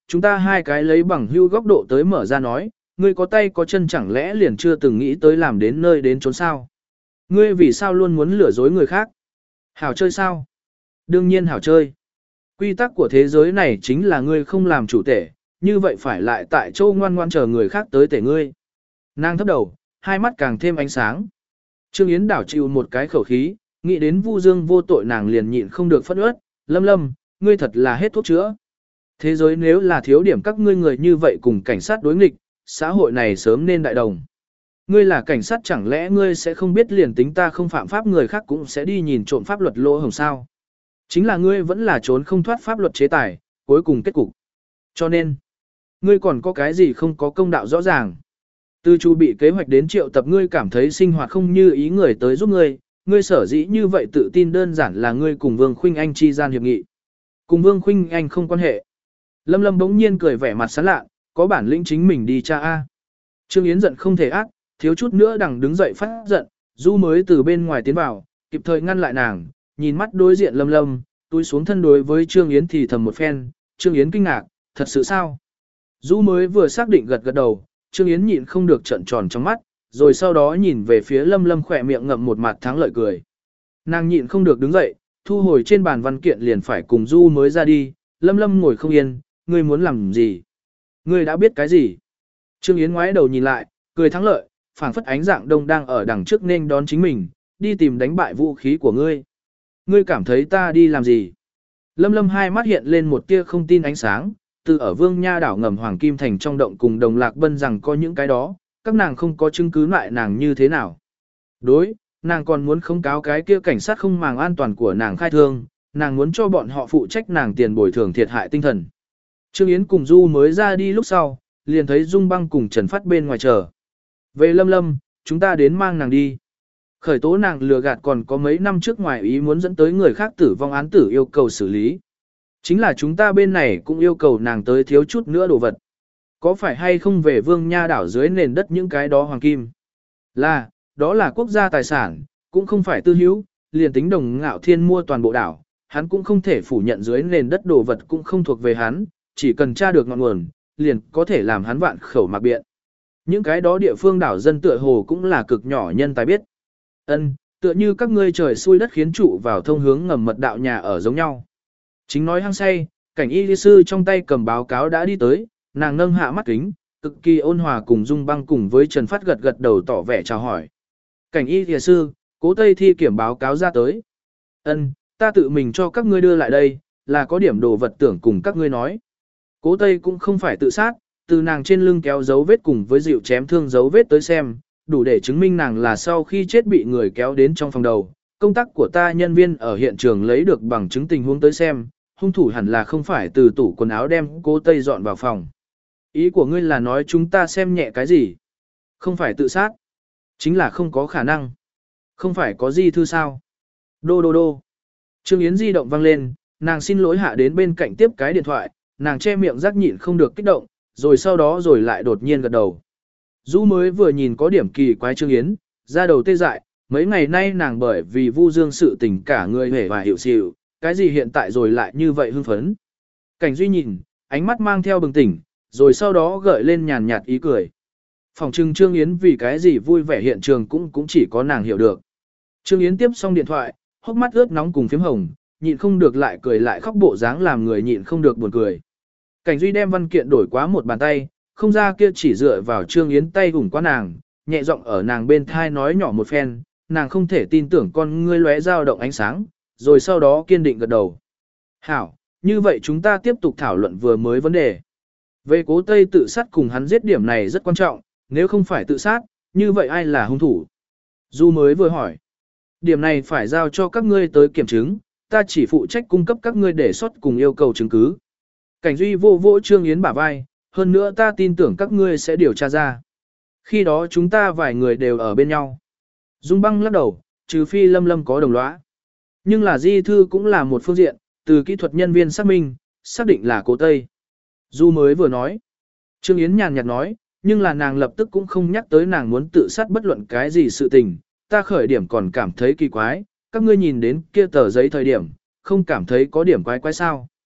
chúng ta hai cái lấy bằng hưu góc độ tới mở ra nói, ngươi có tay có chân chẳng lẽ liền chưa từng nghĩ tới làm đến nơi đến chốn sao? Ngươi vì sao luôn muốn lừa dối người khác? Hảo chơi sao? Đương nhiên hảo chơi. Quy tắc của thế giới này chính là ngươi không làm chủ tể, như vậy phải lại tại chỗ ngoan ngoan chờ người khác tới tể ngươi. Nàng thấp đầu, hai mắt càng thêm ánh sáng. Trương Yến đảo chịu một cái khẩu khí, nghĩ đến Vu Dương vô tội nàng liền nhịn không được phẫn uất, Lâm Lâm, ngươi thật là hết thuốc chữa. Thế giới nếu là thiếu điểm các ngươi người như vậy cùng cảnh sát đối nghịch, xã hội này sớm nên đại đồng. Ngươi là cảnh sát chẳng lẽ ngươi sẽ không biết liền tính ta không phạm pháp người khác cũng sẽ đi nhìn trộm pháp luật lỗ hổng sao. Chính là ngươi vẫn là trốn không thoát pháp luật chế tài, cuối cùng kết cục. Cho nên, ngươi còn có cái gì không có công đạo rõ ràng. Từ chu bị kế hoạch đến triệu tập ngươi cảm thấy sinh hoạt không như ý người tới giúp ngươi, ngươi sở dĩ như vậy tự tin đơn giản là ngươi cùng Vương Khuynh Anh chi gian hiệp nghị. Cùng Vương Khuynh Anh không quan hệ. Lâm Lâm bỗng nhiên cười vẻ mặt sán lạ, có bản lĩnh chính mình đi cha A. Trương Yến giận không thể ác, thiếu chút nữa đằng đứng dậy phát giận, Du mới từ bên ngoài tiến vào, kịp thời ngăn lại nàng, nhìn mắt đối diện Lâm Lâm, túi xuống thân đối với Trương Yến thì thầm một phen, Trương Yến kinh ngạc, thật sự sao? Du mới vừa xác định gật gật đầu, Trương Yến nhịn không được trợn tròn trong mắt, rồi sau đó nhìn về phía Lâm Lâm khỏe miệng ngậm một mặt thắng lợi cười. Nàng nhịn không được đứng dậy, thu hồi trên bàn văn kiện liền phải cùng Du mới ra đi, Lâm Lâm ngồi không yên, ngươi muốn làm gì? Ngươi đã biết cái gì? Trương Yến ngoái đầu nhìn lại, cười thắng lợi, phảng phất ánh dạng đông đang ở đằng trước nên đón chính mình, đi tìm đánh bại vũ khí của ngươi. Ngươi cảm thấy ta đi làm gì? Lâm Lâm hai mắt hiện lên một tia không tin ánh sáng, từ ở Vương Nha đảo ngầm Hoàng Kim Thành trong động cùng Đồng Lạc Bân rằng có những cái đó, các nàng không có chứng cứ lại nàng như thế nào. Đối, nàng còn muốn khống cáo cái kia cảnh sát không màng an toàn của nàng khai thương, nàng muốn cho bọn họ phụ trách nàng tiền bồi thường thiệt hại tinh thần. Trương Yến cùng Du mới ra đi lúc sau, liền thấy Dung Băng cùng Trần Phát bên ngoài chờ. Về Lâm Lâm, chúng ta đến mang nàng đi. Khởi tố nàng lừa gạt còn có mấy năm trước ngoài ý muốn dẫn tới người khác tử vong án tử yêu cầu xử lý. Chính là chúng ta bên này cũng yêu cầu nàng tới thiếu chút nữa đồ vật. Có phải hay không về Vương Nha đảo dưới nền đất những cái đó hoàng kim? Là, đó là quốc gia tài sản, cũng không phải tư hữu, liền tính Đồng Ngạo Thiên mua toàn bộ đảo, hắn cũng không thể phủ nhận dưới nền đất đồ vật cũng không thuộc về hắn, chỉ cần tra được ngọn nguồn, liền có thể làm hắn vạn khẩu mạc biện. Những cái đó địa phương đảo dân tựa hồ cũng là cực nhỏ nhân tài biết. Ân, tựa như các ngươi trời xui đất khiến trụ vào thông hướng ngầm mật đạo nhà ở giống nhau. Chính nói hăng say, cảnh y lý sư trong tay cầm báo cáo đã đi tới, nàng nâng hạ mắt kính, cực kỳ ôn hòa cùng Dung Băng cùng với Trần Phát gật gật đầu tỏ vẻ chào hỏi. Cảnh y lý sư, Cố Tây thi kiểm báo cáo ra tới. Ân, ta tự mình cho các ngươi đưa lại đây, là có điểm đồ vật tưởng cùng các ngươi nói. Cố Tây cũng không phải tự sát, từ nàng trên lưng kéo dấu vết cùng với dịu chém thương dấu vết tới xem, đủ để chứng minh nàng là sau khi chết bị người kéo đến trong phòng đầu. Công tác của ta nhân viên ở hiện trường lấy được bằng chứng tình huống tới xem, hung thủ hẳn là không phải từ tủ quần áo đem Cố Tây dọn vào phòng. Ý của ngươi là nói chúng ta xem nhẹ cái gì? Không phải tự sát, chính là không có khả năng. Không phải có di thư sao? Đô đô đô. Trương Yến di động vang lên, nàng xin lỗi hạ đến bên cạnh tiếp cái điện thoại, nàng che miệng rắc nhịn không được kích động, rồi sau đó rồi lại đột nhiên gật đầu. Du mới vừa nhìn có điểm kỳ quái Trương Yến, ra đầu tê dại, mấy ngày nay nàng bởi vì Vu Dương sự tình cả người hề và hiểu xịu, cái gì hiện tại rồi lại như vậy hưng phấn. Cảnh Duy nhìn, ánh mắt mang theo bừng tỉnh, rồi sau đó gợi lên nhàn nhạt ý cười. Phòng trưng Trương Yến vì cái gì vui vẻ hiện trường cũng cũng chỉ có nàng hiểu được. Trương Yến tiếp xong điện thoại, hốc mắt ướt nóng cùng phím hồng, nhịn không được lại cười lại khóc bộ dáng làm người nhịn không được buồn cười. Cảnh Duy đem văn kiện đổi quá một bàn tay, không ra kia chỉ dựa vào Trương Yến tay gủng qua nàng, nhẹ giọng ở nàng bên thai nói nhỏ một phen, nàng không thể tin tưởng con ngươi lóe dao động ánh sáng, rồi sau đó kiên định gật đầu. Hảo, như vậy chúng ta tiếp tục thảo luận vừa mới vấn đề. Về Cố Tây tự sát cùng hắn giết điểm này rất quan trọng, nếu không phải tự sát, như vậy ai là hung thủ? Du mới vừa hỏi. Điểm này phải giao cho các ngươi tới kiểm chứng, ta chỉ phụ trách cung cấp các ngươi đề xuất cùng yêu cầu chứng cứ. Cảnh Duy vô vỗ Trương Yến bả vai, hơn nữa ta tin tưởng các ngươi sẽ điều tra ra. Khi đó chúng ta vài người đều ở bên nhau. Dung Băng lắc đầu, trừ phi Lâm Lâm có đồng lõa. Nhưng là di thư cũng là một phương diện, từ kỹ thuật nhân viên xác minh, xác định là Cố Tây. Du mới vừa nói. Trương Yến nhàn nhạt nói, nhưng là nàng lập tức cũng không nhắc tới nàng muốn tự sát bất luận cái gì sự tình. Ta khởi điểm còn cảm thấy kỳ quái, các ngươi nhìn đến kia tờ giấy thời điểm, không cảm thấy có điểm quái quái sao.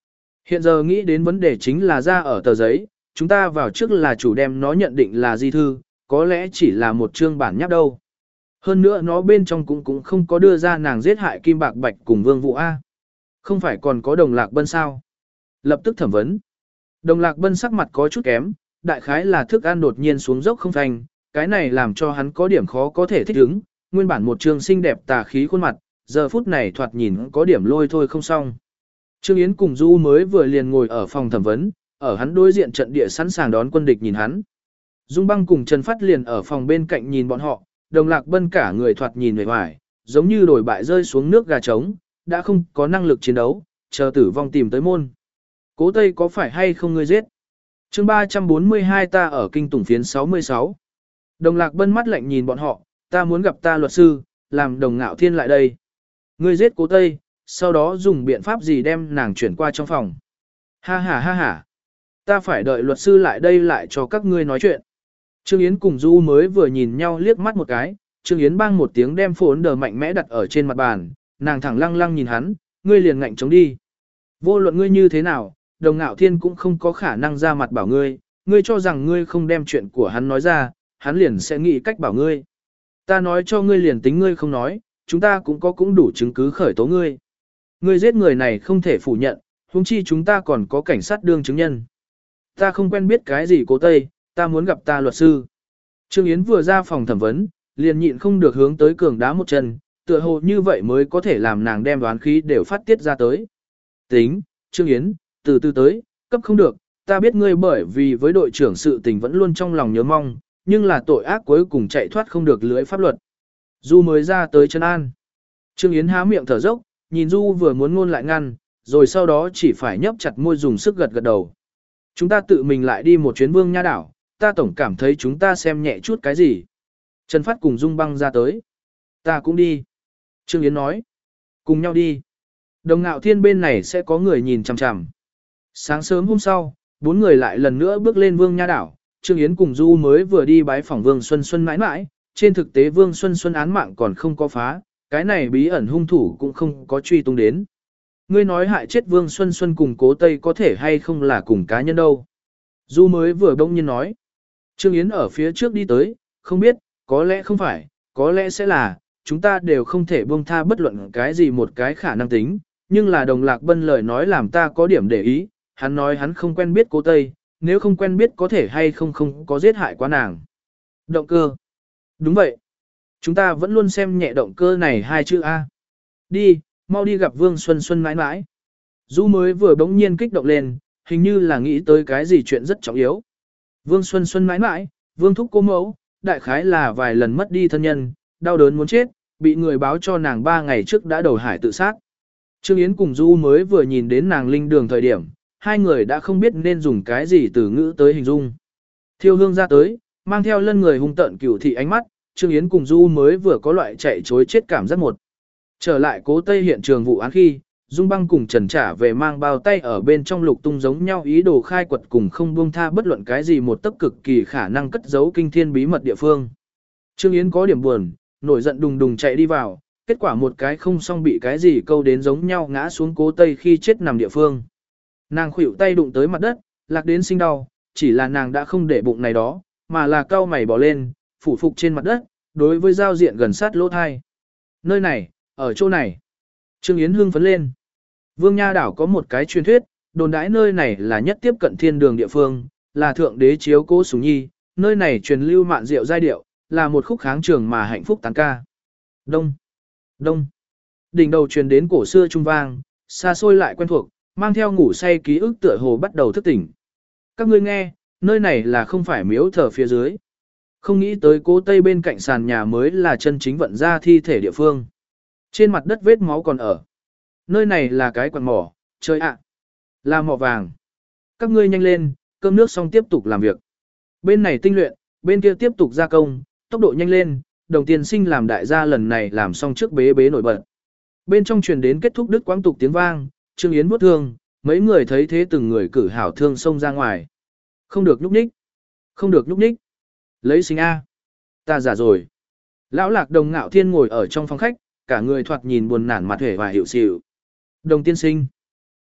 Hiện giờ nghĩ đến vấn đề chính là ra ở tờ giấy, chúng ta vào trước là chủ đem nó nhận định là di thư, có lẽ chỉ là một chương bản nháp đâu. Hơn nữa nó bên trong cũng cũng không có đưa ra nàng giết hại Kim Bạc Bạch cùng Vương Vũ A. Không phải còn có Đồng Lạc Bân sao? Lập tức thẩm vấn. Đồng Lạc Bân sắc mặt có chút kém, đại khái là thức ăn đột nhiên xuống dốc không thành, cái này làm cho hắn có điểm khó có thể thích ứng, nguyên bản một trường xinh đẹp tà khí khuôn mặt, giờ phút này thoạt nhìn có điểm lôi thôi không xong. Trương Yến cùng Du mới vừa liền ngồi ở phòng thẩm vấn, ở hắn đối diện trận địa sẵn sàng đón quân địch nhìn hắn. Dung Băng cùng Trần Phát liền ở phòng bên cạnh nhìn bọn họ, Đồng Lạc Bân cả người thoạt nhìn vẻ vải, giống như đổi bại rơi xuống nước gà trống, đã không có năng lực chiến đấu, chờ tử vong tìm tới môn. Cố Tây có phải hay không ngươi giết? Chương ba trăm bốn mươi hai ta ở kinh tủng phiến sáu mươi sáu. Đồng Lạc Bân mắt lạnh nhìn bọn họ, ta muốn gặp ta luật sư, làm Đồng Ngạo Thiên lại đây. Ngươi giết Cố Tây, sau đó dùng biện pháp gì đem nàng chuyển qua trong phòng. Ha ha ha ha. Ta phải đợi luật sư lại đây lại cho các ngươi nói chuyện. Trương Yến cùng Du mới vừa nhìn nhau liếc mắt một cái, Trương Yến bang một tiếng đem phốn đờ mạnh mẽ đặt ở trên mặt bàn, nàng thẳng lăng lăng nhìn hắn, ngươi liền ngạnh chống đi. Vô luận ngươi như thế nào, Đồng Ngạo Thiên cũng không có khả năng ra mặt bảo ngươi, ngươi cho rằng ngươi không đem chuyện của hắn nói ra, hắn liền sẽ nghĩ cách bảo ngươi. Ta nói cho ngươi liền tính ngươi không nói, chúng ta cũng có cũng đủ chứng cứ khởi tố ngươi. Ngươi giết người này không thể phủ nhận, huống chi chúng ta còn có cảnh sát đương chứng nhân. Ta không quen biết cái gì Cố Tây, ta muốn gặp ta luật sư. Trương Yến vừa ra phòng thẩm vấn, liền nhịn không được hướng tới cường đá một chân, tựa hồ như vậy mới có thể làm nàng đem đoán khí đều phát tiết ra tới. Tính, Trương Yến, từ từ tới, cấp không được, ta biết ngươi bởi vì với đội trưởng sự tình vẫn luôn trong lòng nhớ mong, nhưng là tội ác cuối cùng chạy thoát không được lưới pháp luật. Du mới ra tới chân an. Trương Yến há miệng thở dốc, nhìn Du vừa muốn ngôn lại ngăn, rồi sau đó chỉ phải nhấp chặt môi dùng sức gật gật đầu. Chúng ta tự mình lại đi một chuyến Vương Nha đảo, ta tổng cảm thấy chúng ta xem nhẹ chút cái gì. Trần Phát cùng Dung Băng ra tới. Ta cũng đi. Trương Yến nói. Cùng nhau đi. Đồng Ngạo Thiên bên này sẽ có người nhìn chằm chằm. Sáng sớm hôm sau, bốn người lại lần nữa bước lên Vương Nha đảo. Trương Yến cùng Du mới vừa đi bái phỏng Vương Xuân Xuân mãi mãi. Trên thực tế Vương Xuân Xuân án mạng còn không có phá. Cái này bí ẩn hung thủ cũng không có truy tung đến. Ngươi nói hại chết Vương Xuân Xuân cùng Cố Tây có thể hay không là cùng cá nhân đâu. Du mới vừa đông nhiên nói. Trương Yến ở phía trước đi tới, không biết, có lẽ không phải, có lẽ sẽ là, chúng ta đều không thể buông tha bất luận cái gì một cái khả năng tính, nhưng là Đồng Lạc Bân lời nói làm ta có điểm để ý, hắn nói hắn không quen biết Cố Tây, nếu không quen biết có thể hay không không có giết hại quá nàng. Động cơ. Đúng vậy. Chúng ta vẫn luôn xem nhẹ động cơ này hai chữ A. Đi, mau đi gặp Vương Xuân Xuân mãi mãi. Du mới vừa bỗng nhiên kích động lên, hình như là nghĩ tới cái gì chuyện rất trọng yếu. Vương Xuân Xuân mãi mãi, Vương thúc cô mẫu, đại khái là vài lần mất đi thân nhân, đau đớn muốn chết, bị người báo cho nàng ba ngày trước đã đầu hải tự sát. Trương Yến cùng Du mới vừa nhìn đến nàng linh đường thời điểm, hai người đã không biết nên dùng cái gì từ ngữ tới hình dung. Thiêu hương ra tới, mang theo lân người hung tợn cửu thị ánh mắt, Trương Yến cùng Du mới vừa có loại chạy chối chết cảm giác một. Trở lại Cố Tây hiện trường vụ án khi, Dung Băng cùng Trần trả về mang bao tay ở bên trong lục tung giống nhau ý đồ khai quật cùng không buông tha bất luận cái gì một tấc cực kỳ khả năng cất giấu kinh thiên bí mật địa phương. Trương Yến có điểm buồn, nổi giận đùng đùng chạy đi vào, kết quả một cái không xong bị cái gì câu đến giống nhau ngã xuống Cố Tây khi chết nằm địa phương. Nàng khuỷu tay đụng tới mặt đất, lạc đến sinh đau, chỉ là nàng đã không để bụng này đó, mà là cau mày bỏ lên, phủ phục trên mặt đất, đối với giao diện gần sát lỗ thai. Nơi này, ở chỗ này. Trương Yến hưng phấn lên. Vương Nha đảo có một cái truyền thuyết, đồn đãi nơi này là nhất tiếp cận thiên đường địa phương, là thượng đế chiếu cố sủng nhi, nơi này truyền lưu mạn diệu giai điệu, là một khúc kháng trường mà hạnh phúc tán ca. Đông, đông, đỉnh đầu truyền đến cổ xưa trung vang, xa xôi lại quen thuộc, mang theo ngủ say ký ức tựa hồ bắt đầu thức tỉnh. Các ngươi nghe, nơi này là không phải miếu thờ phía dưới. Không nghĩ tới Cố Tây bên cạnh sàn nhà mới là chân chính vận ra thi thể địa phương. Trên mặt đất vết máu còn ở. Nơi này là cái quặng mỏ, trời ạ, là mỏ vàng. Các ngươi nhanh lên, cơm nước xong tiếp tục làm việc. Bên này tinh luyện, bên kia tiếp tục gia công, tốc độ nhanh lên, đồng tiền sinh làm đại gia lần này làm xong trước bế bế nổi bật. Bên trong truyền đến kết thúc đứt quãng tục tiếng vang, Trương Yến vuốt thương, mấy người thấy thế từng người cử hảo thương xông ra ngoài. Không được nhúc nhích, không được nhúc nhích. Lấy sinh A. Ta giả rồi. Lão Lạc Đồng Ngạo Thiên ngồi ở trong phòng khách, cả người thoạt nhìn buồn nản mặt hề và hiệu xỉu. Đồng tiên sinh.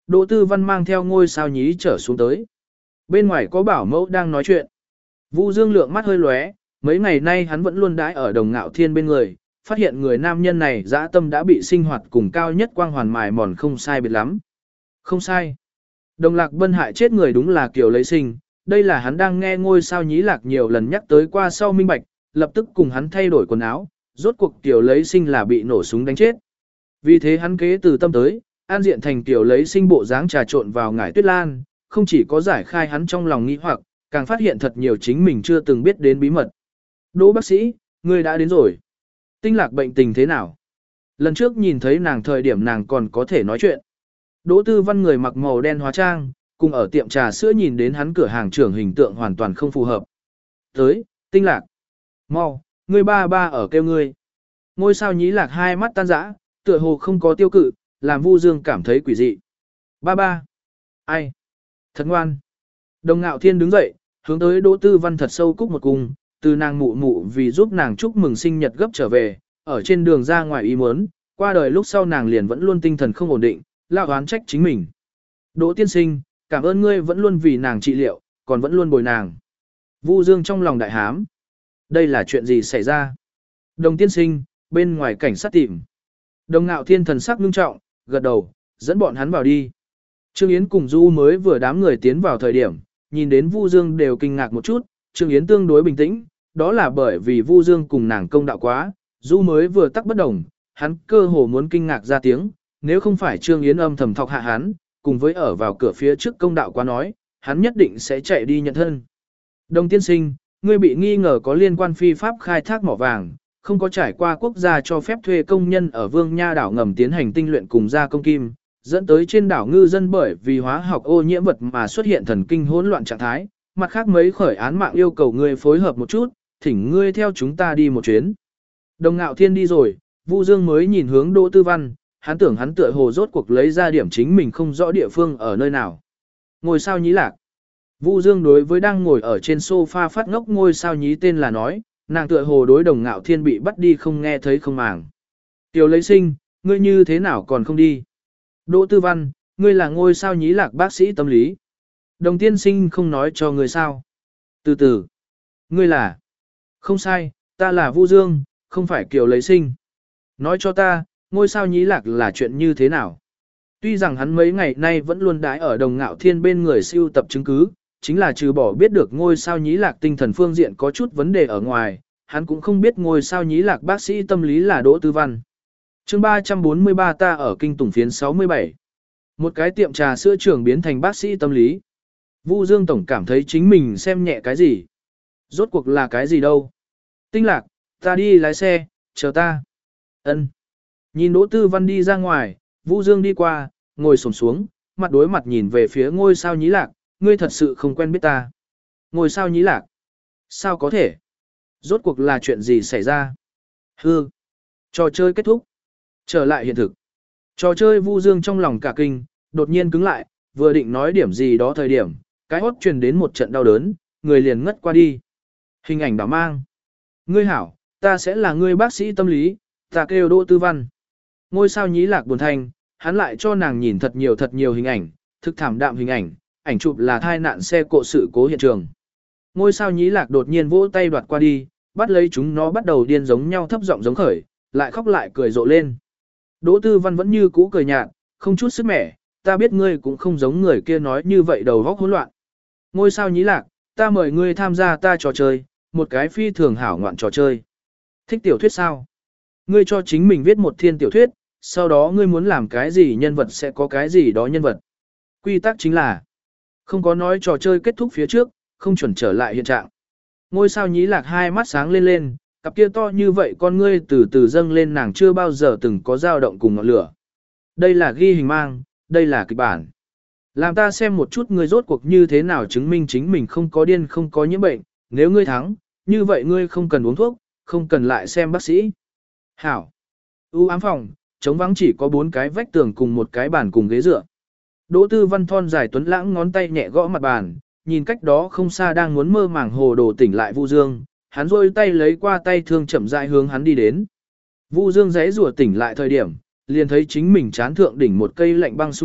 Đỗ Tư Văn mang theo ngôi sao nhí trở xuống tới. Bên ngoài có bảo mẫu đang nói chuyện. Vu Dương lượng mắt hơi lóe, mấy ngày nay hắn vẫn luôn đãi ở Đồng Ngạo Thiên bên người, phát hiện người nam nhân này dã tâm đã bị sinh hoạt cùng cao nhất quang hoàn mài mòn không sai biệt lắm. Không sai. Đồng Lạc Bân hại chết người đúng là Kiều Lấy Sinh, đây là hắn đang nghe ngôi sao nhí lạc nhiều lần nhắc tới qua sau minh bạch, lập tức cùng hắn thay đổi quần áo, rốt cuộc Kiều Lấy Sinh là bị nổ súng đánh chết. Vì thế hắn kế từ tâm tới, an diện thành Kiều Lấy Sinh bộ dáng trà trộn vào ngải tuyết lan, không chỉ có giải khai hắn trong lòng nghi hoặc, càng phát hiện thật nhiều chính mình chưa từng biết đến bí mật. Đỗ bác sĩ, ngươi đã đến rồi. Tinh Lạc bệnh tình thế nào? Lần trước nhìn thấy nàng thời điểm nàng còn có thể nói chuyện. Đỗ Tư Văn người mặc màu đen hóa trang, cùng ở tiệm trà sữa nhìn đến hắn cửa hàng trưởng hình tượng hoàn toàn không phù hợp. Tới, Tinh Lạc. Mau, ngươi ba ba ở kêu ngươi. Ngôi sao nhí lạc hai mắt tan rã, tựa hồ không có tiêu cự, làm Vu Dương cảm thấy quỷ dị. Ba ba. Ai? Thật ngoan. Đồng Ngạo Thiên đứng dậy, hướng tới Đỗ Tư Văn thật sâu cúc một cung, từ nàng mụ mụ vì giúp nàng chúc mừng sinh nhật gấp trở về, ở trên đường ra ngoài ý muốn, qua đời lúc sau nàng liền vẫn luôn tinh thần không ổn định, lao oán trách chính mình. Đỗ tiên sinh, cảm ơn ngươi vẫn luôn vì nàng trị liệu, còn vẫn luôn bồi nàng. Vu Dương trong lòng đại hám. Đây là chuyện gì xảy ra? Đồng tiên sinh, bên ngoài cảnh sát tìm. Đồng Ngạo Thiên thần sắc nghiêm trọng, gật đầu, dẫn bọn hắn vào đi. Trương Yến cùng Du mới vừa đám người tiến vào thời điểm, nhìn đến Vu Dương đều kinh ngạc một chút, Trương Yến tương đối bình tĩnh, đó là bởi vì Vu Dương cùng nàng công đạo quá, Du mới vừa tắc bất đồng, hắn cơ hồ muốn kinh ngạc ra tiếng, nếu không phải Trương Yến âm thầm thọc hạ hắn, cùng với ở vào cửa phía trước công đạo quá nói, hắn nhất định sẽ chạy đi nhận thân. Đồng tiên sinh, ngươi bị nghi ngờ có liên quan phi pháp khai thác mỏ vàng, không có trải qua quốc gia cho phép thuê công nhân ở Vương Nha đảo ngầm tiến hành tinh luyện cùng gia công kim, dẫn tới trên đảo ngư dân bởi vì hóa học ô nhiễm vật mà xuất hiện thần kinh hỗn loạn trạng thái, mặt khác mấy khởi án mạng yêu cầu ngươi phối hợp một chút, thỉnh ngươi theo chúng ta đi một chuyến. Đồng Ngạo Thiên đi rồi, Vu Dương mới nhìn hướng Đỗ Tư Văn, hắn tưởng hắn tựa hồ rốt cuộc lấy ra điểm chính mình không rõ địa phương ở nơi nào. Ngôi sao nhí lạc. Vu Dương đối với đang ngồi ở trên sofa phát ngốc ngôi sao nhí tên là nói, nàng tựa hồ đối Đồng Ngạo Thiên bị bắt đi không nghe thấy không màng. Tiểu Lấy Sinh, ngươi như thế nào còn không đi? Đỗ Tư Văn, ngươi là ngôi sao nhí lạc bác sĩ tâm lý. Đồng tiên sinh không nói cho ngươi sao. Từ từ. Ngươi là. Không sai, ta là Vu Dương, không phải Kiều Lấy Sinh. Nói cho ta, ngôi sao nhí lạc là chuyện như thế nào? Tuy rằng hắn mấy ngày nay vẫn luôn đái ở Đồng Ngạo Thiên bên người siêu tập chứng cứ, chính là trừ bỏ biết được ngôi sao nhí lạc tinh thần phương diện có chút vấn đề ở ngoài, hắn cũng không biết ngôi sao nhí lạc bác sĩ tâm lý là Đỗ Tư Văn. Chương ba trăm bốn mươi ba ta ở kinh tùng phiến sáu mươi bảy. Một cái tiệm trà sữa trưởng biến thành bác sĩ tâm lý. Vu Dương tổng cảm thấy chính mình xem nhẹ cái gì. Rốt cuộc là cái gì đâu. Tinh Lạc, ta đi lái xe, chờ ta. Ân. Nhìn Đỗ Tư Văn đi ra ngoài, Vu Dương đi qua, ngồi xổm xuống, mặt đối mặt nhìn về phía ngôi sao nhí lạc, ngươi thật sự không quen biết ta. Ngôi sao nhí lạc. Sao có thể? Rốt cuộc là chuyện gì xảy ra? Hư. Trò chơi kết thúc. Trở lại hiện thực. Trò chơi Vu Dương trong lòng cả kinh, đột nhiên cứng lại, vừa định nói điểm gì đó thời điểm, cái hốt truyền đến một trận đau đớn, người liền ngất qua đi. Hình ảnh đảo mang. Ngươi hảo, ta sẽ là ngươi bác sĩ tâm lý, ta kêu Đỗ Tư Văn. Ngôi sao nhí lạc buồn thanh, hắn lại cho nàng nhìn thật nhiều thật nhiều hình ảnh, thực thảm đạm hình ảnh, ảnh chụp là thai nạn xe cộ sự cố hiện trường. Ngôi sao nhí lạc đột nhiên vỗ tay đoạt qua đi, bắt lấy chúng nó bắt đầu điên giống nhau thấp giọng giống khởi, lại khóc lại cười rộ lên. Đỗ Tư Văn vẫn như cũ cười nhạt, không chút sức mẻ, ta biết ngươi cũng không giống người kia nói như vậy đầu óc hỗn loạn. Ngôi sao nhí lạc, ta mời ngươi tham gia ta trò chơi, một cái phi thường hảo ngoạn trò chơi. Thích tiểu thuyết sao? Ngươi cho chính mình viết một thiên tiểu thuyết, sau đó ngươi muốn làm cái gì nhân vật sẽ có cái gì đó nhân vật. Quy tắc chính là, không có nói trò chơi kết thúc phía trước, không chuẩn trở lại hiện trạng. Ngôi sao nhí lạc hai mắt sáng lên lên, cặp kia to như vậy con ngươi từ từ dâng lên nàng chưa bao giờ từng có dao động cùng ngọn lửa. Đây là ghi hình mang, đây là kịch bản. Làm ta xem một chút ngươi rốt cuộc như thế nào chứng minh chính mình không có điên không có nhiễm bệnh, nếu ngươi thắng, như vậy ngươi không cần uống thuốc, không cần lại xem bác sĩ. Hảo. U ám phòng, trống vắng chỉ có bốn cái vách tường cùng một cái bàn cùng ghế dựa. Đỗ Tư Văn thon dài tuấn lãng ngón tay nhẹ gõ mặt bàn, nhìn cách đó không xa đang muốn mơ màng hồ đồ tỉnh lại Vu Dương, hắn rôi tay lấy qua tay thương chậm rãi hướng hắn đi đến. Vu Dương giãy rủa tỉnh lại thời điểm, liền thấy chính mình chán thượng đỉnh một cây lạnh băng súng lục,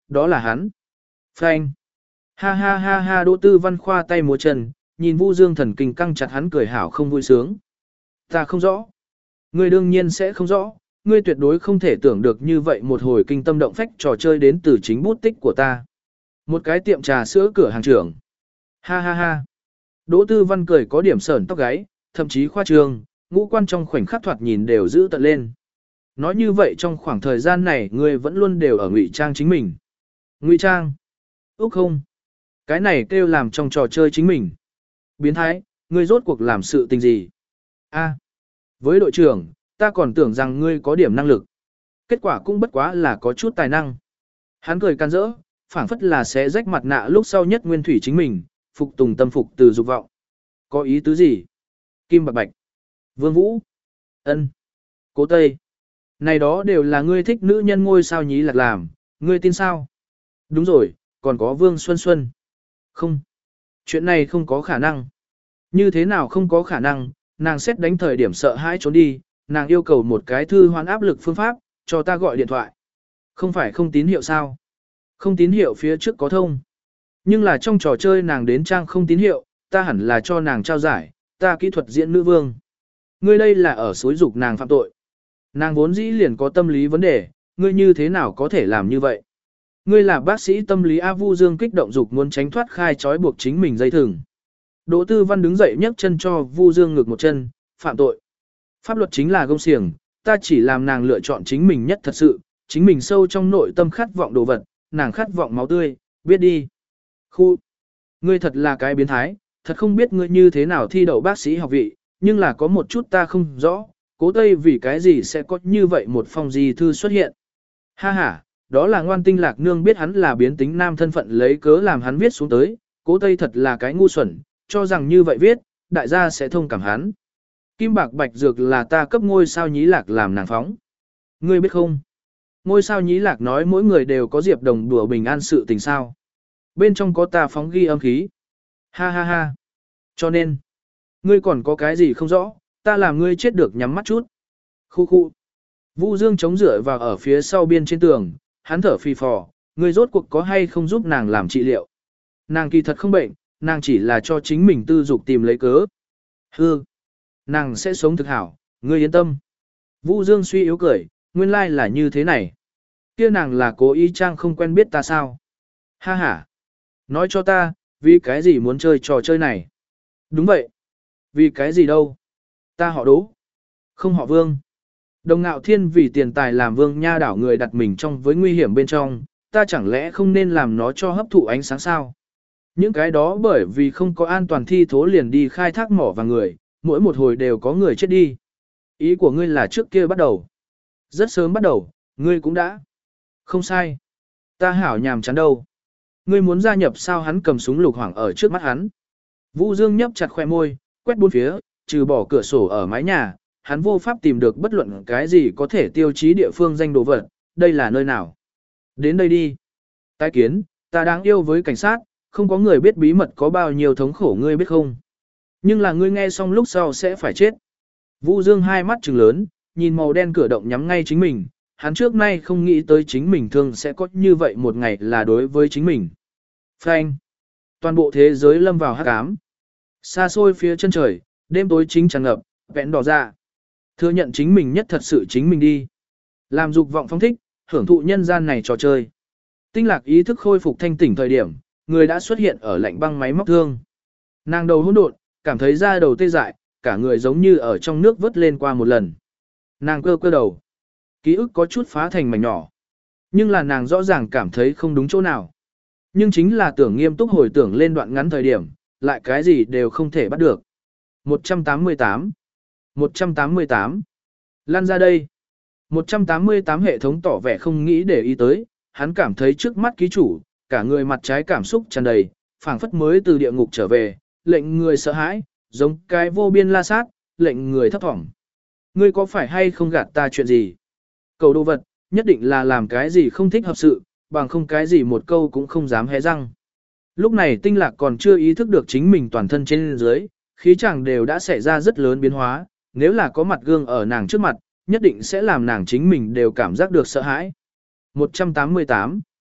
đó là hắn. Phanh. Ha ha ha ha Đỗ Tư Văn khoa tay múa chân, nhìn Vu Dương thần kinh căng chặt hắn cười hảo không vui sướng. Ta không rõ. Ngươi đương nhiên sẽ không rõ, ngươi tuyệt đối không thể tưởng được như vậy một hồi kinh tâm động phách trò chơi đến từ chính bút tích của ta. Một cái tiệm trà sữa cửa hàng trưởng. Ha ha ha. Đỗ Tư Văn cười có điểm sởn tóc gáy, thậm chí khoa trương, ngũ quan trong khoảnh khắc thoạt nhìn đều giữ tận lên. Nói như vậy trong khoảng thời gian này ngươi vẫn luôn đều ở ngụy trang chính mình. Ngụy trang? Úc không. Cái này kêu làm trong trò chơi chính mình. Biến thái, ngươi rốt cuộc làm sự tình gì? A. Với đội trưởng, ta còn tưởng rằng ngươi có điểm năng lực. Kết quả cũng bất quá là có chút tài năng. Hắn cười can rỡ, phảng phất là sẽ rách mặt nạ lúc sau nhất nguyên thủy chính mình, phục tùng tâm phục từ dục vọng. Có ý tứ gì? Kim Bạc Bạch. Vương Vũ. Ân. Cố Tây. Này đó đều là ngươi thích nữ nhân ngôi sao nhí lạc làm, ngươi tin sao? Đúng rồi, còn có Vương Xuân Xuân. Không. Chuyện này không có khả năng. Như thế nào không có khả năng, nàng xét đánh thời điểm sợ hãi trốn đi, nàng yêu cầu một cái thư hoán áp lực phương pháp, cho ta gọi điện thoại. Không phải không tín hiệu sao? Không tín hiệu phía trước có thông. Nhưng là trong trò chơi nàng đến trang không tín hiệu, ta hẳn là cho nàng trao giải, ta kỹ thuật diễn nữ vương. Ngươi đây là ở xối dục nàng phạm tội. Nàng vốn dĩ liền có tâm lý vấn đề, ngươi như thế nào có thể làm như vậy? Ngươi là bác sĩ tâm lý A Vu Dương kích động dục muốn tránh thoát khai trói buộc chính mình dây thừng. Đỗ Tư Văn đứng dậy nhấc chân cho Vu Dương ngược một chân, phạm tội. Pháp luật chính là gông xiềng, ta chỉ làm nàng lựa chọn chính mình nhất thật sự, chính mình sâu trong nội tâm khát vọng đồ vật, nàng khát vọng máu tươi, biết đi. Khu, ngươi thật là cái biến thái, thật không biết ngươi như thế nào thi đậu bác sĩ học vị, nhưng là có một chút ta không rõ, Cố Tây vì cái gì sẽ có như vậy một phong di thư xuất hiện. Ha ha, đó là Ngoan Tinh Lạc Nương biết hắn là biến tính nam thân phận lấy cớ làm hắn viết xuống tới, Cố Tây thật là cái ngu xuẩn, cho rằng như vậy viết, đại gia sẽ thông cảm hắn. Kim Bạc Bạch dược là ta cấp ngôi sao nhí lạc làm nàng phóng. Ngươi biết không? Ngôi sao nhí lạc nói mỗi người đều có diệp đồng đùa bình an sự tình sao. Bên trong có ta phóng ghi âm khí. Ha ha ha. Cho nên, ngươi còn có cái gì không rõ, ta làm ngươi chết được nhắm mắt chút. Khu khu. Vu Dương chống rửa vào ở phía sau biên trên tường, hắn thở phì phò, ngươi rốt cuộc có hay không giúp nàng làm trị liệu. Nàng kỳ thật không bệnh, nàng chỉ là cho chính mình tư dục tìm lấy cớ. Hư. Nàng sẽ sống thực hảo, ngươi yên tâm. Vu Dương suy yếu cười, nguyên lai là như thế này. Kia nàng là cố ý trang không quen biết ta sao? Ha ha. Nói cho ta, vì cái gì muốn chơi trò chơi này? Đúng vậy. Vì cái gì đâu? Ta họ Đỗ. Không họ Vương. Đồng Ngạo Thiên vì tiền tài làm Vương Nha đảo người đặt mình trong với nguy hiểm bên trong, ta chẳng lẽ không nên làm nó cho hấp thụ ánh sáng sao? Những cái đó bởi vì không có an toàn thi thố liền đi khai thác mỏ vào người, mỗi một hồi đều có người chết đi. Ý của ngươi là trước kia bắt đầu. Rất sớm bắt đầu, ngươi cũng đã. Không sai. Ta hảo nhàm chán đâu. Ngươi muốn gia nhập sao? Hắn cầm súng lục hoảng ở trước mắt hắn. Vũ Dương nhấp chặt khoe môi, quét bốn phía, trừ bỏ cửa sổ ở mái nhà, hắn vô pháp tìm được bất luận cái gì có thể tiêu chí địa phương danh đồ vật. Đây là nơi nào? Đến đây đi. Tái kiến, ta đáng yêu với cảnh sát, không có người biết bí mật có bao nhiêu thống khổ ngươi biết không? Nhưng là ngươi nghe xong lúc sau sẽ phải chết. Vũ Dương hai mắt trừng lớn, nhìn màu đen cửa động nhắm ngay chính mình, hắn trước nay không nghĩ tới chính mình thường sẽ có như vậy một ngày là đối với chính mình. Phanh. Toàn bộ thế giới lâm vào hắc ám. Xa xôi phía chân trời, đêm tối chính tràn ngập, vẹn đỏ ra. Thừa nhận chính mình nhất thật sự chính mình đi. Làm dục vọng phong thích, hưởng thụ nhân gian này trò chơi. Tinh Lạc ý thức khôi phục thanh tỉnh thời điểm, người đã xuất hiện ở lạnh băng máy móc thương. Nàng đầu hỗn độn, cảm thấy da đầu tê dại, cả người giống như ở trong nước vớt lên qua một lần. Nàng cơ cơ đầu. Ký ức có chút phá thành mảnh nhỏ. Nhưng là nàng rõ ràng cảm thấy không đúng chỗ nào. Nhưng chính là tưởng nghiêm túc hồi tưởng lên đoạn ngắn thời điểm, lại cái gì đều không thể bắt được. một trăm tám mươi tám. một trăm tám mươi tám. Lan ra đây. một trăm tám mươi tám hệ thống tỏ vẻ không nghĩ để ý tới, hắn cảm thấy trước mắt ký chủ, cả người mặt trái cảm xúc tràn đầy, phảng phất mới từ địa ngục trở về, lệnh người sợ hãi, giống cái vô biên la sát, lệnh người thấp thỏm. Ngươi có phải hay không gạt ta chuyện gì? Cầu đồ vật, nhất định là làm cái gì không thích hợp sự, bằng không cái gì một câu cũng không dám hé răng. Lúc này Tinh Lạc còn chưa ý thức được chính mình toàn thân trên dưới, khí chàng đều đã xảy ra rất lớn biến hóa, nếu là có mặt gương ở nàng trước mặt, nhất định sẽ làm nàng chính mình đều cảm giác được sợ hãi. một trăm tám mươi tám.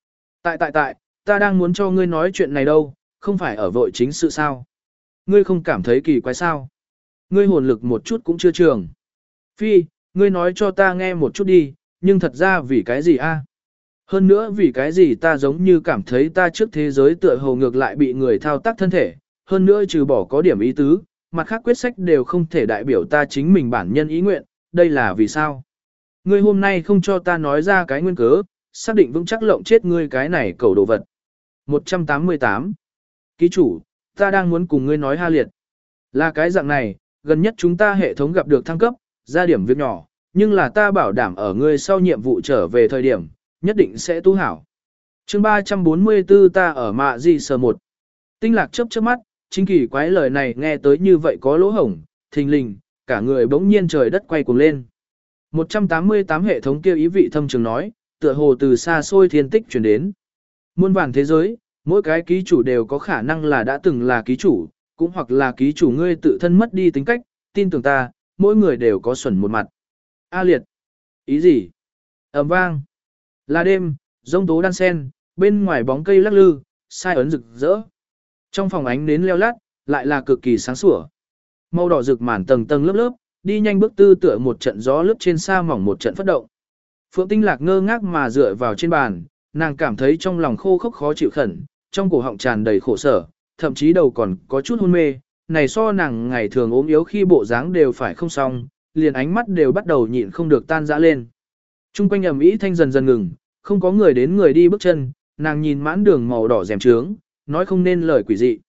Tại tại tại, ta đang muốn cho ngươi nói chuyện này đâu, không phải ở vội chính sự sao. Ngươi không cảm thấy kỳ quái sao? Ngươi hồn lực một chút cũng chưa trường. Phi, ngươi nói cho ta nghe một chút đi, nhưng thật ra vì cái gì a? Hơn nữa vì cái gì ta giống như cảm thấy ta trước thế giới tựa hồ ngược lại bị người thao tác thân thể, hơn nữa trừ bỏ có điểm ý tứ, mặt khác quyết sách đều không thể đại biểu ta chính mình bản nhân ý nguyện, đây là vì sao? Ngươi hôm nay không cho ta nói ra cái nguyên cớ, xác định vững chắc lộng chết ngươi cái này cầu đồ vật. một trăm tám mươi tám. Ký chủ, ta đang muốn cùng ngươi nói ha liệt. Là cái dạng này, gần nhất chúng ta hệ thống gặp được thăng cấp, ra điểm việc nhỏ, nhưng là ta bảo đảm ở ngươi sau nhiệm vụ trở về thời điểm, nhất định sẽ tu hảo. chương ba trăm bốn mươi tư ta ở mạ gì sờ một. Tinh lạc chớp chớp mắt, chính kỳ quái lời này nghe tới như vậy có lỗ hổng, thình lình, cả người bỗng nhiên trời đất quay cuồng lên. một trăm tám mươi tám hệ thống kia ý vị thâm trường nói, tựa hồ từ xa xôi thiên tích chuyển đến. Muôn vàn thế giới, mỗi cái ký chủ đều có khả năng là đã từng là ký chủ, cũng hoặc là ký chủ ngươi tự thân mất đi tính cách, tin tưởng ta, mỗi người đều có xuẩn một mặt. A liệt. Ý gì? Ầm vang. Là đêm, rông tố đan sen, bên ngoài bóng cây lắc lư, sai ấn rực rỡ. Trong phòng ánh nến leo lát, lại là cực kỳ sáng sủa. Màu đỏ rực màn tầng tầng lớp lớp, đi nhanh bước tư tựa một trận gió lướt trên sa mỏng một trận phất động. Phượng Tinh Lạc ngơ ngác mà dựa vào trên bàn, nàng cảm thấy trong lòng khô khốc khó chịu khẩn, trong cổ họng tràn đầy khổ sở, thậm chí đầu còn có chút hôn mê, này so nàng ngày thường ốm yếu khi bộ dáng đều phải không xong, liền ánh mắt đều bắt đầu nhịn không được tan dã lên. Trung quanh ầm ĩ thanh dần dần ngừng, không có người đến người đi bước chân, nàng nhìn mãn đường màu đỏ rèm trướng, nói không nên lời quỷ dị.